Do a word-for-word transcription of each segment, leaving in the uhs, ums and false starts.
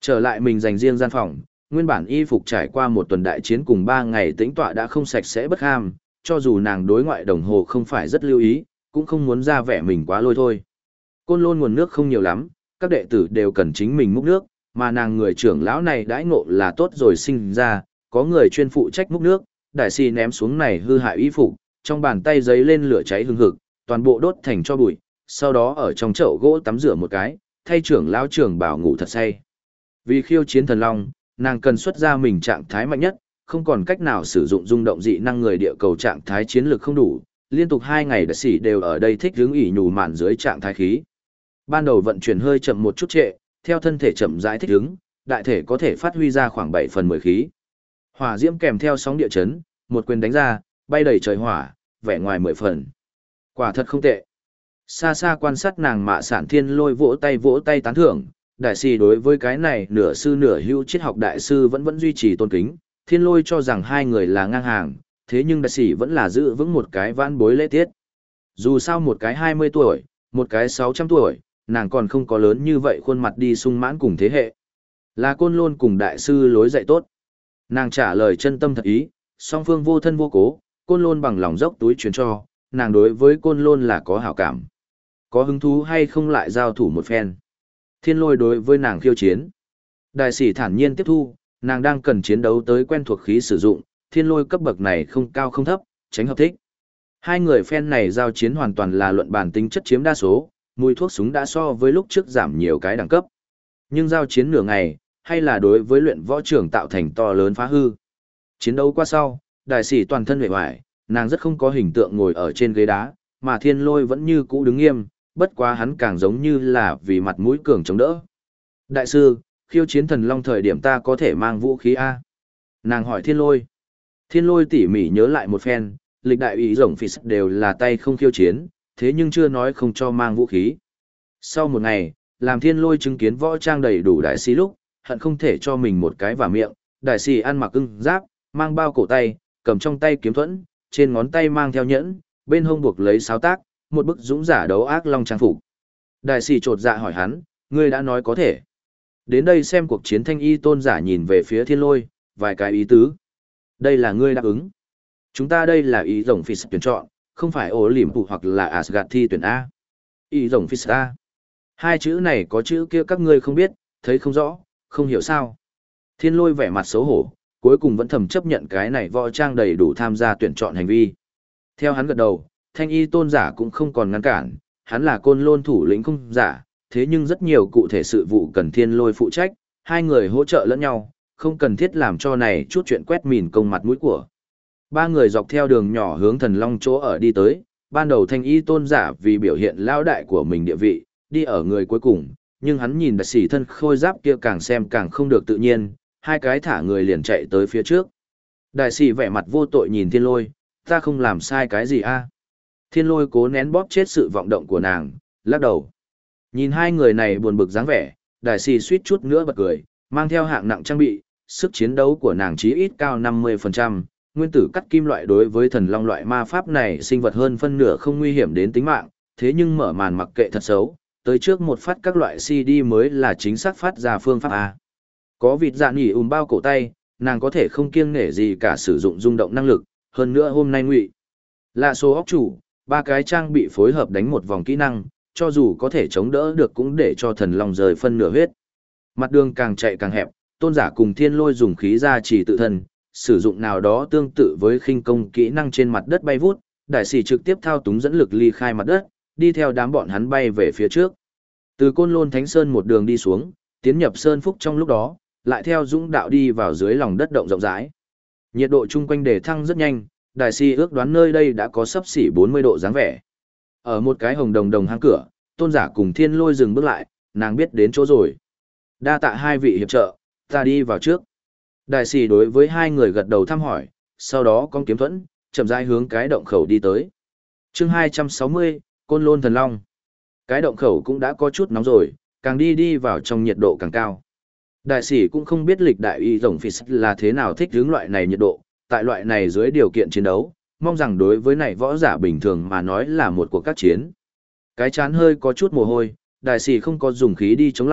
Trở lại mình dành riêng gian phòng, nguyên bản y phục trải qua một tuần đại chiến cùng ba ngày tĩnh tọa đã không sạch sẽ bất ham, cho dù nàng đối ngoại đồng hồ không phải rất lưu ý, cũng không muốn ra vẻ mình quá lôi thôi. Côn Lôn nguồn nước không nhiều lắm, các đệ tử đều cần chính mình múc nước, mà nàng người trưởng lão này đãi ngộ là tốt rồi sinh ra, có người chuyên phụ trách múc nước, đại sĩ ném xuống này hư hại y phục, trong bàn tay giấy lên lửa cháy hừng hực, toàn bộ đốt thành cho bụi, sau đó ở trong chậu gỗ tắm rửa một cái, thay trưởng lão trưởng bảo ngủ thật say. Vì khiêu chiến thần long, nàng cần xuất ra mình trạng thái mạnh nhất, không còn cách nào sử dụng rung động dị năng người địa cầu trạng thái chiến lược không đủ, liên tục hai ngày đại sĩ đều ở đây thích hướng ỉ nhù mạn dưới trạng thái khí. Ban đầu vận chuyển hơi chậm một chút trệ, theo thân thể chậm rãi thích ứng, đại thể có thể phát huy ra khoảng bảy phần mười khí. Hỏa diễm kèm theo sóng địa chấn, một quyền đánh ra, bay đầy trời hỏa, vẻ ngoài mười phần. Quả thật không tệ. Xa xa quan sát nàng Mạ Sản Thiên Lôi vỗ tay vỗ tay tán thưởng, đại sĩ đối với cái này nửa sư nửa hữu triết học đại sư vẫn vẫn duy trì tôn kính, Thiên Lôi cho rằng hai người là ngang hàng, thế nhưng đại sĩ vẫn là giữ vững một cái vãn bối lễ tiết. Dù sao một cái hai mươi tuổi, một cái sáu trăm tuổi, nàng còn không có lớn như vậy khuôn mặt đi sung mãn cùng thế hệ. Là Côn Lôn cùng đại sư lối dạy tốt. Nàng trả lời chân tâm thật ý, song phương vô thân vô cố, Côn Lôn bằng lòng dốc túi truyền cho, nàng đối với Côn Lôn là có hảo cảm. Có hứng thú hay không lại giao thủ một phen. Thiên Lôi đối với nàng khiêu chiến. Đại sĩ thản nhiên tiếp thu, nàng đang cần chiến đấu tới quen thuộc khí sử dụng, Thiên Lôi cấp bậc này không cao không thấp, tránh hợp thích. Hai người phen này giao chiến hoàn toàn là luận bàn tính chất chiếm đa số, mùi thuốc súng đã so với lúc trước giảm nhiều cái đẳng cấp. Nhưng giao chiến nửa ngày, hay là đối với luyện võ trưởng tạo thành to lớn phá hư. Chiến đấu qua sau, đại sĩ toàn thân vẻ vải, nàng rất không có hình tượng ngồi ở trên ghế đá, mà Thiên Lôi vẫn như cũ đứng nghiêm, bất quá hắn càng giống như là vì mặt mũi cường chống đỡ. Đại sư, khiêu chiến thần long thời điểm ta có thể mang vũ khí A. Nàng hỏi Thiên Lôi. Thiên Lôi tỉ mỉ nhớ lại một phen, lịch đại ý rồng phì sắc đều là tay không khiêu chiến, thế nhưng chưa nói không cho mang vũ khí. Sau một ngày, làm Thiên Lôi chứng kiến võ trang đầy đủ đại sĩ lúc, hận không thể cho mình một cái vào miệng, đại sĩ ăn mặc ưng giáp, mang bao cổ tay, cầm trong tay kiếm thuẫn, trên ngón tay mang theo nhẫn, bên hông buộc lấy sáo tác, một bức dũng giả đấu ác long trang phục. Đại sĩ chột dạ hỏi hắn, ngươi đã nói có thể. Đến đây xem cuộc chiến thanh y tôn giả nhìn về phía Thiên Lôi, vài cái ý tứ. Đây là ngươi đáp ứng. Chúng ta đây là ý rồng phì sắc tuyển chọn, không phải ổ liềm phụ hoặc là Asgard thi tuyển A. Ý rồng phì sắc A. Hai chữ này có chữ kia các ngươi không biết, thấy không rõ, không hiểu sao. Thiên Lôi vẻ mặt xấu hổ, cuối cùng vẫn thầm chấp nhận cái này võ trang đầy đủ tham gia tuyển chọn hành vi. Theo hắn gật đầu, thanh y tôn giả cũng không còn ngăn cản, hắn là Côn Lôn thủ lĩnh không giả, thế nhưng rất nhiều cụ thể sự vụ cần Thiên Lôi phụ trách, hai người hỗ trợ lẫn nhau, không cần thiết làm cho này chút chuyện quét mìn công mặt mũi của. Ba người dọc theo đường nhỏ hướng thần long chỗ ở đi tới, ban đầu thanh y tôn giả vì biểu hiện lao đại của mình địa vị, đi ở người cuối cùng, nhưng hắn nhìn đại sĩ thân khôi giáp kia càng xem càng không được tự nhiên, hai cái thả người liền chạy tới phía trước. Đại sĩ vẻ mặt vô tội nhìn Thiên Lôi, ta không làm sai cái gì a? Thiên Lôi cố nén bóp chết sự vọng động của nàng, lắc đầu. Nhìn hai người này buồn bực dáng vẻ, đại sĩ suýt chút nữa bật cười, mang theo hạng nặng trang bị, sức chiến đấu của nàng chí ít cao năm mươi phần trăm, nguyên tử cắt kim loại đối với thần long loại ma pháp này sinh vật hơn phân nửa không nguy hiểm đến tính mạng, thế nhưng mở màn mặc kệ thật xấu, tới trước một phát các loại xê đê mới là chính xác phát ra phương pháp A. Có vịt dạ nhỉ ùm bao cổ tay, nàng có thể không kiêng nể gì cả sử dụng rung động năng lực, hơn nữa hôm nay ngụy là số óc chủ, ba cái trang bị phối hợp đánh một vòng kỹ năng, cho dù có thể chống đỡ được cũng để cho thần long rời phân nửa huyết. Mặt đường càng chạy càng hẹp, tôn giả cùng Thiên Lôi dùng khí ra chỉ tự thân, sử dụng nào đó tương tự với khinh công kỹ năng trên mặt đất bay vút, đại sĩ trực tiếp thao túng dẫn lực ly khai mặt đất, đi theo đám bọn hắn bay về phía trước. Từ Côn Lôn Thánh Sơn một đường đi xuống, tiến nhập Sơn Phúc trong lúc đó, lại theo dũng đạo đi vào dưới lòng đất động rộng rãi. Nhiệt độ chung quanh đề thăng rất nhanh, đại sĩ ước đoán nơi đây đã có sấp xỉ bốn mươi độ dáng vẻ. Ở một cái hồng đồng đồng hang cửa, tôn giả cùng Thiên Lôi dừng bước lại, nàng biết đến chỗ rồi. Đa tạ hai vị hiệp trợ, ta đi vào trước. Đại sĩ đối với hai người gật đầu thăm hỏi, sau đó con kiếm thuẫn, chậm rãi hướng cái động khẩu đi tới. Chương hai trăm sáu mươi, Côn Lôn Thần Long. Cái động khẩu cũng đã có chút nóng rồi, càng đi đi vào trong nhiệt độ càng cao. Đại sĩ cũng không biết lịch đại y rồng phì sắc là thế nào thích hướng loại này nhiệt độ, tại loại này dưới điều kiện chiến đấu, mong rằng đối với này võ giả bình thường mà nói là một cuộc các chiến. Cái chán hơi có chút mồ hôi, đại sĩ không có dùng khí đi chống lại,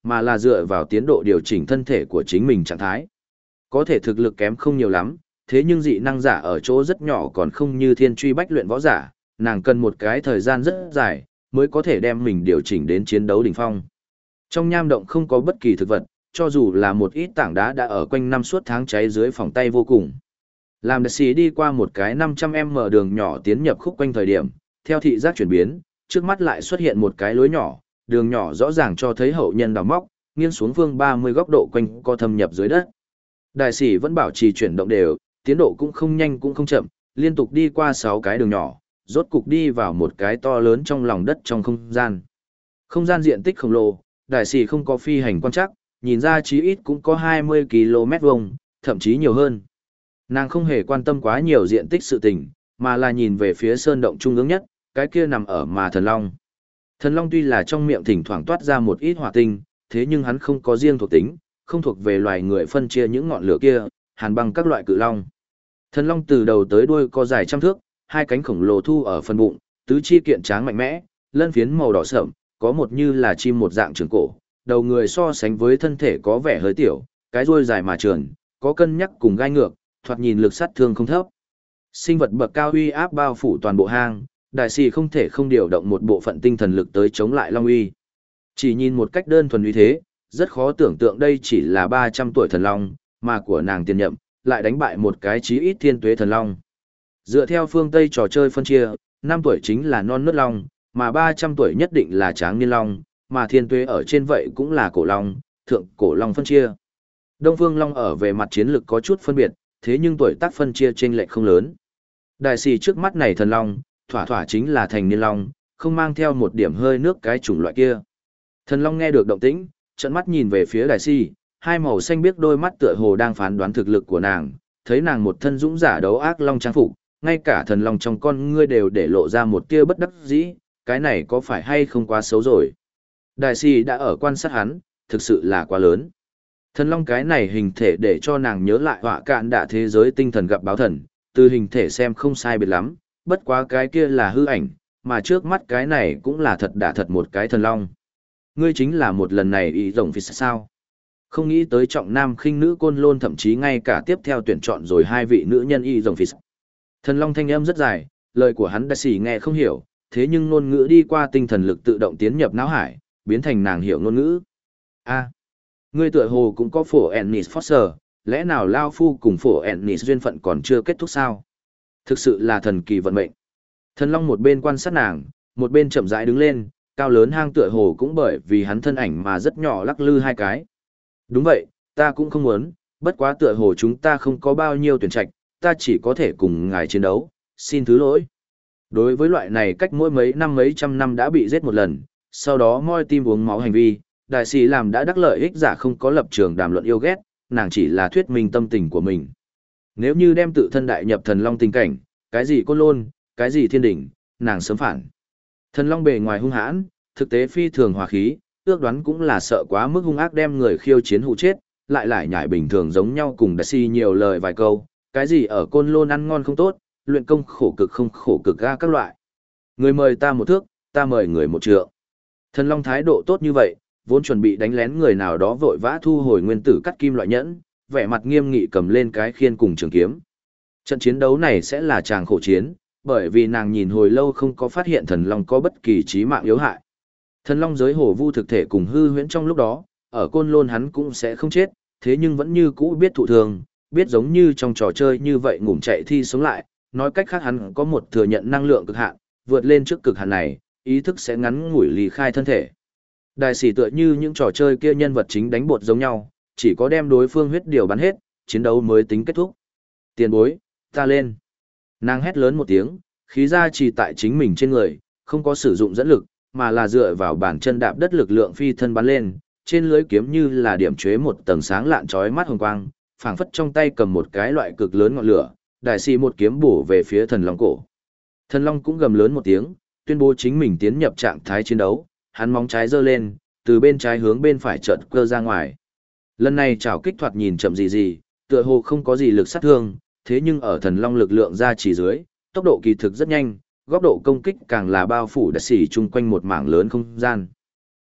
mà là dựa vào tiến độ điều chỉnh thân thể của chính mình trạng thái. Có thể thực lực kém không nhiều lắm, thế nhưng dị năng giả ở chỗ rất nhỏ còn không như thiên truy bách luyện võ giả, nàng cần một cái thời gian rất dài, mới có thể đem mình điều chỉnh đến chiến đấu đỉnh phong. Trong nham động không có bất kỳ thực vật, cho dù là một ít tảng đá đã ở quanh năm suốt tháng cháy dưới phòng tay vô cùng. Làm đại sĩ đi qua một cái năm trăm mét đường nhỏ tiến nhập khúc quanh thời điểm, theo thị giác chuyển biến, trước mắt lại xuất hiện một cái lối nhỏ, đường nhỏ rõ ràng cho thấy hậu nhân đào móc, nghiêng xuống phương ba mươi góc độ quanh co thâm nhập dưới đất. Đại sĩ vẫn bảo trì chuyển động đều, tiến độ cũng không nhanh cũng không chậm, liên tục đi qua sáu cái đường nhỏ, rốt cục đi vào một cái to lớn trong lòng đất trong không gian. Không gian diện tích khổng lồ, đại sĩ không có phi hành quan trắc, nhìn ra chí ít cũng có hai mươi ki lô mét vuông, thậm chí nhiều hơn. Nàng không hề quan tâm quá nhiều diện tích sự tình, mà là nhìn về phía sơn động trung ương nhất, cái kia nằm ở mà thần long. Thần long tuy là trong miệng thỉnh thoảng toát ra một ít hỏa tinh, thế nhưng hắn không có riêng thuộc tính, không thuộc về loài người phân chia những ngọn lửa kia, hàn băng các loại cự long. Thần long từ đầu tới đuôi có dài trăm thước, hai cánh khổng lồ thu ở phần bụng, tứ chi kiện tráng mạnh mẽ, lân phiến màu đỏ sẫm, có một như là chim một dạng trường cổ, đầu người so sánh với thân thể có vẻ hơi tiểu, cái đuôi dài mà trườn, có cân nhắc cùng gai ngược, thoạt nhìn lực sát thương không thấp. Sinh vật bậc cao uy áp bao phủ toàn bộ hang, đại sĩ không thể không điều động một bộ phận tinh thần lực tới chống lại long uy. Chỉ nhìn một cách đơn thuần uy thế, rất khó tưởng tượng đây chỉ là ba trăm tuổi thần long, mà của nàng tiền nhậm, lại đánh bại một cái chí ít thiên tuế thần long. Dựa theo phương Tây trò chơi phân chia, năm tuổi chính là non nớt long, mà ba trăm tuổi nhất định là tráng niên long, mà thiên tuế ở trên vậy cũng là cổ long, thượng cổ long phân chia. Đông phương long ở về mặt chiến lược có chút phân biệt, thế nhưng tuổi tác phân chia chênh lệch không lớn. Đại sĩ trước mắt này thần long, thỏa thỏa chính là thành niên long, không mang theo một điểm hơi nước cái chủng loại kia. Thần long nghe được động tĩnh, trợn mắt nhìn về phía đại sĩ, hai màu xanh biếc đôi mắt tựa hồ đang phán đoán thực lực của nàng, thấy nàng một thân dũng giả đấu ác long trang phục, ngay cả thần long trong con ngươi đều để lộ ra một tia bất đắc dĩ, cái này có phải hay không quá xấu rồi. Đại sĩ đã ở quan sát hắn, thực sự là quá lớn. Thần long cái này hình thể để cho nàng nhớ lại họa cạn đạ thế giới tinh thần gặp báo thần, từ hình thể xem không sai biệt lắm, bất quá cái kia là hư ảnh, mà trước mắt cái này cũng là thật đả thật một cái thần long. Ngươi chính là một lần này ý rồng phi sao. Không nghĩ tới trọng nam khinh nữ côn lôn thậm chí ngay cả tiếp theo tuyển chọn rồi hai vị nữ nhân y rồng phi. Thần long thanh âm rất dài, lời của hắn đã xỉ nghe không hiểu, thế nhưng ngôn ngữ đi qua tinh thần lực tự động tiến nhập não hải, biến thành nàng hiểu ngôn ngữ. A, ngươi tựa hồ cũng có phổ Ennis Foster, lẽ nào Lao Phu cùng phổ Ennis duyên phận còn chưa kết thúc sao? Thực sự là thần kỳ vận mệnh. Thần long một bên quan sát nàng, một bên chậm rãi đứng lên, cao lớn hang tựa hồ cũng bởi vì hắn thân ảnh mà rất nhỏ lắc lư hai cái. Đúng vậy, ta cũng không muốn, bất quá tựa hồ chúng ta không có bao nhiêu tuyển trạch, ta chỉ có thể cùng ngài chiến đấu, xin thứ lỗi. Đối với loại này cách mỗi mấy năm mấy trăm năm đã bị giết một lần, sau đó moi tim uống máu hành vi, đại sĩ làm đã đắc lợi ích giả không có lập trường đàm luận yêu ghét, nàng chỉ là thuyết minh tâm tình của mình. Nếu như đem tự thân đại nhập thần long tình cảnh, cái gì côn lôn, cái gì thiên đỉnh, nàng sớm phản. Thần long bề ngoài hung hãn, thực tế phi thường hòa khí, ước đoán cũng là sợ quá mức hung ác đem người khiêu chiến hụ chết, lại lại nhảy bình thường giống nhau cùng đại sĩ nhiều lời vài câu, cái gì ở côn lôn ăn ngon không tốt, luyện công khổ cực không khổ cực ga các loại. Người mời ta một thước, ta mời người một trượng. Thần long thái độ tốt như vậy, vốn chuẩn bị đánh lén người nào đó vội vã thu hồi nguyên tử cắt kim loại nhẫn, vẻ mặt nghiêm nghị cầm lên cái khiên cùng trường kiếm. Trận chiến đấu này sẽ là tràng khổ chiến, bởi vì nàng nhìn hồi lâu không có phát hiện thần long có bất kỳ chí mạng yếu hại. Thần long giới hồ vu thực thể cùng hư huyễn trong lúc đó, ở côn lôn hắn cũng sẽ không chết, thế nhưng vẫn như cũ biết thụ thường, biết giống như trong trò chơi như vậy ngủm chạy thi sống lại, nói cách khác hắn có một thừa nhận năng lượng cực hạn, vượt lên trước cực hạn này, ý thức sẽ ngắn ngủi lì khai thân thể. Đại sĩ tựa như những trò chơi kia nhân vật chính đánh bột giống nhau, chỉ có đem đối phương huyết điều bắn hết, chiến đấu mới tính kết thúc. Tiền bối, ta lên. Nàng hét lớn một tiếng, khí ra chỉ tại chính mình trên người, không có sử dụng dẫn lực, mà là dựa vào bàn chân đạp đất lực lượng phi thân bắn lên, trên lưới kiếm như là điểm chế một tầng sáng lạn chói mắt hồng quang, phảng phất trong tay cầm một cái loại cực lớn ngọn lửa, đại sĩ một kiếm bổ về phía thần long cổ. Thần long cũng gầm lớn một tiếng, tuyên bố chính mình tiến nhập trạng thái chiến đấu, hắn móng trái giơ lên, từ bên trái hướng bên phải chợt cơ ra ngoài. Lần này chảo kích thoạt nhìn chậm gì gì, tựa hồ không có gì lực sát thương, thế nhưng ở thần long lực lượng ra chỉ dưới, tốc độ kỳ thực rất nhanh, góc độ công kích càng là bao phủ đại sĩ chung quanh một mảng lớn không gian.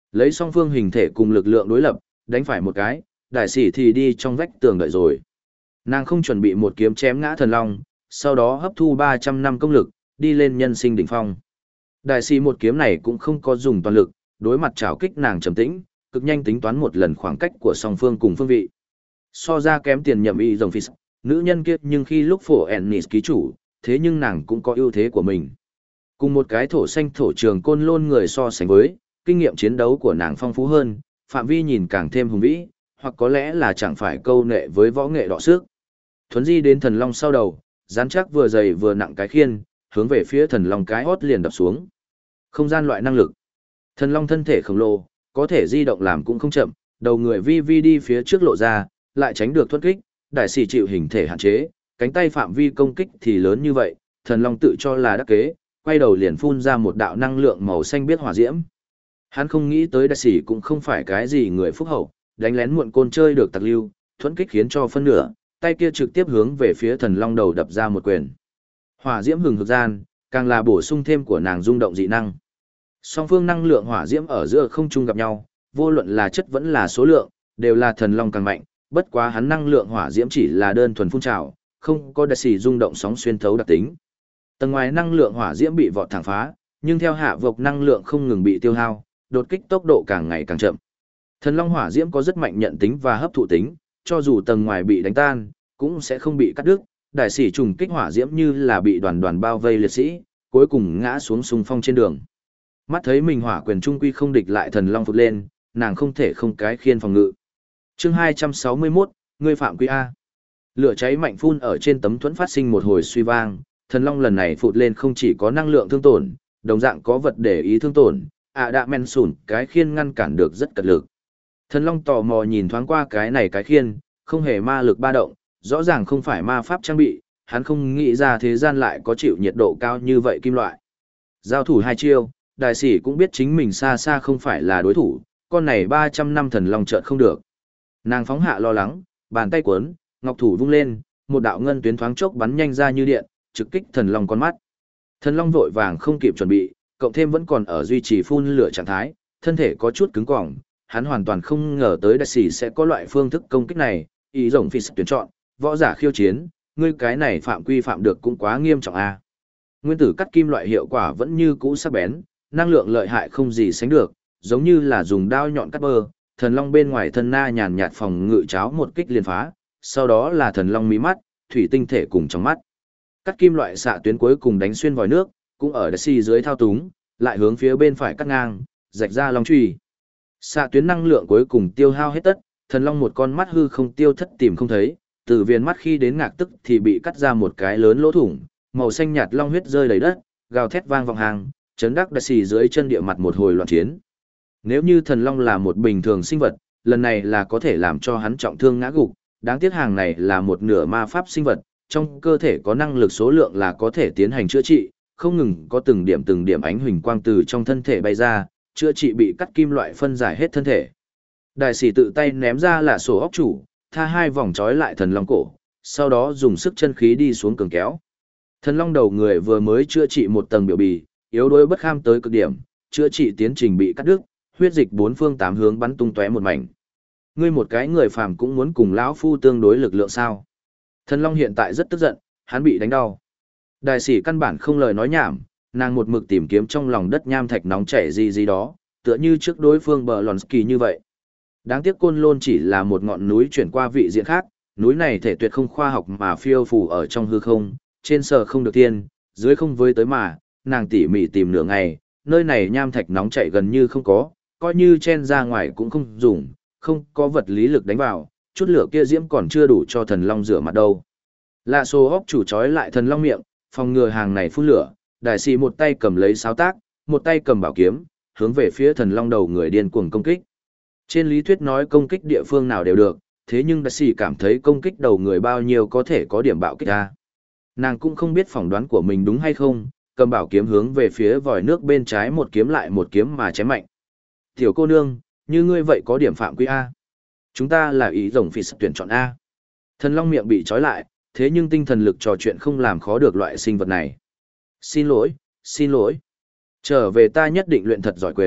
Lấy song phương hình thể cùng lực lượng đối lập, đánh phải một cái, đại sĩ thì đi trong vách tường đợi rồi. Nàng không chuẩn bị một kiếm chém ngã thần long, sau đó hấp thu ba trăm năm công lực, đi lên nhân sinh đỉnh phong. Đại sĩ một kiếm này cũng không có dùng toàn lực, đối mặt trảo kích nàng trầm tĩnh, cực nhanh tính toán một lần khoảng cách của song phương cùng phương vị. So ra kém tiền nhậm y rồng phi nữ nhân kia nhưng khi lúc phổ Ennis ký chủ, thế nhưng nàng cũng có ưu thế của mình. Cùng một cái thổ xanh thổ trường côn lôn người so sánh với, kinh nghiệm chiến đấu của nàng phong phú hơn, phạm vi nhìn càng thêm hùng vĩ, hoặc có lẽ là chẳng phải câu nệ với võ nghệ đọ sức. Thuấn di đến thần long sau đầu, rắn chắc vừa dày vừa nặng cái khiên, hướng về phía thần long cái hót liền đập xuống. Không gian loại năng lực. Thần long thân thể khổng lồ, có thể di động làm cũng không chậm, đầu người vi vi đi phía trước lộ ra, lại tránh được thuất kích, đại sĩ chịu hình thể hạn chế, cánh tay phạm vi công kích thì lớn như vậy, thần long tự cho là đắc kế, quay đầu liền phun ra một đạo năng lượng màu xanh biết hỏa diễm. Hắn không nghĩ tới đại sĩ cũng không phải cái gì người phúc hậu, đánh lén muộn côn chơi được tặc lưu, thuẫn kích khiến cho phân nửa, tay kia trực tiếp hướng về phía thần long đầu đập ra một quyền. Hỏa diễm hừng hực gian, càng là bổ sung thêm của nàng rung động dị năng. Song phương năng lượng hỏa diễm ở giữa không trung gặp nhau, vô luận là chất vẫn là số lượng, đều là thần long càng mạnh, bất quá hắn năng lượng hỏa diễm chỉ là đơn thuần phun trào, không có đặc sĩ rung động sóng xuyên thấu đặc tính. Tầng ngoài năng lượng hỏa diễm bị vọt thẳng phá, nhưng theo hạ vộc năng lượng không ngừng bị tiêu hao, đột kích tốc độ càng ngày càng chậm. Thần long hỏa diễm có rất mạnh nhận tính và hấp thụ tính, cho dù tầng ngoài bị đánh tan, cũng sẽ không bị cắt đứt. Đại sĩ trùng kích hỏa diễm như là bị đoàn đoàn bao vây liệt sĩ, cuối cùng ngã xuống xung phong trên đường. Mắt thấy mình hỏa quyền trung quy không địch lại thần long phụt lên, nàng không thể không cái khiên phòng ngự. Chương hai trăm sáu mươi mốt, ngươi phạm quy a. Lửa cháy mạnh phun ở trên tấm thuẫn phát sinh một hồi suy vang, thần long lần này phụt lên không chỉ có năng lượng thương tổn, đồng dạng có vật để ý thương tổn, ạ đã men sủn, cái khiên ngăn cản được rất cật lực. Thần long tò mò nhìn thoáng qua cái này cái khiên, không hề ma lực ba động, rõ ràng không phải ma pháp trang bị, hắn không nghĩ ra thế gian lại có chịu nhiệt độ cao như vậy kim loại. Giao thủ hai chiêu, đại sĩ cũng biết chính mình xa xa không phải là đối thủ, con này ba trăm năm thần long chợt không được. Nàng phóng hạ lo lắng, bàn tay cuốn, ngọc thủ vung lên, một đạo ngân tuyến thoáng chốc bắn nhanh ra như điện, trực kích thần long con mắt. Thần long vội vàng không kịp chuẩn bị, cộng thêm vẫn còn ở duy trì phun lửa trạng thái, thân thể có chút cứng cỏng, hắn hoàn toàn không ngờ tới đại sĩ sẽ có loại phương thức công kích này, ý rồng phi tuyển chọn, võ giả khiêu chiến, ngươi cái này phạm quy phạm được cũng quá nghiêm trọng a. Nguyên tử cắt kim loại hiệu quả vẫn như cũ sắc bén, năng lượng lợi hại không gì sánh được, giống như là dùng đao nhọn cắt bơ, thần long bên ngoài thân na nhàn nhạt phòng ngự cháo một kích liền phá, sau đó là thần long mí mắt, thủy tinh thể cùng trong mắt. Cắt kim loại xạ tuyến cuối cùng đánh xuyên vòi nước, cũng ở đài dưới thao túng, lại hướng phía bên phải cắt ngang, rạch ra long chùy. Xạ tuyến năng lượng cuối cùng tiêu hao hết tất, thần long một con mắt hư không tiêu thất tìm không thấy, từ viền mắt khi đến ngạc tức thì bị cắt ra một cái lớn lỗ thủng, màu xanh nhạt long huyết rơi đầy đất, gào thét vang vọng hàng, chấn đắc đài xì dưới chân địa mặt một hồi loạn chiến. Nếu như thần long là một bình thường sinh vật, lần này là có thể làm cho hắn trọng thương ngã gục, đáng tiếc hàng này là một nửa ma pháp sinh vật, trong cơ thể có năng lực số lượng là có thể tiến hành chữa trị, không ngừng có từng điểm từng điểm ánh huỳnh quang từ trong thân thể bay ra, chữa trị bị cắt kim loại phân giải hết thân thể. Đại sĩ tự tay ném ra là sổ óc chủ, tha hai vòng trói lại thần long cổ, sau đó dùng sức chân khí đi xuống cường kéo. Thần long đầu người vừa mới chữa trị một tầng biểu bì, yếu đuối bất kham tới cực điểm, chữa trị tiến trình bị cắt đứt, huyết dịch bốn phương tám hướng bắn tung tóe một mảnh. Ngươi một cái người phàm cũng muốn cùng lão phu tương đối lực lượng sao? Thần long hiện tại rất tức giận, hắn bị đánh đau. Đại sĩ căn bản không lời nói nhảm, nàng một mực tìm kiếm trong lòng đất nham thạch nóng chảy gì gì đó, tựa như trước đối phương bờ Lonsky như vậy. Đáng tiếc Côn Lôn chỉ là một ngọn núi chuyển qua vị diện khác, núi này thể tuyệt không khoa học mà phiêu phù ở trong hư không, trên sờ không được thiên, dưới không với tới mà, nàng tỉ mỉ tìm nửa ngày, nơi này nham thạch nóng chảy gần như không có, coi như chen ra ngoài cũng không dùng, không có vật lý lực đánh vào, chút lửa kia diễm còn chưa đủ cho thần long rửa mặt đâu. Lạ xô óc chủ trói lại thần long miệng, phòng ngừa hàng này phun lửa, đại sĩ một tay cầm lấy sáo tác, một tay cầm bảo kiếm, hướng về phía thần long đầu người điên cuồng công kích. Trên lý thuyết nói công kích địa phương nào đều được, thế nhưng đại sĩ cảm thấy công kích đầu người bao nhiêu có thể có điểm bạo kích ra. Nàng cũng không biết phỏng đoán của mình đúng hay không, cầm bảo kiếm hướng về phía vòi nước bên trái một kiếm lại một kiếm mà chém mạnh. Tiểu cô nương, như ngươi vậy có điểm phạm quy A. Chúng ta là ý rồng phi tuyển chọn A. Thần long miệng bị trói lại, thế nhưng tinh thần lực trò chuyện không làm khó được loại sinh vật này. Xin lỗi, xin lỗi. Trở về ta nhất định luyện thật giỏi quyền,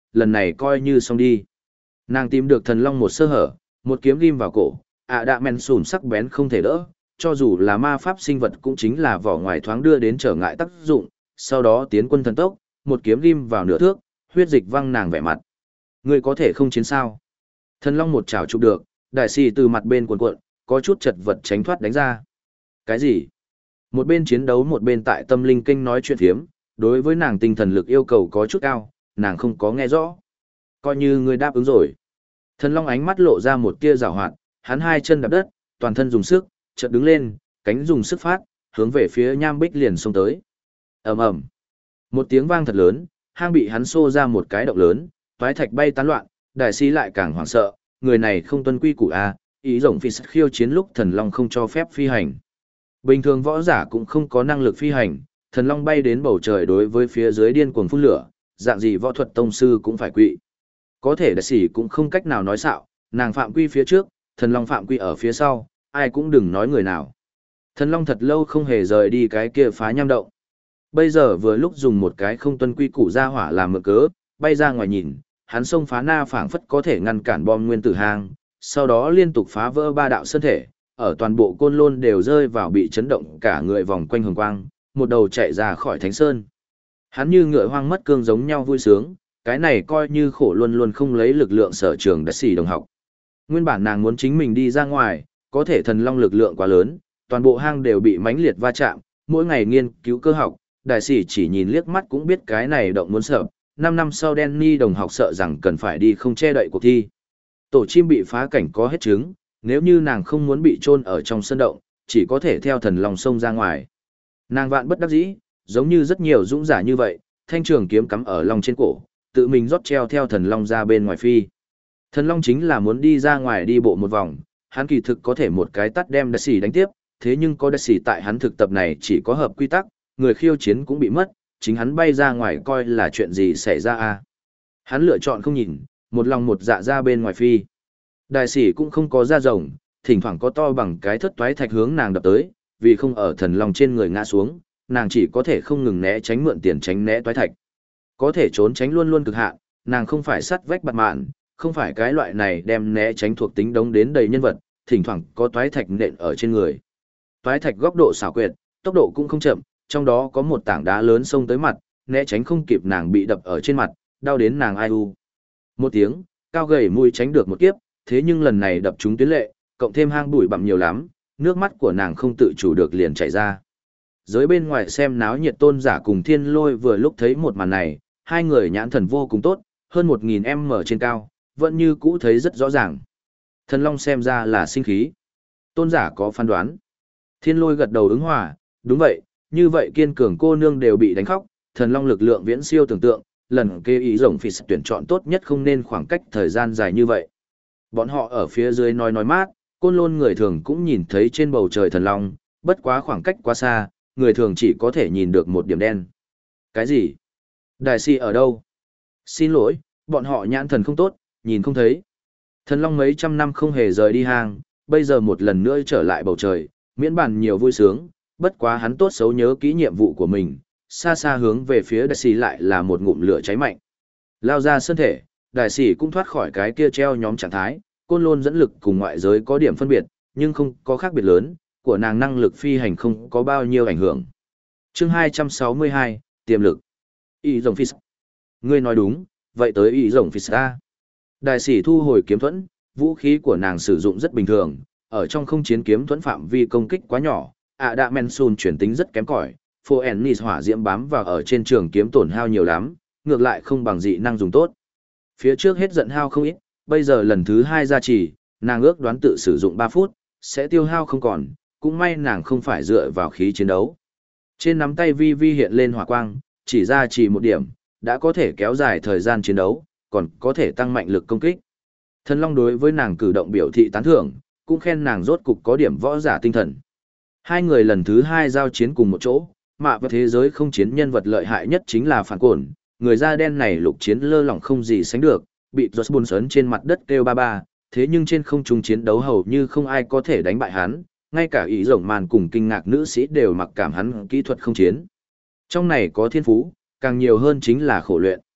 lần này coi như xong đi. Nàng tìm được thần long một sơ hở, một kiếm ghim vào cổ, ạ đạ men sùn sắc bén không thể đỡ, cho dù là ma pháp sinh vật cũng chính là vỏ ngoài thoáng đưa đến trở ngại tác dụng, sau đó tiến quân thần tốc, một kiếm ghim vào nửa thước, huyết dịch văng nàng vẻ mặt. Ngươi có thể không chiến sao? Thần long một chảo chụp được, đại sĩ từ mặt bên cuộn cuộn, có chút chật vật tránh thoát đánh ra. Cái gì? Một bên chiến đấu một bên tại tâm linh kinh nói chuyện thiếm, đối với nàng tinh thần lực yêu cầu có chút cao, nàng không có nghe rõ. Coi như ngươi đáp ứng rồi. Thần long ánh mắt lộ ra một tia rào hoạt, hắn hai chân đạp đất, toàn thân dùng sức, chợt đứng lên, cánh dùng sức phát, hướng về phía nham bích liền xông tới. Ầm ầm. Một tiếng vang thật lớn, hang bị hắn xô ra một cái động lớn, toái thạch bay tán loạn, đại sĩ lại càng hoảng sợ, người này không tuân quy củ a, ý rồng phi sắc khiêu chiến lúc thần long không cho phép phi hành. Bình thường võ giả cũng không có năng lực phi hành, thần long bay đến bầu trời đối với phía dưới điên cuồng phun lửa, dạng gì võ thuật tông sư cũng phải quỵ. Có thể đại sĩ cũng không cách nào nói xạo, nàng phạm quy phía trước, thần long phạm quy ở phía sau, ai cũng đừng nói người nào. Thần long thật lâu không hề rời đi cái kia phá nham động. Bây giờ vừa lúc dùng một cái không tuân quy củ ra hỏa làm mượn cớ, bay ra ngoài nhìn, hắn xông phá na phảng phất có thể ngăn cản bom nguyên tử hang, sau đó liên tục phá vỡ ba đạo sơn thể, ở toàn bộ côn lôn đều rơi vào bị chấn động cả người vòng quanh hồng quang, một đầu chạy ra khỏi thánh sơn. Hắn như ngựa hoang mất cương giống nhau vui sướng, cái này coi như khổ luôn luôn không lấy lực lượng sở trường đã xỉ đồng học. Nguyên bản nàng muốn chính mình đi ra ngoài, có thể thần long lực lượng quá lớn, toàn bộ hang đều bị mãnh liệt va chạm, mỗi ngày nghiên cứu cơ học, đại sĩ chỉ nhìn liếc mắt cũng biết cái này động muốn sợ. Năm năm sau Danny đồng học sợ rằng cần phải đi không che đậy cuộc thi. Tổ chim bị phá cảnh có hết trứng, nếu như nàng không muốn bị chôn ở trong sân động, chỉ có thể theo thần long sông ra ngoài. Nàng vạn bất đắc dĩ, giống như rất nhiều dũng giả như vậy, thanh trường kiếm cắm ở long trên cổ, tự mình rót treo theo thần long ra bên ngoài phi. Thần long chính là muốn đi ra ngoài đi bộ một vòng, hắn kỳ thực có thể một cái tắt đem đại sĩ đánh tiếp, thế nhưng có đại sĩ tại hắn thực tập này chỉ có hợp quy tắc, người khiêu chiến cũng bị mất, chính hắn bay ra ngoài coi là chuyện gì xảy ra à. Hắn lựa chọn không nhìn, một lòng một dạ ra bên ngoài phi. Đại sĩ cũng không có da rồng, thỉnh thoảng có to bằng cái thất toái thạch hướng nàng đập tới, vì không ở thần long trên người ngã xuống, nàng chỉ có thể không ngừng né tránh mượn tiền tránh né toái thạch. Có thể trốn tránh luôn luôn cực hạn, nàng không phải sắt vách bạt mạn, không phải cái loại này đem né tránh thuộc tính đống đến đầy nhân vật, thỉnh thoảng có toái thạch nện ở trên người. Toái thạch góc độ xảo quyệt, tốc độ cũng không chậm, trong đó có một tảng đá lớn xông tới mặt, né tránh không kịp nàng bị đập ở trên mặt, đau đến nàng ai u. Một tiếng, cao gầy mũi tránh được một kiếp, thế nhưng lần này đập trúng tuyến lệ, cộng thêm hang bụi bặm nhiều lắm, nước mắt của nàng không tự chủ được liền chảy ra. Giới bên ngoài xem náo nhiệt tôn giả cùng thiên lôi vừa lúc thấy một màn này, hai người nhãn thần vô cùng tốt, hơn một nghìn m trên cao, vẫn như cũ thấy rất rõ ràng. Thần long xem ra là sinh khí. Tôn giả có phán đoán. Thiên lôi gật đầu ứng hòa, đúng vậy, như vậy kiên cường cô nương đều bị đánh khóc, thần long lực lượng viễn siêu tưởng tượng, lần kê ý rồng phỉ tuyển chọn tốt nhất không nên khoảng cách thời gian dài như vậy. Bọn họ ở phía dưới nói nói mát, côn lôn người thường cũng nhìn thấy trên bầu trời thần long, bất quá khoảng cách quá xa, người thường chỉ có thể nhìn được một điểm đen. Cái gì? Đại sĩ ở đâu? Xin lỗi, bọn họ nhãn thần không tốt, nhìn không thấy. Thần long mấy trăm năm không hề rời đi hang, bây giờ một lần nữa trở lại bầu trời, miễn bàn nhiều vui sướng, bất quá hắn tốt xấu nhớ kỹ nhiệm vụ của mình, xa xa hướng về phía đại sĩ lại là một ngụm lửa cháy mạnh. Lao ra sân thể, đại sĩ cũng thoát khỏi cái kia treo nhóm trạng thái, côn lôn dẫn lực cùng ngoại giới có điểm phân biệt, nhưng không có khác biệt lớn, của nàng năng lực phi hành không có bao nhiêu ảnh hưởng. Chương hai trăm sáu mươi hai, tiềm lực. Y rồng phi. Ngươi nói đúng, vậy tới y rồng phi ta. Đại sĩ thu hồi kiếm thuẫn, vũ khí của nàng sử dụng rất bình thường, ở trong không chiến kiếm thuẫn phạm vi công kích quá nhỏ, ạ đạ men sun chuyển tính rất kém cỏi, phô ennis hỏa diễm bám vào ở trên trường kiếm tổn hao nhiều lắm, ngược lại không bằng dị năng dùng tốt. Phía trước hết giận hao không ít, bây giờ lần thứ hai ra chỉ, nàng ước đoán tự sử dụng ba phút, sẽ tiêu hao không còn, cũng may nàng không phải dựa vào khí chiến đấu. Trên nắm tay vi vi hiện lên hỏa quang, chỉ ra chỉ một điểm, đã có thể kéo dài thời gian chiến đấu, còn có thể tăng mạnh lực công kích. Thần Long đối với nàng cử động biểu thị tán thưởng, cũng khen nàng rốt cục có điểm võ giả tinh thần. Hai người lần thứ hai giao chiến cùng một chỗ, mạ và thế giới không chiến nhân vật lợi hại nhất chính là phản cổn, người da đen này lục chiến lơ lỏng không gì sánh được, bị Josh sấn trên mặt đất kêu ba ba, thế nhưng trên không trung chiến đấu hầu như không ai có thể đánh bại hắn, ngay cả ý rồng màn cùng kinh ngạc nữ sĩ đều mặc cảm hắn kỹ thuật không chiến. Trong này có thiên phú, càng nhiều hơn chính là khổ luyện.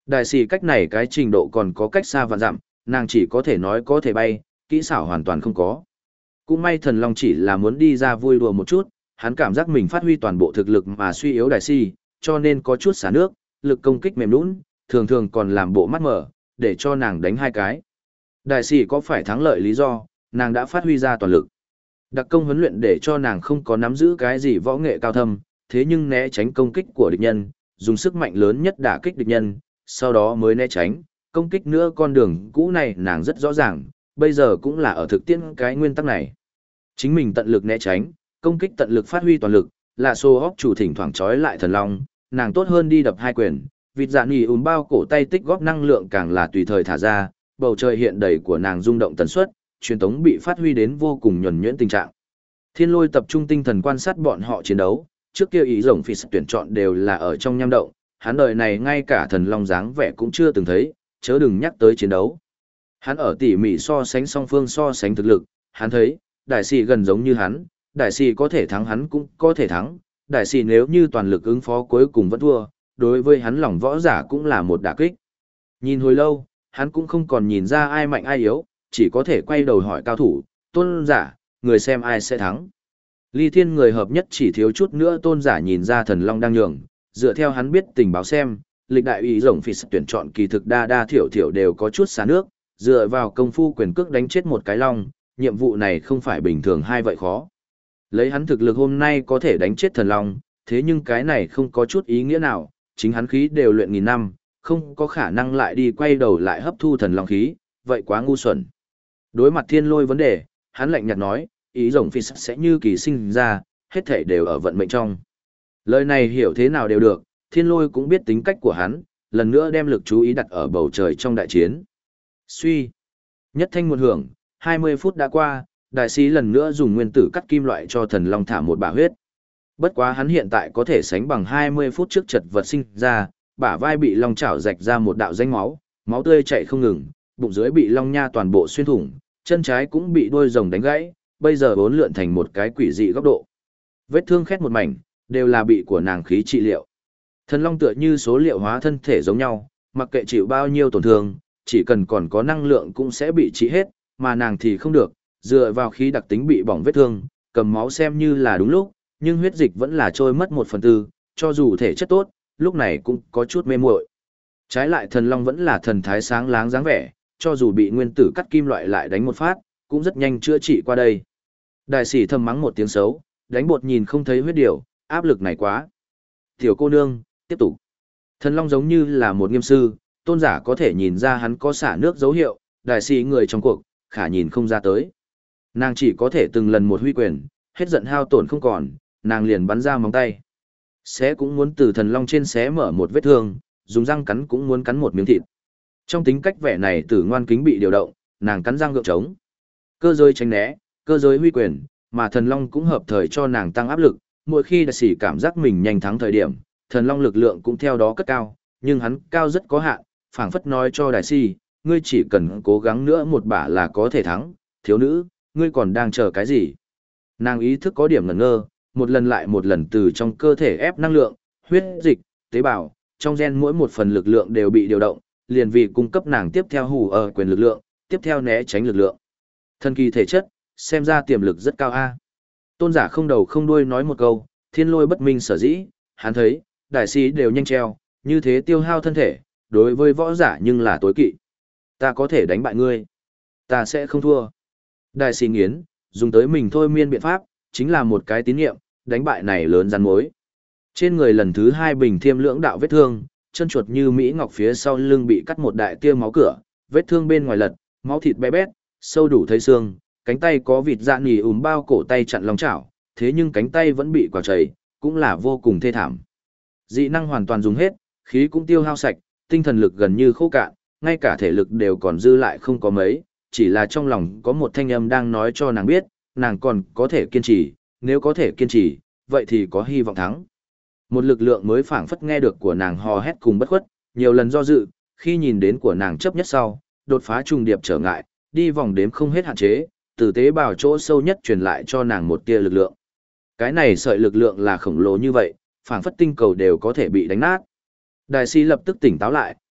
Đại sĩ cách này cái trình độ còn có cách xa vạn dặm, nàng chỉ có thể nói có thể bay, kỹ xảo hoàn toàn không có. Cũng may thần long chỉ là muốn đi ra vui đùa một chút, hắn cảm giác mình phát huy toàn bộ thực lực mà suy yếu đại sĩ, cho nên có chút xả nước, lực công kích mềm nũng, thường thường còn làm bộ mắt mở, để cho nàng đánh hai cái. Đại sĩ có phải thắng lợi lý do, nàng đã phát huy ra toàn lực. Đặc công huấn luyện để cho nàng không có nắm giữ cái gì võ nghệ cao thâm, thế nhưng né tránh công kích của địch nhân, dùng sức mạnh lớn nhất đả kích địch nhân, sau đó mới né tránh, công kích nữa con đường cũ này nàng rất rõ ràng, bây giờ cũng là ở thực tiễn cái nguyên tắc này. Chính mình tận lực né tránh, công kích tận lực phát huy toàn lực, là xô hóc chủ thỉnh thoảng trói lại thần long, nàng tốt hơn đi đập hai quyền, vịt dạ nhì ùn bao cổ tay tích góp năng lượng càng là tùy thời thả ra, bầu trời hiện đầy của nàng rung động tần suất, truyền tống bị phát huy đến vô cùng nhuần nhuyễn tình trạng. Thiên Lôi tập trung tinh thần quan sát bọn họ chiến đấu, trước kia ý rồng phi tuyển chọn đều là ở trong nham động, hắn đời này ngay cả thần long dáng vẻ cũng chưa từng thấy, chớ đừng nhắc tới chiến đấu. Hắn ở tỉ mỉ so sánh song phương so sánh thực lực, hắn thấy, đại sĩ gần giống như hắn, đại sĩ có thể thắng hắn cũng có thể thắng, đại sĩ nếu như toàn lực ứng phó cuối cùng vẫn thua, đối với hắn lòng võ giả cũng là một đả kích. Nhìn hồi lâu, hắn cũng không còn nhìn ra ai mạnh ai yếu, chỉ có thể quay đầu hỏi cao thủ, tôn giả, người xem ai sẽ thắng. Ly Thiên người hợp nhất chỉ thiếu chút nữa tôn giả nhìn ra thần long đang nhường, dựa theo hắn biết tình báo xem, lịch đại ủy rồng phi tuyển chọn kỳ thực đa đa thiểu thiểu đều có chút xả nước, dựa vào công phu quyền cước đánh chết một cái long, nhiệm vụ này không phải bình thường hai vậy khó. Lấy hắn thực lực hôm nay có thể đánh chết thần long, thế nhưng cái này không có chút ý nghĩa nào, chính hắn khí đều luyện nghìn năm, không có khả năng lại đi quay đầu lại hấp thu thần long khí, vậy quá ngu xuẩn. Đối mặt Thiên Lôi vấn đề, hắn lạnh nhạt nói, ý rồng phi sẽ như kỳ sinh ra, hết thể đều ở vận mệnh trong. Lời này hiểu thế nào đều được, Thiên Lôi cũng biết tính cách của hắn, lần nữa đem lực chú ý đặt ở bầu trời trong đại chiến. Suy. Nhất thanh một hưởng, hai mươi phút đã qua, đại sĩ lần nữa dùng nguyên tử cắt kim loại cho thần long thả một bả huyết. Bất quá hắn hiện tại có thể sánh bằng hai mươi phút trước chật vật sinh ra, bả vai bị long chảo rạch ra một đạo danh máu, máu tươi chảy không ngừng, bụng dưới bị long nha toàn bộ xuyên thủng, chân trái cũng bị đuôi rồng đánh gãy, bây giờ bốn lượn thành một cái quỷ dị góc độ. Vết thương khét một mảnh, đều là bị của nàng khí trị liệu. Thần long tựa như số liệu hóa thân thể giống nhau, mặc kệ chịu bao nhiêu tổn thương, chỉ cần còn có năng lượng cũng sẽ bị trị hết, mà nàng thì không được, dựa vào khí đặc tính bị bỏng vết thương, cầm máu xem như là đúng lúc, nhưng huyết dịch vẫn là trôi mất một phần tư, cho dù thể chất tốt, lúc này cũng có chút mê muội. Trái lại thần long vẫn là thần thái sáng láng dáng vẻ, cho dù bị nguyên tử cắt kim loại lại đánh một phát, cũng rất nhanh chữa trị qua đây. Đại sĩ thầm mắng một tiếng xấu, đánh bột nhìn không thấy huyết điều, áp lực này quá. Tiểu cô nương, tiếp tục. Thần long giống như là một nghiêm sư, tôn giả có thể nhìn ra hắn có xả nước dấu hiệu, đại sĩ người trong cuộc, khả nhìn không ra tới. Nàng chỉ có thể từng lần một huy quyền, hết giận hao tổn không còn, nàng liền bắn ra móng tay. Xé cũng muốn từ thần long trên xé mở một vết thương, dùng răng cắn cũng muốn cắn một miếng thịt. Trong tính cách vẻ này tử ngoan kính bị điều động, nàng cắn răng gượng trống. Cơ giới tránh né, cơ giới huy quyền, mà thần long cũng hợp thời cho nàng tăng áp lực, mỗi khi đại sĩ cảm giác mình nhanh thắng thời điểm, thần long lực lượng cũng theo đó cất cao, nhưng hắn cao rất có hạn, phảng phất nói cho đại sĩ, ngươi chỉ cần cố gắng nữa một bả là có thể thắng, thiếu nữ, ngươi còn đang chờ cái gì? Nàng ý thức có điểm ngẩn ngơ, một lần lại một lần từ trong cơ thể ép năng lượng, huyết dịch, tế bào, trong gen mỗi một phần lực lượng đều bị điều động, liền vì cung cấp nàng tiếp theo hù ở quyền lực lượng, tiếp theo né tránh lực lượng. Thần kỳ thể chất, xem ra tiềm lực rất cao a. Tôn giả không đầu không đuôi nói một câu, Thiên Lôi bất minh sở dĩ, hắn thấy, đại sĩ đều nhanh treo, như thế tiêu hao thân thể, đối với võ giả nhưng là tối kỵ. Ta có thể đánh bại ngươi. Ta sẽ không thua. Đại sĩ nghiến, dùng tới mình thôi miên biện pháp, chính là một cái tín nhiệm, đánh bại này lớn rắn mối. Trên người lần thứ hai bình thiêm lưỡng đạo vết thương, chân chuột như Mỹ Ngọc phía sau lưng bị cắt một đại tia máu cửa, vết thương bên ngoài lật, máu thịt bé bét, sâu đủ thấy xương, cánh tay có vịt dạ nỉ ùm bao cổ tay chặn lòng chảo, thế nhưng cánh tay vẫn bị quào chảy, cũng là vô cùng thê thảm. Dị năng hoàn toàn dùng hết, khí cũng tiêu hao sạch, tinh thần lực gần như khô cạn, ngay cả thể lực đều còn dư lại không có mấy, chỉ là trong lòng có một thanh âm đang nói cho nàng biết, nàng còn có thể kiên trì, nếu có thể kiên trì, vậy thì có hy vọng thắng. Một lực lượng mới phảng phất nghe được của nàng hò hét cùng bất khuất, nhiều lần do dự, khi nhìn đến của nàng chấp nhất sau, đột phá trùng điệp trở ngại, đi vòng đếm không hết hạn chế, từ tế bào chỗ sâu nhất truyền lại cho nàng một tia lực lượng. Cái này sợi lực lượng là khổng lồ như vậy, phảng phất tinh cầu đều có thể bị đánh nát. Đại sĩ lập tức tỉnh táo lại,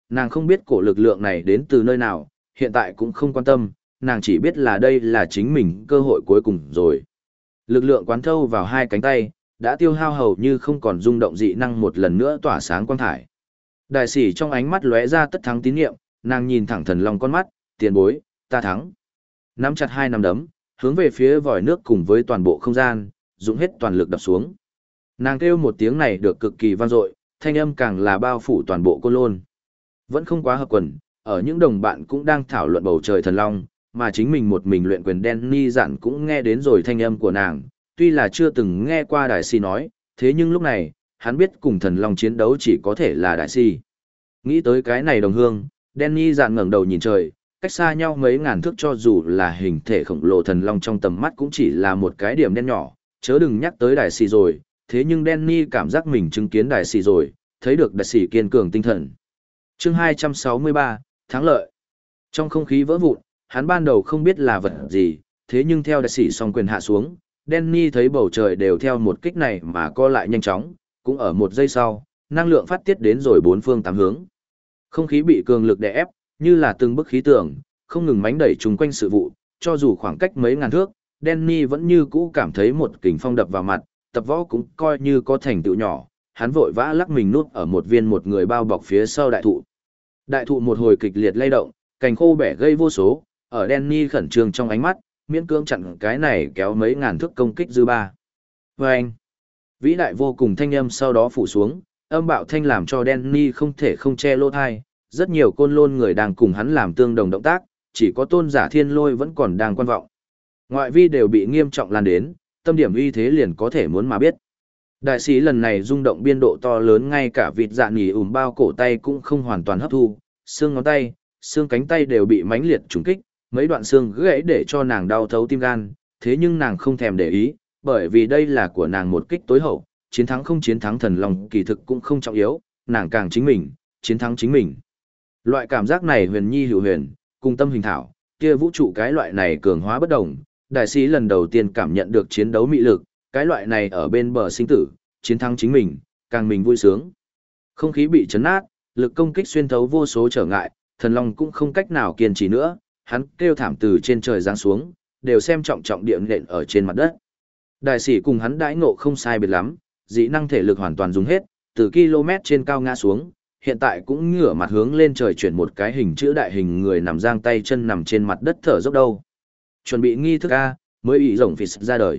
nàng không biết cổ lực lượng này đến từ nơi nào, hiện tại cũng không quan tâm, nàng chỉ biết là đây là chính mình cơ hội cuối cùng rồi. Lực lượng quán thâu vào hai cánh tay, đã tiêu hao hầu như không còn rung động dị năng một lần nữa tỏa sáng quang thải. Đại sĩ trong ánh mắt lóe ra tất thắng tín nhiệm, nàng nhìn thẳng thần long con mắt, tiền bối, ta thắng. Nắm chặt hai nắm đấm, hướng về phía vòi nước cùng với toàn bộ không gian, dùng hết toàn lực đập xuống. Nàng kêu một tiếng này được cực kỳ vang dội, thanh âm càng là bao phủ toàn bộ Côn Lôn. Vẫn không quá hợp quần, ở những đồng bạn cũng đang thảo luận bầu trời thần long, mà chính mình một mình luyện quyền đen ni dặn cũng nghe đến rồi thanh âm của nàng, tuy là chưa từng nghe qua đại si nói, thế nhưng lúc này, hắn biết cùng thần long chiến đấu chỉ có thể là đại si. Nghĩ tới cái này đồng hương, Danny dạn ngẩng đầu nhìn trời, cách xa nhau mấy ngàn thước cho dù là hình thể khổng lồ thần long trong tầm mắt cũng chỉ là một cái điểm đen nhỏ, chớ đừng nhắc tới đại sĩ rồi, thế nhưng Danny cảm giác mình chứng kiến đại sĩ rồi, thấy được đại sĩ kiên cường tinh thần. Chương hai trăm sáu mươi ba, thắng lợi. Trong không khí vỡ vụn, hắn ban đầu không biết là vật gì, thế nhưng theo đại sĩ song quyền hạ xuống, Danny thấy bầu trời đều theo một kích này mà co lại nhanh chóng, cũng ở một giây sau, năng lượng phát tiết đến rồi bốn phương tám hướng. Không khí bị cường lực đè ép, như là từng bức khí tượng, không ngừng mánh đẩy chung quanh sự vụ, cho dù khoảng cách mấy ngàn thước, Danny vẫn như cũ cảm thấy một kình phong đập vào mặt, tập võ cũng coi như có thành tựu nhỏ, hắn vội vã lắc mình nút ở một viên một người bao bọc phía sau đại thụ. Đại thụ một hồi kịch liệt lay động, cành khô bẻ gây vô số, ở Danny khẩn trương trong ánh mắt, miễn cưỡng chặn cái này kéo mấy ngàn thước công kích dư ba. Vâng! Vĩ đại vô cùng thanh âm sau đó phủ xuống, âm bạo thanh làm cho Danny không thể không che lỗ thai, rất nhiều Côn Lôn người đang cùng hắn làm tương đồng động tác, chỉ có tôn giả thiên lôi vẫn còn đang quan vọng. Ngoại vi đều bị nghiêm trọng lan đến, tâm điểm uy thế liền có thể muốn mà biết. Đại sĩ lần này rung động biên độ to lớn, ngay cả vịt dạ nghỉ ủm bao cổ tay cũng không hoàn toàn hấp thu, xương ngón tay, xương cánh tay đều bị mãnh liệt trúng kích, mấy đoạn xương gãy để cho nàng đau thấu tim gan, thế nhưng nàng không thèm để ý, bởi vì đây là của nàng một kích tối hậu, chiến thắng không chiến thắng thần long kỳ thực cũng không trọng yếu, nàng càng chính mình, chiến thắng chính mình. Loại cảm giác này huyền nhi hữu huyền, cùng tâm hình thảo, kia vũ trụ cái loại này cường hóa bất đồng, đại sĩ lần đầu tiên cảm nhận được chiến đấu mị lực, cái loại này ở bên bờ sinh tử, chiến thắng chính mình, càng mình vui sướng. Không khí bị chấn nát, lực công kích xuyên thấu vô số trở ngại, thần long cũng không cách nào kiên trì nữa, hắn kêu thảm từ trên trời giáng xuống, đều xem trọng trọng địa nện ở trên mặt đất. Đại sĩ cùng hắn đãi ngộ không sai biệt lắm, dị năng thể lực hoàn toàn dùng hết, từ km trên cao ngã xuống, hiện tại cũng ngửa mặt hướng lên trời chuyển một cái hình chữ đại hình người nằm giang tay chân nằm trên mặt đất thở dốc đâu. Chuẩn bị nghi thức A, mới ý rồng phì ra đời.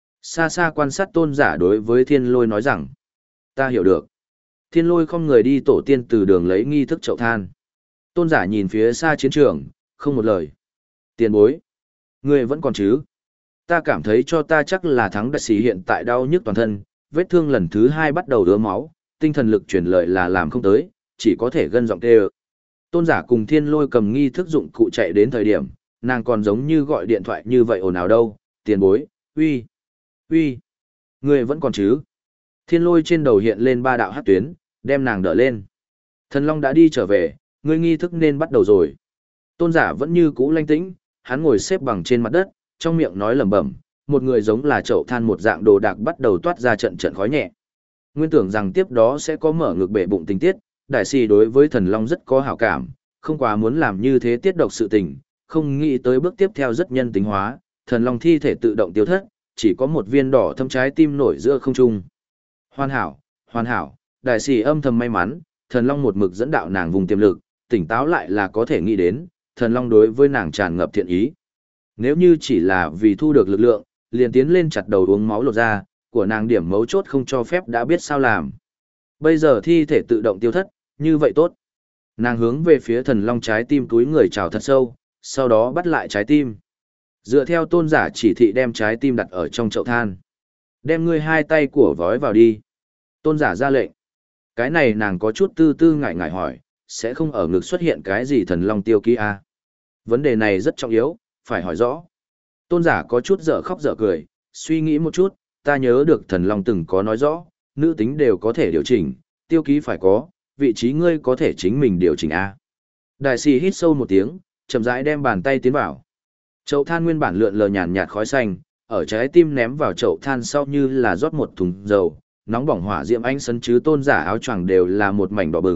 Xa xa quan sát tôn giả đối với thiên lôi nói rằng, ta hiểu được. Thiên lôi không người đi tổ tiên từ đường lấy nghi thức chậu than. Tôn giả nhìn phía xa chiến trường, không một lời. Tiền bối, người vẫn còn chứ? Ta cảm thấy cho ta chắc là thắng đại sĩ hiện tại đau nhức toàn thân, vết thương lần thứ hai bắt đầu ứa máu, tinh thần lực truyền lợi là làm không tới, chỉ có thể gân giọng kêu. Tôn giả cùng thiên lôi cầm nghi thức dụng cụ chạy đến thời điểm, nàng còn giống như gọi điện thoại như vậy ồn ào đâu, tiền bối, uy, uy, người vẫn còn chứ? Thiên lôi trên đầu hiện lên ba đạo hát tuyến, đem nàng đỡ lên. Thần Long đã đi trở về, ngươi nghi thức nên bắt đầu rồi. Tôn giả vẫn như cũ lanh tĩnh, hắn ngồi xếp bằng trên mặt đất, trong miệng nói lẩm bẩm, một người giống là chậu than một dạng đồ đạc bắt đầu toát ra trận trận khói nhẹ. Nguyên tưởng rằng tiếp đó sẽ có mở ngực bể bụng tình tiết, đại sĩ đối với thần long rất có hảo cảm, không quá muốn làm như thế tiết độc sự tình, không nghĩ tới bước tiếp theo rất nhân tính hóa, thần long thi thể tự động tiêu thất, chỉ có một viên đỏ thâm trái tim nổi giữa không trung. Hoàn hảo, hoàn hảo, đại sĩ âm thầm may mắn, thần long một mực dẫn đạo nàng vùng tiềm lực, tỉnh táo lại là có thể nghĩ đến, thần long đối với nàng tràn ngập thiện ý. Nếu như chỉ là vì thu được lực lượng, liền tiến lên chặt đầu uống máu lột ra, của nàng điểm mấu chốt không cho phép đã biết sao làm. Bây giờ thi thể tự động tiêu thất, như vậy tốt. Nàng hướng về phía thần long trái tim túi người chào thật sâu, sau đó bắt lại trái tim. Dựa theo tôn giả chỉ thị đem trái tim đặt ở trong chậu than. Đem ngươi hai tay của vói vào đi. Tôn giả ra lệnh. Cái này nàng có chút tư tư ngại ngại hỏi, sẽ không ở ngực xuất hiện cái gì thần long tiêu ký à? Vấn đề này rất trọng yếu, phải hỏi rõ. Tôn giả có chút dở khóc dở cười, suy nghĩ một chút, ta nhớ được thần long từng có nói rõ, nữ tính đều có thể điều chỉnh, tiêu ký phải có, vị trí ngươi có thể chính mình điều chỉnh a. Đại sĩ hít sâu một tiếng, chậm rãi đem bàn tay tiến vào. Chậu than nguyên bản lượn lờ nhàn nhạt khói xanh, ở trái tim ném vào chậu than sau như là rót một thùng dầu, nóng bỏng hỏa diệm ánh sấn chứ tôn giả áo choàng đều là một mảnh đỏ bừng,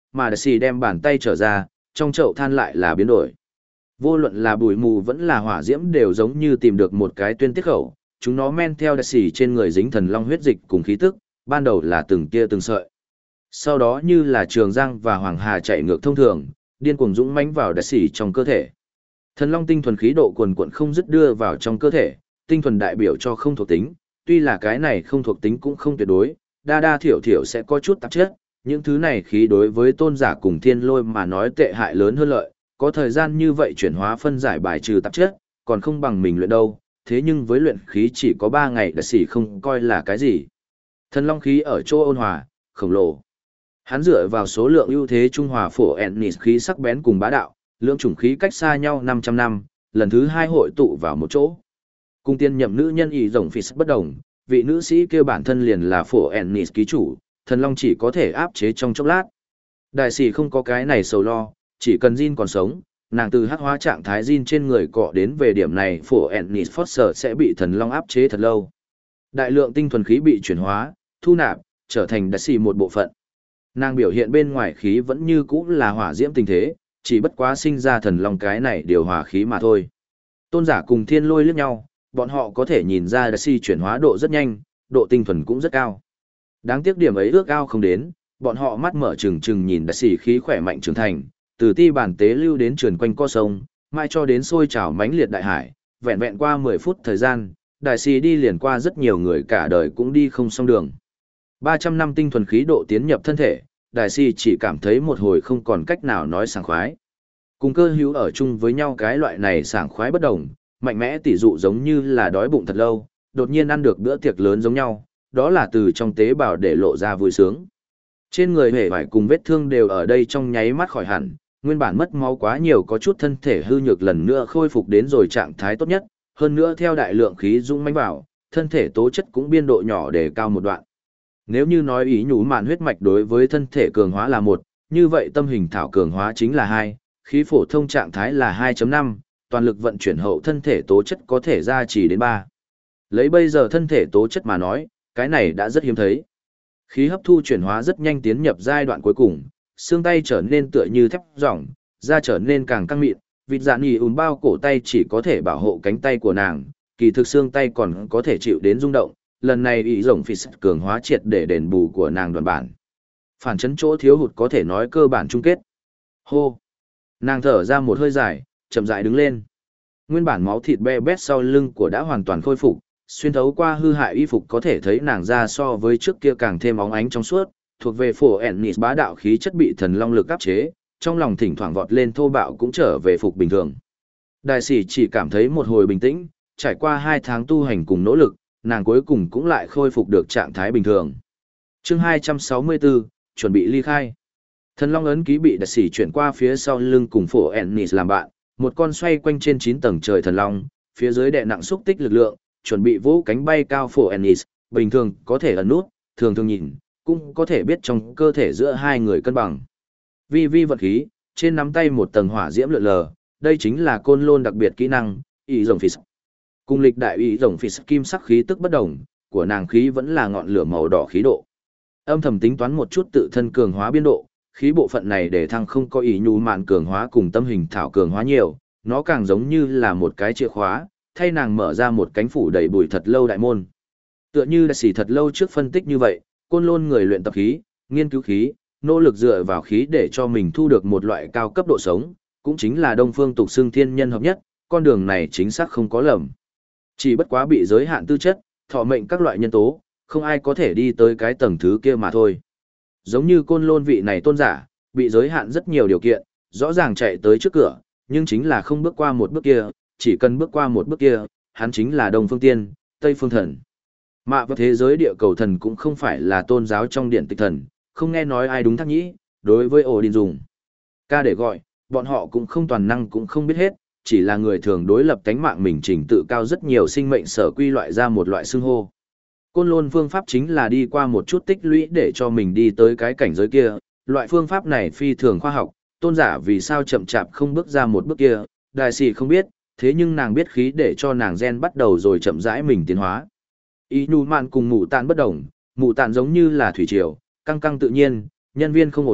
mà đại sĩ đem bàn tay trở ra, trong chậu than lại là biến đổi. Vô luận là bụi mù vẫn là hỏa diễm đều giống như tìm được một cái tuyên tiết khẩu, chúng nó men theo đại sĩ trên người dính thần long huyết dịch cùng khí tức, ban đầu là từng tia từng sợi. Sau đó như là Trường Giang và Hoàng Hà chạy ngược thông thường, điên cuồng dũng mãnh vào đại sĩ trong cơ thể. Thần long tinh thuần khí độ quần quần không dứt đưa vào trong cơ thể, tinh thuần đại biểu cho không thuộc tính, tuy là cái này không thuộc tính cũng không tuyệt đối, đa đa thiểu thiểu sẽ có chút tạp chất, những thứ này khí đối với tôn giả cùng thiên lôi mà nói tệ hại lớn hơn lợi, có thời gian như vậy chuyển hóa phân giải bài trừ tạp chất, còn không bằng mình luyện đâu, thế nhưng với luyện khí chỉ có ba ngày đại sĩ không coi là cái gì. Thần long khí ở chỗ ôn hòa, khổng lồ. Hắn dựa vào số lượng ưu thế trung hòa phổ Ennis khí sắc bén cùng bá đạo, lượng chủng khí cách xa nhau năm trăm năm, lần thứ hai hội tụ vào một chỗ. Cung tiên nhậm nữ nhân ý rồng phi sắc bất đồng, vị nữ sĩ kêu bản thân liền là phổ Ennis ký chủ, thần long chỉ có thể áp chế trong chốc lát. Đại sĩ không có cái này sầu lo, chỉ cần Jin còn sống, nàng từ hắc hóa trạng thái Jin trên người cọ đến về điểm này phổ Ennis Foster sẽ bị thần long áp chế thật lâu. Đại lượng tinh thuần khí bị chuyển hóa, thu nạp, trở thành đại sĩ một bộ phận. Nàng biểu hiện bên ngoài khí vẫn như cũ là hỏa diễm tình thế, chỉ bất quá sinh ra thần long cái này điều hòa khí mà thôi. Tôn giả cùng thiên lôi liếc nhau, bọn họ có thể nhìn ra đại sĩ chuyển hóa độ rất nhanh, độ tinh thuần cũng rất cao. Đáng tiếc điểm ấy ước ao không đến, bọn họ mắt mở trừng trừng nhìn đại sĩ khí khỏe mạnh trưởng thành, từ ti bản tế lưu đến truyền quanh co sông, mai cho đến sôi trào mãnh liệt đại hải, vẹn vẹn qua mười phút thời gian, đại sĩ đi liền qua rất nhiều người cả đời cũng đi không xong đường. ba trăm năm tinh thuần khí độ tiến nhập thân thể, đại sĩ chỉ cảm thấy một hồi không còn cách nào nói sảng khoái. Cùng cơ hữu ở chung với nhau cái loại này sảng khoái bất đồng, mạnh mẽ tỉ dụ giống như là đói bụng thật lâu, đột nhiên ăn được bữa tiệc lớn giống nhau, đó là từ trong tế bào để lộ ra vui sướng. Trên người hề vải cùng vết thương đều ở đây trong nháy mắt khỏi hẳn, nguyên bản mất máu quá nhiều có chút thân thể hư nhược lần nữa khôi phục đến rồi trạng thái tốt nhất, hơn nữa theo đại lượng khí dũng mãnh vào, thân thể tố chất cũng biên độ nhỏ để cao một đoạn. Nếu như nói ý nhũ mạn huyết mạch đối với thân thể cường hóa là một, như vậy tâm hình thảo cường hóa chính là hai, khí phổ thông trạng thái là hai chấm năm, toàn lực vận chuyển hậu thân thể tố chất có thể ra chỉ đến ba. Lấy bây giờ thân thể tố chất mà nói, cái này đã rất hiếm thấy. Khí hấp thu chuyển hóa rất nhanh tiến nhập giai đoạn cuối cùng, xương tay trở nên tựa như thép ròng, da trở nên càng căng mịn, vịt dạ nhì ùn bao cổ tay chỉ có thể bảo hộ cánh tay của nàng, kỳ thực xương tay còn có thể chịu đến rung động, lần này ý rồng phì sắt cường hóa triệt để đền bù của nàng đoàn bản. Phản chấn chỗ thiếu hụt có thể nói cơ bản chung kết. Hô! Nàng thở ra một hơi dài, chậm rãi đứng lên. Nguyên bản máu thịt be bét sau lưng của đã hoàn toàn khôi phục, xuyên thấu qua hư hại y phục có thể thấy nàng ra so với trước kia càng thêm óng ánh trong suốt, thuộc về phổ Ennis bá đạo khí chất bị thần long lực áp chế, trong lòng thỉnh thoảng vọt lên thô bạo cũng trở về phục bình thường. Đại sĩ chỉ cảm thấy một hồi bình tĩnh, trải qua hai tháng tu hành cùng nỗ lực, nàng cuối cùng cũng lại khôi phục được trạng thái bình thường. Chương hai trăm sáu mươi bốn, chuẩn bị ly khai. Thần long ấn ký bị đại sĩ chuyển qua phía sau lưng cùng phổ Ennis làm bạn, một con xoay quanh trên chín tầng trời thần long, phía dưới đè nặng xúc tích lực lượng, chuẩn bị vỗ cánh bay cao phổ Ennis, bình thường có thể ẩn nút, thường thường nhìn, cũng có thể biết trong cơ thể giữa hai người cân bằng. Vi vi vật khí, trên nắm tay một tầng hỏa diễm lượn lờ, đây chính là côn lôn đặc biệt kỹ năng, ý rồng phis. Cùng lịch đại ý rồng phis kim sắc khí tức bất đồng, của nàng khí vẫn là ngọn lửa màu đỏ khí độ. Âm thầm tính toán một chút tự thân cường hóa biên độ, khí bộ phận này để thăng không có ý nhu mạn cường hóa cùng tâm hình thảo cường hóa nhiều, nó càng giống như là một cái chìa khóa, thay nàng mở ra một cánh phủ đầy bụi thật lâu đại môn. Tựa như đã xỉ thật lâu trước phân tích như vậy, côn lôn người luyện tập khí, nghiên cứu khí, nỗ lực dựa vào khí để cho mình thu được một loại cao cấp độ sống, cũng chính là đông phương tục xưng thiên nhân hợp nhất, con đường này chính xác không có lầm. Chỉ bất quá bị giới hạn tư chất, thọ mệnh các loại nhân tố, không ai có thể đi tới cái tầng thứ kia mà thôi. Giống như côn lôn vị này tôn giả, bị giới hạn rất nhiều điều kiện, rõ ràng chạy tới trước cửa, nhưng chính là không bước qua một bước kia, chỉ cần bước qua một bước kia, hắn chính là Đông Phương Tiên, Tây Phương Thần. Mạ vào thế giới địa cầu thần cũng không phải là tôn giáo trong điện tịch thần, không nghe nói ai đúng thắc nhĩ, đối với ổ đình dùng. Ca để gọi, bọn họ cũng không toàn năng cũng không biết hết, chỉ là người thường đối lập tánh mạng mình trình tự cao rất nhiều sinh mệnh sở quy loại ra một loại xưng hô. Côn lôn phương pháp chính là đi qua một chút tích lũy để cho mình đi tới cái cảnh giới kia, loại phương pháp này phi thường khoa học, tôn giả vì sao chậm chạp không bước ra một bước kia, đại sĩ không biết, thế nhưng nàng biết khí để cho nàng gen bắt đầu rồi chậm rãi mình tiến hóa. Ý nhu mạn cùng mụ tàn bất đồng, mụ tàn giống như là thủy triều, căng căng tự nhiên, nhân viên không ổn định,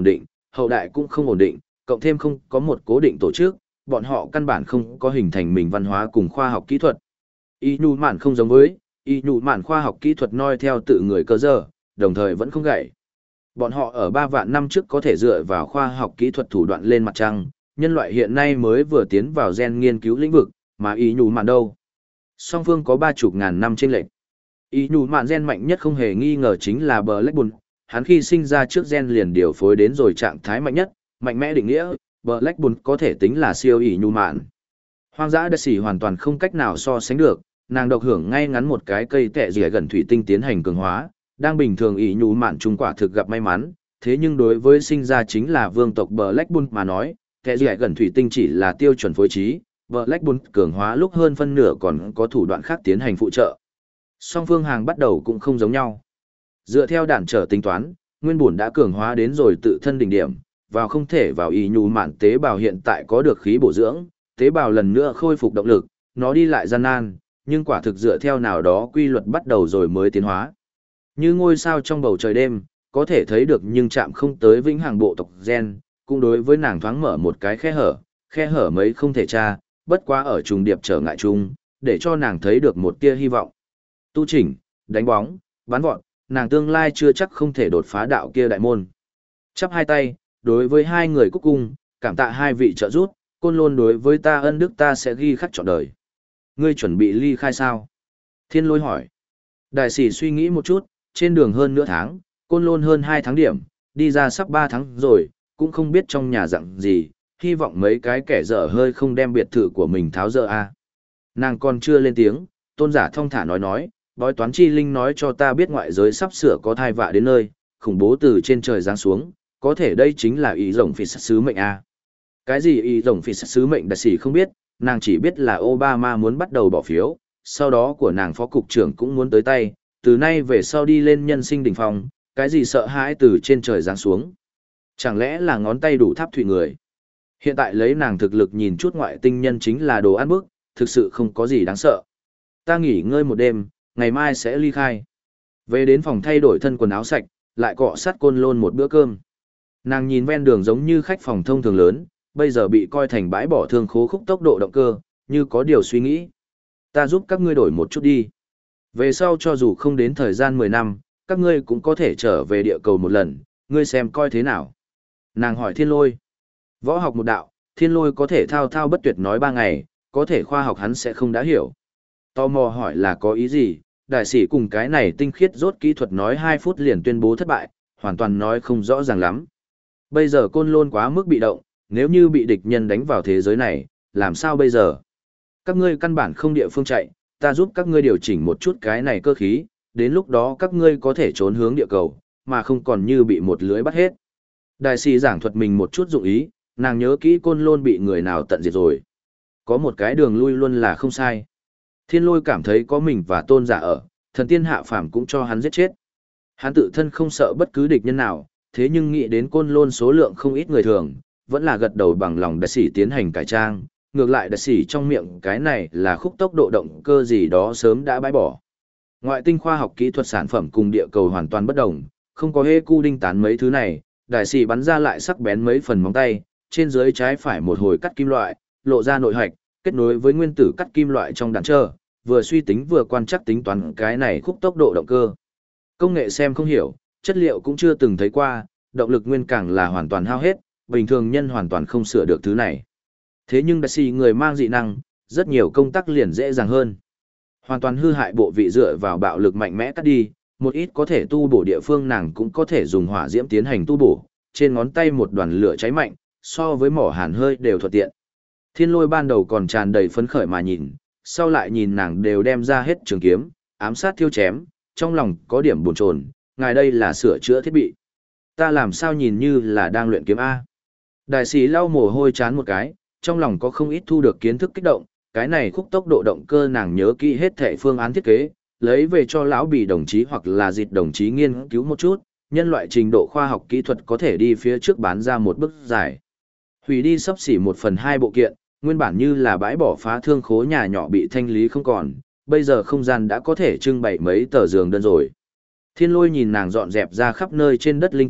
hậu đại cũng không ổn định, cộng thêm không có một cố định tổ chức, bọn họ căn bản không có hình thành mình văn hóa cùng khoa học kỹ thuật. Y nhu mạn không giống với, y nhu mạn khoa học kỹ thuật noi theo tự người cơ giờ, đồng thời vẫn không gãy. Bọn họ ở ba vạn năm trước có thể dựa vào khoa học kỹ thuật thủ đoạn lên mặt trăng, nhân loại hiện nay mới vừa tiến vào gen nghiên cứu lĩnh vực, mà y nhu mạn đâu. Song phương có ba chục ngàn năm chênh lệch. Y nhu mạn gen mạnh nhất không hề nghi ngờ chính là Blackburn, hắn khi sinh ra trước gen liền điều phối đến rồi trạng thái mạnh nhất, mạnh mẽ định nghĩa, Blackburn có thể tính là siêu y nhu mạn. Hoang dã đất xỉ hoàn toàn không cách nào so sánh được, nàng độc hưởng ngay ngắn một cái cây tệ rỉa gần thủy tinh tiến hành cường hóa, đang bình thường y nhu mạn trung quả thực gặp may mắn, thế nhưng đối với sinh ra chính là vương tộc Blackburn mà nói, tệ rỉa gần thủy tinh chỉ là tiêu chuẩn phối trí, Blackburn cường hóa lúc hơn phân nửa còn có thủ đoạn khác tiến hành phụ trợ. Song phương hàng bắt đầu cũng không giống nhau. Dựa theo đạn trở tính toán, nguyên bổn đã cường hóa đến rồi tự thân đỉnh điểm, vào không thể vào y nhu mạn tế bào hiện tại có được khí bổ dưỡng, tế bào lần nữa khôi phục động lực, nó đi lại gian nan, nhưng quả thực dựa theo nào đó quy luật bắt đầu rồi mới tiến hóa. Như ngôi sao trong bầu trời đêm, có thể thấy được nhưng chạm không tới vĩnh hằng bộ tộc gen, cũng đối với nàng thoáng mở một cái khe hở, khe hở mấy không thể tra, bất quá ở trùng điệp trở ngại chung, để cho nàng thấy được một tia hy vọng. Tu chỉnh, đánh bóng, bắn vọt, nàng tương lai chưa chắc không thể đột phá đạo kia đại môn. Chắp hai tay, đối với hai người cúc cung, cảm tạ hai vị trợ giúp, Côn Lôn đối với ta ân đức ta sẽ ghi khắc trọn đời. Ngươi chuẩn bị ly khai sao? Thiên Lôi hỏi. Đại sĩ suy nghĩ một chút, trên đường hơn nửa tháng, Côn Lôn hơn hai tháng điểm, đi ra sắp ba tháng rồi, cũng không biết trong nhà dặn gì, hy vọng mấy cái kẻ dở hơi không đem biệt thự của mình tháo dỡ a. Nàng còn chưa lên tiếng, tôn giả thong thả nói nói, bói toán chi linh nói cho ta biết ngoại giới sắp sửa có thai vạ đến nơi, khủng bố từ trên trời giáng xuống, có thể đây chính là ý rồng phỉ sứ mệnh a. Cái gì ý rồng phỉ sứ mệnh đại sĩ không biết, nàng chỉ biết là Obama muốn bắt đầu bỏ phiếu, sau đó của nàng phó cục trưởng cũng muốn tới tay, từ nay về sau đi lên nhân sinh đỉnh phong, cái gì sợ hãi từ trên trời giáng xuống. Chẳng lẽ là ngón tay đủ tháp thủy người? Hiện tại lấy nàng thực lực nhìn chút ngoại tinh nhân chính là đồ ăn bức, thực sự không có gì đáng sợ. Ta nghỉ ngơi một đêm, ngày mai sẽ ly khai. Về đến phòng thay đổi thân quần áo sạch, lại cọ sát Côn Lôn một bữa cơm. Nàng nhìn ven đường giống như khách phòng thông thường lớn, bây giờ bị coi thành bãi bỏ thương khố khúc tốc độ động cơ, như có điều suy nghĩ. Ta giúp các ngươi đổi một chút đi. Về sau cho dù không đến thời gian mười năm, các ngươi cũng có thể trở về địa cầu một lần, ngươi xem coi thế nào. Nàng hỏi Thiên Lôi. Võ học một đạo, Thiên Lôi có thể thao thao bất tuyệt nói ba ngày, có thể khoa học hắn sẽ không đã hiểu. Tò mò hỏi là có ý gì, đại sĩ cùng cái này tinh khiết rốt kỹ thuật nói hai phút liền tuyên bố thất bại, hoàn toàn nói không rõ ràng lắm. Bây giờ Côn Lôn quá mức bị động, nếu như bị địch nhân đánh vào thế giới này, làm sao bây giờ? Các ngươi căn bản không địa phương chạy, ta giúp các ngươi điều chỉnh một chút cái này cơ khí, đến lúc đó các ngươi có thể trốn hướng địa cầu, mà không còn như bị một lưới bắt hết. Đại sĩ giảng thuật mình một chút dụng ý, nàng nhớ kỹ Côn Lôn bị người nào tận diệt rồi. Có một cái đường lui luôn là không sai. Thiên Lôi cảm thấy có mình và tôn giả ở, thần tiên hạ phàm cũng cho hắn giết chết. Hắn tự thân không sợ bất cứ địch nhân nào, thế nhưng nghĩ đến Côn Lôn số lượng không ít người thường, vẫn là gật đầu bằng lòng đại sĩ tiến hành cải trang, ngược lại đại sĩ trong miệng cái này là khúc tốc độ động cơ gì đó sớm đã bãi bỏ. Ngoại tinh khoa học kỹ thuật sản phẩm cùng địa cầu hoàn toàn bất đồng, không có hê cu đinh tán mấy thứ này, đại sĩ bắn ra lại sắc bén mấy phần móng tay, trên dưới trái phải một hồi cắt kim loại, lộ ra nội hạch, kết nối với nguyên tử cắt kim loại trong đạn trơ, vừa suy tính vừa quan trắc tính toán cái này khúc tốc độ động cơ. Công nghệ xem không hiểu, chất liệu cũng chưa từng thấy qua, động lực nguyên càng là hoàn toàn hao hết, bình thường nhân hoàn toàn không sửa được thứ này. Thế nhưng đại sĩ người mang dị năng, rất nhiều công tác liền dễ dàng hơn. Hoàn toàn hư hại bộ vị dựa vào bạo lực mạnh mẽ cắt đi, một ít có thể tu bổ địa phương nàng cũng có thể dùng hỏa diễm tiến hành tu bổ, trên ngón tay một đoàn lửa cháy mạnh, so với mỏ hàn hơi đều thuận tiện. Thiên Lôi ban đầu còn tràn đầy phấn khởi mà nhìn, sau lại nhìn nàng đều đem ra hết trường kiếm, ám sát thiêu chém, trong lòng có điểm buồn chồn, ngài đây là sửa chữa thiết bị. Ta làm sao nhìn như là đang luyện kiếm A. Đại sĩ lau mồ hôi chán một cái, trong lòng có không ít thu được kiến thức kích động, cái này khúc tốc độ động cơ nàng nhớ kỹ hết thệ phương án thiết kế, lấy về cho lão bì đồng chí hoặc là dịt đồng chí nghiên cứu một chút, nhân loại trình độ khoa học kỹ thuật có thể đi phía trước bán ra một bước dài. Hủy đi sắp xỉ một phần hai bộ kiện, nguyên bản như là bãi bỏ phá thương khố nhà nhỏ bị thanh lý không còn, bây giờ không gian đã có thể trưng bày mấy tờ giường đơn rồi. Thiên Lôi nhìn nàng dọn dẹp ra khắp nơi trên đất linh kiện,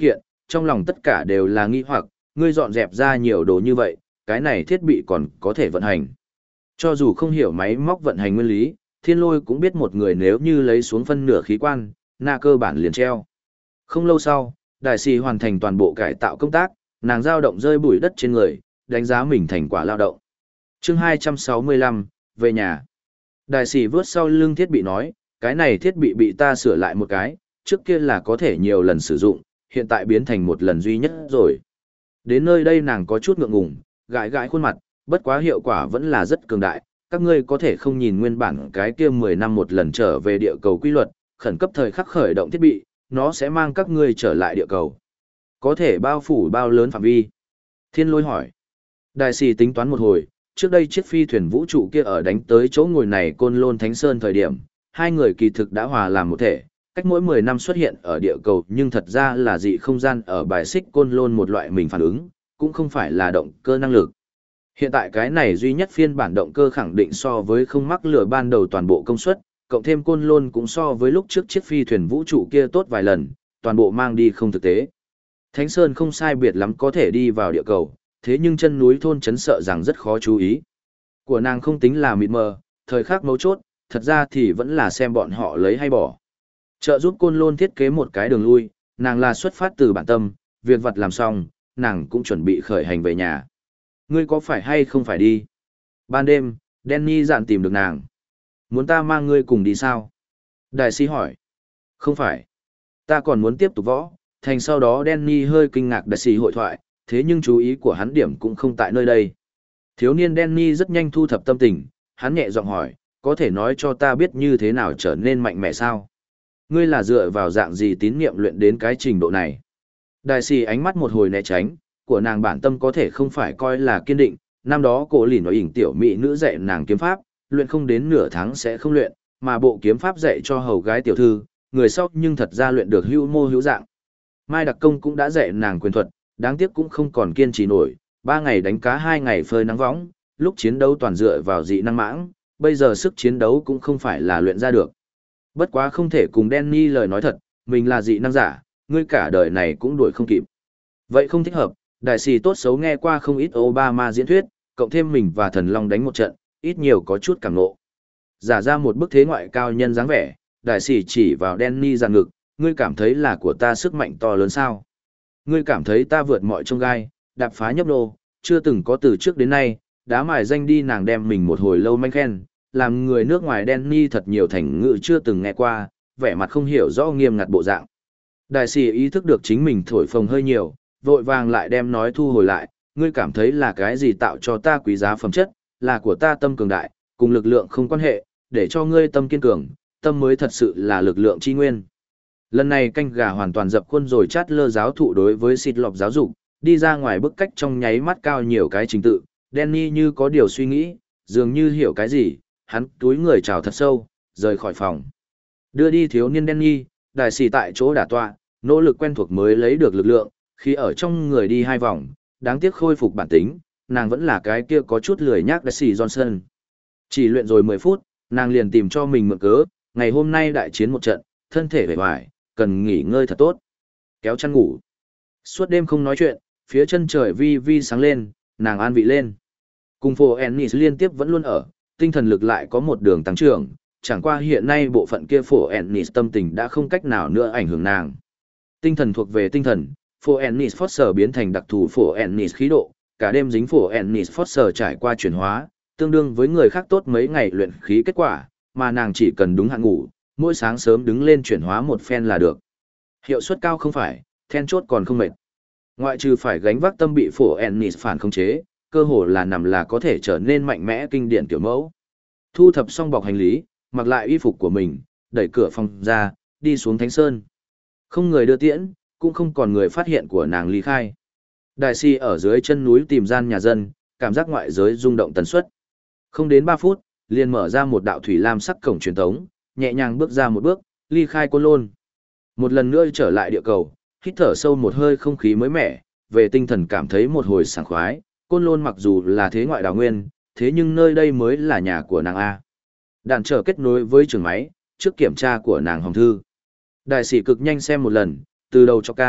trong lòng tất cả đều là nghi hoặc, ngươi dọn dẹp ra nhiều đồ như vậy, cái này thiết bị còn có thể vận hành. Cho dù không hiểu máy móc vận hành nguyên lý, thiên lôi cũng biết một người nếu như lấy xuống phân nửa khí quan, na cơ bản liền treo. Không lâu sau, đại sĩ hoàn thành toàn bộ cải tạo công tác, nàng dao động rơi bụi đất trên người, đánh giá mình thành quả lao động. Chương hai trăm sáu mươi lăm, về nhà. Đại sĩ vướt sau lưng thiết bị nói, cái này thiết bị bị ta sửa lại một cái, trước kia là có thể nhiều lần sử dụng, hiện tại biến thành một lần duy nhất rồi. Đến nơi đây nàng có chút ngượng ngùng, gãi gãi khuôn mặt, bất quá hiệu quả vẫn là rất cường đại, các ngươi có thể không nhìn nguyên bản cái kia mười năm một lần trở về địa cầu quy luật, khẩn cấp thời khắc khởi động thiết bị, nó sẽ mang các ngươi trở lại địa cầu. Có thể bao phủ bao lớn phạm vi? Thiên lôi hỏi. Đại sĩ tính toán một hồi, trước đây chiếc phi thuyền vũ trụ kia ở đánh tới chỗ ngồi này Côn Lôn Thánh Sơn thời điểm, hai người kỳ thực đã hòa làm một thể, cách mỗi mười năm xuất hiện ở địa cầu nhưng thật ra là dị không gian ở bài xích Côn Lôn một loại mình phản ứng, cũng không phải là động cơ năng lực. Hiện tại cái này duy nhất phiên bản động cơ khẳng định so với không mắc lửa ban đầu toàn bộ công suất, cộng thêm Côn Lôn cũng so với lúc trước chiếc phi thuyền vũ trụ kia tốt vài lần, toàn bộ mang đi không thực tế. Thánh Sơn không sai biệt lắm có thể đi vào địa cầu, thế nhưng chân núi thôn chấn sợ rằng rất khó chú ý. Của nàng không tính là mịt mờ, thời khắc mấu chốt, thật ra thì vẫn là xem bọn họ lấy hay bỏ. Trợ giúp Côn Lôn thiết kế một cái đường lui, nàng là xuất phát từ bản tâm, việc vật làm xong, nàng cũng chuẩn bị khởi hành về nhà. Ngươi có phải hay không phải đi? Ban đêm, Danny dạn tìm được nàng. Muốn ta mang ngươi cùng đi sao? Đại sĩ hỏi. Không phải. Ta còn muốn tiếp tục võ. Thành sau đó Danny hơi kinh ngạc đại sĩ hội thoại, thế nhưng chú ý của hắn điểm cũng không tại nơi đây. Thiếu niên Danny rất nhanh thu thập tâm tình, hắn nhẹ giọng hỏi, có thể nói cho ta biết như thế nào trở nên mạnh mẽ sao? Ngươi là dựa vào dạng gì tín niệm luyện đến cái trình độ này? Đại sĩ ánh mắt một hồi né tránh, của nàng bản tâm có thể không phải coi là kiên định, năm đó cổ lì nói ỉnh tiểu mỹ nữ dạy nàng kiếm pháp, luyện không đến nửa tháng sẽ không luyện, mà bộ kiếm pháp dạy cho hầu gái tiểu thư, người sau nhưng thật ra luyện được hữu mô hữu dạng. Mai Đặc Công cũng đã dạy nàng quyền thuật, đáng tiếc cũng không còn kiên trì nổi, ba ngày đánh cá hai ngày phơi nắng võng, lúc chiến đấu toàn dựa vào dị năng mãng, bây giờ sức chiến đấu cũng không phải là luyện ra được. Bất quá không thể cùng Danny lời nói thật, mình là dị năng giả, ngươi cả đời này cũng đuổi không kịp. Vậy không thích hợp, đại sĩ tốt xấu nghe qua không ít Obama diễn thuyết, cộng thêm mình và thần long đánh một trận, ít nhiều có chút cảm nộ. Giả ra một bức thế ngoại cao nhân dáng vẻ, đại sĩ chỉ vào Danny giằng ngực, ngươi cảm thấy là của ta sức mạnh to lớn sao? Ngươi cảm thấy ta vượt mọi chông gai, đạp phá nhấp nô, chưa từng có từ trước đến nay, đá mài danh đi nàng đem mình một hồi lâu manh khen, làm người nước ngoài Danny thật nhiều thành ngữ chưa từng nghe qua, vẻ mặt không hiểu rõ nghiêm ngặt bộ dạng. Đại sĩ ý thức được chính mình thổi phồng hơi nhiều, vội vàng lại đem nói thu hồi lại, ngươi cảm thấy là cái gì tạo cho ta quý giá phẩm chất, là của ta tâm cường đại, cùng lực lượng không quan hệ, để cho ngươi tâm kiên cường, tâm mới thật sự là lực lượng chi nguyên. Lần này canh gà hoàn toàn dập khuôn rồi chát lơ giáo thụ đối với xịt lọc giáo dục, đi ra ngoài bức cách trong nháy mắt cao nhiều cái trình tự, Danny như có điều suy nghĩ, dường như hiểu cái gì, hắn túi người chào thật sâu, rời khỏi phòng. Đưa đi thiếu niên Danny, đại sĩ tại chỗ đả tọa, nỗ lực quen thuộc mới lấy được lực lượng, khi ở trong người đi hai vòng, đáng tiếc khôi phục bản tính, nàng vẫn là cái kia có chút lười nhác đại sĩ Johnson. Chỉ luyện rồi mười phút, nàng liền tìm cho mình mượn cớ, ngày hôm nay đại chiến một trận, thân thể vẻ vải, cần nghỉ ngơi thật tốt. Kéo chăn ngủ. Suốt đêm không nói chuyện, phía chân trời vi vi sáng lên, nàng an vị lên. Cùng phổ Ennis liên tiếp vẫn luôn ở, tinh thần lực lại có một đường tăng trưởng, chẳng qua hiện nay bộ phận kia phổ Ennis tâm tình đã không cách nào nữa ảnh hưởng nàng. Tinh thần thuộc về tinh thần, phổ Ennis Foster biến thành đặc thù phổ Ennis khí độ, cả đêm dính phổ Ennis Foster trải qua chuyển hóa, tương đương với người khác tốt mấy ngày luyện khí kết quả, mà nàng chỉ cần đúng hạn ngủ, mỗi sáng sớm đứng lên chuyển hóa một phen là được. Hiệu suất cao không phải, then chốt còn không mệt. Ngoại trừ phải gánh vác tâm bị phổ Ennis phản khống chế, cơ hồ là nằm là có thể trở nên mạnh mẽ kinh điển kiểu mẫu. Thu thập xong bọc hành lý, mặc lại y phục của mình, đẩy cửa phòng ra, đi xuống Thánh Sơn. Không người đưa tiễn, cũng không còn người phát hiện của nàng ly khai. Đại si ở dưới chân núi tìm gian nhà dân, cảm giác ngoại giới rung động tần suất. Không đến ba phút, liền mở ra một đạo thủy lam sắc cổng truyền tống, nhẹ nhàng bước ra một bước, ly khai Côn Lôn. Một lần nữa trở lại địa cầu, hít thở sâu một hơi không khí mới mẻ, về tinh thần cảm thấy một hồi sảng khoái. Côn Lôn mặc dù là thế ngoại đào nguyên, thế nhưng nơi đây mới là nhà của nàng A. Đạn trở kết nối với trường máy, trước kiểm tra của nàng Hồng Thư. Đại sĩ cực nhanh xem một lần, từ đầu cho ca,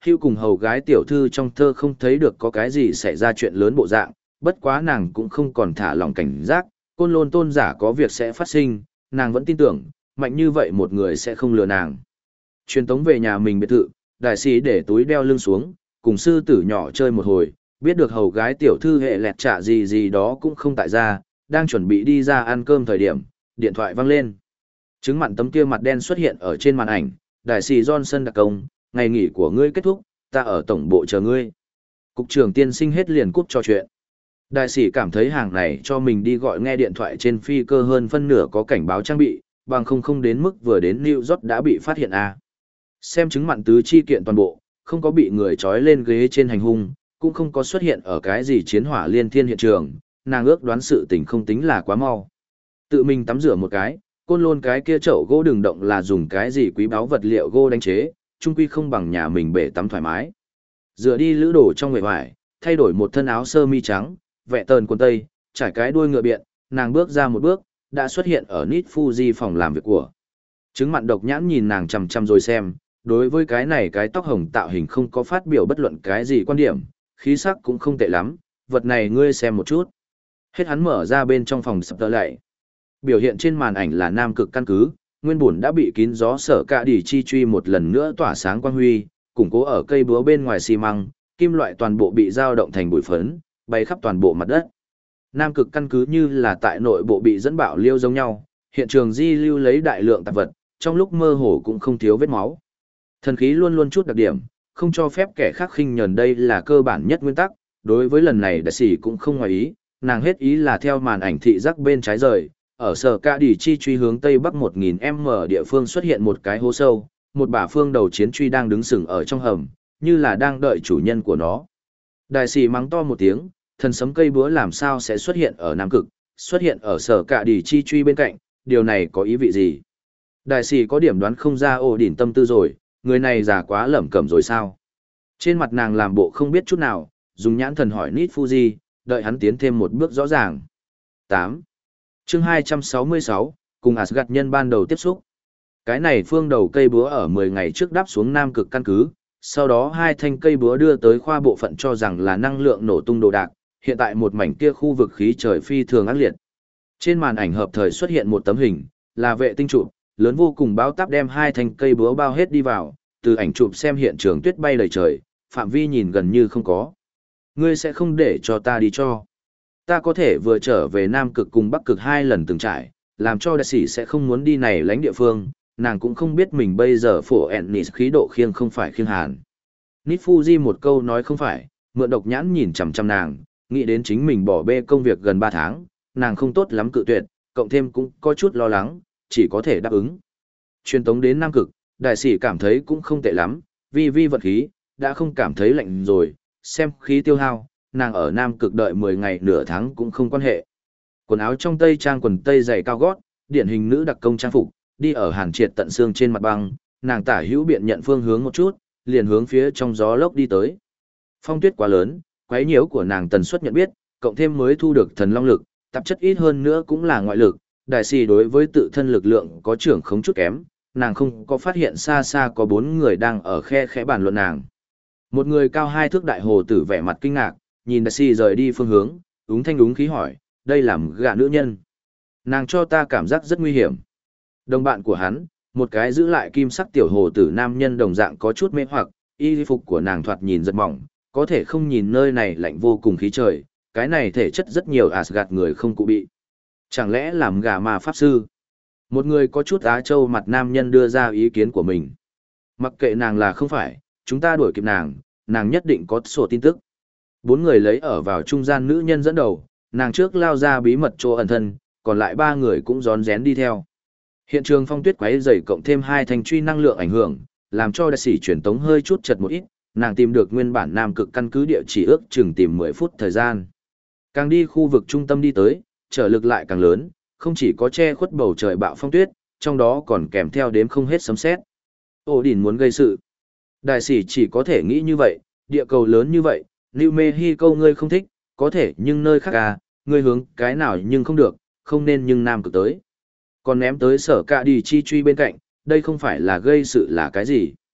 Hưu cùng hầu gái tiểu thư trong thơ không thấy được có cái gì xảy ra chuyện lớn bộ dạng, bất quá nàng cũng không còn thả lòng cảnh giác, côn lôn tôn giả có việc sẽ phát sinh, nàng vẫn tin tưởng, mạnh như vậy một người sẽ không lừa nàng. Truyền tống về nhà mình biệt thự, đại sĩ để túi đeo lưng xuống, cùng sư tử nhỏ chơi một hồi, biết được hầu gái tiểu thư hệ lẹt trả gì gì đó cũng không tại ra, đang chuẩn bị đi ra ăn cơm thời điểm, điện thoại vang lên. Chứng mặn tấm kia mặt đen xuất hiện ở trên màn ảnh, đại sĩ Johnson đặc công, ngày nghỉ của ngươi kết thúc, ta ở tổng bộ chờ ngươi. Cục trưởng tiên sinh hết liền cúp trò chuyện. Đại sĩ cảm thấy hàng này cho mình đi gọi nghe điện thoại trên phi cơ hơn phân nửa có cảnh báo trang bị, bằng không không đến mức vừa đến New York đã bị phát hiện à. Xem chứng mặn tứ chi kiện toàn bộ, không có bị người trói lên ghế trên hành hung, cũng không có xuất hiện ở cái gì chiến hỏa liên thiên hiện trường, nàng ước đoán sự tình không tính là quá mau. Tự mình tắm rửa một cái, côn lôn cái kia chậu gỗ đường động là dùng cái gì quý báu vật liệu gỗ đánh chế, chung quy không bằng nhà mình bể tắm thoải mái. Rửa đi lữ đổ trong người hoài, thay đổi một thân áo sơ mi trắng, vẹ tờn quần tây, trải cái đuôi ngựa biện, nàng bước ra một bước, đã xuất hiện ở Nít Fuji phòng làm việc của. Chứng mặn độc nhãn nhìn nàng chằm chằm rồi xem, đối với cái này cái tóc hồng tạo hình không có phát biểu bất luận cái gì quan điểm, khí sắc cũng không tệ lắm, vật này ngươi xem một chút. Hết hắn mở ra bên trong phòng sập tờ lại. Biểu hiện trên màn ảnh là Nam Cực căn cứ, nguyên bổn đã bị kín gió sở cả đỉ chi truy một lần nữa tỏa sáng quang huy, củng cố ở cây búa bên ngoài xi măng, kim loại toàn bộ bị dao động thành bụi phấn, bay khắp toàn bộ mặt đất. Nam Cực căn cứ như là tại nội bộ bị dẫn bạo liêu giống nhau, hiện trường di lưu lấy đại lượng tạp vật, trong lúc mơ hồ cũng không thiếu vết máu. Thần khí luôn luôn chút đặc điểm, không cho phép kẻ khác khinh nhẫn, đây là cơ bản nhất nguyên tắc, đối với lần này đại sĩ cũng không ngoài ý, nàng hết ý là theo màn ảnh thị giác bên trái rời, ở sở ca đỉ chi truy hướng tây bắc một nghìn m địa phương xuất hiện một cái hố sâu, một bả phương đầu chiến truy đang đứng sừng ở trong hầm, như là đang đợi chủ nhân của nó. Đại sĩ mắng to một tiếng, thần sấm cây búa làm sao sẽ xuất hiện ở Nam Cực, xuất hiện ở sở ca đỉ chi truy bên cạnh, điều này có ý vị gì? Đại sĩ có điểm đoán không ra ổ đỉnh tâm tư rồi, người này già quá lẩm cẩm rồi sao? Trên mặt nàng làm bộ không biết chút nào, dùng nhãn thần hỏi Nít Fuji, đợi hắn tiến thêm một bước rõ ràng. tám. Chương hai trăm sáu mươi sáu, cùng Asgard nhân ban đầu tiếp xúc. Cái này phương đầu cây búa ở mười ngày trước đáp xuống Nam Cực căn cứ, sau đó hai thanh cây búa đưa tới khoa bộ phận cho rằng là năng lượng nổ tung đồ đạc, hiện tại một mảnh kia khu vực khí trời phi thường ác liệt. Trên màn ảnh hợp thời xuất hiện một tấm hình, là vệ tinh chụp, lớn vô cùng báo táp đem hai thanh cây búa bao hết đi vào, từ ảnh chụp xem hiện trường tuyết bay đầy trời, phạm vi nhìn gần như không có. Ngươi sẽ không để cho ta đi cho. Ta có thể vừa trở về Nam Cực cùng Bắc Cực hai lần từng trải, làm cho đại sĩ sẽ không muốn đi này lánh địa phương, nàng cũng không biết mình bây giờ phổ Ennis khí độ khiêng không phải khiêng hàn. Nít Fuji một câu nói không phải, mượn độc nhãn nhìn chằm chằm nàng, nghĩ đến chính mình bỏ bê công việc gần ba tháng, nàng không tốt lắm cự tuyệt, cộng thêm cũng có chút lo lắng, chỉ có thể đáp ứng. Truyền tống đến Nam Cực, đại sĩ cảm thấy cũng không tệ lắm, vì vi vật khí, đã không cảm thấy lạnh rồi, xem khí tiêu hao, nàng ở Nam Cực đợi mười ngày nửa tháng cũng không quan hệ. Quần áo trong tây trang quần tây dày cao gót, điển hình nữ đặc công trang phục, đi ở hàn triệt tận xương trên mặt băng, nàng tả hữu biện nhận phương hướng một chút, liền hướng phía trong gió lốc đi tới. Phong tuyết quá lớn, quấy nhiễu của nàng tần suất nhận biết, cộng thêm mới thu được thần long lực, tạp chất ít hơn nữa cũng là ngoại lực, đại sĩ đối với tự thân lực lượng có trưởng không chút kém, nàng không có phát hiện xa xa có bốn người đang ở khe khẽ bàn luận nàng. Một người cao hai thước đại hồ tử vẻ mặt kinh ngạc, nhìn đại sĩ rời đi phương hướng, úng thanh úng khí hỏi, đây là gã nữ nhân. Nàng cho ta cảm giác rất nguy hiểm. Đồng bạn của hắn, một cái giữ lại kim sắc tiểu hồ tử nam nhân đồng dạng có chút mê hoặc, y phục của nàng thoạt nhìn rất mỏng, có thể không nhìn nơi này lạnh vô cùng khí trời, cái này thể chất rất nhiều Asgard người không cụ bị. Chẳng lẽ làm gà ma pháp sư? Một người có chút Á Châu mặt nam nhân đưa ra ý kiến của mình. Mặc kệ nàng là không phải, chúng ta đuổi kịp nàng, nàng nhất định có sổ tin tức. Bốn người lấy ở vào trung gian nữ nhân dẫn đầu, nàng trước lao ra bí mật chỗ ẩn thân, còn lại ba người cũng rón rén đi theo. Hiện trường phong tuyết quấy dày cộng thêm hai thanh truy năng lượng ảnh hưởng, làm cho đại sĩ truyền tống hơi chút chật một ít, nàng tìm được nguyên bản Nam Cực căn cứ địa chỉ ước chừng tìm mười phút thời gian. Càng đi khu vực trung tâm đi tới, trở lực lại càng lớn, không chỉ có che khuất bầu trời bạo phong tuyết, trong đó còn kèm theo đếm không hết sấm sét. Ô Đỉnh muốn gây sự. Đại sĩ chỉ có thể nghĩ như vậy, địa cầu lớn như vậy, New Mexico ngươi không thích, có thể nhưng nơi khác à, ngươi hướng cái nào nhưng không được, không nên nhưng Nam Cực tới. Còn ném tới sở cả đi chi truy bên cạnh, đây không phải là gây sự là cái gì.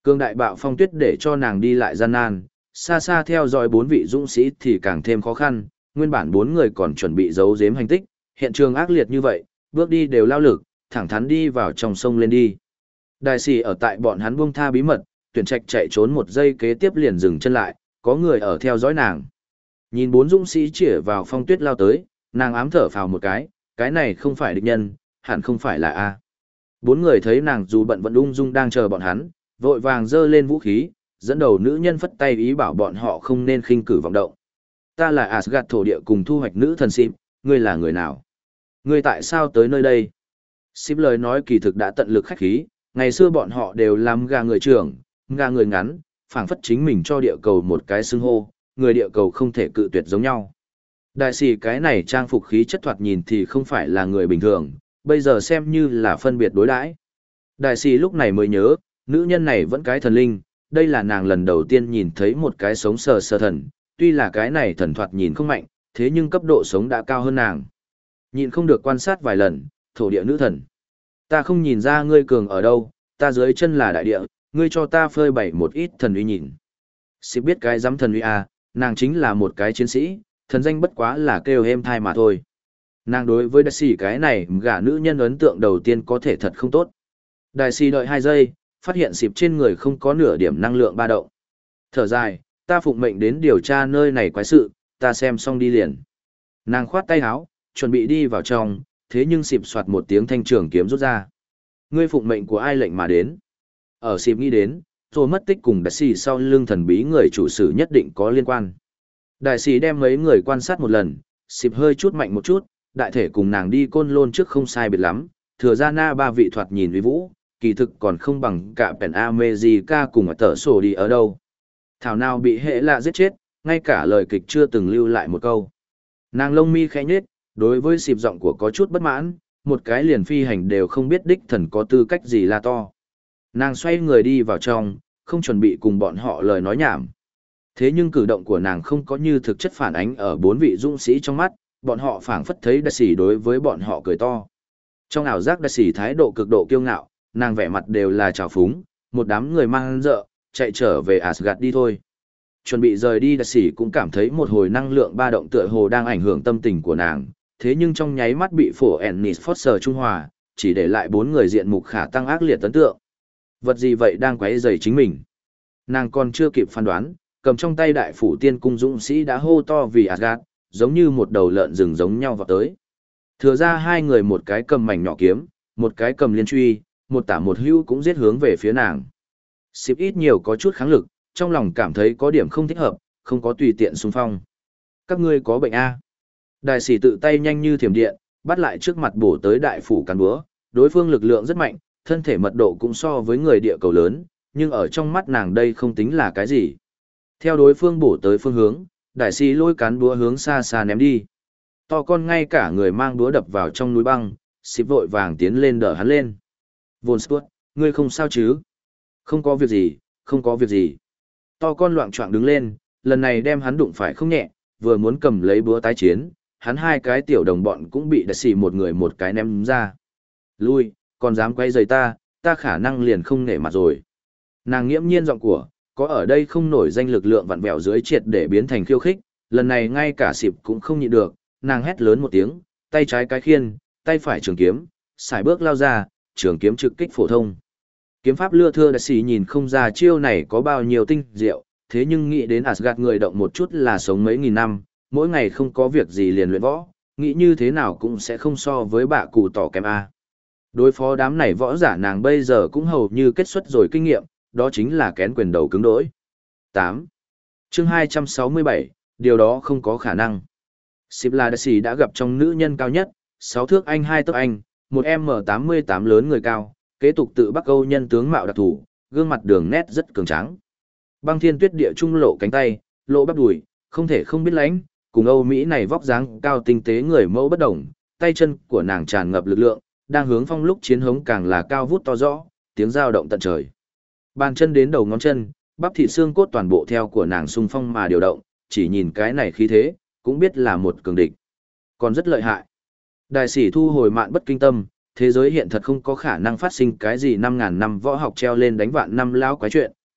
Cương đại bạo phong tuyết để cho nàng đi lại gian nan, xa xa theo dõi bốn vị dũng sĩ thì càng thêm khó khăn, nguyên bản bốn người còn chuẩn bị giấu giếm hành tích, hiện trường ác liệt như vậy, bước đi đều lao lực, thẳng thắn đi vào trong sông lên đi. Đại sĩ ở tại bọn hắn buông tha bí mật, tuyển trạch chạy trốn một giây kế tiếp liền dừng chân lại, có người ở theo dõi nàng. Nhìn bốn dũng sĩ chĩa vào phong tuyết lao tới, nàng ám thở phào một cái, cái này không phải địch nhân, hẳn không phải là A. Bốn người thấy nàng dù bận vẫn ung dung đang chờ bọn hắn, vội vàng giơ lên vũ khí, dẫn đầu nữ nhân phất tay ý bảo bọn họ không nên khinh cử vọng động. Ta là Asgard thổ địa cùng thu hoạch nữ thần Sif, ngươi là người nào? Ngươi tại sao tới nơi đây? Sif lời nói kỳ thực đã tận lực khách khí, ngày xưa bọn họ đều làm gà người trưởng, gà người ngắn, phảng phất chính mình cho địa cầu một cái xưng hô, người địa cầu không thể cự tuyệt giống nhau. Đại sĩ cái này trang phục khí chất thoạt nhìn thì không phải là người bình thường, bây giờ xem như là phân biệt đối đãi. Đại sĩ lúc này mới nhớ, nữ nhân này vẫn cái thần linh, đây là nàng lần đầu tiên nhìn thấy một cái sống sờ sờ thần, tuy là cái này thần thoạt nhìn không mạnh, thế nhưng cấp độ sống đã cao hơn nàng. Nhìn không được quan sát vài lần, thổ địa nữ thần. Ta không nhìn ra ngươi cường ở đâu, ta dưới chân là đại địa, ngươi cho ta phơi bày một ít thần uy nhìn. Sĩ biết cái dám thần uy à, nàng chính là một cái chiến sĩ, thần danh bất quá là kêu êm thai mà thôi. Nàng đối với đại sĩ cái này gả nữ nhân ấn tượng đầu tiên có thể thật không tốt. Đại sĩ đợi hai giây, phát hiện xịp trên người không có nửa điểm năng lượng ba động. Thở dài, ta phụng mệnh đến điều tra nơi này quái sự, ta xem xong đi liền. Nàng khoát tay áo, chuẩn bị đi vào trong, thế nhưng xịp soạt một tiếng thanh trường kiếm rút ra. Ngươi phụng mệnh của ai lệnh mà đến? Ở xịp nghĩ đến, rồi mất tích cùng đại sĩ sau lưng thần bí người chủ sử nhất định có liên quan. Đại sĩ đem mấy người quan sát một lần, xịp hơi chút mạnh một chút, đại thể cùng nàng đi côn lôn trước không sai biệt lắm, thừa ra na ba vị thoạt nhìn uy vũ, kỳ thực còn không bằng cả Pen America cùng ở tờ sổ đi ở đâu. Thảo nào bị hệ lạ giết chết, ngay cả lời kịch chưa từng lưu lại một câu. Nàng lông mi khẽ nhếch, đối với xịp giọng của có chút bất mãn, một cái liền phi hành đều không biết đích thần có tư cách gì là to. Nàng xoay người đi vào trong, không chuẩn bị cùng bọn họ lời nói nhảm. Thế nhưng cử động của nàng không có như thực chất phản ánh ở bốn vị dũng sĩ trong mắt, bọn họ phảng phất thấy đại sĩ đối với bọn họ cười to. Trong ảo giác đại sĩ thái độ cực độ kiêu ngạo, nàng vẻ mặt đều là trào phúng, một đám người mang dợ, chạy trở về Asgard đi thôi. Chuẩn bị rời đi đại sĩ cũng cảm thấy một hồi năng lượng ba động tựa hồ đang ảnh hưởng tâm tình của nàng, thế nhưng trong nháy mắt bị phổ Ennis Foster trung hòa, chỉ để lại bốn người diện mục khả tăng ác liệt ấn tượng. Vật gì vậy đang quấy rầy chính mình? Nàng còn chưa kịp phán đoán, cầm trong tay đại phủ tiên cung dũng sĩ đã hô to vì Asgard, giống như một đầu lợn rừng giống nhau vào tới. Thừa ra hai người một cái cầm mảnh nhỏ kiếm, một cái cầm liên truy, một tả một hữu cũng giết hướng về phía nàng. Xịp ít nhiều có chút kháng lực, trong lòng cảm thấy có điểm không thích hợp, không có tùy tiện xung phong. Các ngươi có bệnh A. Đại sĩ tự tay nhanh như thiểm điện, bắt lại trước mặt bổ tới đại phủ cán búa, đối phương lực lượng rất mạnh, thân thể mật độ cũng so với người địa cầu lớn, nhưng ở trong mắt nàng đây không tính là cái gì. Theo đối phương bổ tới phương hướng, đại sĩ lôi cán búa hướng xa xa ném đi. To con ngay cả người mang búa đập vào trong núi băng, xịp vội vàng tiến lên đỡ hắn lên. Von Stuart, ngươi không sao chứ? Không có việc gì, không có việc gì. To con loạng choạng đứng lên, lần này đem hắn đụng phải không nhẹ, vừa muốn cầm lấy búa tái chiến, hắn hai cái tiểu đồng bọn cũng bị đại sĩ một người một cái ném ra. Lui, còn dám quay rời ta, ta khả năng liền không nể mặt rồi. Nàng nghiễm nhiên giọng của, có ở đây không nổi danh lực lượng vặn vẹo dưới triệt để biến thành khiêu khích, lần này ngay cả xịp cũng không nhịn được, nàng hét lớn một tiếng, tay trái cái khiên, tay phải trường kiếm, xài bước lao ra, trường kiếm trực kích phổ thông. Kiếm pháp lưa thưa đại sĩ nhìn không ra chiêu này có bao nhiêu tinh diệu, thế nhưng nghĩ đến Asgard người động một chút là sống mấy nghìn năm, mỗi ngày không có việc gì liền luyện võ, nghĩ như thế nào cũng sẽ không so với bạ cụ tỏ kém A. Đối phó đám này võ giả nàng bây giờ cũng hầu như kết xuất rồi kinh nghiệm, đó chính là kén quyền đầu cứng đỗi. tám. Chương hai trăm sáu mươi bảy, điều đó không có khả năng. Sip là đại sĩ đã gặp trong nữ nhân cao nhất, sáu thước anh hai tấc anh, một M tám mươi tám lớn người cao, kế tục tự Bắc Âu nhân tướng mạo đặc thủ, gương mặt đường nét rất cường tráng. Băng thiên tuyết địa trung lộ cánh tay, lộ bắp đùi, không thể không biết lãnh, cùng Âu Mỹ này vóc dáng cao tinh tế người mẫu bất đồng, tay chân của nàng tràn ngập lực lượng, đang hướng phong lúc chiến hống càng là cao vút to rõ, tiếng dao động tận trời. Bàn chân đến đầu ngón chân, bắp thịt xương cốt toàn bộ theo của nàng xung phong mà điều động, chỉ nhìn cái này khí thế, cũng biết là một cường địch. Còn rất lợi hại. Đại sĩ thu hồi mạn bất kinh tâm, thế giới hiện thật không có khả năng phát sinh cái gì năm ngàn năm võ học treo lên đánh vạn năm lão quái chuyện,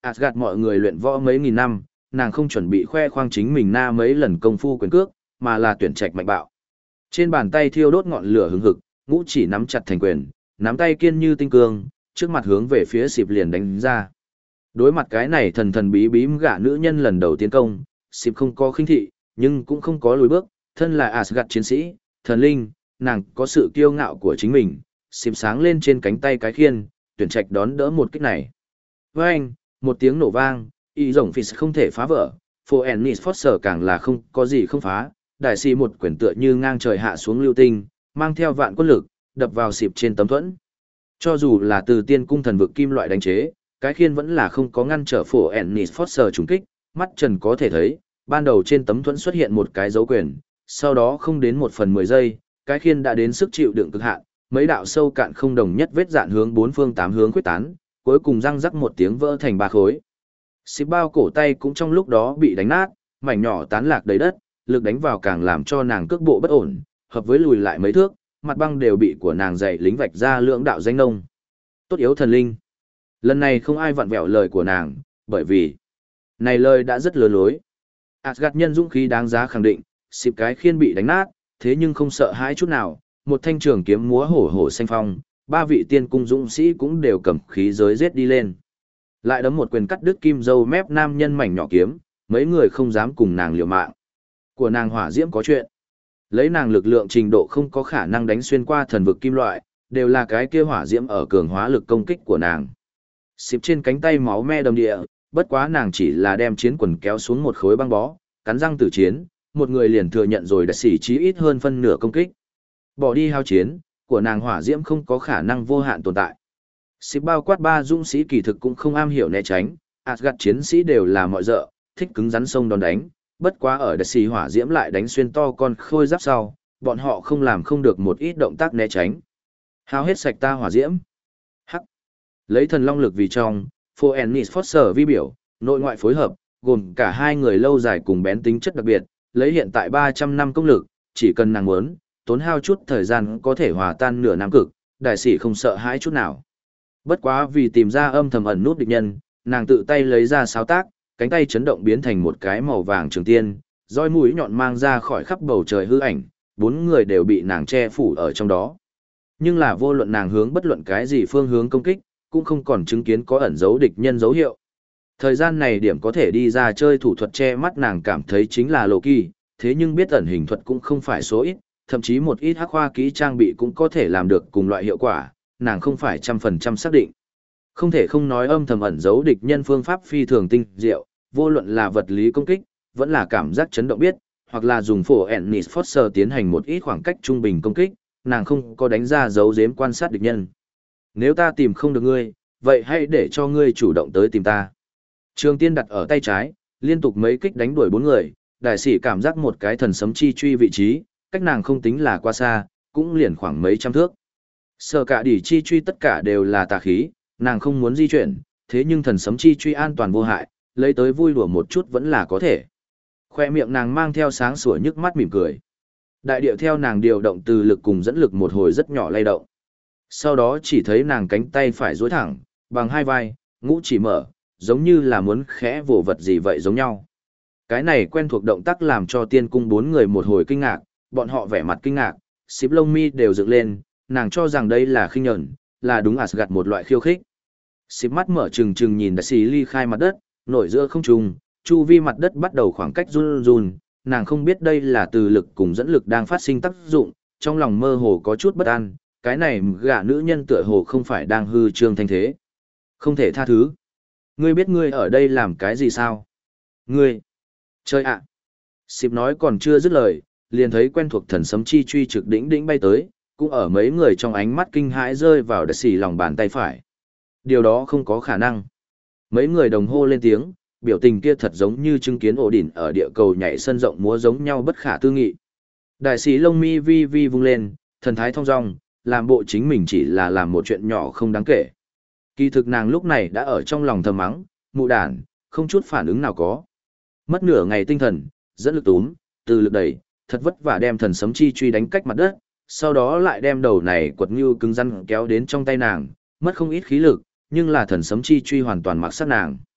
Asgard mọi người luyện võ mấy nghìn năm, nàng không chuẩn bị khoe khoang chính mình na mấy lần công phu quyền cước, mà là tuyển trạch mạnh bạo. Trên bàn tay thiêu đốt ngọn lửa hừng hực, ngũ chỉ nắm chặt thành quyền, nắm tay kiên như tinh cương, trước mặt hướng về phía xịp liền đánh ra. Đối mặt cái này thần thần bí bí gã nữ nhân lần đầu tiến công, xịp không có khinh thị, nhưng cũng không có lùi bước, thân là Asgard chiến sĩ, thần linh, nàng có sự kiêu ngạo của chính mình, xịp sáng lên trên cánh tay cái khiên, tuyển trạch đón đỡ một kích này. Với anh, một tiếng nổ vang, y rồng phì không thể phá vỡ, Phoenix Force càng là không có gì không phá, đại sĩ một quyển tựa như ngang trời hạ xuống lưu tinh, mang theo vạn quân lực, đập vào xịp trên tấm thuẫn. Cho dù là từ tiên cung thần vực kim loại đánh chế, cái khiên vẫn là không có ngăn trở Phoenix Force trùng kích, mắt trần có thể thấy, ban đầu trên tấm thuẫn xuất hiện một cái dấu quyền, sau đó không đến một phần mười giây, cái khiên đã đến sức chịu đựng cực hạn, mấy đạo sâu cạn không đồng nhất vết dạn hướng bốn phương tám hướng quyết tán, cuối cùng răng rắc một tiếng vỡ thành ba khối. Xịp bao cổ tay cũng trong lúc đó bị đánh nát, mảnh nhỏ tán lạc đầy đất, lực đánh vào càng làm cho nàng cước bộ bất ổn, hợp với lùi lại mấy thước, mặt băng đều bị của nàng dày lính vạch ra lưỡng đạo danh nông. Tốt yếu thần linh. Lần này không ai vặn vẹo lời của nàng, bởi vì này lời đã rất lừa lối. Asgard nhân dũng khí đáng giá khẳng định, xịp cái khiên bị đánh nát, thế nhưng không sợ hãi chút nào, một thanh trường kiếm múa hổ hổ xanh phong, ba vị tiên cung dũng sĩ cũng đều cầm khí giới giết đi lên. Lại đấm một quyền cắt đứt kim dâu mép nam nhân mảnh nhỏ kiếm, mấy người không dám cùng nàng liều mạng. Của nàng hỏa diễm có chuyện. Lấy nàng lực lượng trình độ không có khả năng đánh xuyên qua thần vực kim loại, đều là cái kia hỏa diễm ở cường hóa lực công kích của nàng. Xịp trên cánh tay máu me đầm địa, bất quá nàng chỉ là đem chiến quần kéo xuống một khối băng bó, cắn răng tử chiến, một người liền thừa nhận rồi đã xỉ chí ít hơn phân nửa công kích. Bỏ đi hao chiến, của nàng hỏa diễm không có khả năng vô hạn tồn tại. Xịp bao quát ba dũng sĩ kỳ thực cũng không am hiểu né tránh, Asgard chiến sĩ đều là mọi dợ, thích cứng rắn sông đòn đánh, bất quá ở đợt xì hỏa diễm lại đánh xuyên to con khôi giáp sau, bọn họ không làm không được một ít động tác né tránh. Hao hết sạch ta hỏa diễm. Hắc. Lấy thần long lực vì trong, Phoenix Force vi biểu, nội ngoại phối hợp, gồm cả hai người lâu dài cùng bén tính chất đặc biệt, lấy hiện tại ba trăm năm công lực, chỉ cần nàng muốn, tốn hao chút thời gian có thể hòa tan nửa nam cực, đại sĩ không sợ hãi chút nào. Bất quá vì tìm ra âm thầm ẩn nút địch nhân, nàng tự tay lấy ra sáo tác, cánh tay chấn động biến thành một cái màu vàng trường tiên, roi mũi nhọn mang ra khỏi khắp bầu trời hư ảnh, bốn người đều bị nàng che phủ ở trong đó. Nhưng là vô luận nàng hướng bất luận cái gì phương hướng công kích, cũng không còn chứng kiến có ẩn dấu địch nhân dấu hiệu. Thời gian này điểm có thể đi ra chơi thủ thuật che mắt nàng cảm thấy chính là lộ kỳ, thế nhưng biết ẩn hình thuật cũng không phải số ít, thậm chí một ít hắc khoa kỹ trang bị cũng có thể làm được cùng loại hiệu quả, nàng không phải trăm phần trăm xác định. Không thể không nói âm thầm ẩn giấu địch nhân phương pháp phi thường tinh diệu, vô luận là vật lý công kích, vẫn là cảm giác chấn động biết, hoặc là dùng phổ Ennis Foster tiến hành một ít khoảng cách trung bình công kích, nàng không có đánh ra dấu giếm quan sát địch nhân. Nếu ta tìm không được ngươi, vậy hãy để cho ngươi chủ động tới tìm ta. Trường tiên đặt ở tay trái, liên tục mấy kích đánh đuổi bốn người, đại sĩ cảm giác một cái thần sấm chi truy vị trí, cách nàng không tính là quá xa, cũng liền khoảng mấy trăm thước. Sở cả đỉ chi truy tất cả đều là tà khí, nàng không muốn di chuyển, thế nhưng thần sấm chi truy an toàn vô hại, lấy tới vui đùa một chút vẫn là có thể. Khoe miệng nàng mang theo sáng sủa nhức mắt mỉm cười. Đại điệu theo nàng điều động từ lực cùng dẫn lực một hồi rất nhỏ lay động. Sau đó chỉ thấy nàng cánh tay phải duỗi thẳng, bằng hai vai, ngũ chỉ mở, giống như là muốn khẽ vồ vật gì vậy giống nhau. Cái này quen thuộc động tác làm cho tiên cung bốn người một hồi kinh ngạc, bọn họ vẻ mặt kinh ngạc, xíp lông mi đều dựng lên, nàng cho rằng đây là khinh nhẫn, là đúng Asgard một loại khiêu khích. Xíp mắt mở trừng trừng nhìn đại sĩ ly khai mặt đất, nổi giữa không trung, chu vi mặt đất bắt đầu khoảng cách run run, nàng không biết đây là từ lực cùng dẫn lực đang phát sinh tác dụng, trong lòng mơ hồ có chút bất an, cái này gã nữ nhân tựa hồ không phải đang hư trương thanh thế. Không thể tha thứ. Ngươi biết ngươi ở đây làm cái gì sao? Ngươi! Chơi ạ! Xíp nói còn chưa dứt lời, liền thấy quen thuộc thần sấm chi truy trực đỉnh đỉnh bay tới, cũng ở mấy người trong ánh mắt kinh hãi rơi vào đại sĩ lòng bàn tay phải. Điều đó không có khả năng. Mấy người đồng hô lên tiếng, biểu tình kia thật giống như chứng kiến ổ đỉnh ở địa cầu nhảy sân rộng múa giống nhau bất khả tư nghị. Đại sĩ lông mi vi vi vung lên, thần thái thong dong, làm bộ chính mình chỉ là làm một chuyện nhỏ không đáng kể. Kỳ thực nàng lúc này đã ở trong lòng thầm mắng, mụ đàn, không chút phản ứng nào có. Mất nửa ngày tinh thần, dẫn lực túm, từ lực đẩy, thật vất vả đem thần sấm chi truy đánh cách mặt đất, sau đó lại đem đầu này quật như cứng rắn kéo đến trong tay nàng, mất không ít khí lực, nhưng là thần sấm chi truy hoàn toàn mặc sát nàng.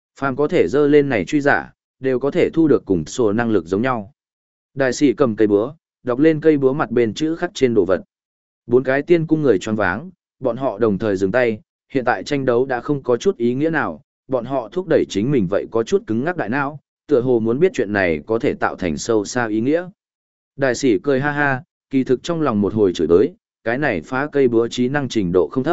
Phàm có thể dơ lên này truy giả, đều có thể thu được cùng sổ năng lực giống nhau. Đại sĩ cầm cây búa, đọc lên cây búa mặt bên chữ khắc trên đồ vật. Bốn cái tiên cung người choáng váng, bọn họ đồng thời dừng tay, hiện tại tranh đấu đã không có chút ý nghĩa nào, bọn họ thúc đẩy chính mình vậy có chút cứng ngắc đại não, tựa hồ muốn biết chuyện này có thể tạo thành sâu xa ý nghĩa. Đại sĩ cười ha ha, kỳ thực trong lòng một hồi chửi tới, cái này phá cây búa trí năng trình độ không thấp.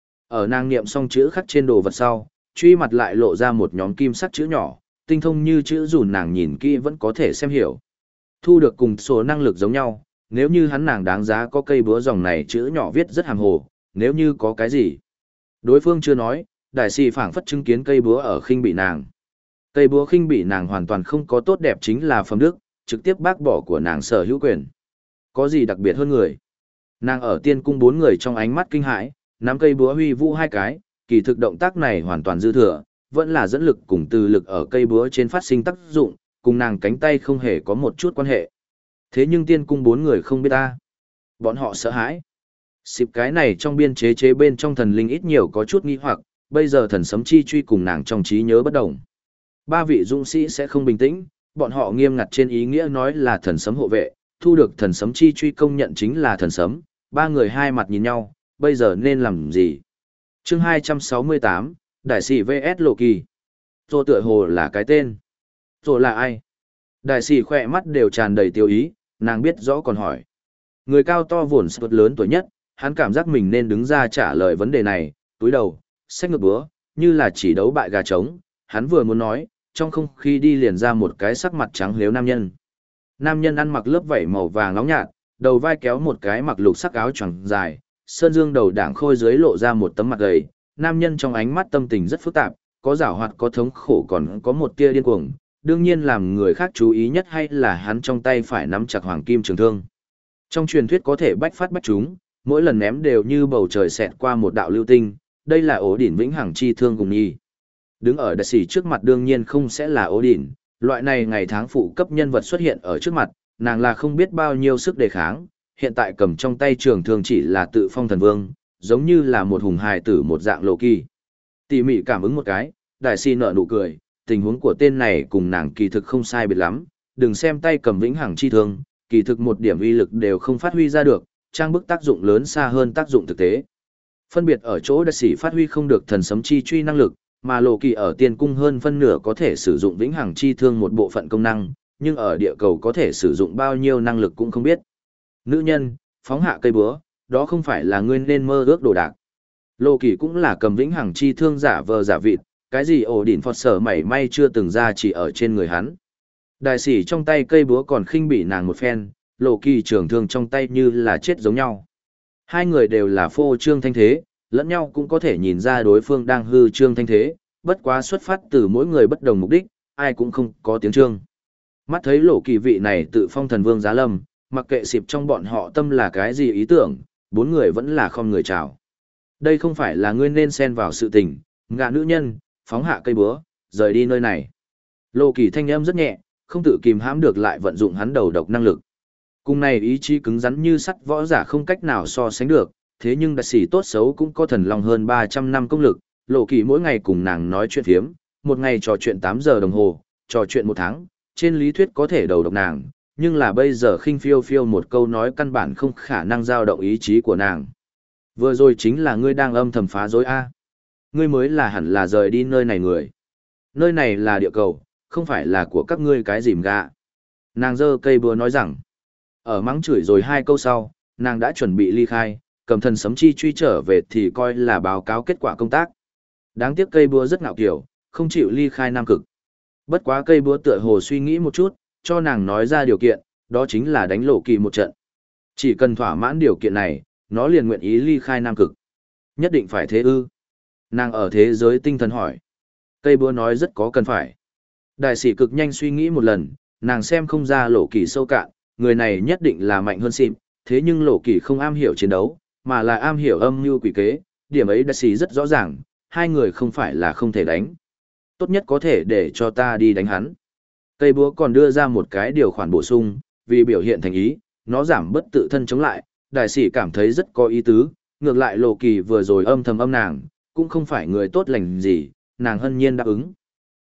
Ở nàng niệm xong chữ khắc trên đồ vật sau, truy mặt lại lộ ra một nhóm kim sắc chữ nhỏ, tinh thông như chữ dùn nàng nhìn kỹ vẫn có thể xem hiểu. Thu được cùng số năng lực giống nhau, nếu như hắn nàng đáng giá có cây búa dòng này chữ nhỏ viết rất hàm hồ, nếu như có cái gì. Đối phương chưa nói, đại sĩ phảng phất chứng kiến cây búa ở khinh bị nàng. Cây búa khinh bị nàng hoàn toàn không có tốt đẹp chính là phẩm đức, trực tiếp bác bỏ của nàng sở hữu quyền. Có gì đặc biệt hơn người? Nàng ở tiên cung bốn người trong ánh mắt kinh hãi, nắm cây búa huy vũ hai cái, kỳ thực động tác này hoàn toàn dư thừa, vẫn là dẫn lực cùng từ lực ở cây búa trên phát sinh tác dụng, cùng nàng cánh tay không hề có một chút quan hệ. Thế nhưng tiên cung bốn người không biết ta. Bọn họ sợ hãi. Xịp cái này trong biên chế chế bên trong thần linh ít nhiều có chút nghi hoặc, bây giờ thần sấm chi truy cùng nàng trong trí nhớ bất đồng. Ba vị dũng sĩ sẽ không bình tĩnh, bọn họ nghiêm ngặt trên ý nghĩa nói là thần sấm hộ vệ, thu được thần sấm chi truy công nhận chính là thần sấm, ba người hai mặt nhìn nhau, bây giờ nên làm gì? Chương hai trăm sáu mươi tám, Đại sĩ vs Lộ Kỳ. Rồi tựa hồ là cái tên. Rồi là ai? Đại sĩ khỏe mắt đều tràn đầy tiêu ý, nàng biết rõ còn hỏi. Người cao to vồn sụt lớn tuổi nhất, hắn cảm giác mình nên đứng ra trả lời vấn đề này, túi đầu, xách ngược búa, như là chỉ đấu bại gà trống, hắn vừa muốn nói, trong không khí đi liền ra một cái sắc mặt trắng liếu nam nhân. Nam nhân ăn mặc lớp vảy màu vàng nóng nhạt, đầu vai kéo một cái mặc lục sắc áo choàng dài, sơn dương đầu đảng khôi dưới lộ ra một tấm mặt gầy. Nam nhân trong ánh mắt tâm tình rất phức tạp, có giảo hoạt có thống khổ còn có một tia điên cuồng, đương nhiên làm người khác chú ý nhất hay là hắn trong tay phải nắm chặt hoàng kim trường thương. Trong truyền thuyết có thể bách phát bách chúng, mỗi lần ném đều như bầu trời xẹt qua một đạo lưu tinh, đây là ổ đỉnh vĩnh hằng chi thương cùng nhi. Đứng ở đại sĩ trước mặt đương nhiên không sẽ là ổ đỉnh, loại này ngày tháng phụ cấp nhân vật xuất hiện ở trước mặt, nàng là không biết bao nhiêu sức đề kháng, hiện tại cầm trong tay trường thương chỉ là tự phong thần vương, giống như là một hùng hài tử một dạng Lộ Kỳ. Tỉ mỉ cảm ứng một cái, đại sĩ nở nụ cười, tình huống của tên này cùng nàng kỳ thực không sai biệt lắm, đừng xem tay cầm vĩnh hằng chi thương, kỳ thực một điểm uy lực đều không phát huy ra được, trang bức tác dụng lớn xa hơn tác dụng thực tế. Phân biệt ở chỗ đại sĩ phát huy không được thần sấm chi truy năng lực, mà Lộ Kỳ ở tiên cung hơn phân nửa có thể sử dụng vĩnh hằng chi thương một bộ phận công năng, nhưng ở địa cầu có thể sử dụng bao nhiêu năng lực cũng không biết. Nữ nhân, phóng hạ cây búa, đó không phải là ngươi nên mơ ước đồ đạc. Lộ Kỳ cũng là cầm vĩnh hằng chi thương giả vờ giả vịt, cái gì ổ đỉnh phọt sở mảy may chưa từng ra chỉ ở trên người hắn. Đại sĩ trong tay cây búa còn khinh bỉ nàng một phen, Lộ Kỳ trường thương trong tay như là chết giống nhau. Hai người đều là phô trương thanh thế, lẫn nhau cũng có thể nhìn ra đối phương đang hư trương thanh thế, bất quá xuất phát từ mỗi người bất đồng mục đích, ai cũng không có tiếng trương. Mắt thấy Lộ Kỳ vị này tự phong thần vương giá lâm, mặc kệ xịp trong bọn họ tâm là cái gì ý tưởng, bốn người vẫn là không người chào. Đây không phải là ngươi nên xen vào sự tình, ngạ nữ nhân, phóng hạ cây búa, rời đi nơi này. Lộ Kỳ thanh âm rất nhẹ, không tự kìm hãm được lại vận dụng hắn đầu độc năng lực. Cùng này ý chí cứng rắn như sắt võ giả không cách nào so sánh được, thế nhưng đại sĩ tốt xấu cũng có thần long hơn ba trăm năm công lực, Lộ Kỳ mỗi ngày cùng nàng nói chuyện phiếm, một ngày trò chuyện tám giờ đồng hồ, trò chuyện một tháng, trên lý thuyết có thể đầu độc nàng, nhưng là bây giờ khinh phiêu phiêu một câu nói căn bản không khả năng dao động ý chí của nàng. Vừa rồi chính là ngươi đang âm thầm phá rối a. Ngươi mới là hẳn là rời đi nơi này người. Nơi này là địa cầu, không phải là của các ngươi cái dìm gạ. Nàng giơ cây búa nói rằng, ở mắng chửi rồi hai câu sau, nàng đã chuẩn bị ly khai, cầm thần sấm chi truy trở về thì coi là báo cáo kết quả công tác. Đáng tiếc cây búa rất ngạo kiểu, không chịu ly khai Nam Cực. Bất quá cây búa tựa hồ suy nghĩ một chút, cho nàng nói ra điều kiện, đó chính là đánh Lộ Kỳ một trận. Chỉ cần thỏa mãn điều kiện này, nó liền nguyện ý ly khai Nam Cực. Nhất định phải thế ư? Nàng ở thế giới tinh thần hỏi. Cây búa nói rất có cần phải. Đại sĩ cực nhanh suy nghĩ một lần, nàng xem không ra Lộ Kỳ sâu cạn, người này nhất định là mạnh hơn xịp, thế nhưng Lộ Kỳ không am hiểu chiến đấu, mà là am hiểu âm mưu quỷ kế, điểm ấy đại sĩ rất rõ ràng, hai người không phải là không thể đánh. Tốt nhất có thể để cho ta đi đánh hắn. Cây búa còn đưa ra một cái điều khoản bổ sung, vì biểu hiện thành ý, nó giảm bất tự thân chống lại, đại sĩ cảm thấy rất có ý tứ, ngược lại Lộ Kỳ vừa rồi âm thầm âm nàng, cũng không phải người tốt lành gì, nàng hân nhiên đáp ứng.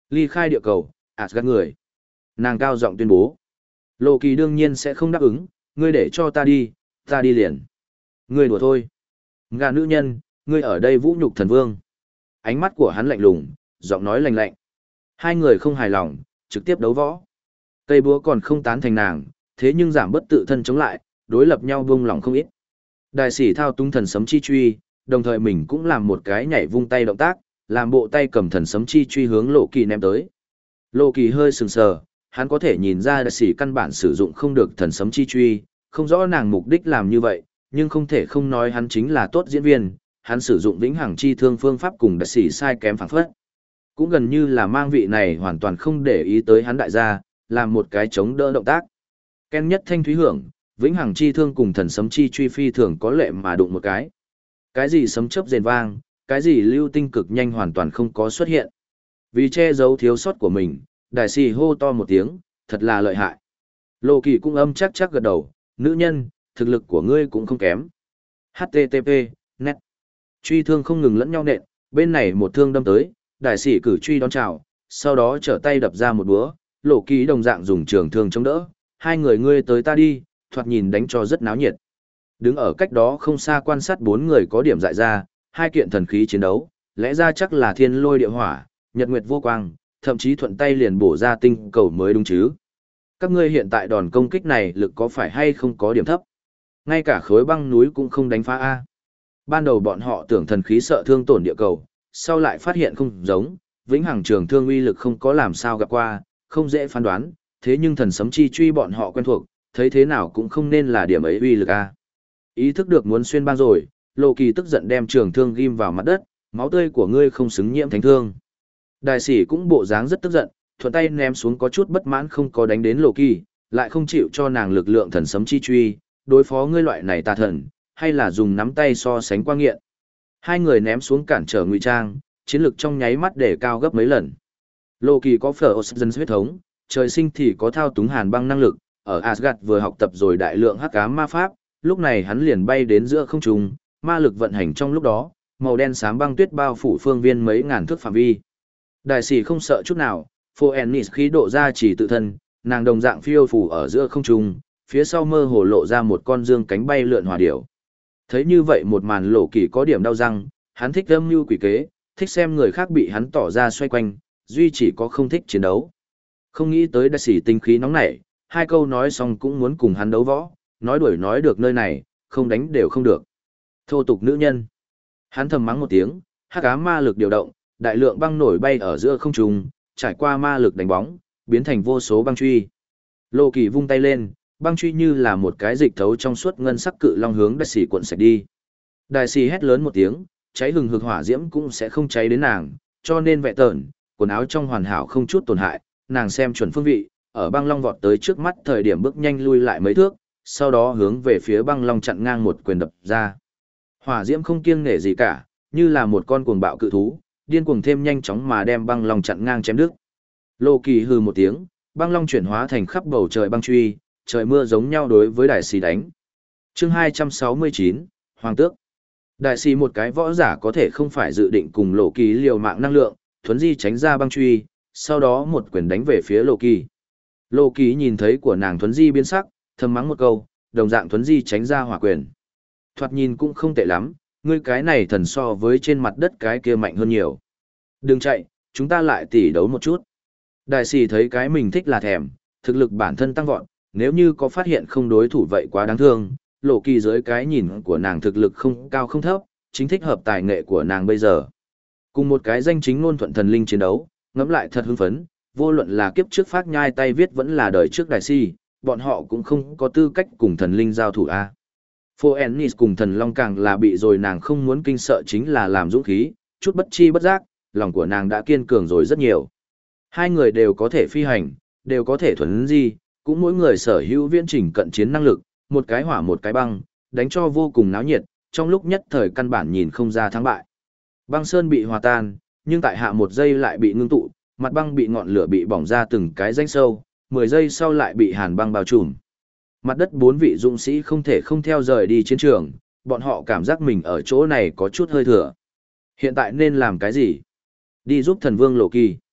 Ly khai địa cầu, Asgard người. Nàng cao giọng tuyên bố. Lộ Kỳ đương nhiên sẽ không đáp ứng, ngươi để cho ta đi, ta đi liền. Ngươi đùa thôi. Ngà nữ nhân, ngươi ở đây vũ nhục thần vương. Ánh mắt của hắn lạnh lùng, giọng nói lạnh lạnh. Hai người không hài lòng, trực tiếp đấu võ. Cây búa còn không tán thành nàng, thế nhưng giảm bất tự thân chống lại, đối lập nhau buông lòng không ít. Đại sĩ thao túng thần sấm chi truy, đồng thời mình cũng làm một cái nhảy vung tay động tác, làm bộ tay cầm thần sấm chi truy hướng Lộ Kỳ ném tới. Lộ Kỳ hơi sừng sờ, hắn có thể nhìn ra đại sĩ căn bản sử dụng không được thần sấm chi truy, không rõ nàng mục đích làm như vậy, nhưng không thể không nói hắn chính là tốt diễn viên, hắn sử dụng vĩnh hằng chi thương phương pháp cùng đại sĩ sai kém phảng phất. Cũng gần như là mang vị này hoàn toàn không để ý tới hắn đại gia, làm một cái chống đỡ động tác. Ken nhất thanh thúy hưởng, vĩnh hằng chi thương cùng thần sấm chi truy phi thường có lệ mà đụng một cái. Cái gì sấm chớp rền vang, cái gì lưu tinh cực nhanh hoàn toàn không có xuất hiện. Vì che giấu thiếu sót của mình, đại sĩ hô to một tiếng, thật là lợi hại. Lộ Kỳ cũng âm chắc chắc gật đầu, nữ nhân, thực lực của ngươi cũng không kém. hát tê tê pê, net. Truy thương không ngừng lẫn nhau nện, bên này một thương đâm tới, đại sĩ cử truy đón chào, sau đó trở tay đập ra một búa, Lộ Kỳ đồng dạng dùng trường thương chống đỡ, hai người ngươi tới ta đi, thoạt nhìn đánh cho rất náo nhiệt. Đứng ở cách đó không xa quan sát bốn người có điểm dại ra, hai kiện thần khí chiến đấu, lẽ ra chắc là thiên lôi địa hỏa, nhật nguyệt vô quang, thậm chí thuận tay liền bổ ra tinh cầu mới đúng chứ. Các ngươi hiện tại đòn công kích này lực có phải hay không có điểm thấp? Ngay cả khối băng núi cũng không đánh phá A. Ban đầu bọn họ tưởng thần khí sợ thương tổn địa cầu, sau lại phát hiện không giống, vĩnh hằng trường thương uy lực không có làm sao gặp qua, không dễ phán đoán, thế nhưng thần sấm chi truy bọn họ quen thuộc, thấy thế nào cũng không nên là điểm ấy uy lực A. Ý thức được muốn xuyên băng rồi, Lộ Kỳ tức giận đem trường thương ghim vào mặt đất, máu tươi của ngươi không xứng nhiễm thánh thương. Đại sĩ cũng bộ dáng rất tức giận, thuận tay ném xuống có chút bất mãn không có đánh đến Lộ Kỳ, lại không chịu cho nàng lực lượng thần sấm chi truy, đối phó ngươi loại này tà thần, hay là dùng nắm tay so sánh qua nghiện. Hai người ném xuống cản trở ngụy trang, chiến lực trong nháy mắt để cao gấp mấy lần. Lộ Kỳ có phở dân huyết thống, trời sinh thì có thao túng hàn băng năng lực, ở Asgard vừa học tập rồi đại lượng hắc ám ma pháp, lúc này hắn liền bay đến giữa không trung, ma lực vận hành trong lúc đó, màu đen xám băng tuyết bao phủ phương viên mấy ngàn thước phạm vi. Đại sĩ không sợ chút nào, Phoenix khí độ ra chỉ tự thân, nàng đồng dạng phiêu phủ ở giữa không trung, phía sau mơ hồ lộ ra một con dương cánh bay lượn hỏa điểu. Thấy như vậy một màn Lộ Kỳ có điểm đau răng, hắn thích âm mưu quỷ kế, thích xem người khác bị hắn tỏ ra xoay quanh, duy chỉ có không thích chiến đấu. Không nghĩ tới đại sĩ tinh khí nóng nảy, hai câu nói xong cũng muốn cùng hắn đấu võ, nói đuổi nói được nơi này, không đánh đều không được. Thô tục nữ nhân. Hắn thầm mắng một tiếng, hắc ám ma lực điều động, đại lượng băng nổi bay ở giữa không trung, trải qua ma lực đánh bóng, biến thành vô số băng truy. Lộ Kỳ vung tay lên, băng truy như là một cái dịch thấu trong suốt ngân sắc cự long hướng đại sĩ cuộn sạch đi. Đại sĩ hét lớn một tiếng, cháy hừng hực hỏa diễm cũng sẽ không cháy đến nàng, cho nên vẹn tởn, quần áo trong hoàn hảo không chút tổn hại, nàng xem chuẩn phương vị, ở băng long vọt tới trước mắt thời điểm bước nhanh lui lại mấy thước, sau đó hướng về phía băng long chặn ngang một quyền đập ra. Hỏa diễm không kiêng nể gì cả, như là một con cuồng bạo cự thú, điên cuồng thêm nhanh chóng mà đem băng long chặn ngang chém đứt. Lộ Kỳ hừ một tiếng, băng long chuyển hóa thành khắp bầu trời băng truy, trời mưa giống nhau đối với đại sĩ đánh. Chương hai trăm sáu mươi chín, Hoàng tước. Đại sĩ một cái võ giả có thể không phải dự định cùng Lộ Kỳ liều mạng năng lượng, thuấn di tránh ra băng truy, sau đó một quyền đánh về phía Lộ Kỳ. Lộ Kỳ nhìn thấy của nàng thuấn di biến sắc, thầm mắng một câu, đồng dạng thuấn di tránh ra hỏa quyền. Thoạt nhìn cũng không tệ lắm, ngươi cái này thần so với trên mặt đất cái kia mạnh hơn nhiều. Đừng chạy, chúng ta lại tỉ đấu một chút. Đại sĩ thấy cái mình thích là thèm, thực lực bản thân tăng vọt, nếu như có phát hiện không đối thủ vậy quá đáng thương, Lộ Kỳ dưới cái nhìn của nàng thực lực không cao không thấp, chính thích hợp tài nghệ của nàng bây giờ. Cùng một cái danh chính ngôn thuận thần linh chiến đấu, ngẫm lại thật hưng phấn, vô luận là kiếp trước phát nhai tay viết vẫn là đời trước đại si, bọn họ cũng không có tư cách cùng thần linh giao thủ a. Phoenix cùng thần long càng là bị rồi nàng không muốn kinh sợ chính là làm dũng khí, chút bất chi bất giác, lòng của nàng đã kiên cường rồi rất nhiều. Hai người đều có thể phi hành, đều có thể thuấn di, cũng mỗi người sở hữu viễn trình cận chiến năng lực, một cái hỏa một cái băng, đánh cho vô cùng náo nhiệt, trong lúc nhất thời căn bản nhìn không ra thắng bại. Băng sơn bị hòa tan, nhưng tại hạ một giây lại bị ngưng tụ, mặt băng bị ngọn lửa bị bỏng ra từng cái rãnh sâu, mười giây sau lại bị hàn băng bao trùm. Mặt đất bốn vị dũng sĩ không thể không theo rời đi chiến trường, bọn họ cảm giác mình ở chỗ này có chút hơi thừa. Hiện tại nên làm cái gì? Đi giúp thần vương Lộ Kỳ.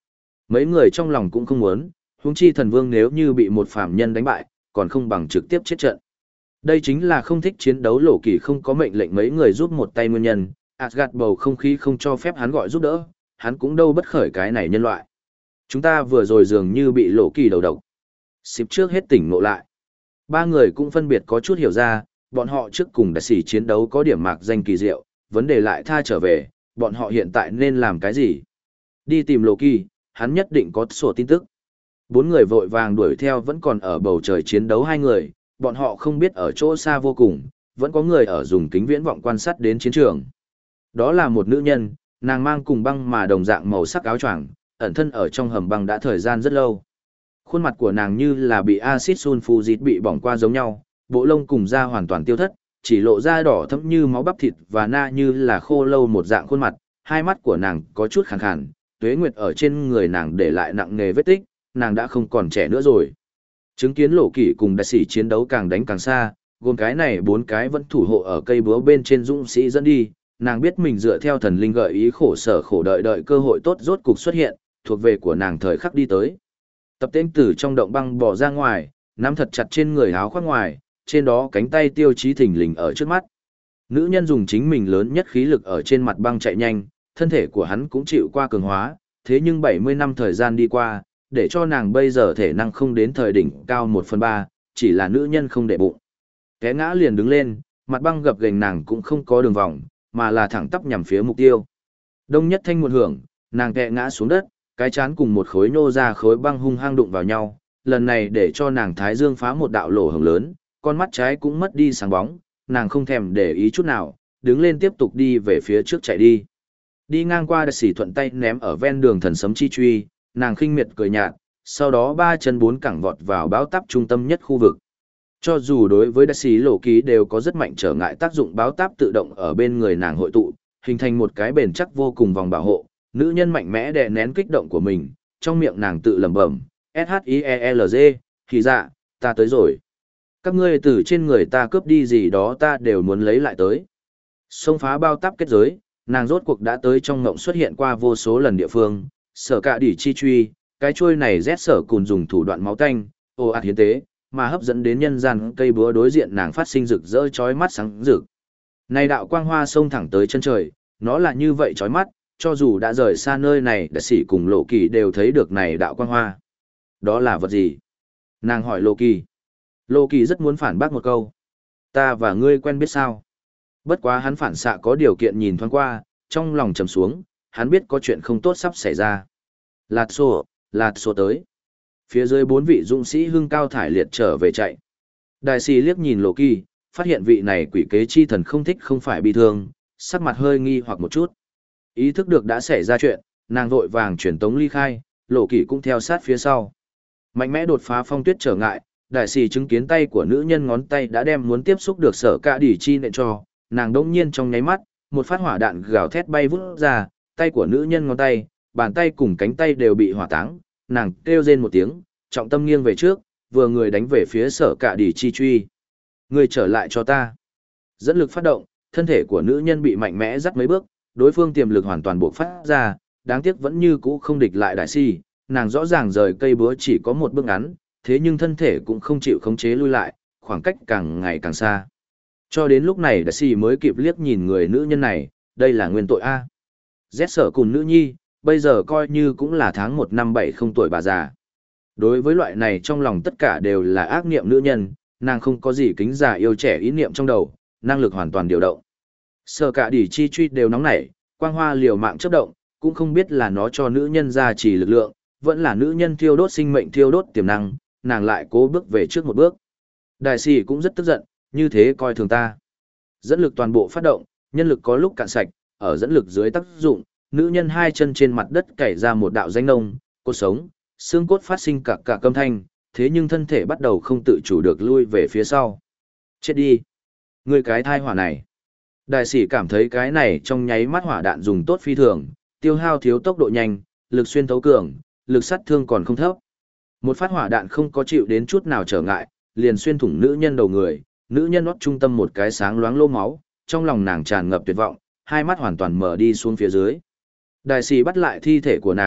Mấy người trong lòng cũng không muốn, huống chi thần vương nếu như bị một phàm nhân đánh bại, còn không bằng trực tiếp chết trận. Đây chính là không thích chiến đấu Lộ Kỳ không có mệnh lệnh mấy người giúp một tay nguyên nhân, Asgard bầu không khí không cho phép hắn gọi giúp đỡ, hắn cũng đâu bất khởi cái này nhân loại. Chúng ta vừa rồi dường như bị Lộ Kỳ đầu độc. Xịp trước hết tỉnh ngộ lại. Ba người cũng phân biệt có chút hiểu ra, bọn họ trước cùng đại sĩ chiến đấu có điểm mạc danh kỳ diệu, vấn đề lại tha trở về, bọn họ hiện tại nên làm cái gì? Đi tìm Lộ Kỳ, hắn nhất định có sổ tin tức. Bốn người vội vàng đuổi theo vẫn còn ở bầu trời chiến đấu hai người, bọn họ không biết ở chỗ xa vô cùng, vẫn có người ở dùng kính viễn vọng quan sát đến chiến trường. Đó là một nữ nhân, nàng mang cùng băng mà đồng dạng màu sắc áo choàng, ẩn thân ở trong hầm băng đã thời gian rất lâu. Khuôn mặt của nàng như là bị axit sulfuric bị bỏng qua giống nhau, bộ lông cùng da hoàn toàn tiêu thất, chỉ lộ ra đỏ thẫm như máu bắp thịt và na như là khô lâu một dạng khuôn mặt, hai mắt của nàng có chút khàn khàn, tuế nguyệt ở trên người nàng để lại nặng nề vết tích, nàng đã không còn trẻ nữa rồi. Chứng kiến Lộ Kỳ cùng đại sĩ chiến đấu càng đánh càng xa, gồm cái này bốn cái vẫn thủ hộ ở cây búa bên trên dũng sĩ dẫn đi, nàng biết mình dựa theo thần linh gợi ý khổ sở khổ đợi đợi cơ hội tốt rốt cục xuất hiện, thuộc về của nàng thời khắc đi tới. Tập tên từ trong động băng bò ra ngoài, nắm thật chặt trên người áo khoác ngoài, trên đó cánh tay tiêu chí thình lình ở trước mắt. Nữ nhân dùng chính mình lớn nhất khí lực ở trên mặt băng chạy nhanh, thân thể của hắn cũng chịu qua cường hóa, thế nhưng bảy mươi năm thời gian đi qua, để cho nàng bây giờ thể năng không đến thời đỉnh cao một phần ba, chỉ là nữ nhân không để bụng. Té ngã liền đứng lên, mặt băng gập ghềnh nàng cũng không có đường vòng, mà là thẳng tắp nhằm phía mục tiêu. Đông nhất thanh một hưởng, nàng té ngã xuống đất, cái chán cùng một khối nô ra khối băng hung hăng đụng vào nhau, lần này để cho nàng thái dương phá một đạo lỗ hổng lớn, con mắt trái cũng mất đi sáng bóng, nàng không thèm để ý chút nào, đứng lên tiếp tục đi về phía trước chạy đi. Đi ngang qua đại sĩ thuận tay ném ở ven đường thần sấm chi truy, nàng khinh miệt cười nhạt, sau đó ba chân bốn cẳng vọt vào báo táp trung tâm nhất khu vực. Cho dù đối với đại sĩ Lộ Kỳ đều có rất mạnh trở ngại, tác dụng báo táp tự động ở bên người nàng hội tụ, hình thành một cái bền chắc vô cùng vòng bảo hộ. Nữ nhân mạnh mẽ đè nén kích động của mình, trong miệng nàng tự lẩm bẩm, S H I E L G, thì dạ, ta tới rồi. Các ngươi từ trên người ta cướp đi gì đó ta đều muốn lấy lại tới. Xông phá bao táp kết giới, nàng rốt cuộc đã tới trong ngộng xuất hiện qua vô số lần địa phương, sở cạ đỉ chi truy, cái chuôi này rét sở cùn dùng thủ đoạn máu tanh, ồ ạt hiến tế, mà hấp dẫn đến nhân gian cây búa đối diện nàng phát sinh rực rỡ chói mắt sáng rực. Này đạo quang hoa xông thẳng tới chân trời, nó là như vậy chói mắt, cho dù đã rời xa nơi này, đại sĩ cùng Lộ Kỳ đều thấy được này đạo quang hoa. Đó là vật gì? Nàng hỏi Lộ Kỳ. Lộ Kỳ rất muốn phản bác một câu. Ta và ngươi quen biết sao? Bất quá hắn phản xạ có điều kiện nhìn thoáng qua, trong lòng trầm xuống, hắn biết có chuyện không tốt sắp xảy ra. Lạt sổ, lạt sổ tới. Phía dưới bốn vị dũng sĩ hưng cao thải liệt trở về chạy. Đại sĩ liếc nhìn Lộ Kỳ, phát hiện vị này quỷ kế chi thần không thích không phải bị thương, sắc mặt hơi nghi hoặc một chút. Ý thức được đã xảy ra chuyện, nàng vội vàng chuyển tống ly khai, Lộ Kỳ cũng theo sát phía sau. Mạnh mẽ đột phá phong tuyết trở ngại, đại sĩ chứng kiến tay của nữ nhân ngón tay đã đem muốn tiếp xúc được sở cạ đỉ chi nện cho, nàng đỗng nhiên trong nháy mắt, một phát hỏa đạn gào thét bay vút ra, tay của nữ nhân ngón tay, bàn tay cùng cánh tay đều bị hỏa táng, nàng kêu rên một tiếng, trọng tâm nghiêng về trước, vừa người đánh về phía sở cạ đỉ chi truy. Người trở lại cho ta. Dẫn lực phát động, thân thể của nữ nhân bị mạnh mẽ dắt mấy bước, đối phương tiềm lực hoàn toàn buộc phát ra, đáng tiếc vẫn như cũ không địch lại đại si, nàng rõ ràng rời cây búa chỉ có một bước ngắn, thế nhưng thân thể cũng không chịu khống chế lui lại, khoảng cách càng ngày càng xa. Cho đến lúc này đại si mới kịp liếc nhìn người nữ nhân này, đây là nguyên tội A. Rét sở cùng nữ nhi, bây giờ coi như cũng là tháng một năm bảy không tuổi bà già. Đối với loại này trong lòng tất cả đều là ác niệm nữ nhân, nàng không có gì kính già yêu trẻ ý niệm trong đầu, năng lực hoàn toàn điều động. Sở cả đỉ chi truy đều nóng nảy, quang hoa liều mạng chớp động, cũng không biết là nó cho nữ nhân gia trì lực lượng, vẫn là nữ nhân thiêu đốt sinh mệnh thiêu đốt tiềm năng, nàng lại cố bước về trước một bước. Đại sĩ cũng rất tức giận, như thế coi thường ta. Dẫn lực toàn bộ phát động, nhân lực có lúc cạn sạch, ở dẫn lực dưới tác dụng, nữ nhân hai chân trên mặt đất cày ra một đạo danh nông, cốt sống, xương cốt phát sinh cả cả câm thanh, thế nhưng thân thể bắt đầu không tự chủ được lui về phía sau. Chết đi! Người cái thai hỏa này! Đại sĩ cảm thấy cái này trong nháy mắt hỏa đạn dùng tốt phi thường, tiêu hao thiếu tốc độ nhanh, lực xuyên thấu cường, lực sát thương còn không thấp. Một phát hỏa đạn không có chịu đến chút nào trở ngại, liền xuyên thủng nữ nhân đầu người, nữ nhân nót trung tâm một cái sáng loáng lô máu, trong lòng nàng tràn ngập tuyệt vọng, hai mắt hoàn toàn mở đi xuống phía dưới. Đại sĩ bắt lại thi thể của nàng,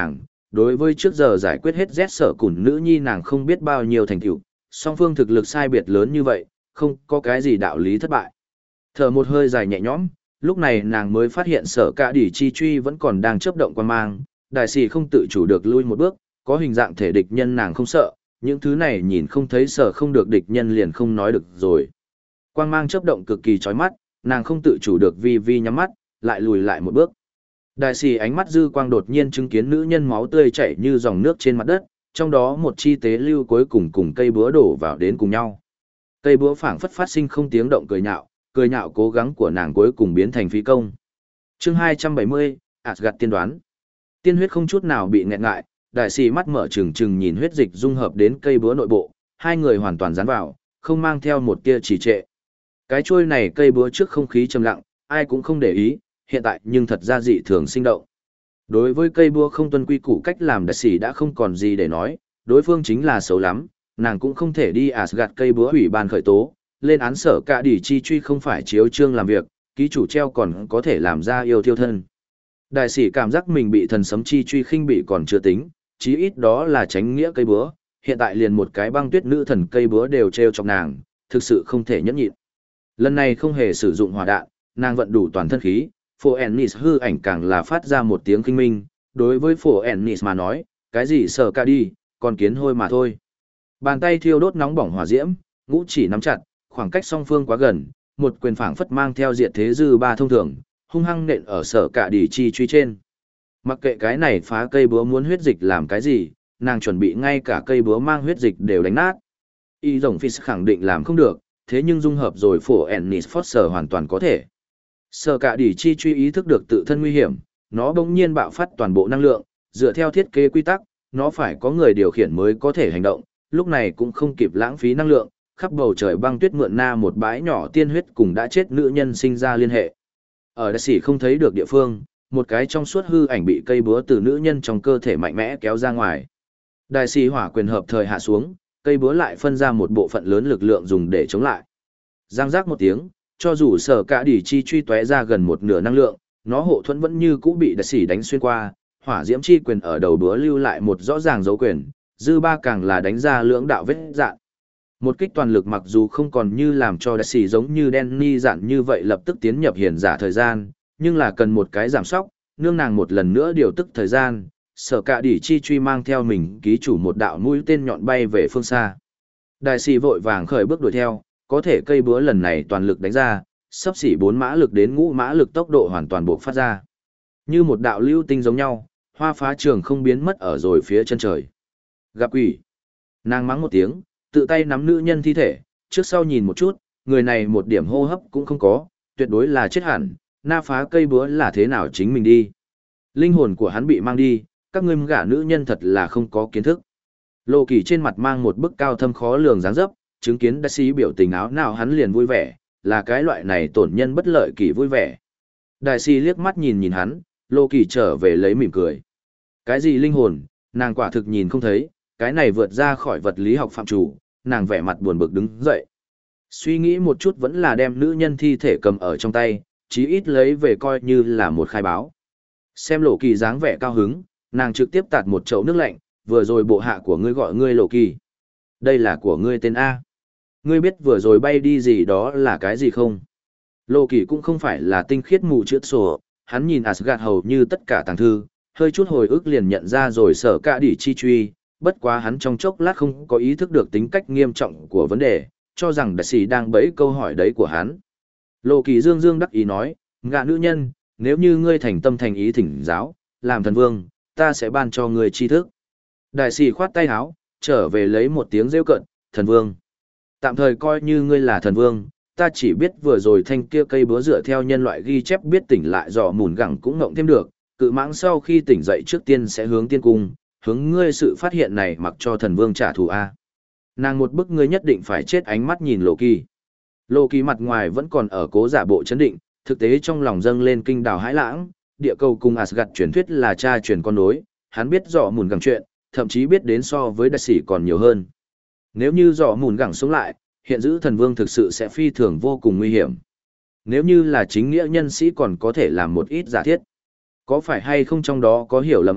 đối với trước giờ giải quyết hết rét sở cùn nữ nhi nàng không biết bao nhiêu thành tựu, song phương thực lực sai biệt lớn như vậy, không có cái gì đạo lý thất bại. Thở một hơi dài nhẹ nhõm, lúc này nàng mới phát hiện sở cả đỉ chi truy vẫn còn đang chớp động quan mang, đại sĩ không tự chủ được lui một bước, có hình dạng thể địch nhân nàng không sợ, những thứ này nhìn không thấy sở không được địch nhân liền không nói được rồi. Quang mang chớp động cực kỳ chói mắt, nàng không tự chủ được vi vi nhắm mắt, lại lùi lại một bước. Đại sĩ ánh mắt dư quang đột nhiên chứng kiến nữ nhân máu tươi chảy như dòng nước trên mặt đất, trong đó một chi tế lưu cuối cùng cùng cây búa đổ vào đến cùng nhau. Cây búa phảng phất phát sinh không tiếng động cười nhạo, cười nhạo cố gắng của nàng cuối cùng biến thành phí công. Chương hai trăm bảy mươi, Asgard tiên đoán. Tiên huyết không chút nào bị nghẹn ngại, đại sĩ mắt mở trừng trừng nhìn huyết dịch dung hợp đến cây búa nội bộ, hai người hoàn toàn dán vào, không mang theo một tia trì trệ. Cái chuôi này cây búa trước không khí trầm lặng, ai cũng không để ý, hiện tại nhưng thật ra dị thường sinh động. Đối với cây búa không tuân quy củ cách làm đại sĩ đã không còn gì để nói, đối phương chính là xấu lắm, nàng cũng không thể đi Asgard cây búa ủy ban khởi tố, lên án sở cả đỉ chi truy không phải chiếu chương làm việc, ký chủ treo còn có thể làm ra yêu thiêu thân. Đại sĩ cảm giác mình bị thần sấm chi truy khinh bị còn chưa tính, chí ít đó là tránh nghĩa cây búa, hiện tại liền một cái băng tuyết nữ thần cây búa đều treo chọc nàng, thực sự không thể nhẫn nhịn. Lần này không hề sử dụng hỏa đạn, nàng vận đủ toàn thân khí, Phổ Ennis hư ảnh càng là phát ra một tiếng kinh minh, đối với Phổ Ennis mà nói, cái gì sở cả đi, còn kiến hôi mà thôi. Bàn tay thiêu đốt nóng bỏng hỏa diễm, ngũ chỉ nắm chặt, khoảng cách song phương quá gần, một quyền phảng phất mang theo diệt thế dư ba thông thường, hung hăng nện ở sở cả đỉ chi truy trên. Mặc kệ cái này phá cây búa muốn huyết dịch làm cái gì, nàng chuẩn bị ngay cả cây búa mang huyết dịch đều đánh nát. Y rồng Fis khẳng định làm không được, thế nhưng dung hợp rồi Phổ Ennis Foster hoàn toàn có thể. Sở cả đỉ chi truy ý thức được tự thân nguy hiểm, nó bỗng nhiên bạo phát toàn bộ năng lượng, dựa theo thiết kế quy tắc, nó phải có người điều khiển mới có thể hành động, lúc này cũng không kịp lãng phí năng lượng, khắp bầu trời băng tuyết mượn na một bãi nhỏ tiên huyết cùng đã chết nữ nhân sinh ra liên hệ. Ở đại sĩ không thấy được địa phương, một cái trong suốt hư ảnh bị cây búa từ nữ nhân trong cơ thể mạnh mẽ kéo ra ngoài. Đại sĩ hỏa quyền hợp thời hạ xuống, cây búa lại phân ra một bộ phận lớn lực lượng dùng để chống lại. Giang giác một tiếng, cho dù sở cả đỉ chi truy tóe ra gần một nửa năng lượng, nó hộ thuẫn vẫn như cũ bị đại sĩ đánh xuyên qua, hỏa diễm chi quyền ở đầu búa lưu lại một rõ ràng dấu quyền, dư ba càng là đánh ra lưỡng đạo vết dạn. Một kích toàn lực mặc dù không còn như làm cho đại sĩ giống như Danny dạn như vậy lập tức tiến nhập hiển giả thời gian, nhưng là cần một cái giảm sóc, nương nàng một lần nữa điều tức thời gian, sở cả đỉ chi truy mang theo mình ký chủ một đạo mũi tên nhọn bay về phương xa. Đại sĩ vội vàng khởi bước đuổi theo, có thể cây búa lần này toàn lực đánh ra, sắp xỉ bốn mã lực đến ngũ mã lực tốc độ hoàn toàn bộc phát ra. Như một đạo lưu tinh giống nhau, hoa phá trường không biến mất ở rồi phía chân trời. Gặp quỷ. Nàng mắng một tiếng, tự tay nắm nữ nhân thi thể, trước sau nhìn một chút, người này một điểm hô hấp cũng không có, tuyệt đối là chết hẳn, na phá cây búa là thế nào chính mình đi. Linh hồn của hắn bị mang đi, các ngươi gả nữ nhân thật là không có kiến thức. Lộ Kỳ trên mặt mang một bức cao thâm khó lường dáng dấp, chứng kiến đại sĩ biểu tình áo nào hắn liền vui vẻ, là cái loại này tổn nhân bất lợi kỳ vui vẻ. Đại sĩ liếc mắt nhìn nhìn hắn, Lộ Kỳ trở về lấy mỉm cười. Cái gì linh hồn, nàng quả thực nhìn không thấy, cái này vượt ra khỏi vật lý học phạm chủ, nàng vẻ mặt buồn bực đứng dậy. Suy nghĩ một chút vẫn là đem nữ nhân thi thể cầm ở trong tay, chí ít lấy về coi như là một khai báo. Xem Lộ Kỳ dáng vẻ cao hứng, nàng trực tiếp tạt một chậu nước lạnh, vừa rồi bộ hạ của ngươi gọi ngươi Lộ Kỳ. Đây là của ngươi tên A. Ngươi biết vừa rồi bay đi gì đó là cái gì không? Lộ Kỳ cũng không phải là tinh khiết mù chữ sổ, hắn nhìn Asgard hầu như tất cả tàng thư, hơi chút hồi ức liền nhận ra rồi sở cả đỉ chi truy, bất quá hắn trong chốc lát không có ý thức được tính cách nghiêm trọng của vấn đề, cho rằng đại sĩ đang bẫy câu hỏi đấy của hắn. Lộ Kỳ dương dương đắc ý nói, gạ nữ nhân, nếu như ngươi thành tâm thành ý thỉnh giáo, làm thần vương, ta sẽ ban cho ngươi tri thức. Đại sĩ khoát tay áo, trở về lấy một tiếng rêu cận, thần vương. Tạm thời coi như ngươi là thần vương, ta chỉ biết vừa rồi thanh kia cây búa dựa theo nhân loại ghi chép biết tỉnh lại dò mùn gẳng cũng ngộng thêm được, cự mãng sau khi tỉnh dậy trước tiên sẽ hướng tiên cung, hướng ngươi sự phát hiện này mặc cho thần vương trả thù a. Nàng một bức ngươi nhất định phải chết ánh mắt nhìn Lộ Kỳ. Lộ Kỳ mặt ngoài vẫn còn ở cố giả bộ chấn định, thực tế trong lòng dâng lên kinh đào hãi lãng, địa cầu cùng Asgard truyền thuyết là cha truyền con nối, hắn biết rõ mùn gẳng chuyện, thậm chí biết đến so với đại sĩ còn nhiều hơn. Nếu như rõ mùn gẳng sống lại, hiện giữ thần vương thực sự sẽ phi thường vô cùng nguy hiểm. Nếu như là chính nghĩa nhân sĩ còn có thể làm một ít giả thiết. Có phải hay không trong đó có hiểu lầm à,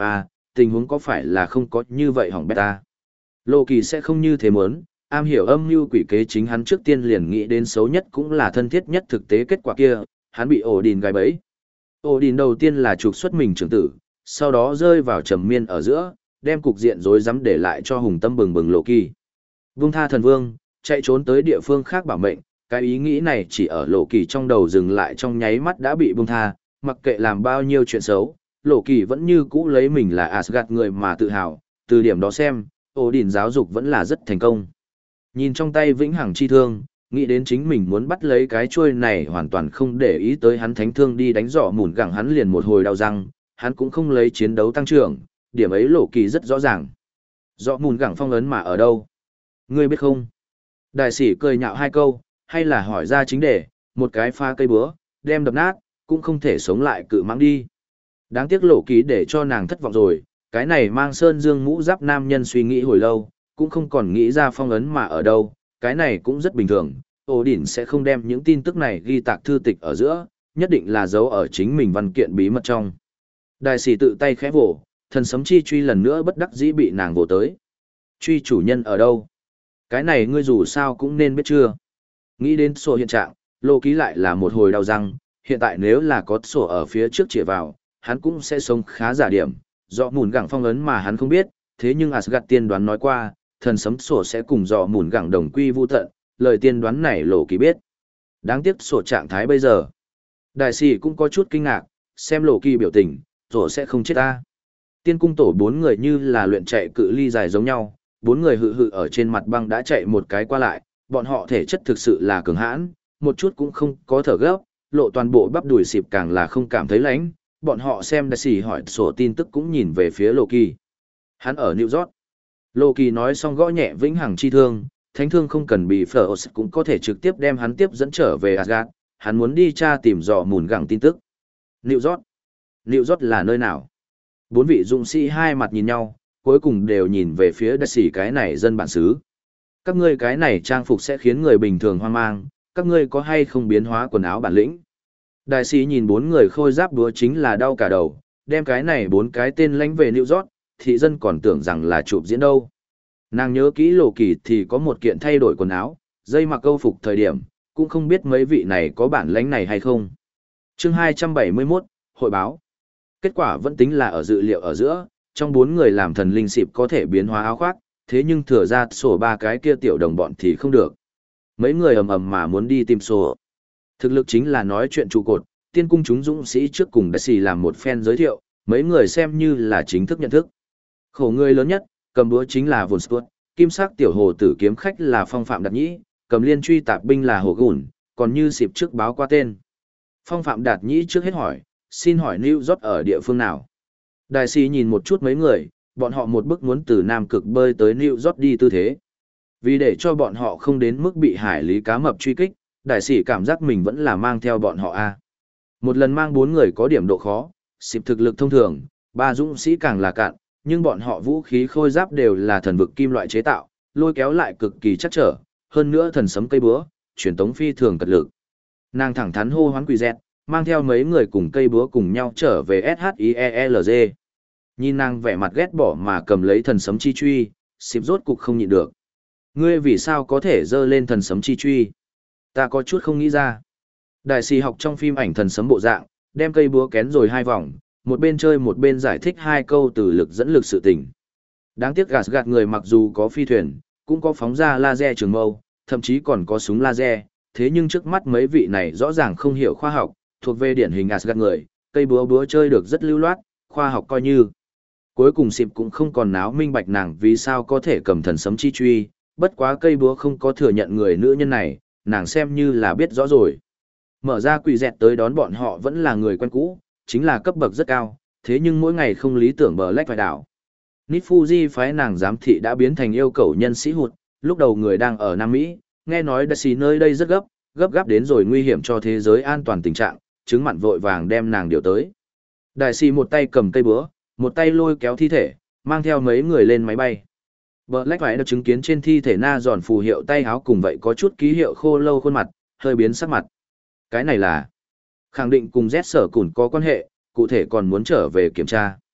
tình huống có phải là không có như vậy hỏng bét ta. Lộ kỳ sẽ không như thế muốn, am hiểu âm mưu quỷ kế chính hắn trước tiên liền nghĩ đến xấu nhất cũng là thân thiết nhất thực tế kết quả kia, hắn bị ổ đình gài bẫy. Ổ đình đầu tiên là trục xuất mình trưởng tử, sau đó rơi vào trầm miên ở giữa, đem cục diện rối rắm để lại cho hùng tâm bừng bừng Lộ kỳ. Vung tha thần vương, chạy trốn tới địa phương khác bảo mệnh, cái ý nghĩ này chỉ ở Lộ kỳ trong đầu dừng lại trong nháy mắt đã bị buông tha, mặc kệ làm bao nhiêu chuyện xấu, Lộ kỳ vẫn như cũ lấy mình là Asgard người mà tự hào, từ điểm đó xem, ổ đình giáo dục vẫn là rất thành công. Nhìn trong tay vĩnh hằng chi thương, nghĩ đến chính mình muốn bắt lấy cái chuôi này hoàn toàn không để ý tới hắn thánh thương đi đánh dọ mùn gẳng hắn liền một hồi đau răng, hắn cũng không lấy chiến đấu tăng trưởng, điểm ấy Lộ kỳ rất rõ ràng. Dọ mùn gẳng phong ấn mà ở đâu? Ngươi biết không? Đại sĩ cười nhạo hai câu, hay là hỏi ra chính đề, một cái pha cây búa, đem đập nát, cũng không thể sống lại cự mắng đi. Đáng tiếc Lộ kỳ để cho nàng thất vọng rồi, cái này mang sơn dương mũ giáp nam nhân suy nghĩ hồi lâu, cũng không còn nghĩ ra phong ấn mà ở đâu, cái này cũng rất bình thường, ổ đỉnh sẽ không đem những tin tức này ghi tạc thư tịch ở giữa, nhất định là giấu ở chính mình văn kiện bí mật trong. Đại sĩ tự tay khẽ vỗ, thần sấm chi truy lần nữa bất đắc dĩ bị nàng vỗ tới. Truy chủ nhân ở đâu? Cái này ngươi dù sao cũng nên biết chưa? Nghĩ đến sổ hiện trạng, Lô Ký lại là một hồi đau răng, hiện tại nếu là có sổ ở phía trước chĩa vào, hắn cũng sẽ sống khá giả điểm, do mùn gẳng phong ấn mà hắn không biết, thế nhưng Asgard tiên đoán nói qua, thần sấm sổ sẽ cùng dò mùn gẳng đồng quy vu tận, lời tiên đoán này Lô Ký biết. Đáng tiếc sổ trạng thái bây giờ. Đại sĩ cũng có chút kinh ngạc, xem Lô Ký biểu tình, sổ sẽ không chết ta. Tiên cung tổ bốn người như là luyện chạy cự ly dài giống nhau, bốn người hự hự ở trên mặt băng đã chạy một cái qua lại, bọn họ thể chất thực sự là cường hãn, một chút cũng không có thở gấp, lộ toàn bộ bắp đùi xịp càng là không cảm thấy lạnh. Bọn họ xem đại sĩ hỏi sổ tin tức cũng nhìn về phía Lô Kỳ. Hắn ở New York. Lô Kỳ nói xong gõ nhẹ vĩnh hằng chi thương, thánh thương không cần bị phở cũng có thể trực tiếp đem hắn tiếp dẫn trở về Asgard, hắn muốn đi tra tìm dò mùn gẳng tin tức. New York. New York là nơi nào? Bốn vị dũng sĩ hai mặt nhìn nhau, cuối cùng đều nhìn về phía đại sĩ cái này dân bản xứ. Các ngươi cái này trang phục sẽ khiến người bình thường hoang mang, các ngươi có hay không biến hóa quần áo bản lĩnh? Đại sĩ nhìn bốn người khôi giáp đúa chính là đau cả đầu, đem cái này bốn cái tên lánh về New York, thị dân còn tưởng rằng là chụp diễn đâu. Nàng nhớ kỹ Lô Kỳ thì có một kiện thay đổi quần áo, dây mặc câu phục thời điểm, cũng không biết mấy vị này có bản lánh này hay không. Chương hai trăm bảy mươi mốt, Hội báo. Kết quả vẫn tính là ở dự liệu ở giữa, trong bốn người làm thần linh xịp có thể biến hóa áo khoác, thế nhưng thừa ra sổ ba cái kia tiểu đồng bọn thì không được. Mấy người ầm ầm mà muốn đi tìm sổ. Thực lực chính là nói chuyện trụ cột, tiên cung chúng dũng sĩ trước cùng đại sĩ làm một phen giới thiệu, mấy người xem như là chính thức nhận thức. Khổ người lớn nhất, cầm búa chính là Von Stuart, kim sắc tiểu hồ tử kiếm khách là Phong Phạm Đạt Nhĩ, cầm liên truy tạp binh là Hồ Gùn, còn như xịp trước báo qua tên. Phong Phạm Đạt Nhĩ trước hết hỏi, xin hỏi New York ở địa phương nào? Đại sĩ nhìn một chút mấy người, bọn họ một bức muốn từ Nam Cực bơi tới New York đi tư thế. Vì để cho bọn họ không đến mức bị hải lý cá mập truy kích, đại sĩ cảm giác mình vẫn là mang theo bọn họ a. Một lần mang bốn người có điểm độ khó, xịp thực lực thông thường, ba dũng sĩ càng là cạn, nhưng bọn họ vũ khí khôi giáp đều là thần vực kim loại chế tạo, lôi kéo lại cực kỳ chắc trở, hơn nữa thần sấm cây búa, truyền tống phi thường cật lực. Nàng thẳng thắn hô hoán quỷ dẹt, mang theo mấy người cùng cây búa cùng nhau trở về ét hát i e lờ giê. Nhìn nàng vẻ mặt ghét bỏ mà cầm lấy thần sấm chi truy, xịp rốt cục không nhịn được. Ngươi vì sao có thể dơ lên thần sấm chi truy? Ta có chút không nghĩ ra. Đại sĩ học trong phim ảnh thần sấm bộ dạng, đem cây búa kén rồi hai vòng, một bên chơi một bên giải thích hai câu từ lực dẫn lực sự tình. Đáng tiếc gạt gạt người mặc dù có phi thuyền, cũng có phóng ra laser trường mâu, thậm chí còn có súng laser, thế nhưng trước mắt mấy vị này rõ ràng không hiểu khoa học, thuộc về điển hình gạt gạt người, cây búa búa chơi được rất lưu loát, khoa học coi như. Cuối cùng xịp cũng không còn náo minh bạch nàng vì sao có thể cầm thần sấm chi truy, bất quá cây búa không có thừa nhận người nữ nhân này, nàng xem như là biết rõ rồi. Mở ra quỷ dẹt tới đón bọn họ vẫn là người quen cũ, chính là cấp bậc rất cao, thế nhưng mỗi ngày không lý tưởng bờ lách phải đảo. Nít Fuji phái nàng giám thị đã biến thành yêu cầu nhân sĩ hụt, lúc đầu người đang ở Nam Mỹ, nghe nói đại sĩ nơi đây rất gấp, gấp gáp đến rồi nguy hiểm cho thế giới an toàn tình trạng, chứng mặn vội vàng đem nàng điều tới. Đại sĩ một tay cầm cây búa, một tay lôi kéo thi thể, mang theo mấy người lên máy bay. Black phải được chứng kiến trên thi thể na giòn phù hiệu tay áo cùng vậy có chút ký hiệu khô lâu khuôn mặt, hơi biến sắc mặt. Cái này là khẳng định cùng Z sở cùn có quan hệ, cụ thể còn muốn trở về kiểm tra.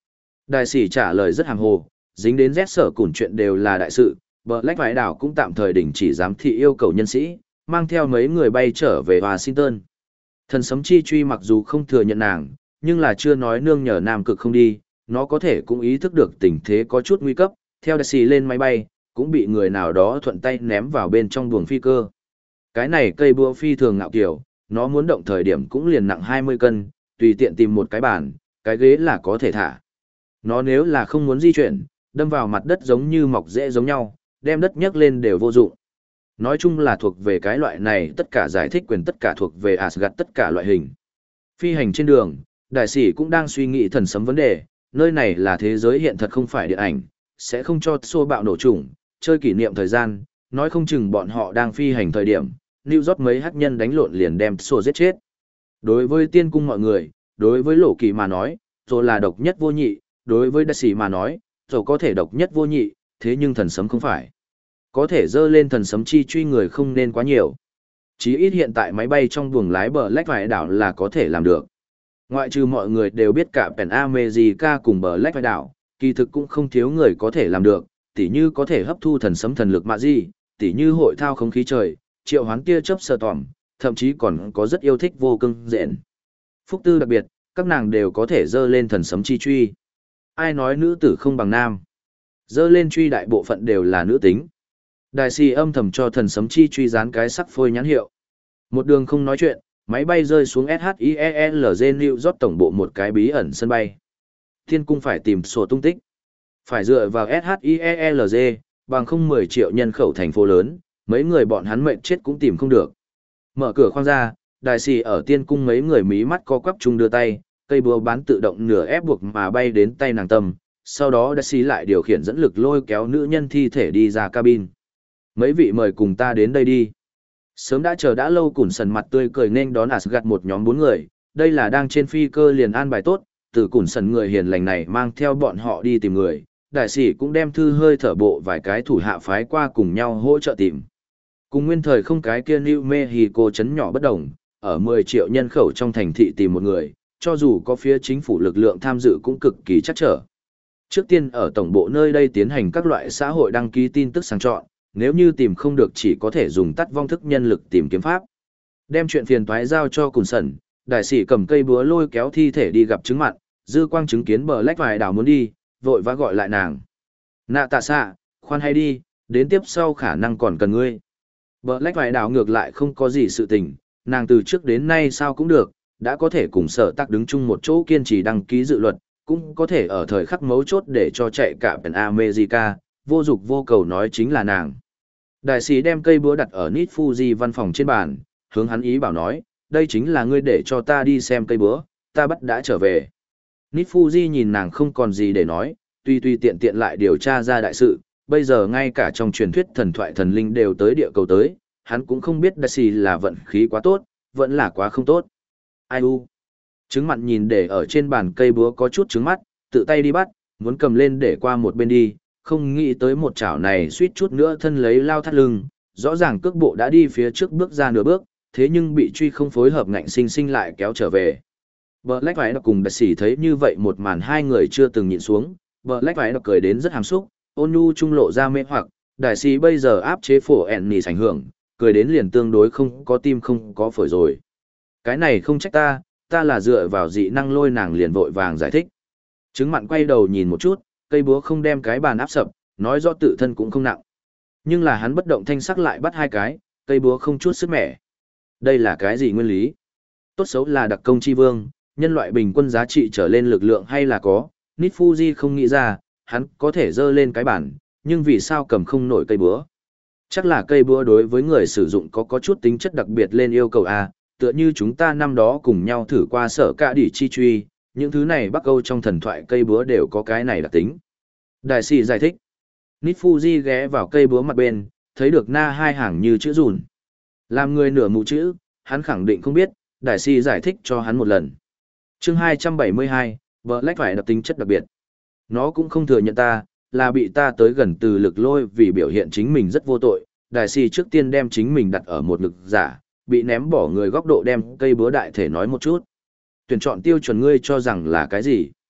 Đại sĩ trả lời rất hàng hồ, dính đến rét sở củn chuyện đều là đại sự, Black Hải đảo cũng tạm thời đình chỉ giám thị yêu cầu nhân sĩ, mang theo mấy người bay trở về Washington. Thần sấm chi truy mặc dù không thừa nhận nàng, nhưng là chưa nói nương nhờ Nam Cực không đi, nó có thể cũng ý thức được tình thế có chút nguy cấp, theo đại sĩ lên máy bay, cũng bị người nào đó thuận tay ném vào bên trong buồng phi cơ. Cái này cây búa phi thường ngạo kiểu, nó muốn động thời điểm cũng liền nặng hai mươi cân, tùy tiện tìm một cái bàn, cái ghế là có thể thả. Nó nếu là không muốn di chuyển, đâm vào mặt đất giống như mọc rễ giống nhau, đem đất nhấc lên đều vô dụng. Nói chung là thuộc về cái loại này tất cả giải thích quyền tất cả thuộc về Asgard tất cả loại hình. Phi hành trên đường, đại sĩ cũng đang suy nghĩ thần sấm vấn đề, nơi này là thế giới hiện thật không phải điện ảnh, sẽ không cho xô bạo nổ chủng, chơi kỷ niệm thời gian, nói không chừng bọn họ đang phi hành thời điểm, New York mấy hắc nhân đánh lộn liền đem xô giết chết. Đối với tiên cung mọi người, đối với lộ kỳ mà nói, rồi là độc nhất vô nhị, đối với đại sĩ mà nói, rồi có thể độc nhất vô nhị, thế nhưng thần sấm không phải. Có thể dơ lên thần sấm chi truy người không nên quá nhiều. Chí ít hiện tại máy bay trong buồng lái bờ Black Hải đảo là có thể làm được. Ngoại trừ mọi người đều biết cả Pen America cùng bờ Black Hải đảo, kỳ thực cũng không thiếu người có thể làm được, tỉ như có thể hấp thu thần sấm thần lực mạ di, tỉ như hội thao không khí trời, triệu hoán tia chớp sơ tỏm, thậm chí còn có rất yêu thích vô cưng dện. Phúc tư đặc biệt, các nàng đều có thể dơ lên thần sấm chi truy. Ai nói nữ tử không bằng nam? Dơ lên truy đại bộ phận đều là nữ tính. Đại sĩ âm thầm cho thần sấm chi truy dán cái sắc phôi nhãn hiệu. Một đường không nói chuyện, máy bay rơi xuống ét hát i e lờ giê New York tổng bộ một cái bí ẩn sân bay. Thiên cung phải tìm sổ tung tích. Phải dựa vào ét hát i e lờ giê, bằng không mười triệu nhân khẩu thành phố lớn, mấy người bọn hắn mệnh chết cũng tìm không được. Mở cửa khoang ra, đại sĩ ở tiên cung mấy người mí mắt co quắp chung đưa tay, cây búa bán tự động nửa ép buộc mà bay đến tay nàng tâm. Sau đó đại sĩ lại điều khiển dẫn lực lôi kéo nữ nhân thi thể đi ra cabin. Mấy vị mời cùng ta đến đây đi. Sớm đã chờ đã lâu Cùn Sần mặt tươi cười nên đón Asgard một nhóm bốn người, đây là đang trên phi cơ liền an bài tốt, từ Cùn Sần người hiền lành này mang theo bọn họ đi tìm người, đại sĩ cũng đem thư hơi thở bộ vài cái thủ hạ phái qua cùng nhau hỗ trợ tìm. Cùng nguyên thời không cái kia New Mexico chấn nhỏ bất đồng, ở mười triệu nhân khẩu trong thành thị tìm một người, cho dù có phía chính phủ lực lượng tham dự cũng cực kỳ chắc trở. Trước tiên ở tổng bộ nơi đây tiến hành các loại xã hội đăng ký tin tức sàng chọn, nếu như tìm không được chỉ có thể dùng tắt vong thức nhân lực tìm kiếm pháp. Đem chuyện phiền toái giao cho Cùn Sần, đại sĩ cầm cây búa lôi kéo thi thể đi gặp chứng mặn, dư quang chứng kiến bờ lách vài đảo muốn đi, vội vã gọi lại nàng. Nạ tạ xạ, khoan hay đi, đến tiếp sau khả năng còn cần ngươi. Bờ lách vài đảo ngược lại không có gì sự tình, nàng từ trước đến nay sao cũng được, đã có thể cùng sở tắc đứng chung một chỗ kiên trì đăng ký dự luật, cũng có thể ở thời khắc mấu chốt để cho chạy cả Pen America, vô dục vô cầu nói chính là nàng. Đại sĩ đem cây búa đặt ở Nit Fuji văn phòng trên bàn, hướng hắn ý bảo nói, đây chính là ngươi để cho ta đi xem cây búa, ta bắt đã trở về. Nit Fuji nhìn nàng không còn gì để nói, tuy tuy tiện tiện lại điều tra ra đại sự, bây giờ ngay cả trong truyền thuyết thần thoại thần linh đều tới địa cầu tới, hắn cũng không biết đại sĩ là vận khí quá tốt, vẫn là quá không tốt. Ai u? Trứng mặn nhìn để ở trên bàn cây búa có chút trứng mắt, tự tay đi bắt, muốn cầm lên để qua một bên đi, không nghĩ tới một chảo này suýt chút nữa thân lấy lao thắt lưng, rõ ràng cước bộ đã đi phía trước bước ra nửa bước, thế nhưng bị truy không phối hợp ngạnh sinh sinh lại kéo trở về. Black Vải cùng đại sĩ thấy như vậy một màn hai người chưa từng nhịn xuống, Black Vải cười đến rất hàm xúc, ôn nhu trung lộ ra mê hoặc, đại sĩ bây giờ áp chế phổ ẻn nì ảnh hưởng, cười đến liền tương đối không có tim không có phổi rồi. Cái này không trách ta, ta là dựa vào dị năng lôi nàng liền vội vàng giải thích. Trứng mặn quay đầu nhìn một chút, cây búa không đem cái bàn áp sập, nói rõ tự thân cũng không nặng. Nhưng là hắn bất động thanh sắc lại bắt hai cái, cây búa không chút sức mẻ. Đây là cái gì nguyên lý? Tốt xấu là đặc công chi vương, nhân loại bình quân giá trị trở lên lực lượng hay là có, Nit Fuji không nghĩ ra, hắn có thể dơ lên cái bàn, nhưng vì sao cầm không nổi cây búa? Chắc là cây búa đối với người sử dụng có có chút tính chất đặc biệt lên yêu cầu A, tựa như chúng ta năm đó cùng nhau thử qua sở cả đỉ chi truy, những thứ này Bắc Âu trong thần thoại cây búa đều có cái này đặc tính. Đại sĩ giải thích. Nit Fuji ghé vào cây búa mặt bên, thấy được na hai hàng như chữ rùn. Làm người nửa mù chữ, hắn khẳng định không biết, đại sĩ giải thích cho hắn một lần. Chương hai trăm bảy mươi hai, Black phải đặc tính chất đặc biệt. Nó cũng không thừa nhận ta, là bị ta tới gần từ lực lôi vì biểu hiện chính mình rất vô tội. Đại sĩ trước tiên đem chính mình đặt ở một lực giả, bị ném bỏ người góc độ đem cây búa đại thể nói một chút. Tuyển chọn tiêu chuẩn ngươi cho rằng là cái gì?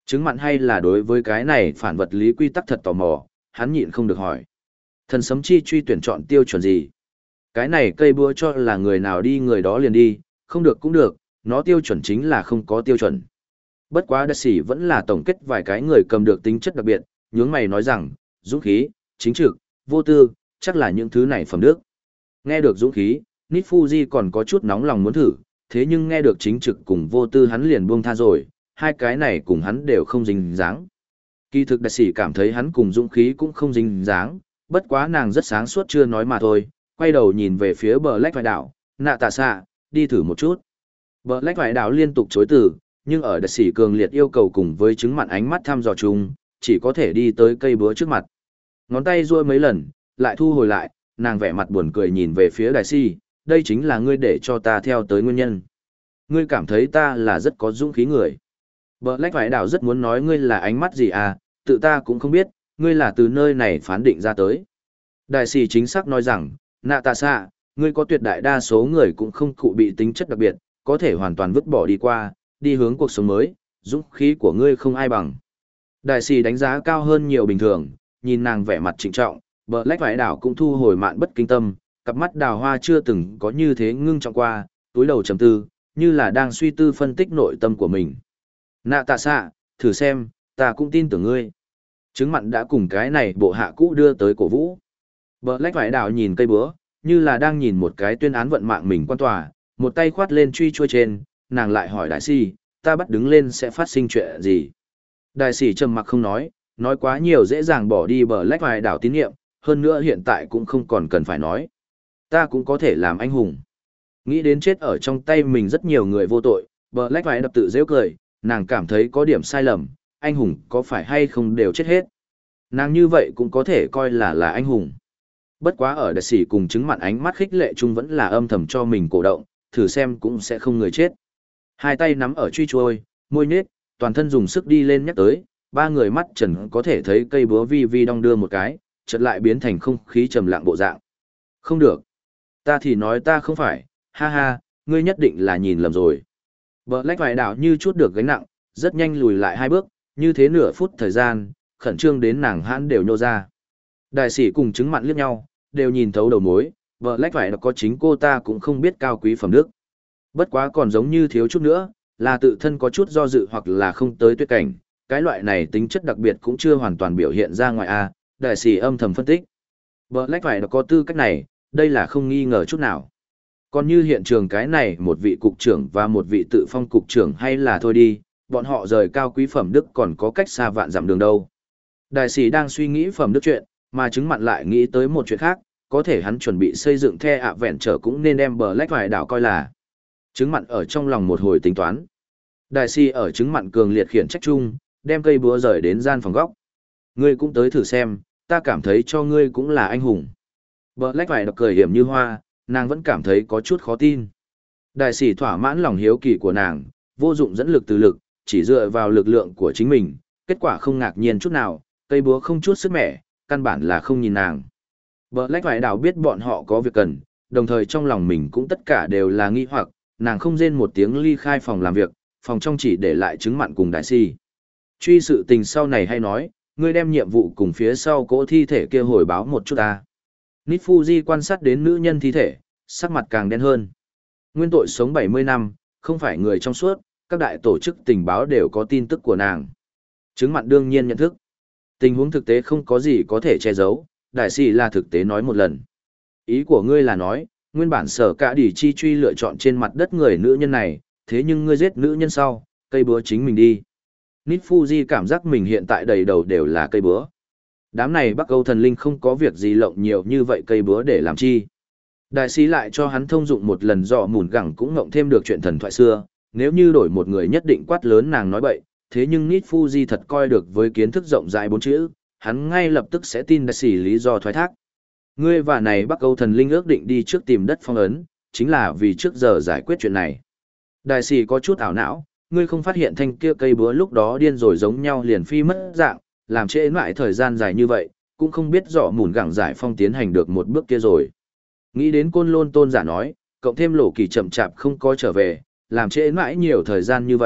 Chứng mặn hay là đối với cái này phản vật lý quy tắc thật tò mò, hắn nhịn không được hỏi. Thần sấm chi truy tuyển chọn tiêu chuẩn gì? Cái này cây búa cho là người nào đi người đó liền đi, không được cũng được, nó tiêu chuẩn chính là không có tiêu chuẩn. Bất quá đại sĩ vẫn là tổng kết vài cái người cầm được tính chất đặc biệt, nhướng mày nói rằng, dũng khí, chính trực, vô tư, chắc là những thứ này phẩm đức. Nghe được dũng khí, Nít Fuji còn có chút nóng lòng muốn thử, thế nhưng nghe được chính trực cùng vô tư hắn liền buông tha rồi, hai cái này cùng hắn đều không dính dáng. Kỳ thực đại sĩ cảm thấy hắn cùng dũng khí cũng không dính dáng, bất quá nàng rất sáng suốt chưa nói mà thôi, quay đầu nhìn về phía bờ lách vài đảo, nạ tạ xạ, đi thử một chút. Bờ lách vài đảo liên tục chối từ, nhưng ở đại sĩ cường liệt yêu cầu cùng với chứng mặn ánh mắt thăm dò chung, chỉ có thể đi tới cây búa trước mặt. Ngón tay duỗi mấy lần, lại thu hồi lại, nàng vẻ mặt buồn cười nhìn về phía đại sĩ, đây chính là ngươi để cho ta theo tới nguyên nhân. Ngươi cảm thấy ta là rất có dũng khí người. Bờ lách vải đảo rất muốn nói ngươi là ánh mắt gì à, tự ta cũng không biết, ngươi là từ nơi này phán định ra tới. Đại sĩ chính xác nói rằng, nạ tạ xạ, ngươi có tuyệt đại đa số người cũng không cụ bị tính chất đặc biệt, có thể hoàn toàn vứt bỏ đi qua, đi hướng cuộc sống mới, dũng khí của ngươi không ai bằng. Đại sĩ đánh giá cao hơn nhiều bình thường, nhìn nàng vẻ mặt trịnh trọng, bờ lách vải đảo cũng thu hồi mạn bất kinh tâm, cặp mắt đào hoa chưa từng có như thế ngưng trọng qua, túi đầu trầm tư, như là đang suy tư phân tích nội tâm của mình. Nạ tạ xạ, thử xem, ta cũng tin tưởng ngươi. Chứng mặn đã cùng cái này bộ hạ cũ đưa tới cổ vũ. Bờ lách vải đảo nhìn cây búa, như là đang nhìn một cái tuyên án vận mạng mình quan tòa, một tay khoát lên truy chuôi trên, nàng lại hỏi đại sĩ, ta bắt đứng lên sẽ phát sinh chuyện gì? Đại sĩ trầm mặc không nói, nói quá nhiều dễ dàng bỏ đi bờ lách vải đảo tín nhiệm, hơn nữa hiện tại cũng không còn cần phải nói. Ta cũng có thể làm anh hùng. Nghĩ đến chết ở trong tay mình rất nhiều người vô tội, bờ lách vải đập tự dễ cười, nàng cảm thấy có điểm sai lầm, anh hùng có phải hay không đều chết hết. Nàng như vậy cũng có thể coi là là anh hùng. Bất quá ở đại sĩ cùng chứng mặn ánh mắt khích lệ chung vẫn là âm thầm cho mình cổ động, thử xem cũng sẽ không người chết. Hai tay nắm ở truy trôi, môi nhếch, toàn thân dùng sức đi lên nhắc tới, ba người mắt trần có thể thấy cây búa vi vi đong đưa một cái, chợt lại biến thành không khí trầm lặng bộ dạng. Không được. Ta thì nói ta không phải, ha ha, ngươi nhất định là nhìn lầm rồi. Bờ lách vải đảo như chút được gánh nặng, rất nhanh lùi lại hai bước, như thế nửa phút thời gian, khẩn trương đến nàng hãn đều nhô ra. Đại sĩ cùng chứng mặn liếc nhau, đều nhìn thấu đầu mối, vợ lách vải có chính cô ta cũng không biết cao quý phẩm đức. Bất quá còn giống như thiếu chút nữa, là tự thân có chút do dự hoặc là không tới tuyệt cảnh, cái loại này tính chất đặc biệt cũng chưa hoàn toàn biểu hiện ra ngoài a. Đại sĩ âm thầm phân tích. Vợ lách vải có tư cách này, đây là không nghi ngờ chút nào. Còn như hiện trường cái này một vị cục trưởng và một vị tự phong cục trưởng hay là thôi đi, bọn họ rời cao quý phẩm đức còn có cách xa vạn dặm đường đâu. Đại sĩ đang suy nghĩ phẩm đức chuyện, mà chứng mặn lại nghĩ tới một chuyện khác, có thể hắn chuẩn bị xây dựng the ạ vẹn trở cũng nên đem bờ lách vải đảo coi là. Chứng mặn ở trong lòng một hồi tính toán. Đại sĩ ở chứng mặn cường liệt khiển trách chung, đem cây búa rời đến gian phòng góc. Ngươi cũng tới thử xem, ta cảm thấy cho ngươi cũng là anh hùng. Bờ lách vải đọc cười hiểm như hoa, nàng vẫn cảm thấy có chút khó tin. Đại sĩ thỏa mãn lòng hiếu kỳ của nàng, vô dụng dẫn lực từ lực, chỉ dựa vào lực lượng của chính mình, kết quả không ngạc nhiên chút nào, cây búa không chút sức mẻ, căn bản là không nhìn nàng. Bờ lách vải đảo biết bọn họ có việc cần, đồng thời trong lòng mình cũng tất cả đều là nghi hoặc, nàng không rên một tiếng ly khai phòng làm việc, phòng trong chỉ để lại chứng mặn cùng đại sĩ. Truy sự tình sau này hay nói, ngươi đem nhiệm vụ cùng phía sau cỗ thi thể kia hồi báo một chút ta. Nít Fuji quan sát đến nữ nhân thi thể, sắc mặt càng đen hơn. Nguyên tội sống bảy mươi năm, không phải người trong suốt, các đại tổ chức tình báo đều có tin tức của nàng. Chứng mặn đương nhiên nhận thức. Tình huống thực tế không có gì có thể che giấu, đại sĩ là thực tế nói một lần. Ý của ngươi là nói, nguyên bản sở cả đỉ chi truy lựa chọn trên mặt đất người nữ nhân này, thế nhưng ngươi giết nữ nhân sau, cây búa chính mình đi. Nít Fuji cảm giác mình hiện tại đầy đầu đều là cây búa. Đám này Bắc Âu thần linh không có việc gì lộng nhiều như vậy cây búa để làm chi. Đại sĩ lại cho hắn thông dụng một lần dọ mùn gẳng cũng ngộng thêm được chuyện thần thoại xưa, nếu như đổi một người nhất định quát lớn nàng nói bậy, thế nhưng Nít Fuji thật coi được với kiến thức rộng rãi bốn chữ, hắn ngay lập tức sẽ tin đại sĩ lý do thoái thác. Ngươi và này Bắc Âu thần linh ước định đi trước tìm đất phong ấn, chính là vì trước giờ giải quyết chuyện này. Đại sĩ có chút ảo não, ngươi không phát hiện thanh kia cây búa lúc đó điên rồi giống nhau liền phi mất dạng, làm trễ mãi thời gian dài như vậy, cũng không biết rõ mùn gẳng giải phong tiến hành được một bước kia rồi. Nghĩ đến côn lôn tôn giả nói, cộng thêm lộ kỳ chậm chạp không có trở về, làm trễ mãi nhiều thời gian như vậy,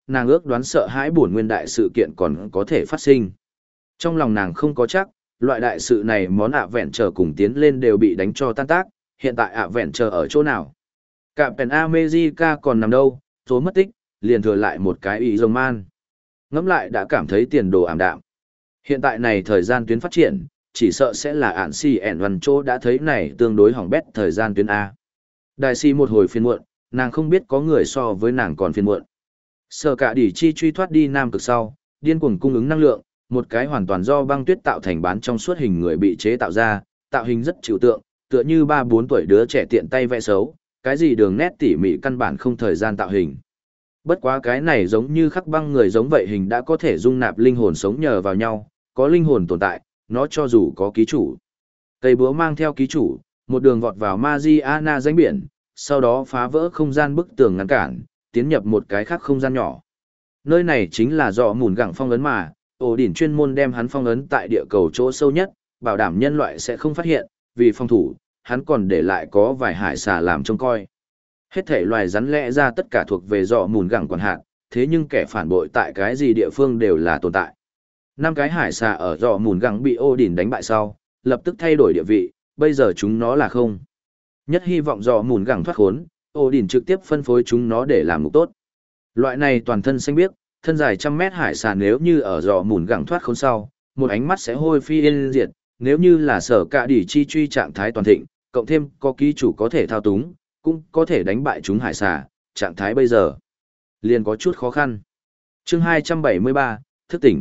nàng ước đoán sợ hãi buồn nguyên đại sự kiện còn có thể phát sinh. Trong lòng nàng không có chắc, loại đại sự này món ạ vẹn chờ cùng tiến lên đều bị đánh cho tan tác, hiện tại ạ vẹn chờ ở chỗ nào? Captain America còn nằm đâu, số mất tích, liền thừa lại một cái ý rồng man. Ngẫm lại đã cảm thấy tiền đồ ảm đạm. Hiện tại này thời gian tuyến phát triển, chỉ sợ sẽ là ản si ẻn văn chỗ đã thấy này tương đối hỏng bét thời gian tuyến A. Đại si một hồi phiên muộn, nàng không biết có người so với nàng còn phiên muộn. Sở cả đỉ chi truy thoát đi nam cực sau, điên cuồng cung ứng năng lượng, một cái hoàn toàn do băng tuyết tạo thành bán trong suốt hình người bị chế tạo ra, tạo hình rất trừu tượng, tựa như ba bốn tuổi đứa trẻ tiện tay vẽ xấu, cái gì đường nét tỉ mỉ căn bản không thời gian tạo hình. Bất quá cái này giống như khắc băng người giống vậy hình đã có thể dung nạp linh hồn sống nhờ vào nhau, có linh hồn tồn tại, nó cho dù có ký chủ. Cây búa mang theo ký chủ, một đường vọt vào Mariana danh biển, sau đó phá vỡ không gian bức tường ngăn cản, tiến nhập một cái khác không gian nhỏ. Nơi này chính là do mùn gẳng phong ấn mà, ổ đỉnh chuyên môn đem hắn phong ấn tại địa cầu chỗ sâu nhất, bảo đảm nhân loại sẽ không phát hiện, vì phòng thủ, hắn còn để lại có vài hải xà làm trông coi. Hết thể loài rắn lẽ ra tất cả thuộc về dọ mùn gẳng quản hạt, thế nhưng kẻ phản bội tại cái gì địa phương đều là tồn tại. Năm cái hải xà ở dọ mùn gẳng bị ô đỉnh đánh bại sau, lập tức thay đổi địa vị, bây giờ chúng nó là không. Nhất hy vọng dọ mùn gẳng thoát khốn, ô đỉnh trực tiếp phân phối chúng nó để làm mục tốt. Loại này toàn thân xanh biếc, thân dài trăm mét hải xà nếu như ở dọ mùn gẳng thoát khốn sau, một ánh mắt sẽ hôi phi yên diệt, nếu như là sở cạ đỉ chi truy trạng thái toàn thịnh, cộng thêm có ký chủ có thể thao túng, cũng có thể đánh bại chúng hải xà, trạng thái bây giờ liền có chút khó khăn. Chương hai trăm bảy mươi ba, thức tỉnh.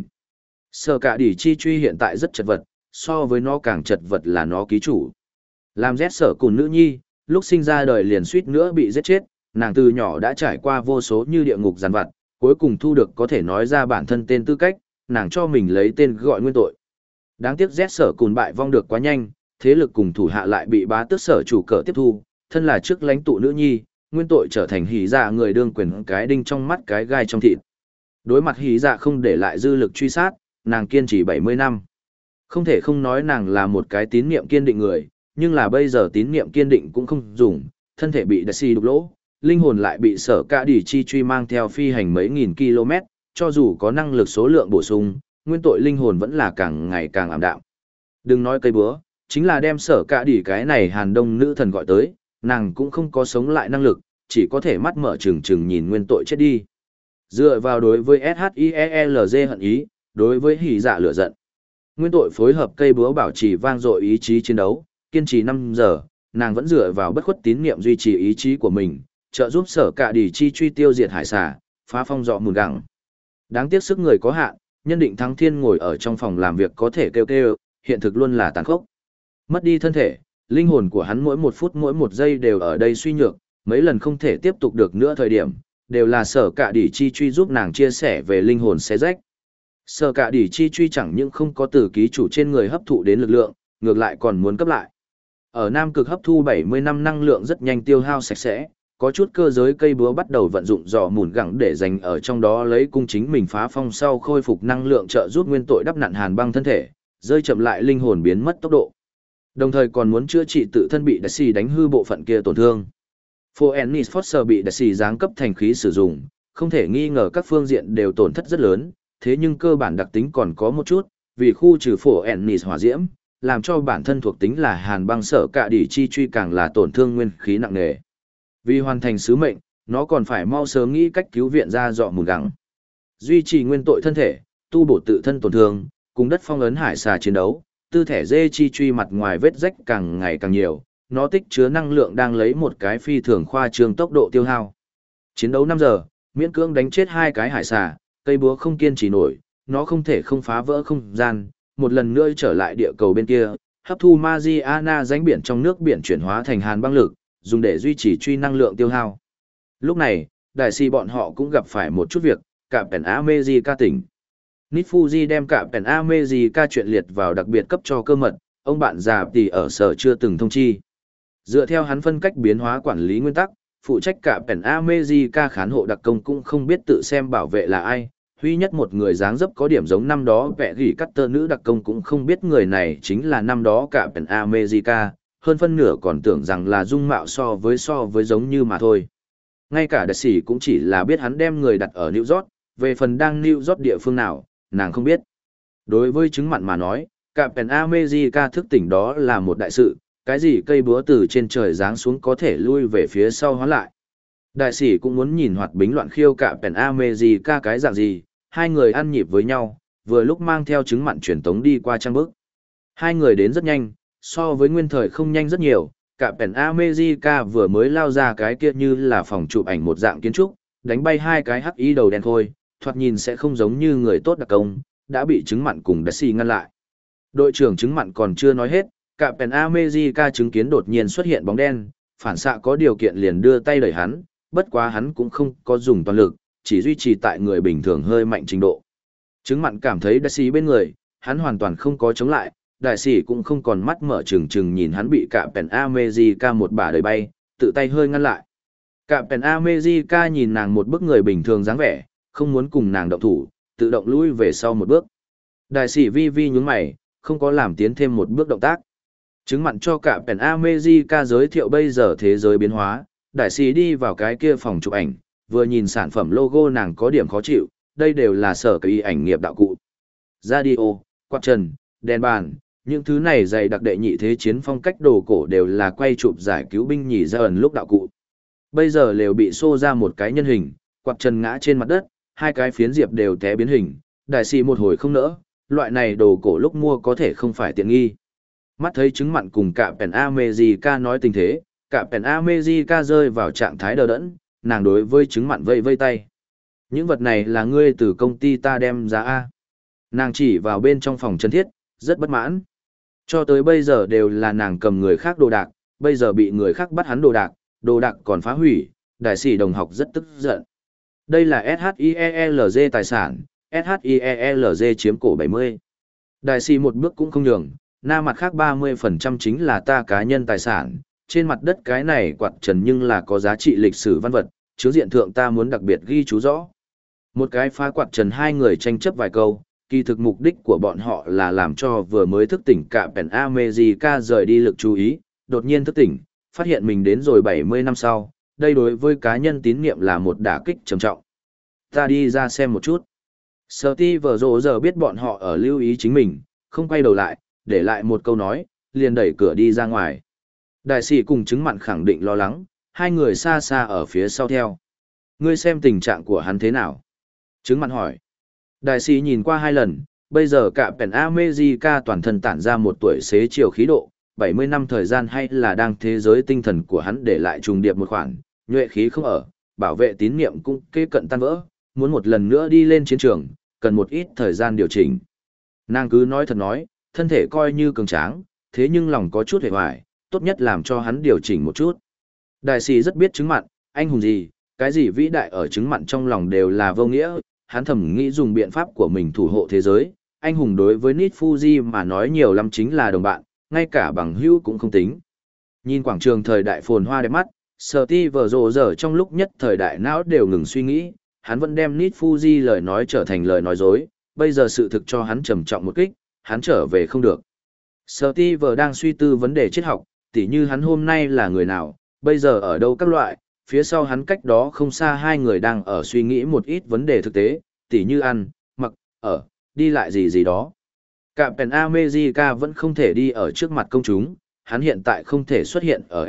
Sở cạ đỉ chi truy hiện tại rất chật vật, so với nó càng chật vật là nó ký chủ. Làm rét sở cùn nữ nhi, lúc sinh ra đời liền suýt nữa bị giết chết, nàng từ nhỏ đã trải qua vô số như địa ngục giàn vặt, cuối cùng thu được có thể nói ra bản thân tên tư cách, nàng cho mình lấy tên gọi nguyên tội. Đáng tiếc rét sở cùn bại vong được quá nhanh, thế lực cùng thủ hạ lại bị bá tước sở chủ cờ tiếp thu, thân là trước lãnh tụ nữ nhi, nguyên tội trở thành hỉ dạ người đương quyền cái đinh trong mắt cái gai trong thịt. Đối mặt hỉ dạ không để lại dư lực truy sát, nàng kiên trì bảy mươi năm. Không thể không nói nàng là một cái tín niệm kiên định người, nhưng là bây giờ tín niệm kiên định cũng không dùng, thân thể bị đại si đục lỗ, linh hồn lại bị sở cạ đỉ chi truy mang theo phi hành mấy nghìn km, cho dù có năng lực số lượng bổ sung, nguyên tội linh hồn vẫn là càng ngày càng ảm đạm. Đừng nói cây búa, chính là đem sở cạ đỉ cái này hàn đông nữ thần gọi tới, nàng cũng không có sống lại năng lực, chỉ có thể mắt mở trừng trừng nhìn nguyên tội chết đi. Dựa vào đối với ét hát i e lờ giê hận ý, đối với hỉ dạ lửa giận. Nguyên tội phối hợp cây búa bảo trì vang dội ý chí chiến đấu, kiên trì năm giờ, nàng vẫn dựa vào bất khuất tín niệm duy trì ý chí của mình, trợ giúp sở cạ đỉ chi truy tiêu diệt hải xà, phá phong dọ mùn gẳng. Đáng tiếc sức người có hạn, nhân định thắng thiên ngồi ở trong phòng làm việc có thể kêu kêu, hiện thực luôn là tàn khốc. Mất đi thân thể, linh hồn của hắn mỗi một phút mỗi một giây đều ở đây suy nhược, mấy lần không thể tiếp tục được nữa thời điểm, đều là sở cạ đỉ chi truy giúp nàng chia sẻ về linh hồn xé rách. Sở cạ đỉ chi truy chẳng những không có từ ký chủ trên người hấp thụ đến lực lượng, ngược lại còn muốn cấp lại. Ở Nam Cực hấp thu bảy mươi năm năng lượng rất nhanh tiêu hao sạch sẽ, có chút cơ giới cây búa bắt đầu vận dụng dò mùn gẳng để dành ở trong đó lấy cung chính mình phá phong sau khôi phục năng lượng trợ giúp nguyên tội đắp nặn hàn băng thân thể, rơi chậm lại linh hồn biến mất tốc độ. Đồng thời còn muốn chữa trị tự thân bị đại xì đánh hư bộ phận kia tổn thương. Phoenix Force bị đại xì giáng cấp thành khí sử dụng, không thể nghi ngờ các phương diện đều tổn thất rất lớn, thế nhưng cơ bản đặc tính còn có một chút, vì khu trừ Phoenix hỏa diễm, làm cho bản thân thuộc tính là hàn băng sở cạ đỉ chi truy càng là tổn thương nguyên khí nặng nề. Vì hoàn thành sứ mệnh, nó còn phải mau sớm nghĩ cách cứu viện ra dọ mùn gẳng. Duy trì nguyên tội thân thể, tu bổ tự thân tổn thương, cùng đất phong ấn hải xà chiến đấu, tư thể dê chi truy mặt ngoài vết rách càng ngày càng nhiều, nó tích chứa năng lượng đang lấy một cái phi thường khoa trương tốc độ tiêu hao. Chiến đấu năm giờ, miễn cưỡng đánh chết hai cái hải xà, cây búa không kiên trì nổi, nó không thể không phá vỡ không gian, một lần nữa trở lại địa cầu bên kia, hấp thu Mariana rãnh biển trong nước biển chuyển hóa thành hàn băng lực, dùng để duy trì truy năng lượng tiêu hao. Lúc này, đại si bọn họ cũng gặp phải một chút việc, cả Pen America tỉnh. Nifuji đem cả Pen America chuyện liệt vào đặc biệt cấp cho cơ mật, ông bạn già thì ở sở chưa từng thông chi. Dựa theo hắn phân cách biến hóa quản lý nguyên tắc, phụ trách cả Pen America khán hộ đặc công cũng không biết tự xem bảo vệ là ai, duy nhất một người dáng dấp có điểm giống năm đó vẽ gỉ cắt tơ nữ đặc công cũng không biết người này chính là năm đó cả Pen America, hơn phân nửa còn tưởng rằng là dung mạo so với so với giống như mà thôi. Ngay cả đại sĩ cũng chỉ là biết hắn đem người đặt ở New York, về phần đang New York địa phương nào, nàng không biết. Đối với chứng mặn mà nói, Captain America thức tỉnh đó là một đại sự, cái gì cây búa từ trên trời giáng xuống có thể lui về phía sau hóa lại. Đại sĩ cũng muốn nhìn hoạt bính loạn khiêu Captain America cái dạng gì, hai người ăn nhịp với nhau, vừa lúc mang theo chứng mặn truyền tống đi qua trang bức. Hai người đến rất nhanh, so với nguyên thời không nhanh rất nhiều, Captain America vừa mới lao ra cái kia như là phòng chụp ảnh một dạng kiến trúc, đánh bay hai cái hắc ý đầu đen khôi, thoạt nhìn sẽ không giống như người tốt đặc công, đã bị chứng mặn cùng Daisy ngăn lại. Đội trưởng chứng mặn còn chưa nói hết, Captain America chứng kiến đột nhiên xuất hiện bóng đen, phản xạ có điều kiện liền đưa tay đẩy hắn, bất quá hắn cũng không có dùng toàn lực, chỉ duy trì tại người bình thường hơi mạnh trình độ. Chứng mặn cảm thấy Daisy bên người, hắn hoàn toàn không có chống lại, đại sĩ cũng không còn mắt mở trừng trừng nhìn hắn bị Captain America một bả đẩy bay, tự tay hơi ngăn lại. Captain America nhìn nàng một bức người bình thường dáng vẻ, không muốn cùng nàng động thủ, tự động lui về sau một bước. Đại sĩ vi vi nhướng mày, không có làm tiến thêm một bước động tác. Chứng mặn cho Captain America giới thiệu bây giờ thế giới biến hóa, đại sĩ đi vào cái kia phòng chụp ảnh, vừa nhìn sản phẩm logo nàng có điểm khó chịu, đây đều là sở kỳ ảnh nghiệp đạo cụ. Radio, quạt trần, đèn bàn, những thứ này dày đặc đệ nhị thế chiến phong cách đồ cổ đều là quay chụp giải cứu binh nhì ra ẩn lúc đạo cụ. Bây giờ đều bị xô ra một cái nhân hình, quạt trần ngã trên mặt đất, hai cái phiến diệp đều té biến hình, đại sĩ một hồi không nỡ, loại này đồ cổ lúc mua có thể không phải tiện nghi. Mắt thấy chứng mặn cùng Captain America nói tình thế, Captain America rơi vào trạng thái đờ đẫn, nàng đối với chứng mặn vây vây tay. Những vật này là ngươi từ công ty ta đem ra A. Nàng chỉ vào bên trong phòng chân thiết, rất bất mãn. Cho tới bây giờ đều là nàng cầm người khác đồ đạc, bây giờ bị người khác bắt hắn đồ đạc, đồ đạc còn phá hủy, đại sĩ đồng học rất tức giận. Đây là ét hát i e lờ giê tài sản, ét hát i e lờ giê chiếm cổ bảy mươi. Đại sĩ một bước cũng không nhường, na mặt khác ba mươi phần trăm chính là ta cá nhân tài sản, trên mặt đất cái này quạt trần nhưng là có giá trị lịch sử văn vật, chứa diện thượng ta muốn đặc biệt ghi chú rõ. Một cái phá quạt trần hai người tranh chấp vài câu, kỳ thực mục đích của bọn họ là làm cho vừa mới thức tỉnh Captain America rời đi lực chú ý, đột nhiên thức tỉnh, phát hiện mình đến rồi bảy mươi năm sau, đây đối với cá nhân tín nhiệm là một đả kích trầm trọng. Ta đi ra xem một chút. Steve giờ giờ biết bọn họ ở lưu ý chính mình, không quay đầu lại, để lại một câu nói, liền đẩy cửa đi ra ngoài. Đại sĩ cùng chứng mặn khẳng định lo lắng, hai người xa xa ở phía sau theo. Ngươi xem tình trạng của hắn thế nào? Chứng mặn hỏi. Đại sĩ nhìn qua hai lần, bây giờ Captain America toàn thân tản ra một tuổi xế chiều khí độ, bảy mươi năm thời gian hay là đang thế giới tinh thần của hắn để lại trùng điệp một khoản, nhuệ khí không ở, bảo vệ tín niệm cũng kế cận tan vỡ, muốn một lần nữa đi lên chiến trường, cần một ít thời gian điều chỉnh. Nàng cứ nói thật nói, thân thể coi như cường tráng, thế nhưng lòng có chút hề hoài, tốt nhất làm cho hắn điều chỉnh một chút. Đại sĩ rất biết chứng mặn, anh hùng gì, cái gì vĩ đại ở chứng mặn trong lòng đều là vô nghĩa, hắn thầm nghĩ dùng biện pháp của mình thủ hộ thế giới, anh hùng đối với Nit Fuji mà nói nhiều lắm chính là đồng bạn, ngay cả bằng hữu cũng không tính. Nhìn quảng trường thời đại phồn hoa đẹp mắt, Steve rồ rở trong lúc nhất thời đại não đều ngừng suy nghĩ, hắn vẫn đem Nit Fuji lời nói trở thành lời nói dối, bây giờ sự thực cho hắn trầm trọng một kích, hắn trở về không được. Steve đang suy tư vấn đề triết học, tỉ như hắn hôm nay là người nào, bây giờ ở đâu các loại, phía sau hắn cách đó không xa hai người đang ở suy nghĩ một ít vấn đề thực tế, tỉ như ăn, mặc, ở, đi lại gì gì đó. Captain America vẫn không thể đi ở trước mặt công chúng, hắn hiện tại không thể xuất hiện ở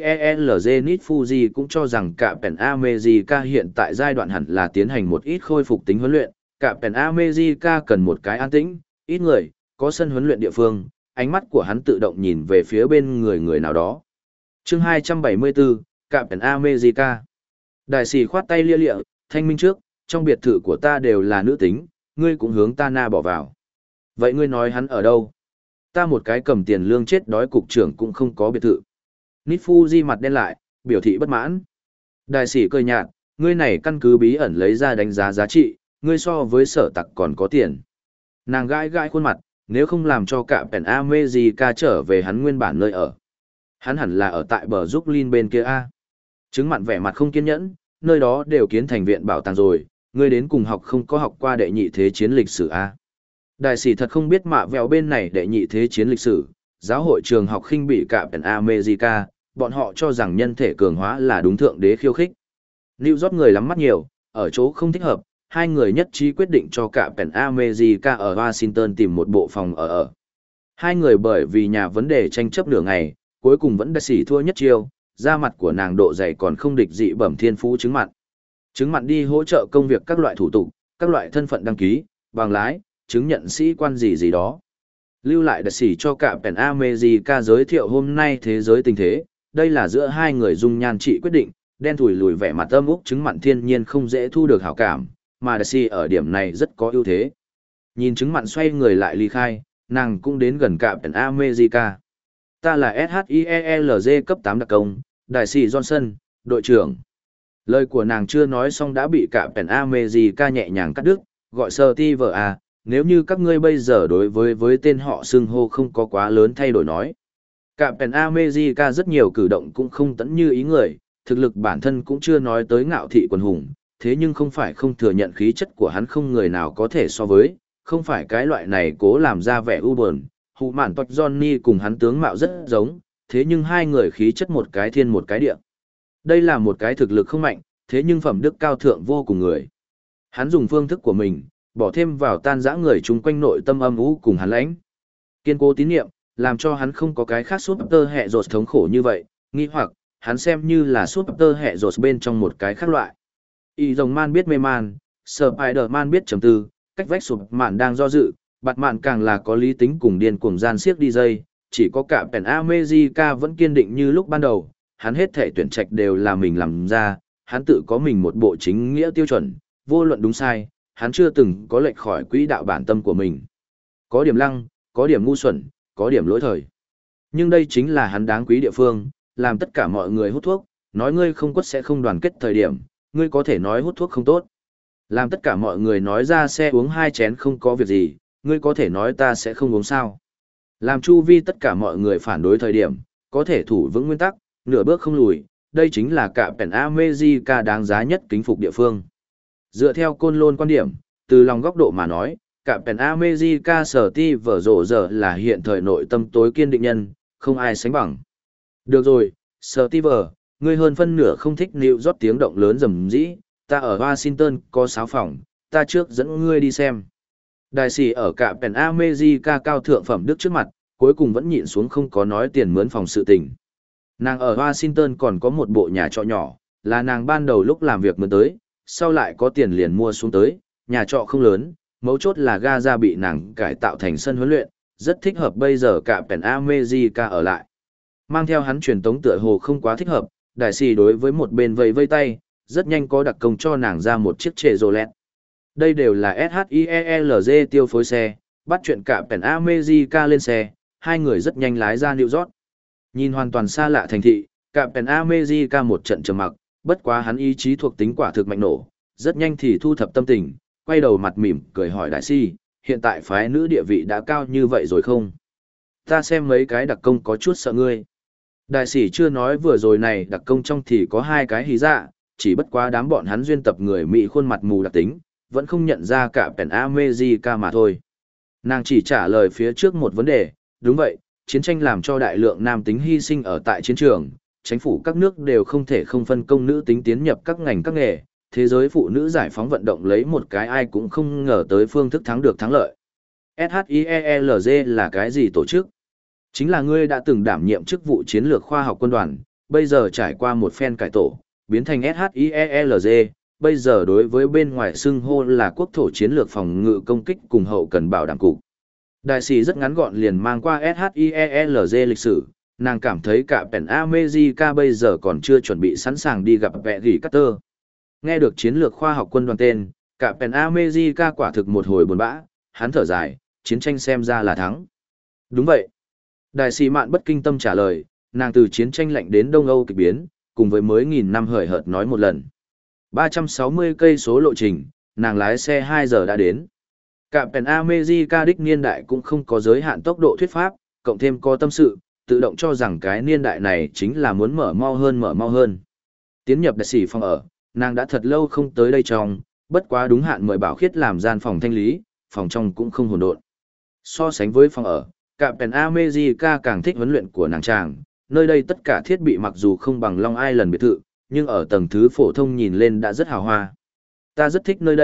SHIELZ Nit Fuji cũng cho rằng Captain America hiện tại giai đoạn hẳn là tiến hành một ít khôi phục tính huấn luyện, Captain America cần một cái an tĩnh, ít người, có sân huấn luyện địa phương, ánh mắt của hắn tự động nhìn về phía bên người người nào đó. Chương hai trăm bảy mươi tư, Captain America. Đại sĩ khoát tay lia lịa, thanh minh trước, trong biệt thự của ta đều là nữ tính, ngươi cũng hướng ta na bỏ vào. Vậy ngươi nói hắn ở đâu? Ta một cái cầm tiền lương chết đói cục trưởng cũng không có biệt thự. Nit Fuji mặt đen lại, biểu thị bất mãn. Đại sĩ cười nhạt, ngươi này căn cứ bí ẩn lấy ra đánh giá giá trị, ngươi so với sở tặc còn có tiền. Nàng gãi gãi khuôn mặt, nếu không làm cho Captain America trở về hắn nguyên bản nơi ở. Hắn hẳn là ở tại bờ Brooklyn bên kia a. Chứng mặn vẻ mặt không kiên nhẫn, nơi đó đều kiến thành viện bảo tàng rồi, ngươi đến cùng học không có học qua đệ nhị thế chiến lịch sử a. Đại sĩ thật không biết mạ vẹo bên này đệ nhị thế chiến lịch sử, giáo hội trường học khinh bị Captain America, bọn họ cho rằng nhân thể cường hóa là đúng thượng đế khiêu khích. New York người lắm mắt nhiều, ở chỗ không thích hợp, hai người nhất trí quyết định cho cả Pen America ở Washington tìm một bộ phòng ở ở. Hai người bởi vì nhà vấn đề tranh chấp nửa ngày, cuối cùng vẫn đã xỉ thua nhất chiêu, da mặt của nàng độ dày còn không địch dị bẩm thiên phú chứng mặn. Chứng mặn đi hỗ trợ công việc các loại thủ tục, các loại thân phận đăng ký, bằng lái, chứng nhận sĩ quan gì gì đó. Lưu lại đặc sĩ cho cả Pen America giới thiệu hôm nay thế giới tình thế, đây là giữa hai người dung nhan trị quyết định, đen thủi lùi vẻ mặt âm úc chứng mặn thiên nhiên không dễ thu được hảo cảm, mà đặc sĩ ở điểm này rất có ưu thế. Nhìn chứng mặn xoay người lại ly khai, nàng cũng đến gần cả Pen America. Ta là ét hát i e lờ giê cấp tám đặc công, đại sĩ Johnson, đội trưởng. Lời của nàng chưa nói xong đã bị cả Pen America nhẹ nhàng cắt đứt, gọi Steve à, nếu như các ngươi bây giờ đối với với tên họ xưng hô không có quá lớn thay đổi nói. Cả Pen America rất nhiều cử động cũng không tẫn như ý người, thực lực bản thân cũng chưa nói tới ngạo thị quần hùng, thế nhưng không phải không thừa nhận khí chất của hắn không người nào có thể so với, không phải cái loại này cố làm ra vẻ u buồn. Hụ mạn toạch Johnny cùng hắn tướng mạo rất giống, thế nhưng hai người khí chất một cái thiên một cái địa. Đây là một cái thực lực không mạnh, thế nhưng phẩm đức cao thượng vô cùng người. Hắn dùng phương thức của mình, bỏ thêm vào tan rã người chung quanh nội tâm âm u cùng hắn lãnh. Kiên cố tín nhiệm, làm cho hắn không có cái khác súp tơ hệ rột thống khổ như vậy, nghi hoặc, hắn xem như là súp tơ hệ rột bên trong một cái khác loại. Y rồng man biết mê man, Spider-Man biết trầm tư, cách vách sụp mạn đang do dự, bạt mạn càng là có lý tính cùng điên cuồng gian siếc đi dây, chỉ có cả Pen America vẫn kiên định như lúc ban đầu, hắn hết thể tuyển trạch đều là mình làm ra, hắn tự có mình một bộ chính nghĩa tiêu chuẩn, vô luận đúng sai, hắn chưa từng có lệch khỏi quỹ đạo bản tâm của mình. Có điểm lăng, có điểm ngu xuẩn, có điểm lỗi thời. Nhưng đây chính là hắn đáng quý địa phương, làm tất cả mọi người hút thuốc, nói ngươi không quất sẽ không đoàn kết thời điểm, ngươi có thể nói hút thuốc không tốt. Làm tất cả mọi người nói ra xe uống hai chén không có việc gì, ngươi có thể nói ta sẽ không uống sao. Làm chu vi tất cả mọi người phản đối thời điểm, có thể thủ vững nguyên tắc, nửa bước không lùi, đây chính là cả Pen America đáng giá nhất kính phục địa phương. Dựa theo Côn Lôn quan điểm, từ lòng góc độ mà nói, cả Pen America sở ti vở rộ giờ là hiện thời nội tâm tối kiên định nhân, không ai sánh bằng. Được rồi, sở ti vở, ngươi hơn phân nửa không thích New York tiếng động lớn rầm rĩ, ta ở Washington có sáu phòng, ta trước dẫn ngươi đi xem. Đại sĩ ở cả Pen America cao thượng phẩm đức trước mặt, cuối cùng vẫn nhịn xuống không có nói tiền mướn phòng sự tình. Nàng ở Washington còn có một bộ nhà trọ nhỏ, là nàng ban đầu lúc làm việc mướn tới, sau lại có tiền liền mua xuống tới, nhà trọ không lớn, mấu chốt là Gaza bị nàng cải tạo thành sân huấn luyện, rất thích hợp bây giờ cả Pen America ở lại. Mang theo hắn truyền tống tựa hồ không quá thích hợp, đại sĩ đối với một bên vây vây tay, rất nhanh có đặc công cho nàng ra một chiếc trệ rô lẹt. Đây đều là ét hát i e lờ giê tiêu phối xe, bắt chuyện cả Pen America lên xe, hai người rất nhanh lái ra New York. Nhìn hoàn toàn xa lạ thành thị, cả Pen America một trận trầm mặc, bất quá hắn ý chí thuộc tính quả thực mạnh nổ, rất nhanh thì thu thập tâm tình, quay đầu mặt mỉm cười hỏi đại sĩ, hiện tại phái nữ địa vị đã cao như vậy rồi không? Ta xem mấy cái đặc công có chút sợ ngươi. Đại sĩ chưa nói vừa rồi này đặc công trong thì có hai cái hí dạ, chỉ bất quá đám bọn hắn duyên tập người Mỹ khuôn mặt mù đặc tính, vẫn không nhận ra cả Pen America mà thôi. Nàng chỉ trả lời phía trước một vấn đề, đúng vậy, chiến tranh làm cho đại lượng nam tính hy sinh ở tại chiến trường, chính phủ các nước đều không thể không phân công nữ tính tiến nhập các ngành các nghề, thế giới phụ nữ giải phóng vận động lấy một cái ai cũng không ngờ tới phương thức thắng được thắng lợi. ét hát i e lờ giê là cái gì tổ chức? Chính là ngươi đã từng đảm nhiệm chức vụ chiến lược khoa học quân đoàn, bây giờ trải qua một phen cải tổ, biến thành ét hát i e lờ giê, bây giờ đối với bên ngoài xưng hô là quốc thổ chiến lược phòng ngự công kích cùng hậu cần bảo đảm cục. Đại sĩ rất ngắn gọn liền mang qua ét hát i e lờ giê lịch sử, nàng cảm thấy cả Pen America bây giờ còn chưa chuẩn bị sẵn sàng đi gặp vẹ gỉ Carter. Nghe được chiến lược khoa học quân đoàn tên, cả Pen America quả thực một hồi buồn bã, hắn thở dài, chiến tranh xem ra là thắng. Đúng vậy. Đại sĩ mạn bất kinh tâm trả lời, nàng từ chiến tranh lạnh đến Đông Âu kịch biến, cùng với mới nghìn năm hời hợt nói một lần. ba trăm sáu mươi cây số lộ trình, nàng lái xe hai giờ đã đến. Cả Pen America đích niên đại cũng không có giới hạn tốc độ thuyết pháp, cộng thêm có tâm sự, tự động cho rằng cái niên đại này chính là muốn mở mau hơn mở mau hơn. Tiến nhập đại sĩ phòng ở, nàng đã thật lâu không tới đây trong, bất quá đúng hạn mời Bảo Khiết làm gian phòng thanh lý, phòng trong cũng không hỗn độn. So sánh với phòng ở, cả Pen America càng thích huấn luyện của nàng chàng, nơi đây tất cả thiết bị mặc dù không bằng Long Island biệt thự, nhưng ở tầng thứ phổ thông nhìn lên đã rất hào hoa. Ta rất thích nơi đây,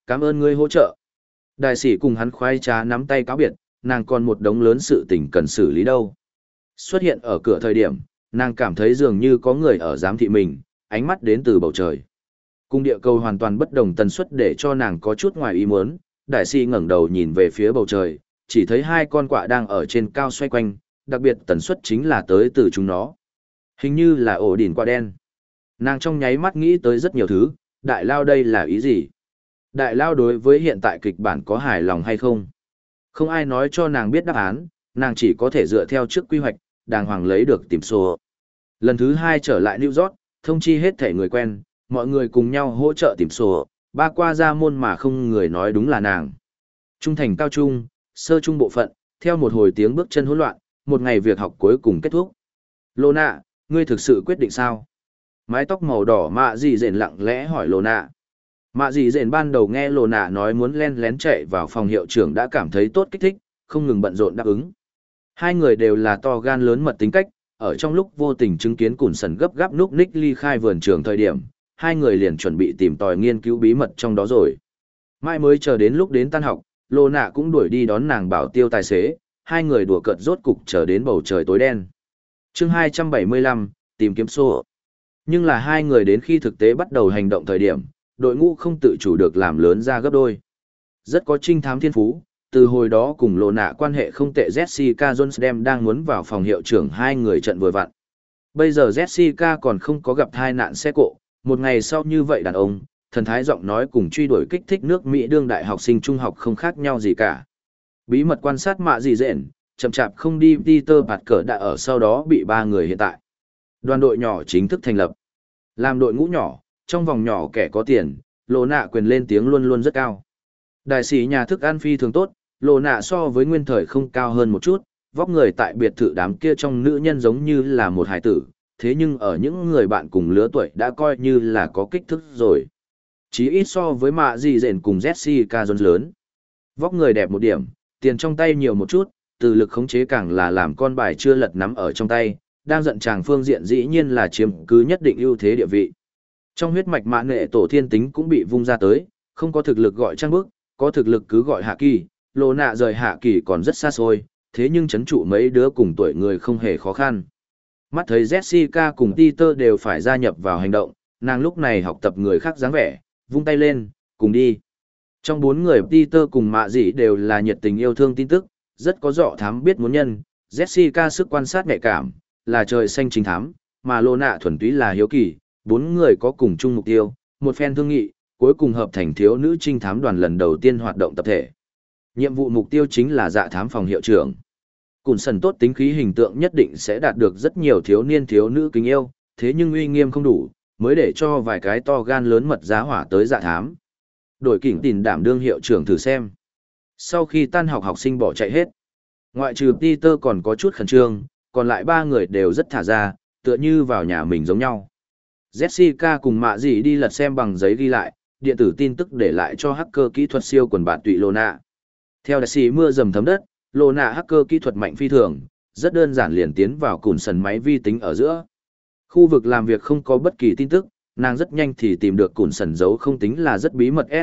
Cảm ơn ngươi hỗ trợ. Đại sĩ cùng hắn khoái trá nắm tay cáo biệt, nàng còn một đống lớn sự tình cần xử lý đâu. Xuất hiện ở cửa thời điểm, nàng cảm thấy dường như có người ở giám thị mình, ánh mắt đến từ bầu trời. Cung địa cầu hoàn toàn bất đồng tần suất để cho nàng có chút ngoài ý muốn, đại sĩ ngẩng đầu nhìn về phía bầu trời, chỉ thấy hai con quạ đang ở trên cao xoay quanh, đặc biệt tần suất chính là tới từ chúng nó. Hình như là ổ đỉnh quạ đen. Nàng trong nháy mắt nghĩ tới rất nhiều thứ, đại lao đây là ý gì? Đại lao đối với hiện tại kịch bản có hài lòng hay không? Không ai nói cho nàng biết đáp án, nàng chỉ có thể dựa theo trước quy hoạch, đàng hoàng lấy được tìm số. Lần thứ hai trở lại New York, thông chi hết thể người quen, mọi người cùng nhau hỗ trợ tìm số, ba qua ra môn mà không người nói đúng là nàng. Trung thành cao trung, sơ trung bộ phận, theo một hồi tiếng bước chân hỗn loạn, một ngày việc học cuối cùng kết thúc. Lona, ngươi thực sự quyết định sao? Mái tóc màu đỏ mạ dì dền lặng lẽ hỏi Lona. Mạ dì dền ban đầu nghe Lona nói muốn len lén chạy vào phòng hiệu trưởng đã cảm thấy tốt kích thích, không ngừng bận rộn đáp ứng. Hai người đều là to gan lớn mật tính cách, ở trong lúc vô tình chứng kiến Cùn Sần gấp gáp núp ních ly khai vườn trường thời điểm, hai người liền chuẩn bị tìm tòi nghiên cứu bí mật trong đó rồi. Mai mới chờ đến lúc đến tan học, Lona cũng đuổi đi đón nàng bảo tiêu tài xế, hai người đùa cợt rốt cục chờ đến bầu trời tối đen. Chương hai trăm bảy mươi lăm, tìm kiếm số. Nhưng là hai người đến khi thực tế bắt đầu hành động thời điểm, đội ngũ không tự chủ được làm lớn ra gấp đôi. Rất có trinh thám thiên phú, từ hồi đó cùng Lona quan hệ không tệ Jessica Jones đem đang muốn vào phòng hiệu trưởng hai người trận vừa vặn. Bây giờ Jessica còn không có gặp tai nạn xe cộ, một ngày sau như vậy đàn ông, thần thái giọng nói cùng truy đuổi kích thích nước Mỹ đương đại học sinh trung học không khác nhau gì cả. Bí mật quan sát mạ gì dện, chậm chạp không đi Peter Parker đã ở sau đó bị ba người hiện tại. Đoàn đội nhỏ chính thức thành lập. Làm đội ngũ nhỏ, trong vòng nhỏ kẻ có tiền, Lô nạ quyền lên tiếng luôn luôn rất cao. Đại sĩ nhà thức ăn phi thường tốt, Lô nạ so với nguyên thời không cao hơn một chút, vóc người tại biệt thự đám kia trong nữ nhân giống như là một hải tử, thế nhưng ở những người bạn cùng lứa tuổi đã coi như là có kích thước rồi. Chí ít so với mạ gì dện cùng Jessica Jones lớn. Vóc người đẹp một điểm, tiền trong tay nhiều một chút, từ lực khống chế càng là làm con bài chưa lật nắm ở trong tay, đang giận chàng phương diện dĩ nhiên là chiếm cứ nhất định ưu thế địa vị. Trong huyết mạch mã nghệ tổ thiên tính cũng bị vung ra tới, không có thực lực gọi trang bức, có thực lực cứ gọi hạ kỳ, Lô nạ rời hạ kỳ còn rất xa xôi, thế nhưng chấn trụ mấy đứa cùng tuổi người không hề khó khăn. Mắt thấy Jessica cùng Peter đều phải gia nhập vào hành động, nàng lúc này học tập người khác dáng vẻ, vung tay lên, cùng đi. Trong bốn người Peter cùng mạ dị đều là nhiệt tình yêu thương tin tức, rất có dọ thám biết muốn nhân, Jessica sức quan sát nhạy cảm, là trời xanh chính thám, mà Lô nạ thuần túy là hiếu kỳ, bốn người có cùng chung mục tiêu, một phen thương nghị, cuối cùng hợp thành thiếu nữ trinh thám đoàn lần đầu tiên hoạt động tập thể. Nhiệm vụ mục tiêu chính là dạ thám phòng hiệu trưởng. Cùn Sần tốt tính khí hình tượng nhất định sẽ đạt được rất nhiều thiếu niên thiếu nữ kính yêu, thế nhưng uy nghiêm không đủ, mới để cho vài cái to gan lớn mật giá hỏa tới dạ thám. Đổi kỉnh tìm đảm đương hiệu trưởng thử xem. Sau khi tan học học sinh bỏ chạy hết. Ngoại trừ Peter còn có chút khẩn trương, còn lại ba người đều rất thả ra, tựa như vào nhà mình giống nhau. Jessica cùng mạ dị đi lật xem bằng giấy ghi lại, điện tử tin tức để lại cho hacker kỹ thuật siêu quần bạn tụy Lona. Theo đại sĩ mưa dầm thấm đất, Lona hacker kỹ thuật mạnh phi thường, rất đơn giản liền tiến vào Cùn Sần máy vi tính ở giữa. Khu vực làm việc không có bất kỳ tin tức, nàng rất nhanh thì tìm được Cùn Sần giấu không tính là rất bí mật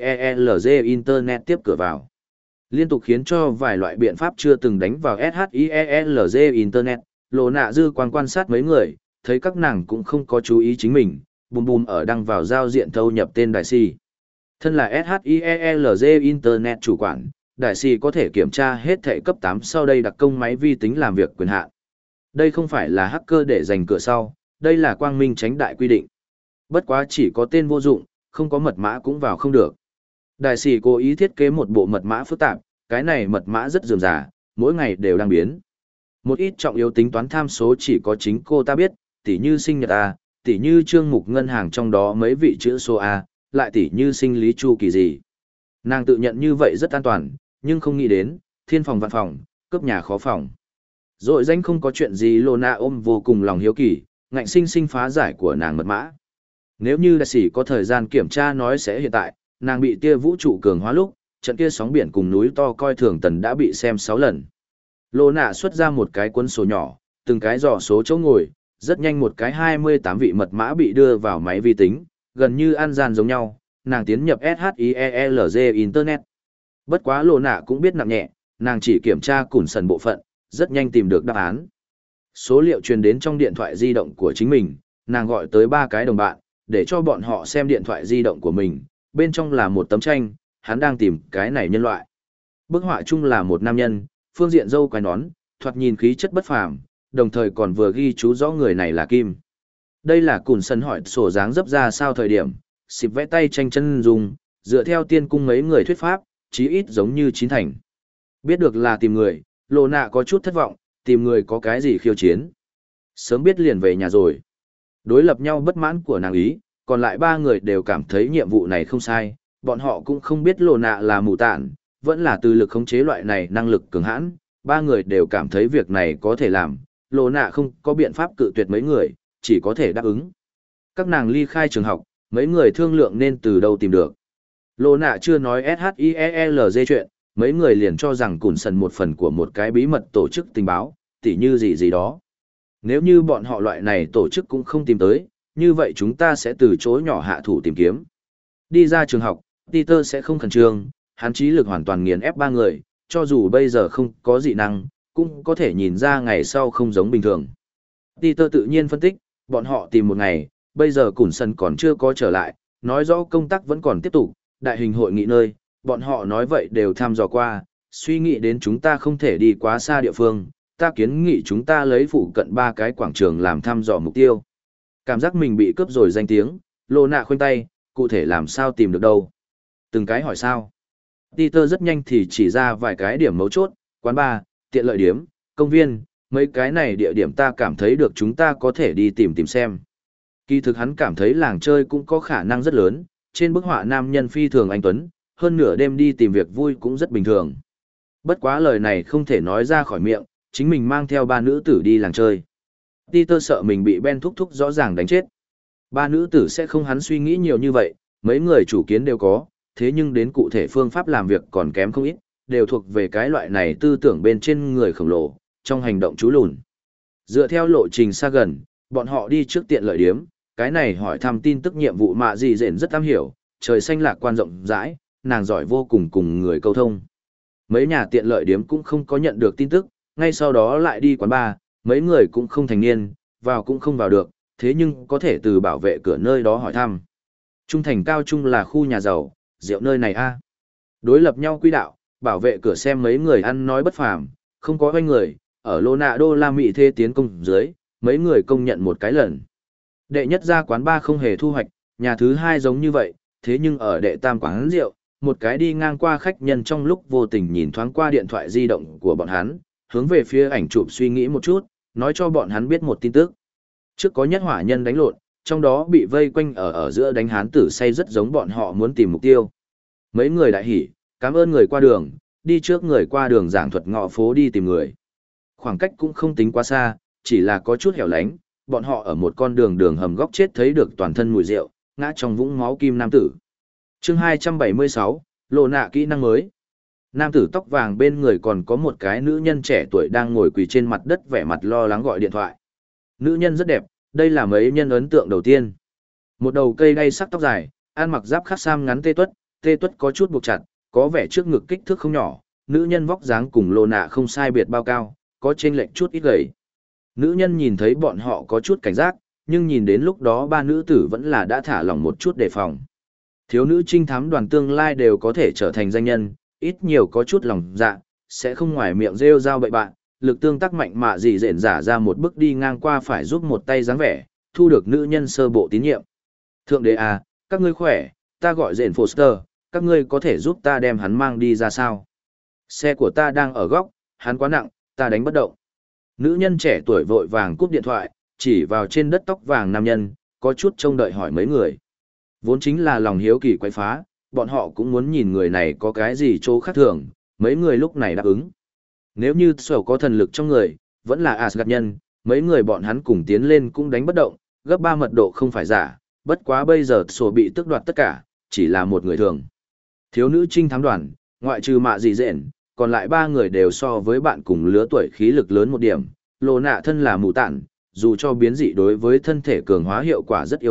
SHIELZ Internet tiếp cửa vào. Liên tục khiến cho vài loại biện pháp chưa từng đánh vào SHIELZ Internet, Lona dư quan quan sát mấy người, thấy các nàng cũng không có chú ý chính mình, bùm bùm ở đăng vào giao diện thâu nhập tên đại sĩ. Thân là SHIELZ Internet chủ quản, đại sĩ có thể kiểm tra hết thệ cấp tám sau đây đặc công máy vi tính làm việc quyền hạn. Đây không phải là hacker để giành cửa sau, đây là quang minh tránh đại quy định. Bất quá chỉ có tên vô dụng, không có mật mã cũng vào không được. Đại sĩ cố ý thiết kế một bộ mật mã phức tạp, cái này mật mã rất rườm rà, mỗi ngày đều đang biến. Một ít trọng yếu tính toán tham số chỉ có chính cô ta biết, tỉ như sinh nhật A, tỉ như chương mục ngân hàng trong đó mấy vị chữ số A, lại tỉ như sinh lý chu kỳ gì. Nàng tự nhận như vậy rất an toàn, nhưng không nghĩ đến, thiên phòng vạn phòng, cướp nhà khó phòng. Rồi danh không có chuyện gì Lona ôm vô cùng lòng hiếu kỳ, ngạnh sinh sinh phá giải của nàng mật mã. Nếu như đại sĩ có thời gian kiểm tra nói sẽ hiện tại, nàng bị tia vũ trụ cường hóa lúc, trận kia sóng biển cùng núi to coi thường tần đã bị xem sáu lần. Lona xuất ra một cái cuốn sổ nhỏ, từng cái dò số chỗ ngồi, rất nhanh một cái hai mươi tám vị mật mã bị đưa vào máy vi tính, gần như ăn gian giống nhau, nàng tiến nhập SHIELZ Internet. Bất quá lộ nạ cũng biết nặng nhẹ, nàng chỉ kiểm tra cùn sần bộ phận, rất nhanh tìm được đáp án. Số liệu truyền đến trong điện thoại di động của chính mình, nàng gọi tới ba cái đồng bạn, để cho bọn họ xem điện thoại di động của mình, bên trong là một tấm tranh, hắn đang tìm cái này nhân loại. Bức họa chung là một nam nhân, phương diện râu quai nón, thoạt nhìn khí chất bất phàm, đồng thời còn vừa ghi chú rõ người này là Kim. Đây là cùn sân hỏi sổ dáng dấp ra sao thời điểm, xịp vẽ tay tranh chân dùng, dựa theo tiên cung mấy người thuyết pháp, chí ít giống như chín thành. Biết được là tìm người, lộ nạ có chút thất vọng, tìm người có cái gì khiêu chiến. Sớm biết liền về nhà rồi. Đối lập nhau bất mãn của nàng ý, còn lại ba người đều cảm thấy nhiệm vụ này không sai, bọn họ cũng không biết lộ nạ là mù tản, vẫn là từ lực khống chế loại này năng lực cường hãn, ba người đều cảm thấy việc này có thể làm, lộ nạ không có biện pháp cự tuyệt mấy người, chỉ có thể đáp ứng. Các nàng ly khai trường học, mấy người thương lượng nên từ đâu tìm được. Lộ nạ chưa nói SHIELZ chuyện, mấy người liền cho rằng cùn sần một phần của một cái bí mật tổ chức tình báo, tỉ như gì gì đó. Nếu như bọn họ loại này tổ chức cũng không tìm tới, như vậy chúng ta sẽ từ chối nhỏ hạ thủ tìm kiếm. Đi ra trường học, Peter sẽ không khẩn trương, hắn trí lực hoàn toàn nghiền ép ba người, cho dù bây giờ không có dị năng, cũng có thể nhìn ra ngày sau không giống bình thường. Peter tự nhiên phân tích, bọn họ tìm một ngày, bây giờ cùn sần còn chưa có trở lại, nói rõ công tác vẫn còn tiếp tục, đại hình hội nghị nơi, bọn họ nói vậy đều tham dò qua, suy nghĩ đến chúng ta không thể đi quá xa địa phương, ta kiến nghị chúng ta lấy phụ cận ba cái quảng trường làm thăm dò mục tiêu. Cảm giác mình bị cướp rồi danh tiếng, lộ nạ khoanh tay, cụ thể làm sao tìm được đâu. Từng cái hỏi sao. Peter rất nhanh thì chỉ ra vài cái điểm mấu chốt, quán bar, tiện lợi điếm, công viên, mấy cái này địa điểm ta cảm thấy được chúng ta có thể đi tìm tìm xem. Kỳ thực hắn cảm thấy làng chơi cũng có khả năng rất lớn, trên bức họa nam nhân phi thường anh tuấn, hơn nửa đêm đi tìm việc vui cũng rất bình thường. Bất quá lời này không thể nói ra khỏi miệng, chính mình mang theo ba nữ tử đi làng chơi. Peter sợ mình bị Ben thúc thúc rõ ràng đánh chết. Ba nữ tử sẽ không hắn suy nghĩ nhiều như vậy, mấy người chủ kiến đều có, thế nhưng đến cụ thể phương pháp làm việc còn kém không ít, đều thuộc về cái loại này tư tưởng bên trên người khổng lồ, trong hành động chú lùn. Dựa theo lộ trình xa gần, bọn họ đi trước tiện lợi điếm, cái này hỏi thăm tin tức nhiệm vụ mạ gì dện rất am hiểu, trời xanh lạc quan rộng rãi, nàng giỏi vô cùng cùng người câu thông. Mấy nhà tiện lợi điếm cũng không có nhận được tin tức, ngay sau đó lại đi quán bar, mấy người cũng không thành niên, vào cũng không vào được, thế nhưng có thể từ bảo vệ cửa nơi đó hỏi thăm. Trung thành cao trung là khu nhà giàu, rượu nơi này a. Đối lập nhau quy đạo, bảo vệ cửa xem mấy người ăn nói bất phàm, không có quanh người, ở lô nạ đô la Mỹ thê tiến công dưới, mấy người công nhận một cái lần. Đệ nhất ra quán ba không hề thu hoạch, nhà thứ hai giống như vậy, thế nhưng ở đệ tam quán rượu, một cái đi ngang qua khách nhân trong lúc vô tình nhìn thoáng qua điện thoại di động của bọn hắn, hướng về phía ảnh chụp suy nghĩ một chút, nói cho bọn hắn biết một tin tức. Trước có nhất hỏa nhân đánh lộn, trong đó bị vây quanh ở ở giữa đánh hán tử say rất giống bọn họ muốn tìm mục tiêu. Mấy người đại hỉ, cảm ơn người qua đường, đi trước người qua đường giảng thuật ngõ phố đi tìm người. Khoảng cách cũng không tính quá xa, chỉ là có chút hẻo lánh, bọn họ ở một con đường đường hầm góc chết thấy được toàn thân mùi rượu, ngã trong vũng máu kim nam tử. Chương hai trăm bảy mươi sáu, lộ nạ kỹ năng mới. Nam tử tóc vàng bên người còn có một cái nữ nhân trẻ tuổi đang ngồi quỳ trên mặt đất vẻ mặt lo lắng gọi điện thoại. Nữ nhân rất đẹp, đây là mấy nhân ấn tượng đầu tiên. Một đầu cây đay sắc tóc dài, ăn mặc giáp khắc sam ngắn tê tuất, tê tuất có chút buộc chặt, có vẻ trước ngực kích thước không nhỏ, nữ nhân vóc dáng cùng lộ nạ không sai biệt bao cao, có chênh lệch chút ít gầy. Nữ nhân nhìn thấy bọn họ có chút cảnh giác, nhưng nhìn đến lúc đó ba nữ tử vẫn là đã thả lỏng một chút đề phòng. Thiếu nữ trinh thám đoàn tương lai đều có thể trở thành danh nhân, ít nhiều có chút lòng dạ, sẽ không ngoài miệng rêu rao bậy bạn, lực tương tác mạnh mạ gì rện giả ra một bước đi ngang qua phải giúp một tay dáng vẻ, thu được nữ nhân sơ bộ tín nhiệm. Thượng đế à, các ngươi khỏe, ta gọi rện Foster, các ngươi có thể giúp ta đem hắn mang đi ra sao? Xe của ta đang ở góc, hắn quá nặng, ta đánh bất động. Nữ nhân trẻ tuổi vội vàng cúp điện thoại, chỉ vào trên đất tóc vàng nam nhân, có chút trông đợi hỏi mấy người. Vốn chính là lòng hiếu kỳ quấy phá, bọn họ cũng muốn nhìn người này có cái gì chỗ khác thường, mấy người lúc này đáp ứng. Nếu như sở có thần lực trong người, vẫn là Asgard nhân, mấy người bọn hắn cùng tiến lên cũng đánh bất động, gấp ba mật độ không phải giả, bất quá bây giờ sở bị tước đoạt tất cả, chỉ là một người thường. Thiếu nữ trinh thám đoàn, ngoại trừ mạ dị dện, còn lại ba người đều so với bạn cùng lứa tuổi khí lực lớn một điểm, lộ nạ thân là mù tản, dù cho biến dị đối với thân thể cường hóa hiệu quả rất yếu ớt,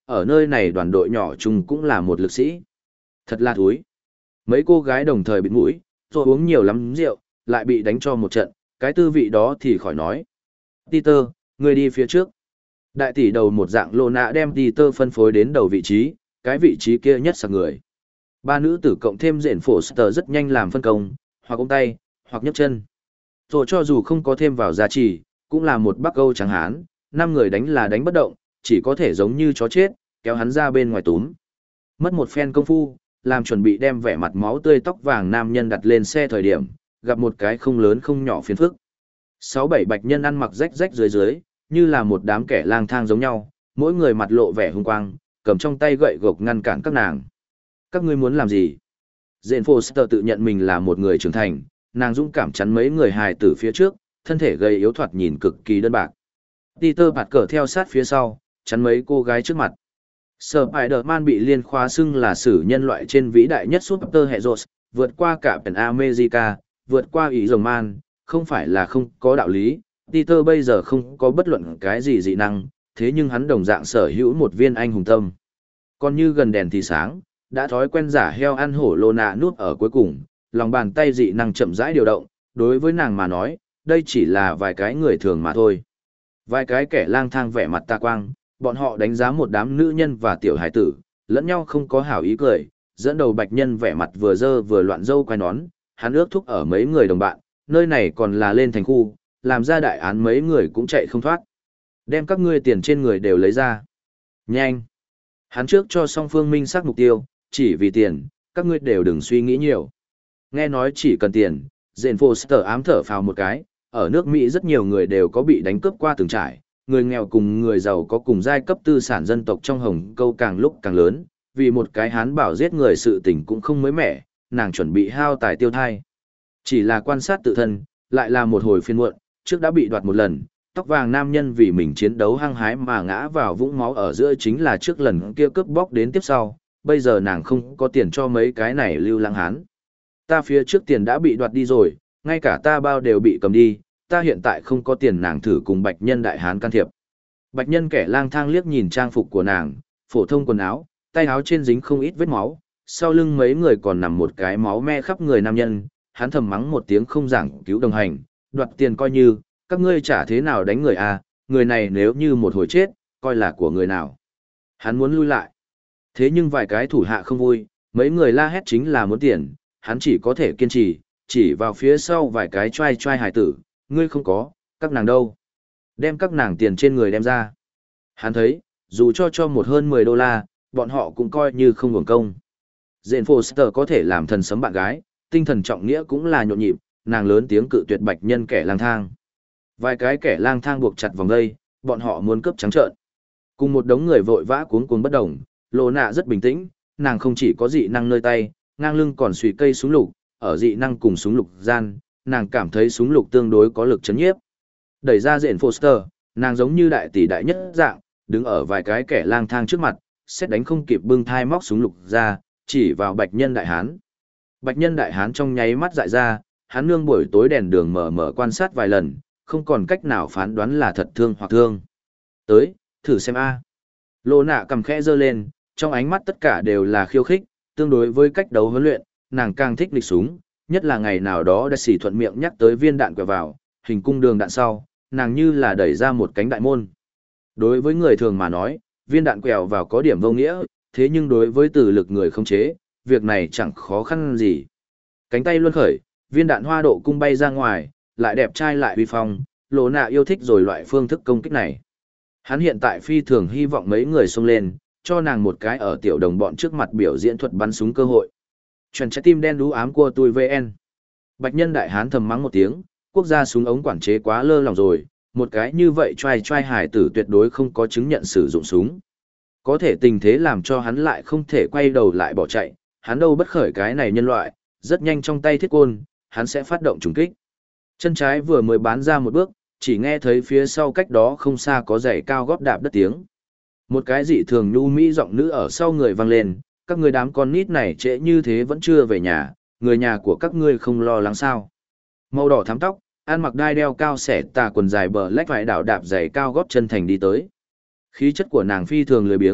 ở nơi này đoàn đội nhỏ chung cũng là một lực sĩ. Thật là thúi. Mấy cô gái đồng thời bịt mũi, rồi uống nhiều lắm rượu, lại bị đánh cho một trận, cái tư vị đó thì khỏi nói. Peter, người đi phía trước. Đại tỷ đầu một dạng lô nạ đem Peter phân phối đến đầu vị trí, cái vị trí kia nhất sạc người. Ba nữ tử cộng thêm rện phổ sờ rất nhanh làm phân công, hoặc ôm tay, hoặc nhấc chân. Rồi cho dù không có thêm vào gia trì, cũng là một bắc âu trắng hán, năm người đánh là đánh bất động, chỉ có thể giống như chó chết, kéo hắn ra bên ngoài túm. Mất một phen công phu, làm chuẩn bị đem vẻ mặt máu tươi tóc vàng nam nhân đặt lên xe thời điểm, gặp một cái không lớn không nhỏ phiền phức. Sáu bảy bạch nhân ăn mặc rách rách dưới dưới, như là một đám kẻ lang thang giống nhau, mỗi người mặt lộ vẻ hung quang, cầm trong tay gậy gộc ngăn cản các nàng. Các ngươi muốn làm gì? Jane Foster tự nhận mình là một người trưởng thành, nàng dũng cảm chắn mấy người hài tử phía trước, thân thể gầy yếu thoạt nhìn cực kỳ đơn bạc. Peter bạt cờ theo sát phía sau, chắn mấy cô gái trước mặt. Spider-Man bị liên khóa xưng là sử nhân loại trên vĩ đại nhất Super Heroes, vượt qua cả Pen America, vượt qua ý rồng man, không phải là không có đạo lý. Peter bây giờ không có bất luận cái gì dị năng, thế nhưng hắn đồng dạng sở hữu một viên anh hùng tâm. Còn như gần đèn thì sáng, đã thói quen giả heo ăn hổ lô nạ núp ở cuối cùng, lòng bàn tay dị năng chậm rãi điều động, đối với nàng mà nói, đây chỉ là vài cái người thường mà thôi. Vài cái kẻ lang thang vẻ mặt ta quang, bọn họ đánh giá một đám nữ nhân và tiểu hải tử, lẫn nhau không có hảo ý cười, dẫn đầu bạch nhân vẻ mặt vừa dơ vừa loạn dâu quay nón, hắn ước thúc ở mấy người đồng bạn, nơi này còn là lên thành khu, làm ra đại án mấy người cũng chạy không thoát. Đem các ngươi tiền trên người đều lấy ra. Nhanh! Hắn trước cho song phương minh xác mục tiêu, chỉ vì tiền, các ngươi đều đừng suy nghĩ nhiều. Nghe nói chỉ cần tiền, Jane Foster ám thở phào một cái, ở nước Mỹ rất nhiều người đều có bị đánh cướp qua từng trải, người nghèo cùng người giàu có cùng giai cấp tư sản dân tộc trong Hồng Câu càng lúc càng lớn, vì một cái hán bảo giết người sự tình cũng không mới mẻ, nàng chuẩn bị hao tài tiêu thai. Chỉ là quan sát tự thân, lại là một hồi phiên muộn, trước đã bị đoạt một lần, tóc vàng nam nhân vì mình chiến đấu hăng hái mà ngã vào vũng máu ở giữa chính là trước lần kia cướp bóc đến tiếp sau, bây giờ nàng không có tiền cho mấy cái này lưu lãng hán. Ta phía trước tiền đã bị đoạt đi rồi, ngay cả ta bao đều bị cầm đi, ta hiện tại không có tiền, nàng thử cùng bạch nhân đại hán can thiệp. Bạch nhân kẻ lang thang liếc nhìn trang phục của nàng, phổ thông quần áo, tay áo trên dính không ít vết máu, sau lưng mấy người còn nằm một cái máu me khắp người nam nhân, hắn thầm mắng một tiếng không giảng cứu đồng hành, đoạt tiền coi như, các ngươi trả thế nào đánh người à, người này nếu như một hồi chết, coi là của người nào. Hắn muốn lui lại. Thế nhưng vài cái thủ hạ không vui, mấy người la hét chính là muốn tiền, hắn chỉ có thể kiên trì, chỉ vào phía sau vài cái trai trai hải tử, ngươi không có, các nàng đâu. Đem các nàng tiền trên người đem ra. Hắn thấy, dù cho cho một hơn mười đô la, bọn họ cũng coi như không hưởng công. Jane Foster có thể làm thần sấm bạn gái, tinh thần trọng nghĩa cũng là nhộn nhịp, nàng lớn tiếng cự tuyệt bạch nhân kẻ lang thang. Vài cái kẻ lang thang buộc chặt vòng dây, bọn họ muốn cướp trắng trợn. Cùng một đống người vội vã cuống cuồng bất động, Lô Nạ rất bình tĩnh, nàng không chỉ có dị năng nơi tay, ngang lưng còn suy cây súng lục, ở dị năng cùng súng lục gian, nàng cảm thấy súng lục tương đối có lực chấn nhiếp. Đẩy ra Jane Foster, nàng giống như đại tỷ đại nhất dạng, đứng ở vài cái kẻ lang thang trước mặt, xét đánh không kịp bưng thai móc súng lục ra, chỉ vào bạch nhân đại hán. Bạch nhân đại hán trong nháy mắt dại ra, hắn nương buổi tối đèn đường mở mở quan sát vài lần, không còn cách nào phán đoán là thật thương hoặc thương. Tới, thử xem a. Lô Nạ cầm khẽ giơ lên, trong ánh mắt tất cả đều là khiêu khích, tương đối với cách đấu huấn luyện, nàng càng thích lịch súng, nhất là ngày nào đó đã xỉ thuận miệng nhắc tới viên đạn quẹo vào, hình cung đường đạn sau, nàng như là đẩy ra một cánh đại môn. Đối với người thường mà nói, viên đạn quẹo vào có điểm vô nghĩa, thế nhưng đối với từ lực người không chế, việc này chẳng khó khăn gì. Cánh tay luân khởi, viên đạn hoa độ cung bay ra ngoài, lại đẹp trai lại uy phong, Lô Nạ yêu thích rồi loại phương thức công kích này. Hắn hiện tại phi thường hy vọng mấy người xông lên, cho nàng một cái ở tiểu đồng bọn trước mặt biểu diễn thuật bắn súng cơ hội. Truyền trái tim đen đú ám của tôi vê en. Bạch nhân đại hán thầm mắng một tiếng, quốc gia súng ống quản chế quá lơ lòng rồi, một cái như vậy trai trai hải tử tuyệt đối không có chứng nhận sử dụng súng. Có thể tình thế làm cho hắn lại không thể quay đầu lại bỏ chạy, hắn đâu bất khởi cái này nhân loại, rất nhanh trong tay thiết côn, hắn sẽ phát động trùng kích. Chân trái vừa mới bán ra một bước, chỉ nghe thấy phía sau cách đó không xa có giày cao gót đạp đất tiếng. Một cái dị thường nhu mỹ giọng nữ ở sau người vang lên, các người đám con nít này trễ như thế vẫn chưa về nhà, người nhà của các ngươi không lo lắng sao. Màu đỏ thắm tóc, ăn mặc đai đeo cao xẻ tà quần dài bờ lách vải đảo đạp giày cao gót chân thành đi tới. Khí chất của nàng phi thường lười biếng,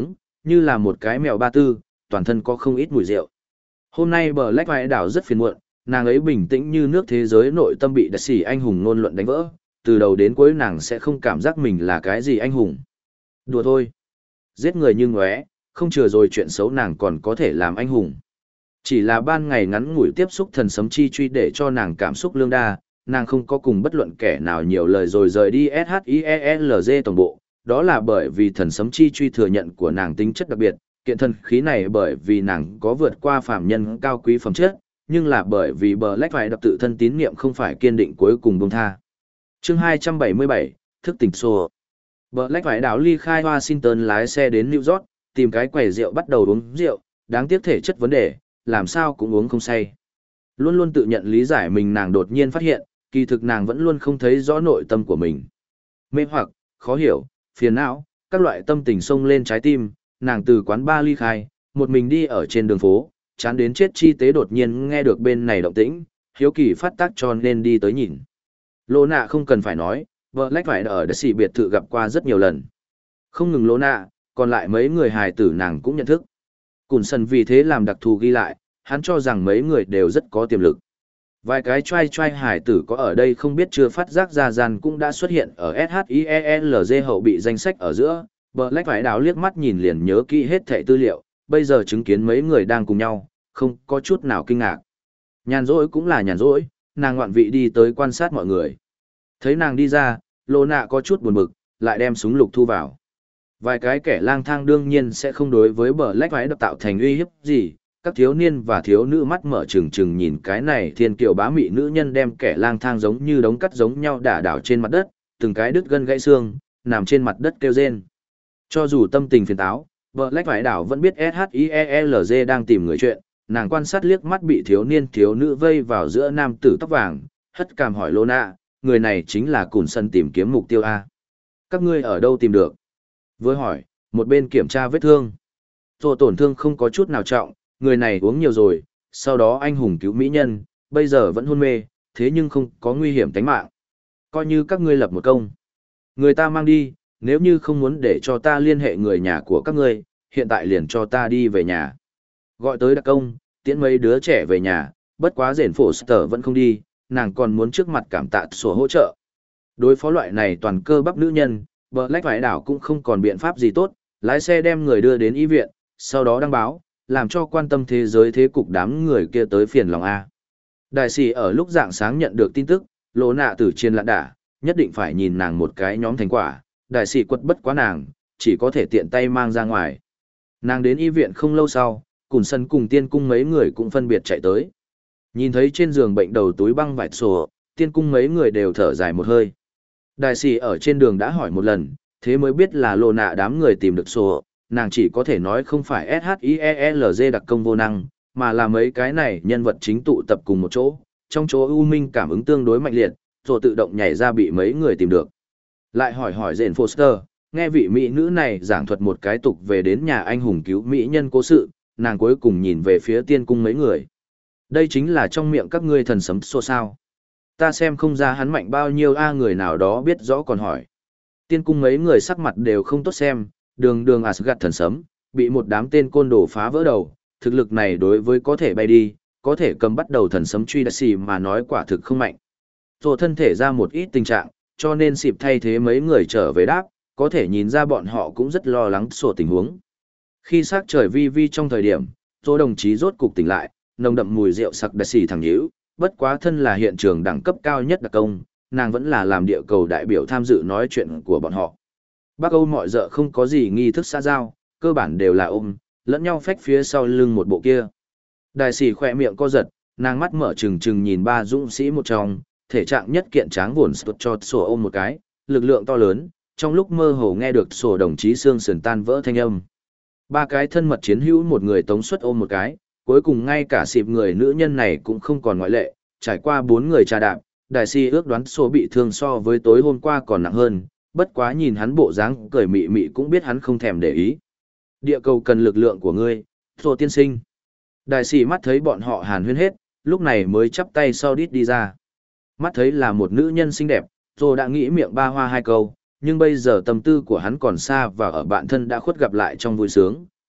như là một cái mèo ba tư, toàn thân có không ít mùi rượu. Hôm nay bờ lách vãi đảo rất phiền muộn, nàng ấy bình tĩnh như nước thế giới nội tâm bị đặc sĩ anh hùng ngôn luận đánh vỡ, từ đầu đến cuối nàng sẽ không cảm giác mình là cái gì anh hùng. Đùa thôi. Giết người như ngóe, không chừa rồi chuyện xấu nàng còn có thể làm anh hùng. Chỉ là ban ngày ngắn ngủi tiếp xúc thần sấm chi truy để cho nàng cảm xúc lương đa, nàng không có cùng bất luận kẻ nào nhiều lời rồi rời đi ét hát i e lờ giê tổng bộ. Đó là bởi vì thần sấm chi truy thừa nhận của nàng tính chất đặc biệt, kiện thần khí này bởi vì nàng có vượt qua phàm nhân cao quý phẩm chất, nhưng là bởi vì bờ lách phải đập tự thân tín niệm không phải kiên định cuối cùng buông tha. Chương hai trăm bảy mươi bảy, thức tỉnh sổ. Bờ lách phải đảo ly khai Washington lái xe đến New York, tìm cái quầy rượu bắt đầu uống rượu, đáng tiếc thể chất vấn đề, làm sao cũng uống không say. Luôn luôn tự nhận lý giải mình nàng đột nhiên phát hiện, kỳ thực nàng vẫn luôn không thấy rõ nội tâm của mình. Mê hoặc, khó hiểu, phiền não, các loại tâm tình xông lên trái tim, nàng từ quán bar ly khai, một mình đi ở trên đường phố, chán đến chết chi tế đột nhiên nghe được bên này động tĩnh, hiếu kỳ phát tác cho nên đi tới nhìn. Lô nạ không cần phải nói, vợ lách phải ở đất xỉ biệt thự gặp qua rất nhiều lần. Không ngừng lô nạ, còn lại mấy người hài tử nàng cũng nhận thức. Cùn sần vì thế làm đặc thù ghi lại, hắn cho rằng mấy người đều rất có tiềm lực. Vài cái trai trai hài tử có ở đây không biết chưa phát giác ra gian cũng đã xuất hiện ở ét hát i e lờ giê hậu bị danh sách ở giữa, Black phải đảo liếc mắt nhìn liền nhớ kỹ hết thẻ tư liệu, bây giờ chứng kiến mấy người đang cùng nhau, không có chút nào kinh ngạc. Nhàn rỗi cũng là nhàn rỗi, nàng ngoạn vị đi tới quan sát mọi người. Thấy nàng đi ra, Lô nạ có chút buồn bực, lại đem súng lục thu vào. Vài cái kẻ lang thang đương nhiên sẽ không đối với Black phải đập tạo thành uy hiếp gì, các thiếu niên và thiếu nữ mắt mở trừng trừng nhìn cái này thiên kiều bá mị nữ nhân đem kẻ lang thang giống như đống cắt giống nhau đả đảo trên mặt đất, từng cái đứt gân gãy xương, nằm trên mặt đất kêu rên. Cho dù tâm tình phiền táo, Black phải đảo vẫn biết ét hát i e lờ giê đang tìm người chuyện, nàng quan sát liếc mắt bị thiếu niên thiếu nữ vây vào giữa nam tử tóc vàng, hất cằm hỏi Lô nạ, người này chính là Cùn Sân tìm kiếm mục tiêu A. Các ngươi ở đâu tìm được? Vừa hỏi, một bên kiểm tra vết thương. Rồi tổn thương không có chút nào trọng, người này uống nhiều rồi, sau đó anh hùng cứu mỹ nhân, bây giờ vẫn hôn mê, thế nhưng không có nguy hiểm tính mạng. Coi như các ngươi lập một công. Người ta mang đi, nếu như không muốn để cho ta liên hệ người nhà của các ngươi, hiện tại liền cho ta đi về nhà. Gọi tới đặc công, tiễn mấy đứa trẻ về nhà, bất quá rền phổ sở vẫn không đi, nàng còn muốn trước mặt cảm tạ sổ hỗ trợ. Đối phó loại này toàn cơ bắp nữ nhân, Black phải đảo cũng không còn biện pháp gì tốt, lái xe đem người đưa đến y viện, sau đó đăng báo, làm cho quan tâm thế giới thế cục đám người kia tới phiền lòng A. Đại sĩ ở lúc dạng sáng nhận được tin tức, Lô nạ tử chiên lạn đả, nhất định phải nhìn nàng một cái nhóm thành quả, đại sĩ quật bất quá nàng, chỉ có thể tiện tay mang ra ngoài. Nàng đến y viện không lâu sau, Cùn Sân cùng tiên cung mấy người cũng phân biệt chạy tới. Nhìn thấy trên giường bệnh đầu túi băng vải sổ, tiên cung mấy người đều thở dài một hơi. Đại sĩ ở trên đường đã hỏi một lần, thế mới biết là Lô nạ đám người tìm được sổ, nàng chỉ có thể nói không phải ét hát i e lờ giê đặc công vô năng, mà là mấy cái này nhân vật chính tụ tập cùng một chỗ, trong chỗ U Minh cảm ứng tương đối mạnh liệt, rồi tự động nhảy ra bị mấy người tìm được. Lại hỏi hỏi Jane Foster, nghe vị mỹ nữ này giảng thuật một cái tục về đến nhà anh hùng cứu mỹ nhân cố sự, nàng cuối cùng nhìn về phía tiên cung mấy người. Đây chính là trong miệng các ngươi thần sấm xô sao. Ta xem không ra hắn mạnh bao nhiêu a người nào đó biết rõ còn hỏi. Tiên cung mấy người sắc mặt đều không tốt xem, đường đường Asgard thần sấm, bị một đám tên côn đồ phá vỡ đầu, thực lực này đối với có thể bay đi, có thể cầm bắt đầu thần sấm truy đại xì mà nói quả thực không mạnh. Rồi thân thể ra một ít tình trạng, cho nên xịp thay thế mấy người trở về đáp, có thể nhìn ra bọn họ cũng rất lo lắng sổ tình huống. Khi sắc trời vi vi trong thời điểm, rồi đồng chí rốt cục tỉnh lại, nồng đậm mùi rượu sặc đại xì thẳng nhíu, bất quá thân là hiện trường đẳng cấp cao nhất đặc công, nàng vẫn là làm địa cầu đại biểu tham dự nói chuyện của bọn họ. Bắc Âu mọi dợ không có gì nghi thức xã giao, cơ bản đều là ôm, lẫn nhau phách phía sau lưng một bộ kia. Đại sĩ khỏe miệng co giật, nàng mắt mở trừng trừng nhìn ba dũng sĩ một trong, thể trạng nhất kiện tráng vồn sụt cho sổ ôm một cái, lực lượng to lớn, trong lúc mơ hồ nghe được sổ đồng chí xương sườn tan vỡ thanh âm. Ba cái thân mật chiến hữu một người tống suất ôm một cái, cuối cùng ngay cả xịp người nữ nhân này cũng không còn ngoại lệ, trải qua bốn người trà đạp, đại sĩ ước đoán sổ bị thương so với tối hôm qua còn nặng hơn, bất quá nhìn hắn bộ dáng cười mị mị cũng biết hắn không thèm để ý. Địa cầu cần lực lượng của ngươi, sổ tiên sinh. Đại sĩ mắt thấy bọn họ hàn huyên hết, lúc này mới chắp tay sau đít đi ra. Mắt thấy là một nữ nhân xinh đẹp, rồi đã nghĩ miệng ba hoa hai câu, nhưng bây giờ tâm tư của hắn còn xa và ở bạn thân đã khuất gặp lại trong vui sướng,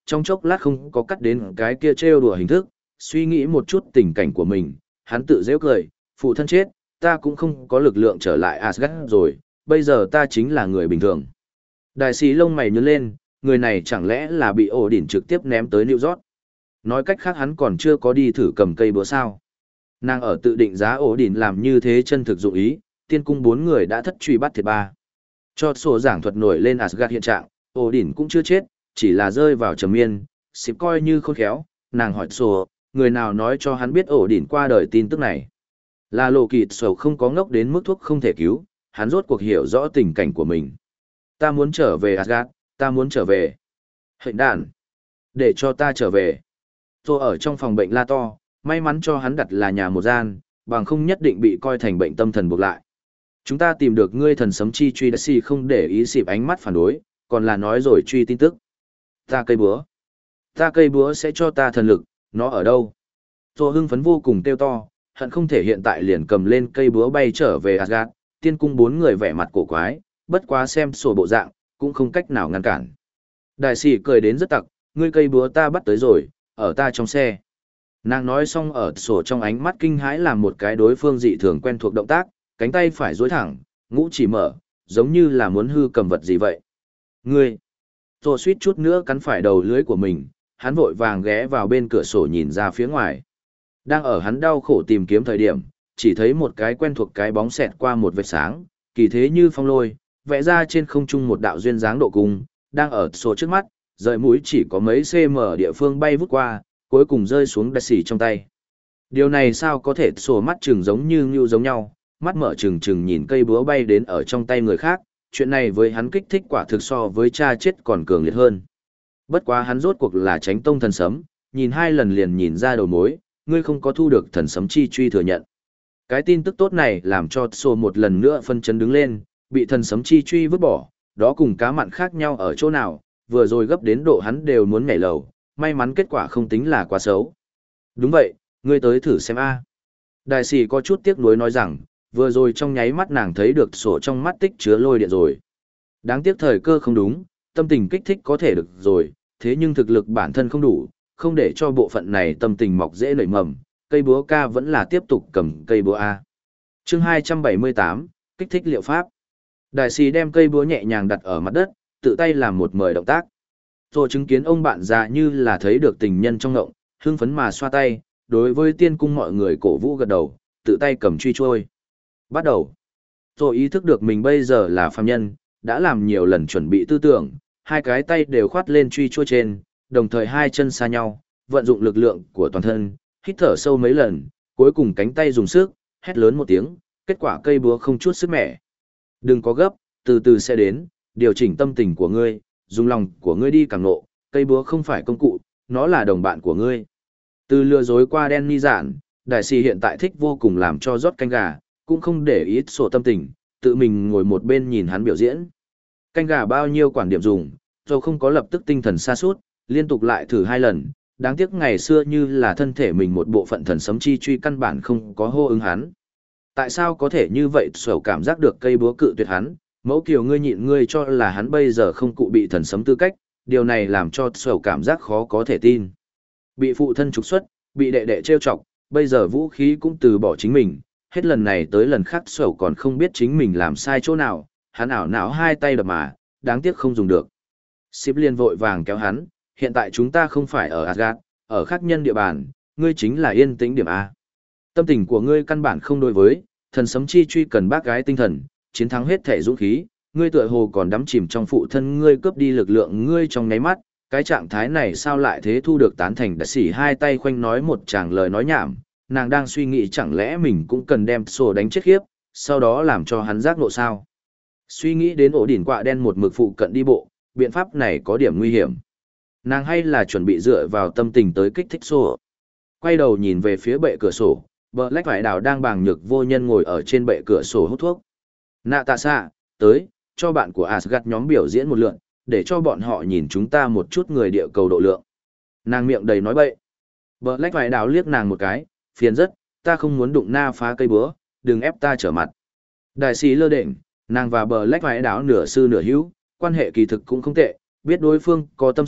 trong chốc lát không có cắt đến cái kia trêu đùa hình thức, suy nghĩ một chút tình cảnh của mình, hắn tự giễu cười, phụ thân chết, ta cũng không có lực lượng trở lại Asgard rồi, bây giờ ta chính là người bình thường. Đại sĩ lông mày nhướng lên, người này chẳng lẽ là bị ổ đỉnh trực tiếp ném tới New York. Nói cách khác hắn còn chưa có đi thử cầm cây búa sao. Nàng ở tự định giá ổ đỉnh làm như thế chân thực dụng ý, tiên cung bốn người đã thất truy bắt thiệt ba. Cho sổ giảng thuật nổi lên Asgard hiện trạng, ổ đỉnh cũng chưa chết, chỉ là rơi vào trầm miên, xịp coi như khôn khéo, nàng hỏi sổ, người nào nói cho hắn biết ổ đỉnh qua đời tin tức này. Là lộ kịt sổ không có ngốc đến mức thuốc không thể cứu, hắn rốt cuộc hiểu rõ tình cảnh của mình. Ta muốn trở về Asgard, ta muốn trở về. Hệnh đàn. Để cho ta trở về. Tôi ở trong phòng bệnh la to, may mắn cho hắn đặt là nhà một gian, bằng không nhất định bị coi thành bệnh tâm thần buộc lại. Chúng ta tìm được ngươi thần sấm chi truy đã si không để ý xịp ánh mắt phản đối, còn là nói rồi truy tin tức. Ta cây búa. Ta cây búa sẽ cho ta thần lực, nó ở đâu? Tôi hưng phấn vô cùng kêu to, hận không thể hiện tại liền cầm lên cây búa bay trở về Asgard, tiên cung bốn người vẻ mặt cổ quái, bất quá xem sổ bộ dạng, cũng không cách nào ngăn cản. Đại sĩ cười đến rất tặc, ngươi cây búa ta bắt tới rồi, ở ta trong xe. Nàng nói xong ở sổ trong ánh mắt kinh hãi làm một cái đối phương dị thường quen thuộc động tác, cánh tay phải duỗi thẳng, ngũ chỉ mở, giống như là muốn hư cầm vật gì vậy. Ngươi! Sổ suýt chút nữa cắn phải đầu lưới của mình, hắn vội vàng ghé vào bên cửa sổ nhìn ra phía ngoài. Đang ở hắn đau khổ tìm kiếm thời điểm, chỉ thấy một cái quen thuộc cái bóng xẹt qua một vệt sáng, kỳ thế như phong lôi, vẽ ra trên không trung một đạo duyên dáng độ cung, đang ở sổ trước mắt, rời mũi chỉ có mấy cm địa phương bay vút qua, cuối cùng rơi xuống đại sĩ trong tay. Điều này sao có thể sổ mắt trừng giống như ngưu giống nhau, mắt mở trừng trừng nhìn cây búa bay đến ở trong tay người khác, chuyện này với hắn kích thích quả thực so với cha chết còn cường liệt hơn. Bất quá hắn rốt cuộc là tránh tông thần sấm, nhìn hai lần liền nhìn ra đầu mối, ngươi không có thu được thần sấm chi truy thừa nhận. Cái tin tức tốt này làm cho sổ một lần nữa phân chấn đứng lên, bị thần sấm chi truy vứt bỏ, đó cùng cá mặn khác nhau ở chỗ nào, vừa rồi gấp đến độ hắn đều muốn nhảy lầu, may mắn kết quả không tính là quá xấu. Đúng vậy, ngươi tới thử xem a. Đại sĩ có chút tiếc nuối nói rằng, vừa rồi trong nháy mắt nàng thấy được sổ trong mắt tích chứa lôi điện rồi. Đáng tiếc thời cơ không đúng, tâm tình kích thích có thể được rồi, thế nhưng thực lực bản thân không đủ, không để cho bộ phận này tâm tình mọc dễ nảy mầm, cây búa ca vẫn là tiếp tục cầm cây búa A. Chương hai trăm bảy mươi tám, kích thích liệu pháp. Đại sĩ đem cây búa nhẹ nhàng đặt ở mặt đất, tự tay làm một mời động tác. Rồi chứng kiến ông bạn già như là thấy được tình nhân trong ngộng, hưng phấn mà xoa tay, đối với tiên cung mọi người cổ vũ gật đầu, tự tay cầm truy trôi. Bắt đầu. Rồi ý thức được mình bây giờ là phàm nhân, đã làm nhiều lần chuẩn bị tư tưởng, hai cái tay đều khoát lên truy trôi trên, đồng thời hai chân xa nhau, vận dụng lực lượng của toàn thân, hít thở sâu mấy lần, cuối cùng cánh tay dùng sức, hét lớn một tiếng, kết quả cây búa không chút sức mẻ. Đừng có gấp, từ từ sẽ đến, điều chỉnh tâm tình của ngươi, dùng lòng của ngươi đi càng nộ, cây búa không phải công cụ, nó là đồng bạn của ngươi. Từ lừa dối qua đen ni giản, đại sĩ hiện tại thích vô cùng làm cho rót canh gà, cũng không để ý sổ tâm tình, tự mình ngồi một bên nhìn hắn biểu diễn. Canh gà bao nhiêu quản điểm dùng, rồi không có lập tức tinh thần sa sút, liên tục lại thử hai lần, đáng tiếc ngày xưa như là thân thể mình một bộ phận thần sấm chi truy căn bản không có hô ứng hắn. Tại sao có thể như vậy sổ cảm giác được cây búa cự tuyệt hắn, mẫu kiều ngươi nhịn ngươi cho là hắn bây giờ không cụ bị thần sấm tư cách, điều này làm cho sổ cảm giác khó có thể tin. Bị phụ thân trục xuất, bị đệ đệ trêu chọc, bây giờ vũ khí cũng từ bỏ chính mình, hết lần này tới lần khác sổ còn không biết chính mình làm sai chỗ nào, hắn ảo não hai tay đập mà, đáng tiếc không dùng được. Sip liên vội vàng kéo hắn, hiện tại chúng ta không phải ở Asgard, ở khác nhân địa bàn, ngươi chính là yên tĩnh điểm A. Tâm tình của ngươi căn bản không đối với, thần sấm chi truy cần bác gái tinh thần, chiến thắng hết thể dũng khí, ngươi tựa hồ còn đắm chìm trong phụ thân ngươi cướp đi lực lượng ngươi trong nháy mắt, cái trạng thái này sao lại thế thu được tán thành đại sĩ hai tay khoanh nói một tràng lời nói nhảm, nàng đang suy nghĩ chẳng lẽ mình cũng cần đem sổ đánh chết khiếp, sau đó làm cho hắn giác nộ sao. Suy nghĩ đến ổ đỉnh quạ đen một mực phụ cận đi bộ, biện pháp này có điểm nguy hiểm. Nàng hay là chuẩn bị dựa vào tâm tình tới kích thích sổ. Quay đầu nhìn về phía bệ cửa sổ, Black Hải Đào đang bàng nhược vô nhân ngồi ở trên bệ cửa sổ hút thuốc. Nạ tạ xạ, tới, cho bạn của Asgard nhóm biểu diễn một lượn, để cho bọn họ nhìn chúng ta một chút người địa cầu độ lượng. Nàng miệng đầy nói bậy. Black Hải Đào liếc nàng một cái, phiền rất, ta không muốn đụng na phá cây búa, đừng ép ta trở mặt. Đại sĩ lơ đễnh, nàng và Black Hải Đào nửa sư nửa hữu, quan hệ kỳ thực cũng không tệ, biết đối phương có tâm sự,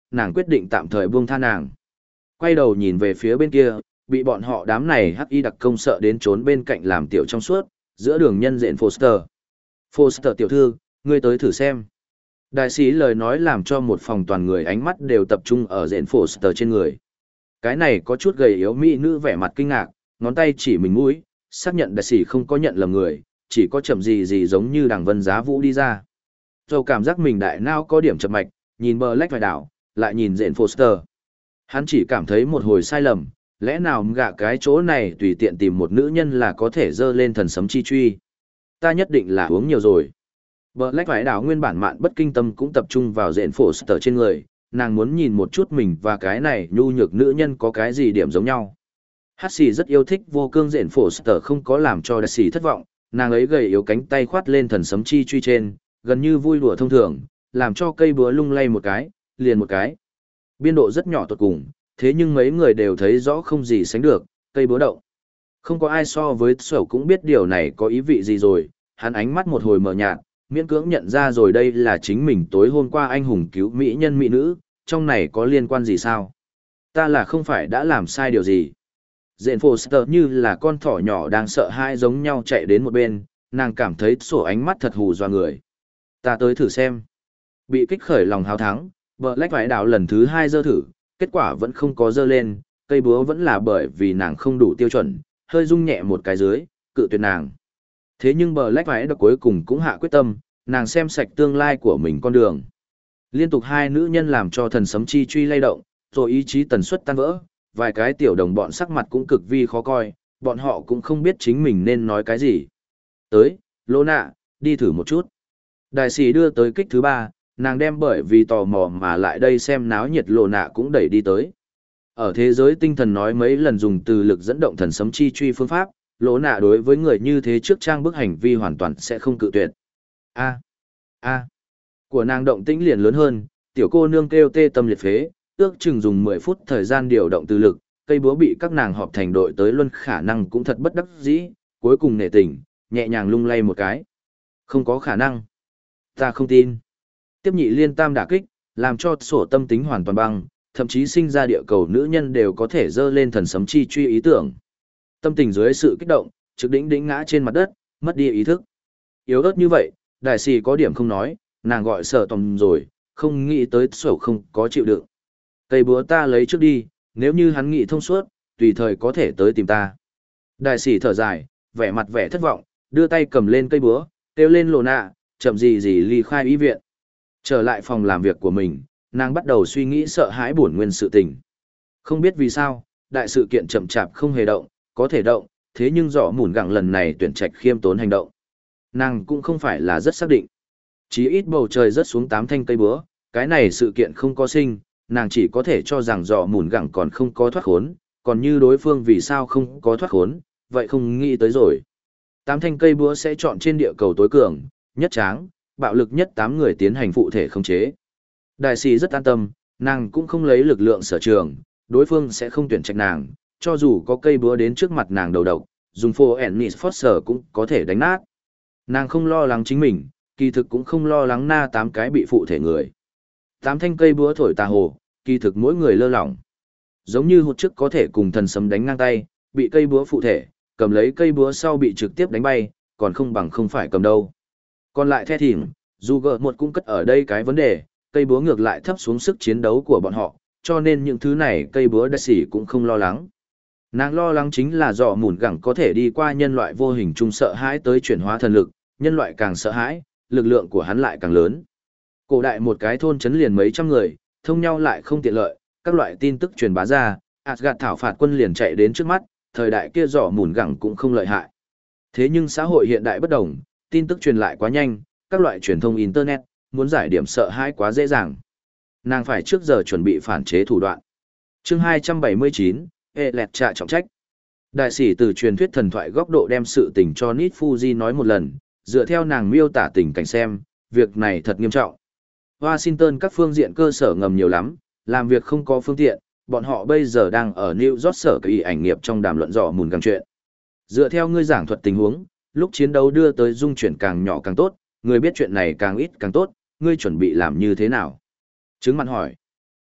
nàng quyết định tạm thời buông tha nàng. Quay đầu nhìn về phía bên kia, bị bọn họ đám này hắc y đặc công sợ đến trốn bên cạnh làm tiểu trong suốt, giữa đường nhân diện Foster. Foster tiểu thư, ngươi tới thử xem. Đại sĩ lời nói làm cho một phòng toàn người ánh mắt đều tập trung ở diện Foster trên người. Cái này có chút gầy yếu mỹ nữ vẻ mặt kinh ngạc, ngón tay chỉ mình mũi, xác nhận đại sĩ không có nhận lầm người, chỉ có chậm gì gì giống như đằng vân giá vũ đi ra. Rồi cảm giác mình đại não có điểm chập mạch, nhìn bờ lách vài đảo, lại nhìn diện Foster. Hắn chỉ cảm thấy một hồi sai lầm, lẽ nào gạ cái chỗ này tùy tiện tìm một nữ nhân là có thể dơ lên thần sấm chi truy. Ta nhất định là uống nhiều rồi. Bờ lách vải đảo nguyên bản mạn bất kinh tâm cũng tập trung vào diện Foster trên người, nàng muốn nhìn một chút mình và cái này nhu nhược nữ nhân có cái gì điểm giống nhau. Hát xì rất yêu thích vô cương diện Foster không có làm cho đại xì thất vọng, nàng ấy gầy yếu cánh tay khoát lên thần sấm chi truy trên, gần như vui đùa thông thường, làm cho cây búa lung lay một cái, liền một cái. Biên độ rất nhỏ tuột cùng, thế nhưng mấy người đều thấy rõ không gì sánh được, cây búa động. Không có ai so với sổ cũng biết điều này có ý vị gì rồi, hắn ánh mắt một hồi mờ nhạt, miễn cưỡng nhận ra rồi đây là chính mình tối hôm qua anh hùng cứu mỹ nhân mỹ nữ, trong này có liên quan gì sao? Ta là không phải đã làm sai điều gì? Dện Foster như là con thỏ nhỏ đang sợ hãi giống nhau chạy đến một bên, nàng cảm thấy sổ ánh mắt thật hù dọa người. Ta tới thử xem. Bị kích khởi lòng háo thắng, vợ lách vải đảo lần thứ hai dơ thử, kết quả vẫn không có dơ lên, cây búa vẫn là bởi vì nàng không đủ tiêu chuẩn, hơi rung nhẹ một cái dưới, cự tuyệt nàng. Thế nhưng bờ lách vải đảo cuối cùng cũng hạ quyết tâm, nàng xem sạch tương lai của mình con đường. Liên tục hai nữ nhân làm cho thần sấm chi truy lay động, rồi ý chí tần suất tan vỡ, vài cái tiểu đồng bọn sắc mặt cũng cực vi khó coi, bọn họ cũng không biết chính mình nên nói cái gì. Tới, Lô Nạ, đi thử một chút. Đại sĩ đưa tới kích thứ ba, nàng đem bởi vì tò mò mà lại đây xem náo nhiệt Lô Nạ cũng đẩy đi tới. Ở thế giới tinh thần nói mấy lần dùng từ lực dẫn động thần sấm chi truy phương pháp, Lô Nạ đối với người như thế trước trang bức hành vi hoàn toàn sẽ không cự tuyệt. A, a, của nàng động tĩnh liền lớn hơn, tiểu cô nương kêu tê tâm liệt phế, ước chừng dùng mười phút thời gian điều động từ lực, cây búa bị các nàng họp thành đội tới luân khả năng cũng thật bất đắc dĩ, cuối cùng nể tình, nhẹ nhàng lung lay một cái. Không có khả năng. Ta không tin. Tiếp nhị liên tam đả kích, làm cho sổ tâm tính hoàn toàn băng, thậm chí sinh ra địa cầu nữ nhân đều có thể dơ lên thần sấm chi truy ý tưởng. Tâm tình dưới sự kích động, trực đỉnh đỉnh ngã trên mặt đất, mất đi ý thức. Yếu ớt như vậy, đại sĩ có điểm không nói, nàng gọi sở tòm rồi, không nghĩ tới sổ không có chịu đựng. Cây búa ta lấy trước đi, nếu như hắn nghĩ thông suốt, tùy thời có thể tới tìm ta. Đại sĩ thở dài, vẻ mặt vẻ thất vọng, đưa tay cầm lên cây búa, kêu lên Lô Nạ, chậm gì gì ly khai y viện. Trở lại phòng làm việc của mình, nàng bắt đầu suy nghĩ sợ hãi bổn nguyên sự tình. Không biết vì sao, đại sự kiện chậm chạp không hề động, có thể động, thế nhưng rõ mủn gặng lần này tuyển trạch khiêm tốn hành động. Nàng cũng không phải là rất xác định. Chí ít bầu trời rớt xuống tám thanh cây búa, cái này sự kiện không có sinh, nàng chỉ có thể cho rằng rõ mủn gặng còn không có thoát khốn, còn như đối phương vì sao không có thoát khốn, vậy không nghĩ tới rồi. Tám thanh cây búa sẽ chọn trên địa cầu tối cường, nhất tráng, bạo lực nhất tám người tiến hành phụ thể khống chế. Đại sĩ rất an tâm, nàng cũng không lấy lực lượng sở trường, đối phương sẽ không tuyển trạch nàng, cho dù có cây búa đến trước mặt nàng đầu độc, dùng phô Ennis Foster cũng có thể đánh nát. Nàng không lo lắng chính mình, kỳ thực cũng không lo lắng na tám cái bị phụ thể người. Tám thanh cây búa thổi tà hồ, kỳ thực mỗi người lơ lỏng. Giống như hột trước có thể cùng thần sấm đánh ngang tay, bị cây búa phụ thể, cầm lấy cây búa sau bị trực tiếp đánh bay, còn không bằng không phải cầm đâu. Còn lại the thỉm, dù gỡ một cũng cất ở đây cái vấn đề, cây búa ngược lại thấp xuống sức chiến đấu của bọn họ, cho nên những thứ này cây búa đại sĩ cũng không lo lắng. Nàng lo lắng chính là dọ mùn gẳng có thể đi qua nhân loại vô hình chung sợ hãi tới chuyển hóa thần lực, nhân loại càng sợ hãi, lực lượng của hắn lại càng lớn. Cổ đại một cái thôn chấn liền mấy trăm người, thông nhau lại không tiện lợi, các loại tin tức truyền bá ra, Asgard thảo phạt quân liền chạy đến trước mắt, thời đại kia dọ mùn gẳng cũng không lợi hại. Thế nhưng xã hội hiện đại bất đồng, tin tức truyền lại quá nhanh, các loại truyền thông internet, muốn giải điểm sợ hãi quá dễ dàng. Nàng phải trước giờ chuẩn bị phản chế thủ đoạn. Chương hai trăm bảy mươi chín, Ê lẹt trạ trọng trách. Đại sĩ từ truyền thuyết thần thoại góc độ đem sự tình cho Nít Fuji nói một lần, dựa theo nàng miêu tả tình cảnh xem, việc này thật nghiêm trọng. Washington các phương diện cơ sở ngầm nhiều lắm, làm việc không có phương tiện, bọn họ bây giờ đang ở New York sở kỳ ảnh nghiệp trong đàm luận rõ mùn găng chuyện. Dựa theo ngươi giảng thuật tình huống, lúc chiến đấu đưa tới dung chuyển càng nhỏ càng tốt, ngươi biết chuyện này càng ít càng tốt, ngươi chuẩn bị làm như thế nào? Chứng mặt hỏi.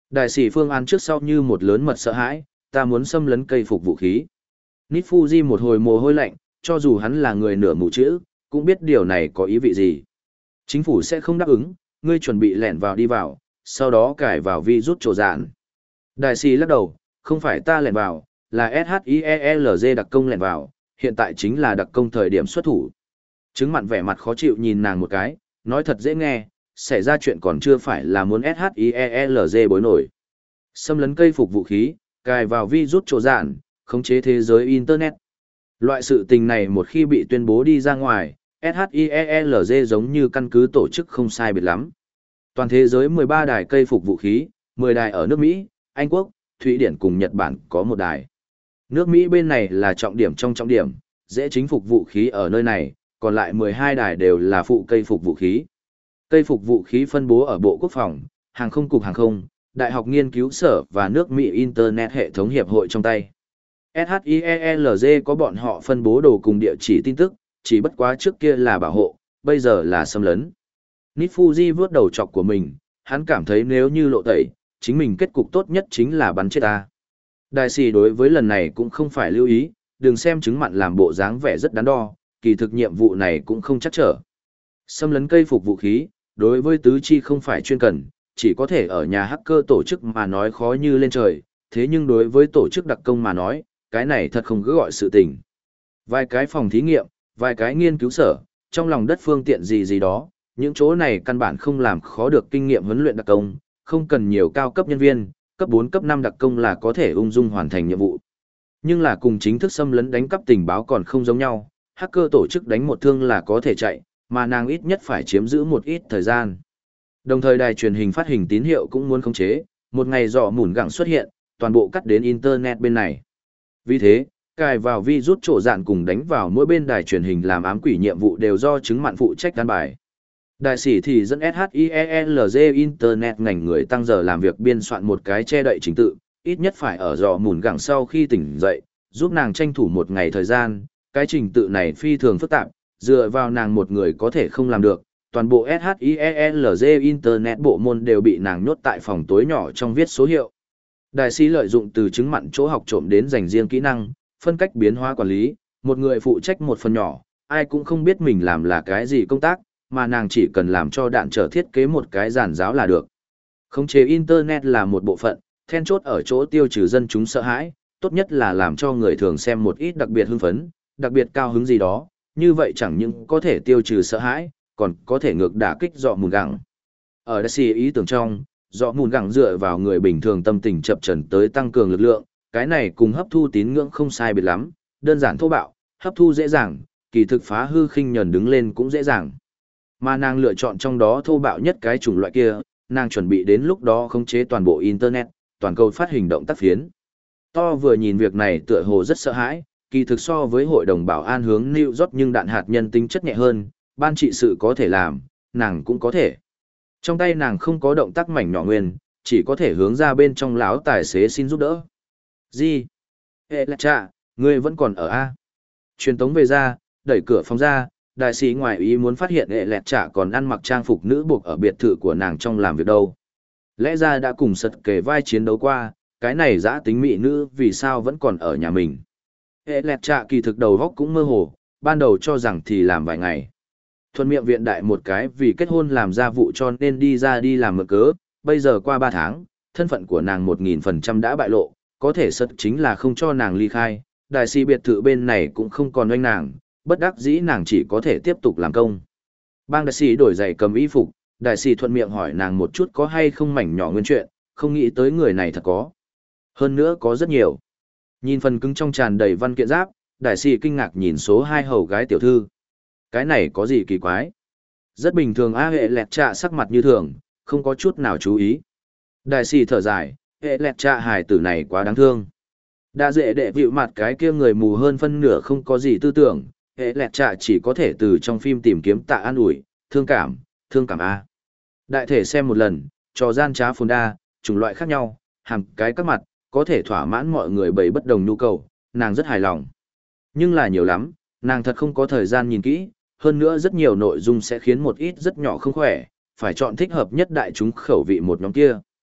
Đại sĩ phương án trước sau như một lớn mật sợ hãi, ta muốn xâm lấn cây phục vũ khí. Nít Fuji một hồi mồ hôi lạnh, cho dù hắn là người nửa mù chữ, cũng biết điều này có ý vị gì. Chính phủ sẽ không đáp ứng, ngươi chuẩn bị lẻn vào đi vào, sau đó cài vào vi rút trổ dạn. Đại sĩ lắc đầu, không phải ta lẻn vào, là ét hát i e lờ giê đặc công lẻn vào, hiện tại chính là đặc công thời điểm xuất thủ. Chứng mặn vẻ mặt khó chịu nhìn nàng một cái, nói thật dễ nghe, xảy ra chuyện còn chưa phải là muốn ét hát i e lờ giê bối nổi. Xâm lấn cây phục vũ khí, cài vào vi rút trổ dạn, khống chế thế giới Internet. Loại sự tình này một khi bị tuyên bố đi ra ngoài, ét hát i e lờ giê giống như căn cứ tổ chức không sai biệt lắm. Toàn thế giới mười ba đài cây phục vũ khí, mười đài ở nước Mỹ, Anh Quốc, Thụy Điển cùng Nhật Bản có một đài. Nước Mỹ bên này là trọng điểm trong trọng điểm, dễ chính phục vũ khí ở nơi này, còn lại mười hai đài đều là phụ cây phục vũ khí. Cây phục vũ khí phân bố ở Bộ Quốc phòng, Hàng không cục hàng không, Đại học Nghiên cứu Sở và nước Mỹ Internet hệ thống hiệp hội trong tay. ét hát i e lờ giê có bọn họ phân bố đồ cùng địa chỉ tin tức, chỉ bất quá trước kia là bảo hộ, bây giờ là xâm lấn. Nít Fuji vướt đầu chọc của mình, hắn cảm thấy nếu như lộ tẩy, chính mình kết cục tốt nhất chính là bắn chết ta. Đại sĩ đối với lần này cũng không phải lưu ý, đừng xem chứng mặn làm bộ dáng vẻ rất đắn đo, kỳ thực nhiệm vụ này cũng không chắc trở. Xâm lấn cây phục vũ khí, đối với tứ chi không phải chuyên cần, chỉ có thể ở nhà hacker tổ chức mà nói khó như lên trời, thế nhưng đối với tổ chức đặc công mà nói, cái này thật không cứ gọi sự tình. Vài cái phòng thí nghiệm, vài cái nghiên cứu sở, trong lòng đất phương tiện gì gì đó, những chỗ này căn bản không làm khó được kinh nghiệm huấn luyện đặc công, không cần nhiều cao cấp nhân viên, cấp bốn cấp năm đặc công là có thể ung dung hoàn thành nhiệm vụ. Nhưng là cùng chính thức xâm lấn đánh cắp tình báo còn không giống nhau, hacker tổ chức đánh một thương là có thể chạy, mà nàng ít nhất phải chiếm giữ một ít thời gian. Đồng thời đài truyền hình phát hình tín hiệu cũng muốn khống chế, một ngày dò mủn gặng xuất hiện, toàn bộ cắt đến Internet bên này. Vì thế, cài vào vi rút trổ dạn cùng đánh vào mỗi bên đài truyền hình làm ám quỷ nhiệm vụ đều do chứng mặn phụ trách đan bài. Đại sĩ thì dẫn ét hát i e lờ giê Internet ngành người tăng giờ làm việc biên soạn một cái che đậy trình tự, ít nhất phải ở dò mủn gặng sau khi tỉnh dậy, giúp nàng tranh thủ một ngày thời gian. Cái trình tự này phi thường phức tạp, dựa vào nàng một người có thể không làm được, toàn bộ ét hát i e lờ giê Internet bộ môn đều bị nàng nhốt tại phòng tối nhỏ trong viết số hiệu. Đại sĩ lợi dụng từ chứng mặn chỗ học trộm đến dành riêng kỹ năng, phân cách biến hóa quản lý, một người phụ trách một phần nhỏ, ai cũng không biết mình làm là cái gì công tác, mà nàng chỉ cần làm cho đạn trở thiết kế một cái giản giáo là được. Khống chế Internet là một bộ phận, then chốt ở chỗ tiêu trừ dân chúng sợ hãi, tốt nhất là làm cho người thường xem một ít đặc biệt hưng phấn, đặc biệt cao hứng gì đó, như vậy chẳng những có thể tiêu trừ sợ hãi, còn có thể ngược đả kích dọ mùn gặng. Ở đây xì ý tưởng trong, dọ mùn gặng dựa vào người bình thường tâm tình chập trần tới tăng cường lực lượng, cái này cùng hấp thu tín ngưỡng không sai biệt lắm, đơn giản thô bạo, hấp thu dễ dàng, kỳ thực phá hư khinh nhẫn đứng lên cũng dễ dàng. Mà nàng lựa chọn trong đó thô bạo nhất cái chủng loại kia, nàng chuẩn bị đến lúc đó khống chế toàn bộ Internet, toàn cầu phát hình động tác phiến. To vừa nhìn việc này tựa hồ rất sợ hãi, kỳ thực so với hội đồng bảo an hướng New York nhưng đạn hạt nhân tính chất nhẹ hơn, ban trị sự có thể làm, nàng cũng có thể. Trong tay nàng không có động tác mảnh nhỏ nguyên, chỉ có thể hướng ra bên trong láo tài xế xin giúp đỡ. Gì? Ê lạc trạ, ngươi vẫn còn ở A. Truyền tống về ra, đẩy cửa phòng ra, đại sĩ ngoài ý muốn phát hiện ệ lẹt trạ còn ăn mặc trang phục nữ buộc ở biệt thự của nàng trong làm việc đâu. Lẽ ra đã cùng sật kề vai chiến đấu qua, cái này giã tính mỹ nữ vì sao vẫn còn ở nhà mình. Ệ lẹt trạ kỳ thực đầu góc cũng mơ hồ, ban đầu cho rằng thì làm vài ngày. Thuận miệng viện đại một cái vì kết hôn làm ra vụ cho nên đi ra đi làm mượn cớ, bây giờ qua ba tháng, thân phận của nàng một nghìn phần trăm đã bại lộ, có thể sật chính là không cho nàng ly khai, đại sĩ biệt thự bên này cũng không còn oanh nàng, bất đắc dĩ nàng chỉ có thể tiếp tục làm công. Bang đại sĩ đổi giày cầm y phục, đại sĩ thuận miệng hỏi nàng một chút có hay không mảnh nhỏ nguyên chuyện, không nghĩ tới người này thật có. Hơn nữa có rất nhiều. Nhìn phần cứng trong tràn đầy văn kiện giáp, đại sĩ kinh ngạc nhìn số hai hầu gái tiểu thư. Cái này có gì kỳ quái? Rất bình thường a hệ lẹt trạ sắc mặt như thường, không có chút nào chú ý. Đại sĩ thở dài, hệ lẹt trạ hài tử này quá đáng thương. Đã dễ đệ vịu mặt cái kia người mù hơn phân nửa không có gì tư tưởng, hệ lẹt trạ chỉ có thể từ trong phim tìm kiếm tạ an ủi, thương cảm, thương cảm A. Đại thể xem một lần, trò gian trá phồn đa, chủng loại khác nhau, hàng cái các mặt, có thể thỏa mãn mọi người bày bất đồng nhu cầu, nàng rất hài lòng. Nhưng là nhiều lắm, nàng thật không có thời gian nhìn kỹ, hơn nữa rất nhiều nội dung sẽ khiến một ít rất nhỏ không khỏe, phải chọn thích hợp nhất đại chúng khẩu vị một nhóm kia.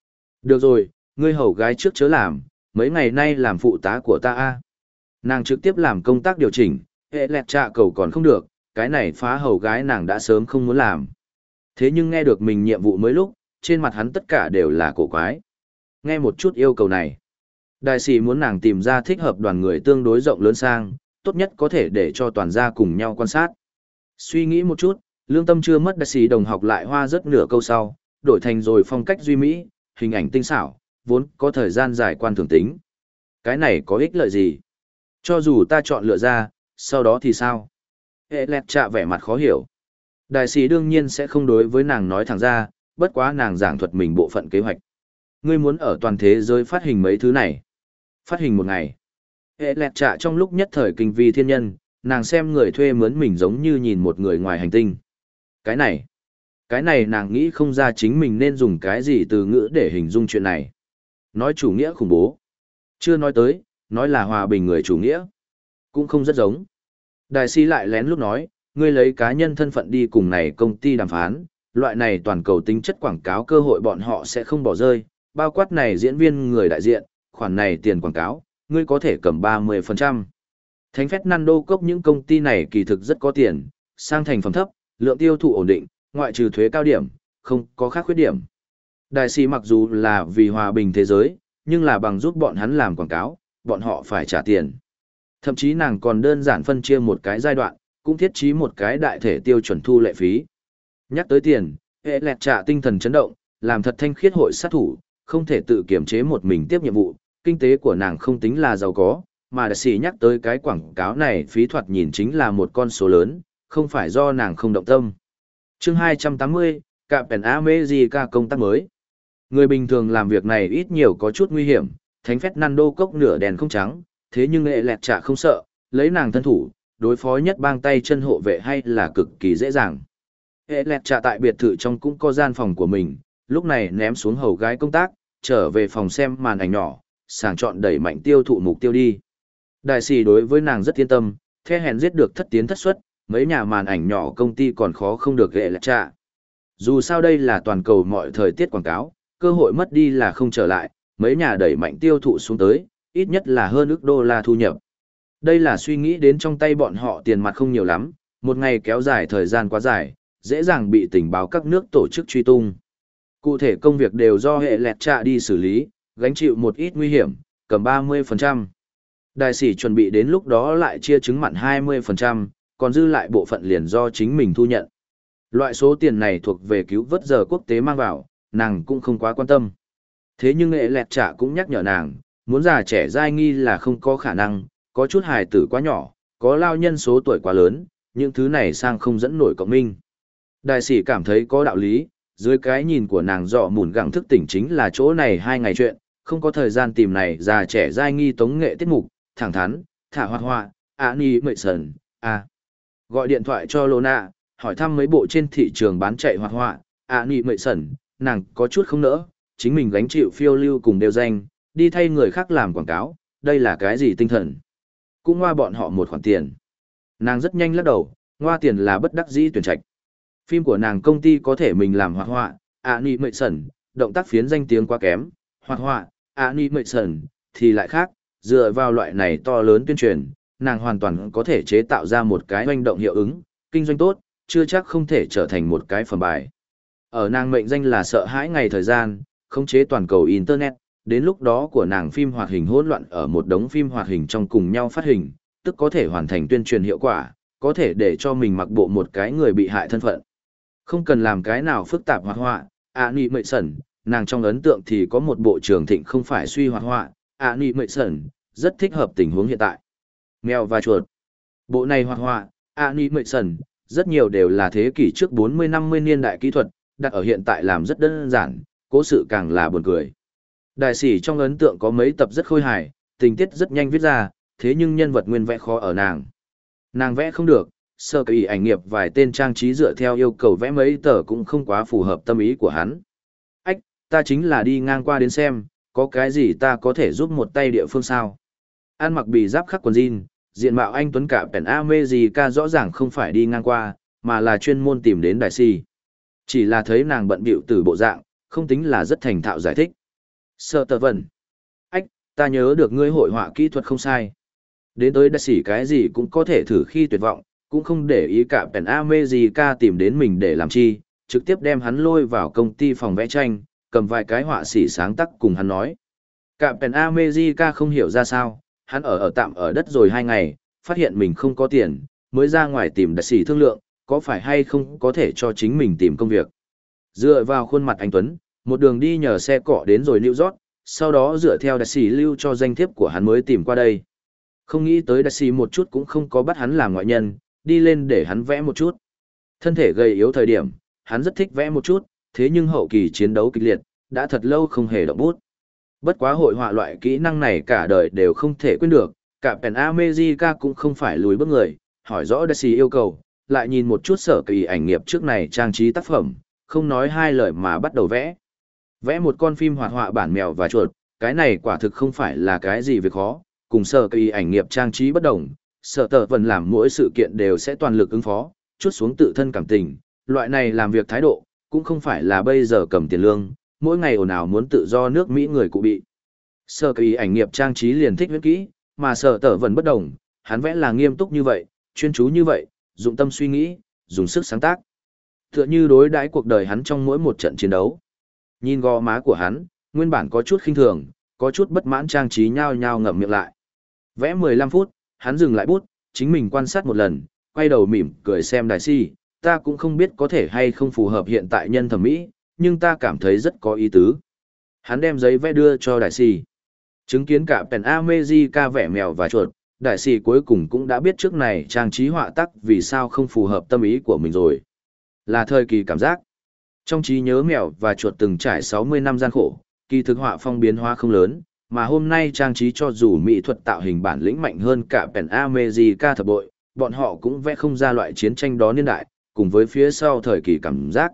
Được rồi, ngươi hầu gái trước chớ làm, mấy ngày nay làm phụ tá của ta a. Nàng trực tiếp làm công tác điều chỉnh, hệ lẹt trạ cầu còn không được, cái này phá hầu gái nàng đã sớm không muốn làm. Thế nhưng nghe được mình nhiệm vụ mới lúc, trên mặt hắn tất cả đều là cổ quái. Nghe một chút yêu cầu này. Đại sĩ muốn nàng tìm ra thích hợp đoàn người tương đối rộng lớn sang, tốt nhất có thể để cho toàn gia cùng nhau quan sát. Suy nghĩ một chút, lương tâm chưa mất, đại sĩ đồng học lại hoa rất nửa câu sau, đổi thành rồi phong cách duy mỹ, hình ảnh tinh xảo, vốn có thời gian dài quan thường tính. Cái này có ích lợi gì? Cho dù ta chọn lựa ra, sau đó thì sao? Hệ lẹt trạ vẻ mặt khó hiểu. Đại sĩ đương nhiên sẽ không đối với nàng nói thẳng ra, bất quá nàng giảng thuật mình bộ phận kế hoạch. Ngươi muốn ở toàn thế giới phát hình mấy thứ này. Phát hình một ngày. Hệ lẹt trạ trong lúc nhất thời kinh vi thiên nhân, nàng xem người thuê mướn mình giống như nhìn một người ngoài hành tinh. Cái này. Cái này nàng nghĩ không ra chính mình nên dùng cái gì từ ngữ để hình dung chuyện này. Nói chủ nghĩa khủng bố. Chưa nói tới, nói là hòa bình người chủ nghĩa. Cũng không rất giống. Đại sĩ lại lén lúc nói, ngươi lấy cá nhân thân phận đi cùng này công ty đàm phán, loại này toàn cầu tính chất quảng cáo cơ hội bọn họ sẽ không bỏ rơi, bao quát này diễn viên người đại diện, khoản này tiền quảng cáo, ngươi có thể cầm ba mươi phần trăm. Thánh Fernando cốc những công ty này kỳ thực rất có tiền, sang thành phẩm thấp, lượng tiêu thụ ổn định, ngoại trừ thuế cao điểm, không có khác khuyết điểm. Đại sĩ mặc dù là vì hòa bình thế giới, nhưng là bằng giúp bọn hắn làm quảng cáo, bọn họ phải trả tiền. Thậm chí nàng còn đơn giản phân chia một cái giai đoạn, cũng thiết trí một cái đại thể tiêu chuẩn thu lệ phí. Nhắc tới tiền, hệ lẹt trả tinh thần chấn động, làm thật thanh khiết hội sát thủ, không thể tự kiểm chế một mình tiếp nhiệm vụ, kinh tế của nàng không tính là giàu có, mà đại sĩ nhắc tới cái quảng cáo này phí thoạt nhìn chính là một con số lớn, không phải do nàng không động tâm. Chương hai trăm tám mươi, Cạm Pèn America công tác mới. Người bình thường làm việc này ít nhiều có chút nguy hiểm, Thánh Fernando cốc nửa đèn không trắng, thế nhưng hệ lẹt trả không sợ, lấy nàng thân thủ, đối phó nhất bang tay chân hộ vệ hay là cực kỳ dễ dàng. Hệ lẹt trả tại biệt thự trong cũng có gian phòng của mình, lúc này ném xuống hầu gái công tác, trở về phòng xem màn ảnh nhỏ, sàng chọn đẩy mạnh tiêu thụ mục tiêu đi. Đại sĩ đối với nàng rất yên tâm, the hèn giết được thất tiến thất xuất, mấy nhà màn ảnh nhỏ công ty còn khó không được hệ lẹt trả. Dù sao đây là toàn cầu mọi thời tiết quảng cáo, cơ hội mất đi là không trở lại, mấy nhà đẩy mạnh tiêu thụ xuống tới, ít nhất là hơn ức đô la thu nhập. Đây là suy nghĩ đến trong tay bọn họ tiền mặt không nhiều lắm, một ngày kéo dài thời gian quá dài, dễ dàng bị tình báo các nước tổ chức truy tung. Cụ thể công việc đều do hệ lẹt trạ đi xử lý, gánh chịu một ít nguy hiểm, cầm ba mươi phần trăm. Đại sĩ chuẩn bị đến lúc đó lại chia chứng mặn hai mươi phần trăm, còn dư lại bộ phận liền do chính mình thu nhận. Loại số tiền này thuộc về cứu vớt giờ quốc tế mang vào, nàng cũng không quá quan tâm. Thế nhưng hệ lẹt trạ cũng nhắc nhở nàng, muốn già trẻ giai nghi là không có khả năng, có chút hài tử quá nhỏ, có lao nhân số tuổi quá lớn, những thứ này sang không dẫn nổi cộng minh. Đại sĩ cảm thấy có đạo lý, dưới cái nhìn của nàng dọ mùn gặng thức tỉnh chính là chỗ này hai ngày chuyện, không có thời gian tìm này già trẻ giai nghi tống nghệ tiết mục, thẳng thắn, thả hoạt họa, ạ ni mệ sần, à. Gọi điện thoại cho Lona, hỏi thăm mấy bộ trên thị trường bán chạy hoạt họa, ạ ni mệ sần, nàng có chút không nỡ, chính mình gánh chịu phiêu lưu cùng đều danh, đi thay người khác làm quảng cáo, đây là cái gì tinh thần. Cũng ngoa bọn họ một khoản tiền. Nàng rất nhanh lắc đầu, ngoa tiền là bất đắc dĩ tuyển trạch. Phim của nàng công ty có thể mình làm hoạt họa, animation, động tác phiến danh tiếng quá kém, hoạt họa, animation, thì lại khác, dựa vào loại này to lớn tuyên truyền, nàng hoàn toàn có thể chế tạo ra một cái hoành động hiệu ứng, kinh doanh tốt, chưa chắc không thể trở thành một cái phẩm bài. Ở nàng mệnh danh là sợ hãi ngày thời gian, khống chế toàn cầu Internet, đến lúc đó của nàng phim hoạt hình hỗn loạn ở một đống phim hoạt hình trong cùng nhau phát hình, tức có thể hoàn thành tuyên truyền hiệu quả, có thể để cho mình mặc bộ một cái người bị hại thân phận. Không cần làm cái nào phức tạp hoạt họa, animation, nàng trong ấn tượng thì có một bộ trường thịnh không phải suy hoạt họa, animation, rất thích hợp tình huống hiện tại. Mèo và chuột. Bộ này hoạt họa, animation, rất nhiều đều là thế kỷ trước bốn mươi năm mươi niên đại kỹ thuật, đặt ở hiện tại làm rất đơn giản, cố sự càng là buồn cười. Đại sĩ trong ấn tượng có mấy tập rất khôi hài, tình tiết rất nhanh viết ra, thế nhưng nhân vật nguyên vẽ khó ở nàng. Nàng vẽ không được, sơ kỳ ảnh nghiệp vài tên trang trí dựa theo yêu cầu vẽ mấy tờ cũng không quá phù hợp tâm ý của hắn. Ách, ta chính là đi ngang qua đến xem, có cái gì ta có thể giúp một tay địa phương sao? Ăn mặc bì giáp khắc quần jean, diện mạo anh tuấn cả Pèn America rõ ràng không phải đi ngang qua, mà là chuyên môn tìm đến đại sĩ. Chỉ là thấy nàng bận bịu từ bộ dạng, không tính là rất thành thạo giải thích. Sở Tờ Vân. Ách, ta nhớ được ngươi hội họa kỹ thuật không sai. Đến tới đại sĩ cái gì cũng có thể thử khi tuyệt vọng, cũng không để ý cả Pen America tìm đến mình để làm chi, trực tiếp đem hắn lôi vào công ty phòng vẽ tranh, cầm vài cái họa sĩ sáng tác cùng hắn nói. Cả Pen America không hiểu ra sao, hắn ở ở tạm ở đất rồi hai ngày, phát hiện mình không có tiền, mới ra ngoài tìm đại sĩ thương lượng, có phải hay không có thể cho chính mình tìm công việc. Dựa vào khuôn mặt anh Tuấn, một đường đi nhờ xe cọ đến rồi New York, sau đó dựa theo đại sĩ lưu cho danh thiếp của hắn mới tìm qua đây. Không nghĩ tới đại sĩ một chút cũng không có bắt hắn làm ngoại nhân, đi lên để hắn vẽ một chút. Thân thể gầy yếu thời điểm, hắn rất thích vẽ một chút, thế nhưng hậu kỳ chiến đấu kịch liệt, đã thật lâu không hề động bút. Bất quá hội họa loại kỹ năng này cả đời đều không thể quên được, cả Pen America cũng không phải lùi bước người, hỏi rõ đại sĩ yêu cầu, lại nhìn một chút sở kỳ ảnh nghiệp trước này trang trí tác phẩm, không nói hai lời mà bắt đầu vẽ. Vẽ một con phim hoạt họa bản mèo và chuột, cái này quả thực không phải là cái gì việc khó, cùng sở kỳ ảnh nghiệp trang trí bất đồng, sở tờ vần làm mỗi sự kiện đều sẽ toàn lực ứng phó, chút xuống tự thân cảm tình, loại này làm việc thái độ, cũng không phải là bây giờ cầm tiền lương, mỗi ngày ồn ào muốn tự do nước Mỹ người cụ bị. Sở kỳ ảnh nghiệp trang trí liền thích viết kỹ, mà sở tờ vần bất đồng, hắn vẽ là nghiêm túc như vậy, chuyên chú như vậy, dụng tâm suy nghĩ, dùng sức sáng tác. Tựa như đối đãi cuộc đời hắn trong mỗi một trận chiến đấu. Nhìn gò má của hắn, nguyên bản có chút khinh thường, có chút bất mãn trang trí nhao nhao ngậm miệng lại. Vẽ mười lăm phút, hắn dừng lại bút, chính mình quan sát một lần, quay đầu mỉm cười xem đại si, ta cũng không biết có thể hay không phù hợp hiện tại nhân thẩm mỹ, nhưng ta cảm thấy rất có ý tứ. Hắn đem giấy vẽ đưa cho đại si. Chứng kiến cả Pen America vẽ mèo và chuột, đại si cuối cùng cũng đã biết trước này trang trí họa tác vì sao không phù hợp tâm ý của mình rồi. Là thời kỳ cảm giác. Trong trí nhớ mèo và chuột từng trải sáu mươi năm gian khổ, kỳ thực họa phong biến hóa không lớn, mà hôm nay trang trí cho dù mỹ thuật tạo hình bản lĩnh mạnh hơn cả Pen America thập bội, bọn họ cũng vẽ không ra loại chiến tranh đó niên đại, cùng với phía sau thời kỳ cảm giác.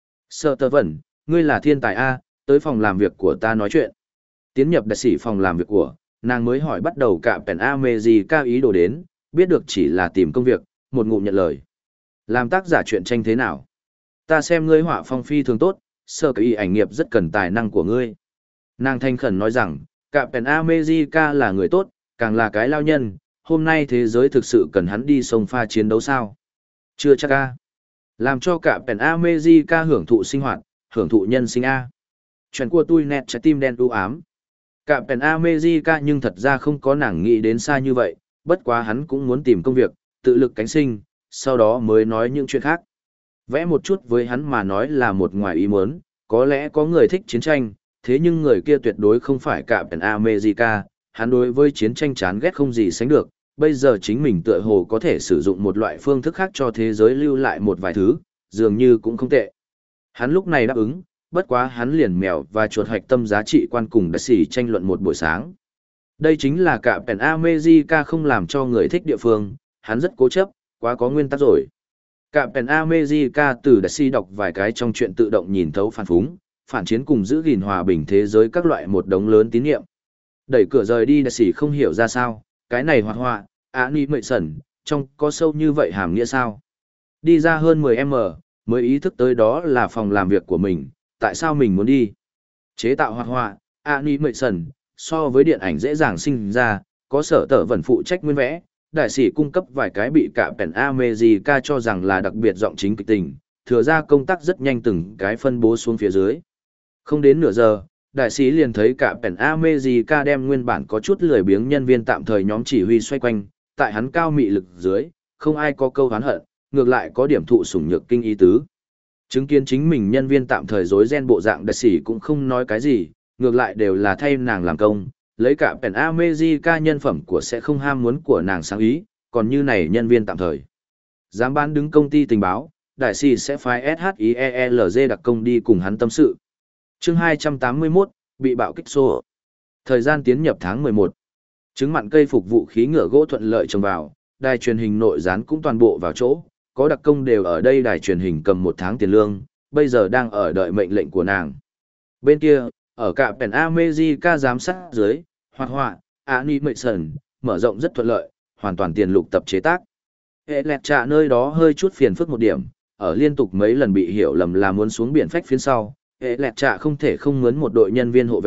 Sở Tờ Vẩn, ngươi là thiên tài A, tới phòng làm việc của ta nói chuyện. Tiến nhập đại sĩ phòng làm việc của, nàng mới hỏi bắt đầu cả Pen America ý đồ đến, biết được chỉ là tìm công việc, một ngụm nhận lời. Làm tác giả truyện tranh thế nào? Ta xem ngươi họa phong phi thường tốt, sở kỳ ảnh nghiệp rất cần tài năng của ngươi. Nàng thanh khẩn nói rằng, cả Pen America là người tốt, càng là cái lao nhân, hôm nay thế giới thực sự cần hắn đi sông pha chiến đấu sao? Chưa chắc a. Làm cho cả Pen America hưởng thụ sinh hoạt, hưởng thụ nhân sinh a. Chuyện của tôi nét trái tim đen u ám. Cả Pen America nhưng thật ra không có nàng nghĩ đến xa như vậy, bất quá hắn cũng muốn tìm công việc, tự lực cánh sinh, sau đó mới nói những chuyện khác. Vẽ một chút với hắn mà nói là một ngoài ý muốn, có lẽ có người thích chiến tranh, thế nhưng người kia tuyệt đối không phải cả Pen America, hắn đối với chiến tranh chán ghét không gì sánh được, bây giờ chính mình tựa hồ có thể sử dụng một loại phương thức khác cho thế giới lưu lại một vài thứ, dường như cũng không tệ. Hắn lúc này đáp ứng, bất quá hắn liền mèo và chuột hạch tâm giá trị quan cùng đại sĩ tranh luận một buổi sáng. Đây chính là cả Pen America không làm cho người thích địa phương, hắn rất cố chấp, quá có nguyên tắc rồi. Cả Pen America từ đại sĩ đọc vài cái trong chuyện tự động nhìn thấu phản phúng, phản chiến cùng giữ gìn hòa bình thế giới các loại một đống lớn tín nhiệm. Đẩy cửa rời đi đại sĩ không hiểu ra sao, cái này hoạt họa, á ni mệ sẩn, trong có sâu như vậy hàm nghĩa sao? Đi ra hơn mười mét, mới ý thức tới đó là phòng làm việc của mình, tại sao mình muốn đi? Chế tạo hoạt họa, á ni mệ sẩn, so với điện ảnh dễ dàng sinh ra, có sở tờ vẩn phụ trách nguyên vẽ, đại sĩ cung cấp vài cái bị cả Pen America cho rằng là đặc biệt giọng chính kịch tình, thừa ra công tác rất nhanh từng cái phân bố xuống phía dưới. Không đến nửa giờ, đại sĩ liền thấy cả Pen America đem nguyên bản có chút lười biếng nhân viên tạm thời nhóm chỉ huy xoay quanh, tại hắn cao mị lực dưới, không ai có câu hán hận, ngược lại có điểm thụ sủng nhược kinh ý tứ. Chứng kiến chính mình nhân viên tạm thời rối ren bộ dạng đại sĩ cũng không nói cái gì, ngược lại đều là thay nàng làm công, lấy cả Pen America nhân phẩm của sẽ không ham muốn của nàng sáng ý, còn như này nhân viên tạm thời. Dám bán đứng công ty tình báo, đại sĩ sẽ phái ét hát i e e lờ giê đặc công đi cùng hắn tâm sự. Chương hai trăm tám mươi mốt, bị bạo kích xô. Thời gian tiến nhập tháng mười một. Trứng mặn cây phục vụ khí ngựa gỗ thuận lợi trồng vào, đài truyền hình nội gián cũng toàn bộ vào chỗ, có đặc công đều ở đây đài truyền hình cầm một tháng tiền lương, bây giờ đang ở đợi mệnh lệnh của nàng. Bên kia, ở cả Pen America giám sát dưới, hoạt họa, animation, mở rộng rất thuận lợi, hoàn toàn tiền lục tập chế tác. Hệ lẹt trạ nơi đó hơi chút phiền phức một điểm, ở liên tục mấy lần bị hiểu lầm là muốn xuống biển phách phía sau, hệ lẹt trạ không thể không mướn một đội nhân viên hộ vệ,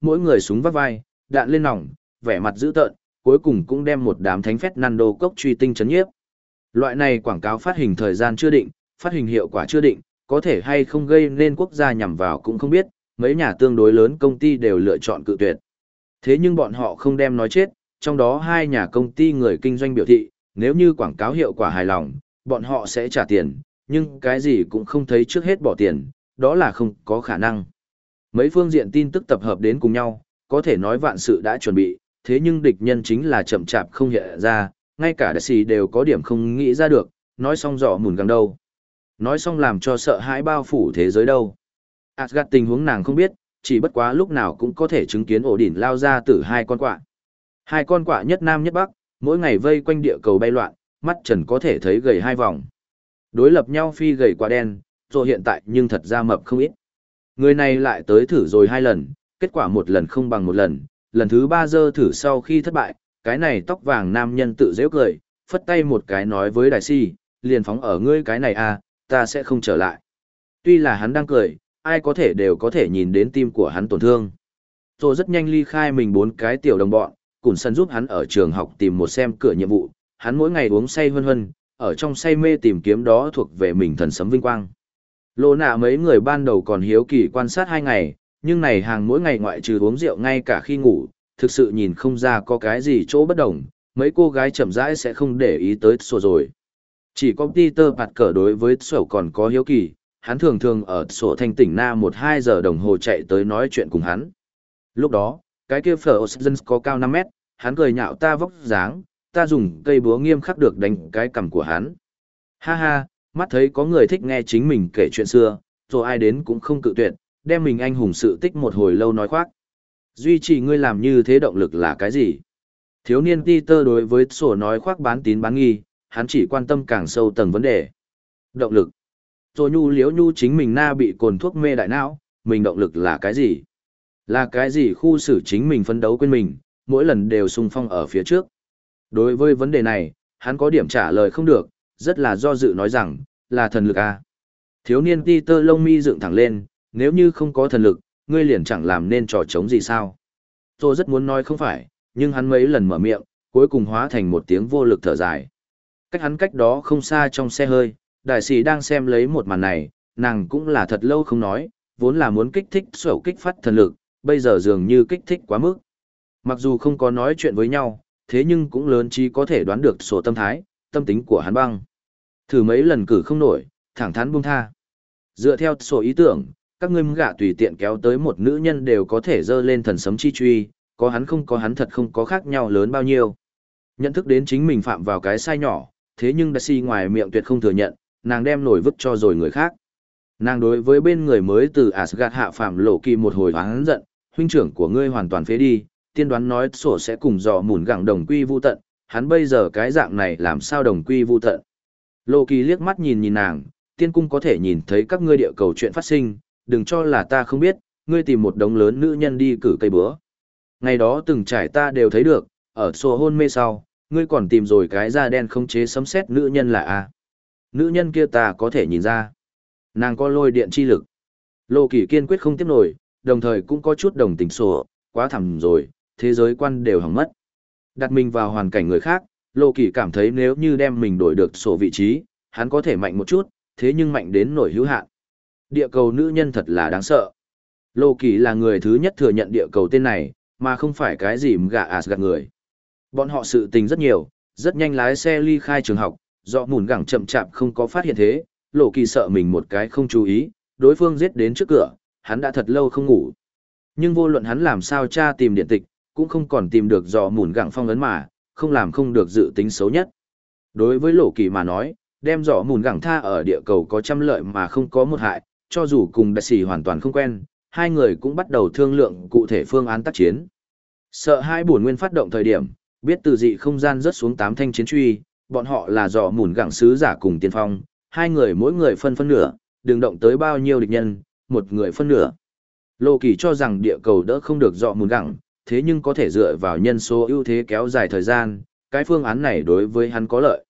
mỗi người súng vắt vai, đạn lên nòng, vẻ mặt dữ tợn, cuối cùng cũng đem một đám thánh phét năn đô cốc truy tinh chấn nhiếp. Loại này quảng cáo phát hình thời gian chưa định, phát hình hiệu quả chưa định, có thể hay không gây nên quốc gia nhằm vào cũng không biết, mấy nhà tương đối lớn công ty đều lựa chọn cự tuyệt. Thế nhưng bọn họ không đem nói chết, trong đó hai nhà công ty người kinh doanh biểu thị, nếu như quảng cáo hiệu quả hài lòng, bọn họ sẽ trả tiền, nhưng cái gì cũng không thấy trước hết bỏ tiền, đó là không có khả năng. Mấy phương diện tin tức tập hợp đến cùng nhau, có thể nói vạn sự đã chuẩn bị, thế nhưng địch nhân chính là chậm chạp không hiện ra, ngay cả đại sĩ đều có điểm không nghĩ ra được, nói xong rõ mùn găng đâu. Nói xong làm cho sợ hãi bao phủ thế giới đâu. Asgard tình huống nàng không biết, chỉ bất quá lúc nào cũng có thể chứng kiến ổ đỉnh lao ra từ hai con quạ. Hai con quạ nhất nam nhất bắc, mỗi ngày vây quanh địa cầu bay loạn, mắt trần có thể thấy gầy hai vòng. Đối lập nhau phi gầy quả đen, rồi hiện tại nhưng thật ra mập không ít. Người này lại tới thử rồi hai lần, kết quả một lần không bằng một lần, lần thứ ba dơ thử sau khi thất bại, cái này tóc vàng nam nhân tự dễ cười, phất tay một cái nói với đại si, liền phóng ở ngươi cái này à, ta sẽ không trở lại. Tuy là hắn đang cười, ai có thể đều có thể nhìn đến tim của hắn tổn thương. Rồi rất nhanh ly khai mình bốn cái tiểu đồng bọn, Cùn Sân giúp hắn ở trường học tìm một xem cửa nhiệm vụ, hắn mỗi ngày uống say hân hân, ở trong say mê tìm kiếm đó thuộc về mình thần sấm vinh quang. Lô nạ mấy người ban đầu còn hiếu kỳ quan sát hai ngày, nhưng này hàng mỗi ngày ngoại trừ uống rượu ngay cả khi ngủ, thực sự nhìn không ra có cái gì chỗ bất đồng, mấy cô gái chậm rãi sẽ không để ý tới sổ rồi. Chỉ có Peter Parker đối với sổ còn có hiếu kỳ, hắn thường thường ở sổ thanh tỉnh na một hai giờ đồng hồ chạy tới nói chuyện cùng hắn. Lúc đó, cái kia Frozen có cao năm mét, hắn cười nhạo ta vóc dáng, ta dùng cây búa nghiêm khắc được đánh cái cằm của hắn. Ha ha, mắt thấy có người thích nghe chính mình kể chuyện xưa, rồi ai đến cũng không cự tuyệt, đem mình anh hùng sự tích một hồi lâu nói khoác. Duy trì ngươi làm như thế động lực là cái gì? Thiếu niên Peter đối với sổ nói khoác bán tín bán nghi, hắn chỉ quan tâm càng sâu tầng vấn đề. Động lực. Rồi nhu liếu nhu chính mình na bị cồn thuốc mê đại não, mình động lực là cái gì? Là cái gì khu xử chính mình phấn đấu quên mình, mỗi lần đều sung phong ở phía trước. Đối với vấn đề này, hắn có điểm trả lời không được, rất là do dự nói rằng, là thần lực à. Thiếu niên Peter lông mi dựng thẳng lên, nếu như không có thần lực, ngươi liền chẳng làm nên trò trống gì sao. Tôi rất muốn nói không phải, nhưng hắn mấy lần mở miệng, cuối cùng hóa thành một tiếng vô lực thở dài. Cách hắn cách đó không xa trong xe hơi, đại sĩ đang xem lấy một màn này, nàng cũng là thật lâu không nói, vốn là muốn kích thích sổ kích phát thần lực, bây giờ dường như kích thích quá mức. Mặc dù không có nói chuyện với nhau, thế nhưng cũng lớn trí có thể đoán được sổ tâm thái, tâm tính của hắn băng. Thử mấy lần cử không nổi, thẳng thắn buông tha. Dựa theo sổ ý tưởng, các ngươi gạ tùy tiện kéo tới một nữ nhân đều có thể dơ lên thần sấm chi truy, có hắn không có hắn thật không có khác nhau lớn bao nhiêu. Nhận thức đến chính mình phạm vào cái sai nhỏ, thế nhưng Daisy ngoài miệng tuyệt không thừa nhận, nàng đem nổi vứt cho rồi người khác. Nàng đối với bên người mới từ Asgard hạ phàm lộ kỳ một hồi oán giận, huynh trưởng của ngươi hoàn toàn phế đi, tiên đoán nói sổ sẽ cùng dò mùn gẳng đồng quy vu tận, hắn bây giờ cái dạng này làm sao đồng quy vu tận. Lộ kỳ liếc mắt nhìn nhìn nàng, tiên cung có thể nhìn thấy các ngươi địa cầu chuyện phát sinh, đừng cho là ta không biết, ngươi tìm một đống lớn nữ nhân đi cử cây bữa. Ngày đó từng trải ta đều thấy được, ở sổ hôn mê sau, ngươi còn tìm rồi cái da đen không chế sấm sét nữ nhân là a. Nữ nhân kia ta có thể nhìn ra. Nàng có lôi điện chi lực. Lộ kỳ kiên quyết không tiếp nổi, đồng thời cũng có chút đồng tình sổ, quá thẳm rồi, thế giới quan đều hỏng mất. Đặt mình vào hoàn cảnh người khác, Lộ kỳ cảm thấy nếu như đem mình đổi được sổ vị trí, hắn có thể mạnh một chút, thế nhưng mạnh đến nổi hữu hạn. Địa cầu nữ nhân thật là đáng sợ. Lộ kỳ là người thứ nhất thừa nhận địa cầu tên này, mà không phải cái gì gạ Asgard người. Bọn họ sự tình rất nhiều, rất nhanh lái xe ly khai trường học, do mùn gẳng chậm chạp không có phát hiện thế, Lộ kỳ sợ mình một cái không chú ý, đối phương giết đến trước cửa, hắn đã thật lâu không ngủ. Nhưng vô luận hắn làm sao tra tìm điện tịch, cũng không còn tìm được dò mùn gẳng phong ấn mà, không làm không được dự tính xấu nhất. Đối với Lộ kỳ mà nói, đem dò mùn gẳng tha ở địa cầu có trăm lợi mà không có một hại, cho dù cùng đại sĩ hoàn toàn không quen, hai người cũng bắt đầu thương lượng cụ thể phương án tác chiến. Sợ hai bổn nguyên phát động thời điểm, biết từ dị không gian rớt xuống tám thanh chiến truy, bọn họ là dò mùn gẳng sứ giả cùng tiên phong, hai người mỗi người phân phân nửa, đừng động tới bao nhiêu địch nhân, một người phân nửa. Lộ kỳ cho rằng địa cầu đỡ không được dọ mùn gẳng, thế nhưng có thể dựa vào nhân số ưu thế kéo dài thời gian, cái phương án này đối với hắn có lợi.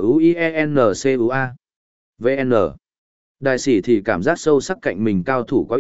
T-E-Z-U-I-E-N-C-U-A vê en Đại sĩ thì cảm giác sâu sắc cạnh mình cao thủ quá ít,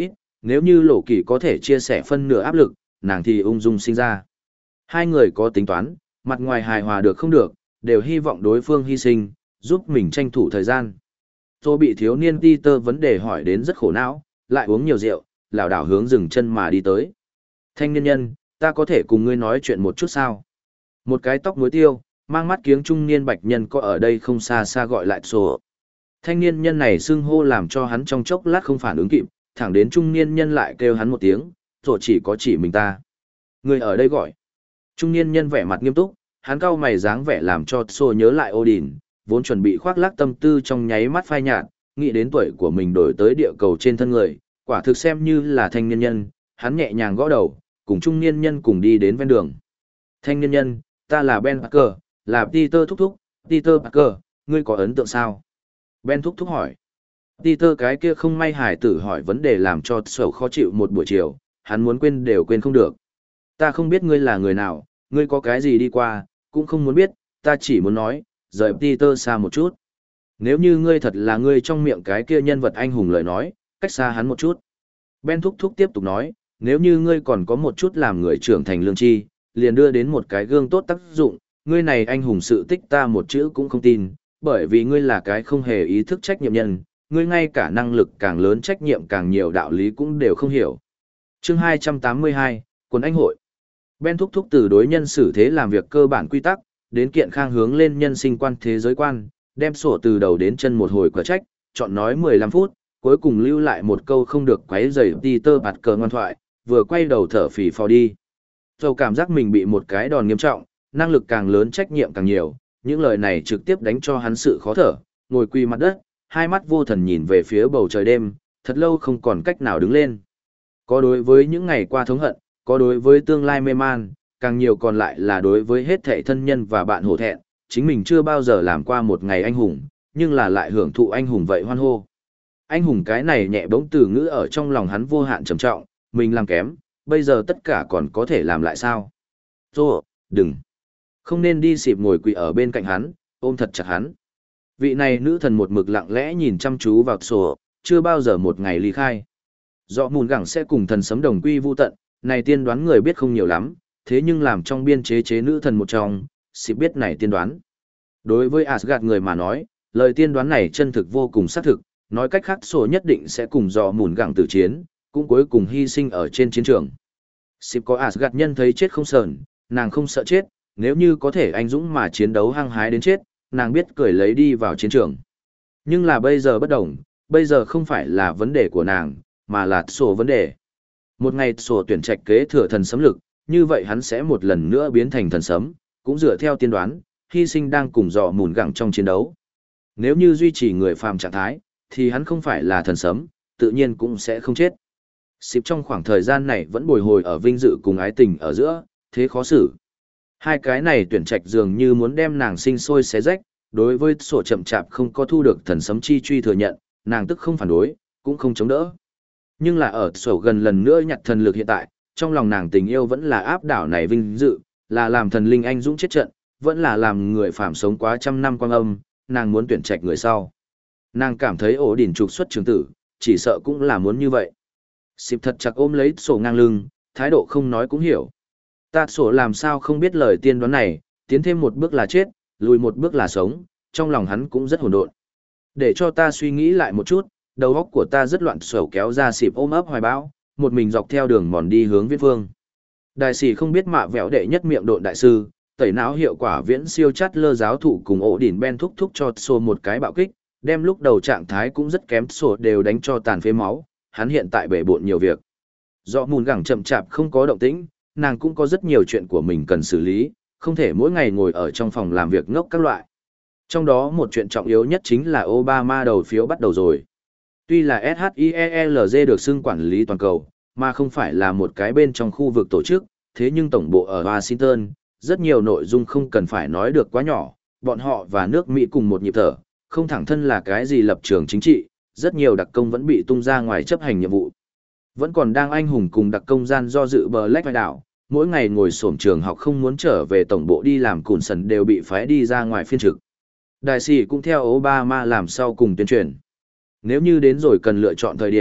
Nếu như lộ kỳ có thể chia sẻ phân nửa áp lực, nàng thì ung dung sinh ra. Hai người có tính toán, mặt ngoài hài hòa được không được, đều hy vọng đối phương hy sinh, giúp mình tranh thủ thời gian. Tôi bị thiếu niên Peter vấn đề hỏi đến rất khổ não, lại uống nhiều rượu, lảo đảo hướng dừng chân mà đi tới. Thanh niên nhân, ta có thể cùng ngươi nói chuyện một chút sao? Một cái tóc muối tiêu, mang mắt kiếng trung niên bạch nhân có ở đây không xa xa gọi lại sổ. Thanh niên nhân này xưng hô làm cho hắn trong chốc lát không phản ứng kịp, thẳng đến trung niên nhân lại kêu hắn một tiếng, rồi chỉ có chỉ mình ta. Người ở đây gọi. Trung niên nhân vẻ mặt nghiêm túc, hắn cau mày dáng vẻ làm cho sổ nhớ lại Odin, vốn chuẩn bị khoác lác tâm tư trong nháy mắt phai nhạt, nghĩ đến tuổi của mình đổi tới địa cầu trên thân người, quả thực xem như là thanh niên nhân, hắn nhẹ nhàng gõ đầu, cùng trung niên nhân cùng đi đến ven đường. Thanh niên nhân, ta là Ben Parker, là Peter thúc thúc, Peter Parker, ngươi có ấn tượng sao? Ben thúc thúc hỏi. Peter cái kia không may hải tử hỏi vấn đề làm cho sầu khó chịu một buổi chiều, hắn muốn quên đều quên không được. Ta không biết ngươi là người nào, ngươi có cái gì đi qua, cũng không muốn biết, ta chỉ muốn nói, rời Peter xa một chút. Nếu như ngươi thật là ngươi trong miệng cái kia nhân vật anh hùng lời nói, cách xa hắn một chút. Ben thúc thúc tiếp tục nói, nếu như ngươi còn có một chút làm người trưởng thành lương tri, liền đưa đến một cái gương tốt tác dụng, ngươi này anh hùng sự tích ta một chữ cũng không tin, bởi vì ngươi là cái không hề ý thức trách nhiệm nhân, ngươi ngay cả năng lực càng lớn trách nhiệm càng nhiều đạo lý cũng đều không hiểu. Chương hai trăm tám mươi hai, Quần Anh Hội. Ben thúc thúc từ đối nhân xử thế làm việc cơ bản quy tắc, đến kiện khang hướng lên nhân sinh quan thế giới quan, đem sổ từ đầu đến chân một hồi quả trách, chọn nói mười lăm phút, cuối cùng lưu lại một câu không được quấy rầy Peter bạt cờ ngoan thoại, vừa quay đầu thở phì phò đi. Dầu cảm giác mình bị một cái đòn nghiêm trọng, năng lực càng lớn trách nhiệm càng nhiều, những lời này trực tiếp đánh cho hắn sự khó thở, ngồi quỳ mặt đất, hai mắt vô thần nhìn về phía bầu trời đêm, thật lâu không còn cách nào đứng lên. Có đối với những ngày qua thống hận, có đối với tương lai mê man, càng nhiều còn lại là đối với hết thảy thân nhân và bạn hổ thẹn, chính mình chưa bao giờ làm qua một ngày anh hùng, nhưng là lại hưởng thụ anh hùng vậy hoan hô. Anh hùng cái này nhẹ bỗng từ ngữ ở trong lòng hắn vô hạn trầm trọng, mình làm kém, bây giờ tất cả còn có thể làm lại sao? Rồi, đừng. Không nên đi xịp ngồi quỳ ở bên cạnh hắn, ôm thật chặt hắn. Vị này nữ thần một mực lặng lẽ nhìn chăm chú vào sổ, chưa bao giờ một ngày ly khai. Dọ mùn gẳng sẽ cùng thần sấm đồng quy vu tận, này tiên đoán người biết không nhiều lắm, thế nhưng làm trong biên chế chế nữ thần một trong, xịp biết này tiên đoán. Đối với Asgard người mà nói, lời tiên đoán này chân thực vô cùng xác thực, nói cách khác sổ nhất định sẽ cùng dọ mùn gẳng tử chiến, cũng cuối cùng hy sinh ở trên chiến trường. Xịp có Asgard nhân thấy chết không sờn, nàng không sợ chết, nếu như có thể anh dũng mà chiến đấu hăng hái đến chết, nàng biết cười lấy đi vào chiến trường. Nhưng là bây giờ bất đồng, bây giờ không phải là vấn đề của nàng, mà là sổ vấn đề. Một ngày sổ tuyển trạch kế thừa thần sấm lực, như vậy hắn sẽ một lần nữa biến thành thần sấm, cũng dựa theo tiên đoán, hy sinh đang cùng dọ mùn gẳng trong chiến đấu. Nếu như duy trì người phàm trạng thái, thì hắn không phải là thần sấm, tự nhiên cũng sẽ không chết. Xịp trong khoảng thời gian này vẫn bồi hồi ở vinh dự cùng ái tình ở giữa, thế khó xử. Hai cái này tuyển trạch dường như muốn đem nàng sinh sôi xé rách, đối với sổ chậm chạp không có thu được thần sấm chi truy thừa nhận, nàng tức không phản đối, cũng không chống đỡ. Nhưng là ở sổ gần lần nữa nhặt thần lực hiện tại, trong lòng nàng tình yêu vẫn là áp đảo này vinh dự, là làm thần linh anh dũng chết trận, vẫn là làm người phàm sống quá trăm năm quang âm, nàng muốn tuyển trạch người sau. Nàng cảm thấy ổ đỉnh trục xuất trường tử, chỉ sợ cũng là muốn như vậy. Xịp thật chặt ôm lấy sổ ngang lưng, thái độ không nói cũng hiểu. Ta sổ làm sao không biết lời tiên đoán này, tiến thêm một bước là chết, lùi một bước là sống, trong lòng hắn cũng rất hỗn độn. Để cho ta suy nghĩ lại một chút, đầu óc của ta rất loạn sổ kéo ra xịp ôm ấp hoài bão, một mình dọc theo đường mòn đi hướng viễn phương. Đại sĩ không biết mạ vẹo đệ nhất miệng độn đại sư, tẩy não hiệu quả viễn siêu chắt lơ giáo thủ cùng ổ đỉnh Ben thúc thúc cho sổ một cái bạo kích, đem lúc đầu trạng thái cũng rất kém sổ đều đánh cho tàn phế máu, hắn hiện tại bể bộn nhiều việc. Do mùn gẳng chậm chạp không có động tĩnh, nàng cũng có rất nhiều chuyện của mình cần xử lý, không thể mỗi ngày ngồi ở trong phòng làm việc ngốc các loại. Trong đó một chuyện trọng yếu nhất chính là Obama đầu phiếu bắt đầu rồi. Tuy là ét hát i e lờ giê được xưng quản lý toàn cầu, mà không phải là một cái bên trong khu vực tổ chức, thế nhưng tổng bộ ở Washington, rất nhiều nội dung không cần phải nói được quá nhỏ, bọn họ và nước Mỹ cùng một nhịp thở, không thẳng thân là cái gì lập trường chính trị, rất nhiều đặc công vẫn bị tung ra ngoài chấp hành nhiệm vụ. Vẫn còn đang anh hùng cùng đặc công gian do dự bờ lách vai đảo, mỗi ngày ngồi xổm trường học không muốn trở về tổng bộ đi làm cùn sần đều bị phái đi ra ngoài phiên trực. Đại sĩ cũng theo Obama làm sau cùng tuyên truyền. Nếu như đến rồi cần lựa chọn thời điểm,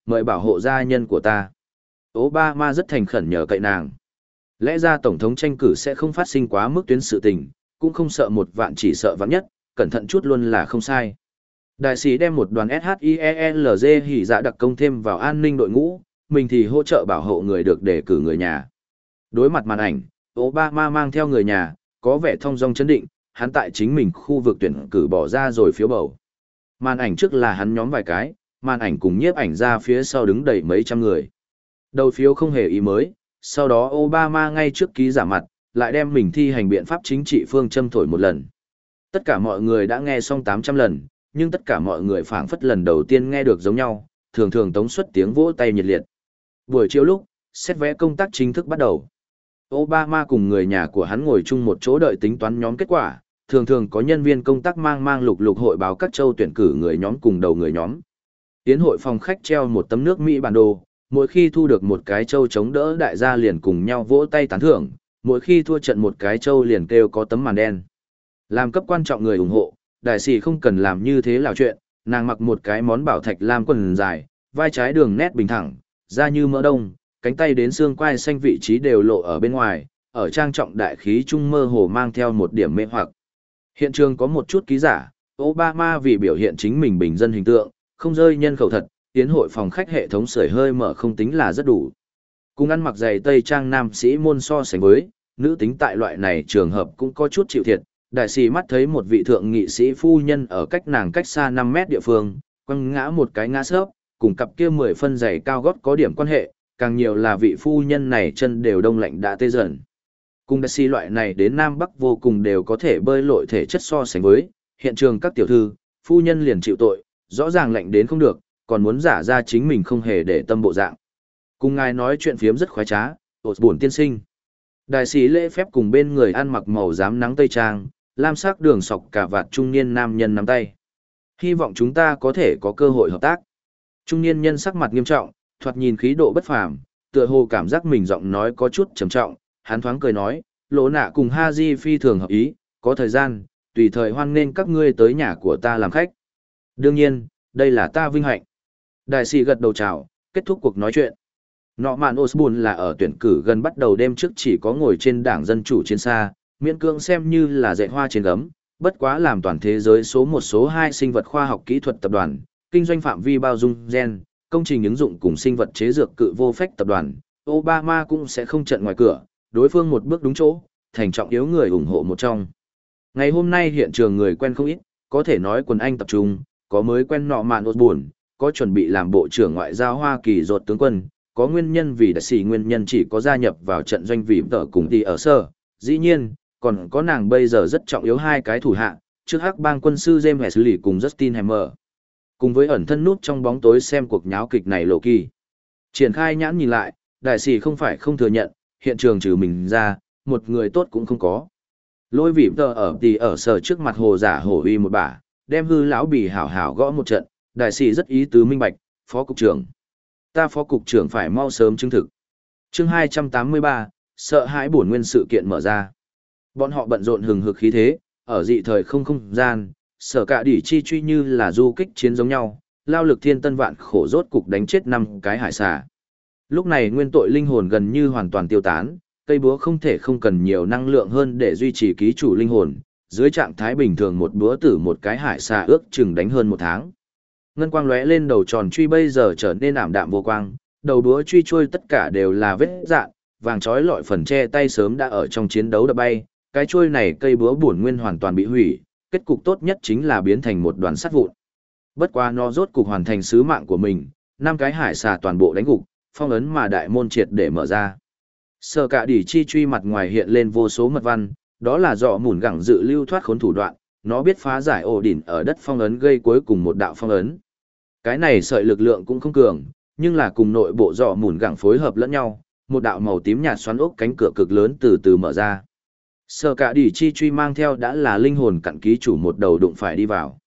mời bảo hộ gia nhân của ta. Obama rất thành khẩn nhờ cậy nàng. Lẽ ra Tổng thống tranh cử sẽ không phát sinh quá mức tuyến sự tình, cũng không sợ một vạn chỉ sợ vạn nhất, cẩn thận chút luôn là không sai. Đại sĩ đem một đoàn ét hát i e lờ giê hỉ dạ đặc công thêm vào an ninh đội ngũ, mình thì hỗ trợ bảo hộ người được đề cử người nhà. Đối mặt màn ảnh, Obama mang theo người nhà, có vẻ thong dong chấn định, hắn tại chính mình khu vực tuyển cử bỏ ra rồi phiếu bầu. Màn ảnh trước là hắn nhóm vài cái, màn ảnh cùng nhiếp ảnh ra phía sau đứng đầy mấy trăm người. Đầu phiếu không hề ý mới, sau đó Obama ngay trước ký giả mặt, lại đem mình thi hành biện pháp chính trị phương châm thổi một lần. Tất cả mọi người đã nghe xong tám trăm lần, nhưng tất cả mọi người phảng phất lần đầu tiên nghe được giống nhau, thường thường tống xuất tiếng vỗ tay nhiệt liệt. Buổi chiều lúc, xét vé công tác chính thức bắt đầu. Obama cùng người nhà của hắn ngồi chung một chỗ đợi tính toán nhóm kết quả, thường thường có nhân viên công tác mang mang lục lục hội báo các châu tuyển cử người nhóm cùng đầu người nhóm. Tiến hội phòng khách treo một tấm nước Mỹ bản đồ, mỗi khi thu được một cái châu chống đỡ đại gia liền cùng nhau vỗ tay tán thưởng, mỗi khi thua trận một cái châu liền kêu có tấm màn đen. Làm cấp quan trọng người ủng hộ, đại sĩ không cần làm như thế là chuyện, nàng mặc một cái món bảo thạch lam quần dài, vai trái đường nét bình thẳng, da như mỡ đông, cánh tay đến xương quai xanh vị trí đều lộ ở bên ngoài, ở trang trọng đại khí trung mơ hồ mang theo một điểm mê hoặc. Hiện trường có một chút ký giả, Obama vì biểu hiện chính mình bình dân hình tượng, không rơi nhân khẩu thật, tiến hội phòng khách hệ thống sưởi hơi mở không tính là rất đủ. Cùng ăn mặc giày tây trang nam sĩ môn so sánh với, nữ tính tại loại này trường hợp cũng có chút chịu thiệt. Đại sĩ mắt thấy một vị thượng nghị sĩ phu nhân ở cách nàng cách xa năm mét địa phương, quăng ngã một cái ngã sấp, cùng cặp kia mười phân giày cao gót có điểm quan hệ, càng nhiều là vị phu nhân này chân đều đông lạnh đã tê dần. Cùng đại sĩ loại này đến Nam Bắc vô cùng đều có thể bơi lội thể chất so sánh với, hiện trường các tiểu thư, phu nhân liền chịu tội, rõ ràng lạnh đến không được, còn muốn giả ra chính mình không hề để tâm bộ dạng. Cùng ngài nói chuyện phiếm rất khoái trá, Osborne tiên sinh. Đại sĩ lễ phép cùng bên người ăn mặc màu xám nắng tây trang, lam sắc đường sọc cả vạt trung niên nam nhân nắm tay. Hy vọng chúng ta có thể có cơ hội hợp tác. Trung niên nhân sắc mặt nghiêm trọng, thoạt nhìn khí độ bất phàm, tựa hồ cảm giác mình giọng nói có chút trầm trọng, hắn thoáng cười nói, Lỗ Nạ cùng Haji phi thường hợp ý, có thời gian, tùy thời hoan nghênh các ngươi tới nhà của ta làm khách. Đương nhiên, đây là ta vinh hạnh. Đại sĩ gật đầu chào, kết thúc cuộc nói chuyện. Norman Osborn là ở tuyển cử gần bắt đầu đêm trước chỉ có ngồi trên đảng Dân Chủ trên xa, miễn cưỡng xem như là dạy hoa trên gấm, bất quá làm toàn thế giới số một số hai sinh vật khoa học kỹ thuật tập đoàn, kinh doanh phạm vi bao dung gen, công trình ứng dụng cùng sinh vật chế dược cự vô phách tập đoàn, Obama cũng sẽ không trận ngoài cửa, đối phương một bước đúng chỗ, thành trọng yếu người ủng hộ một trong. Ngày hôm nay hiện trường người quen không ít, có thể nói quần Anh tập trung, có mới quen Norman Osborn, có chuẩn bị làm bộ trưởng ngoại giao Hoa Kỳ rột tướng quân, có nguyên nhân vì đại sĩ nguyên nhân chỉ có gia nhập vào trận doanh vì tờ cùng đi ở sơ. Dĩ nhiên, còn có nàng bây giờ rất trọng yếu hai cái thủ hạ, trước hắc bang quân sư James Wesley cùng Justin Hammer. Cùng với ẩn thân nút trong bóng tối xem cuộc nháo kịch này lộ kỳ. Triển khai nhãn nhìn lại, đại sĩ không phải không thừa nhận, hiện trường trừ mình ra, một người tốt cũng không có. Lôi vị tờ ở thì ở sở trước mặt hồ giả hổ uy một bả, đem hư lão bì hảo hảo gõ một trận, đại sĩ rất ý tứ minh bạch, phó cục trưởng. Ta phó cục trưởng phải mau sớm chứng thực. Chương hai trăm tám mươi ba, sợ hãi bổn nguyên sự kiện mở ra. Bọn họ bận rộn hừng hực khí thế, ở dị thời không không gian, sở cả đỉ chi truy như là du kích chiến giống nhau, lao lực thiên tân vạn khổ rốt cục đánh chết năm cái hải xà. Lúc này nguyên tội linh hồn gần như hoàn toàn tiêu tán, cây búa không thể không cần nhiều năng lượng hơn để duy trì ký chủ linh hồn, dưới trạng thái bình thường một búa tử một cái hải xà ước chừng đánh hơn một tháng. Ngân quang lóe lên đầu tròn truy bây giờ trở nên ảm đạm vô quang, đầu búa truy trôi tất cả đều là vết dạn, vàng chói lọi phần che tay sớm đã ở trong chiến đấu đập bay, cái chuôi này cây búa bổn nguyên hoàn toàn bị hủy, kết cục tốt nhất chính là biến thành một đoàn sắt vụn. Bất quá nó rốt cục hoàn thành sứ mạng của mình, năm cái hải xà toàn bộ đánh gục, phong ấn mà đại môn triệt để mở ra. Sở cả đỉ chi truy mặt ngoài hiện lên vô số mật văn, đó là dọ mủn gẳng dự lưu thoát khốn thủ đoạn, nó biết phá giải ổ đỉnh ở đất phong ấn gây cuối cùng một đạo phong ấn. Cái này sợi lực lượng cũng không cường, nhưng là cùng nội bộ dọ mủn gẳng phối hợp lẫn nhau, một đạo màu tím nhạt xoắn ốc cánh cửa cực lớn từ từ mở ra. Sở cả đỉ chi truy mang theo đã là linh hồn cặn ký chủ một đầu đụng phải đi vào.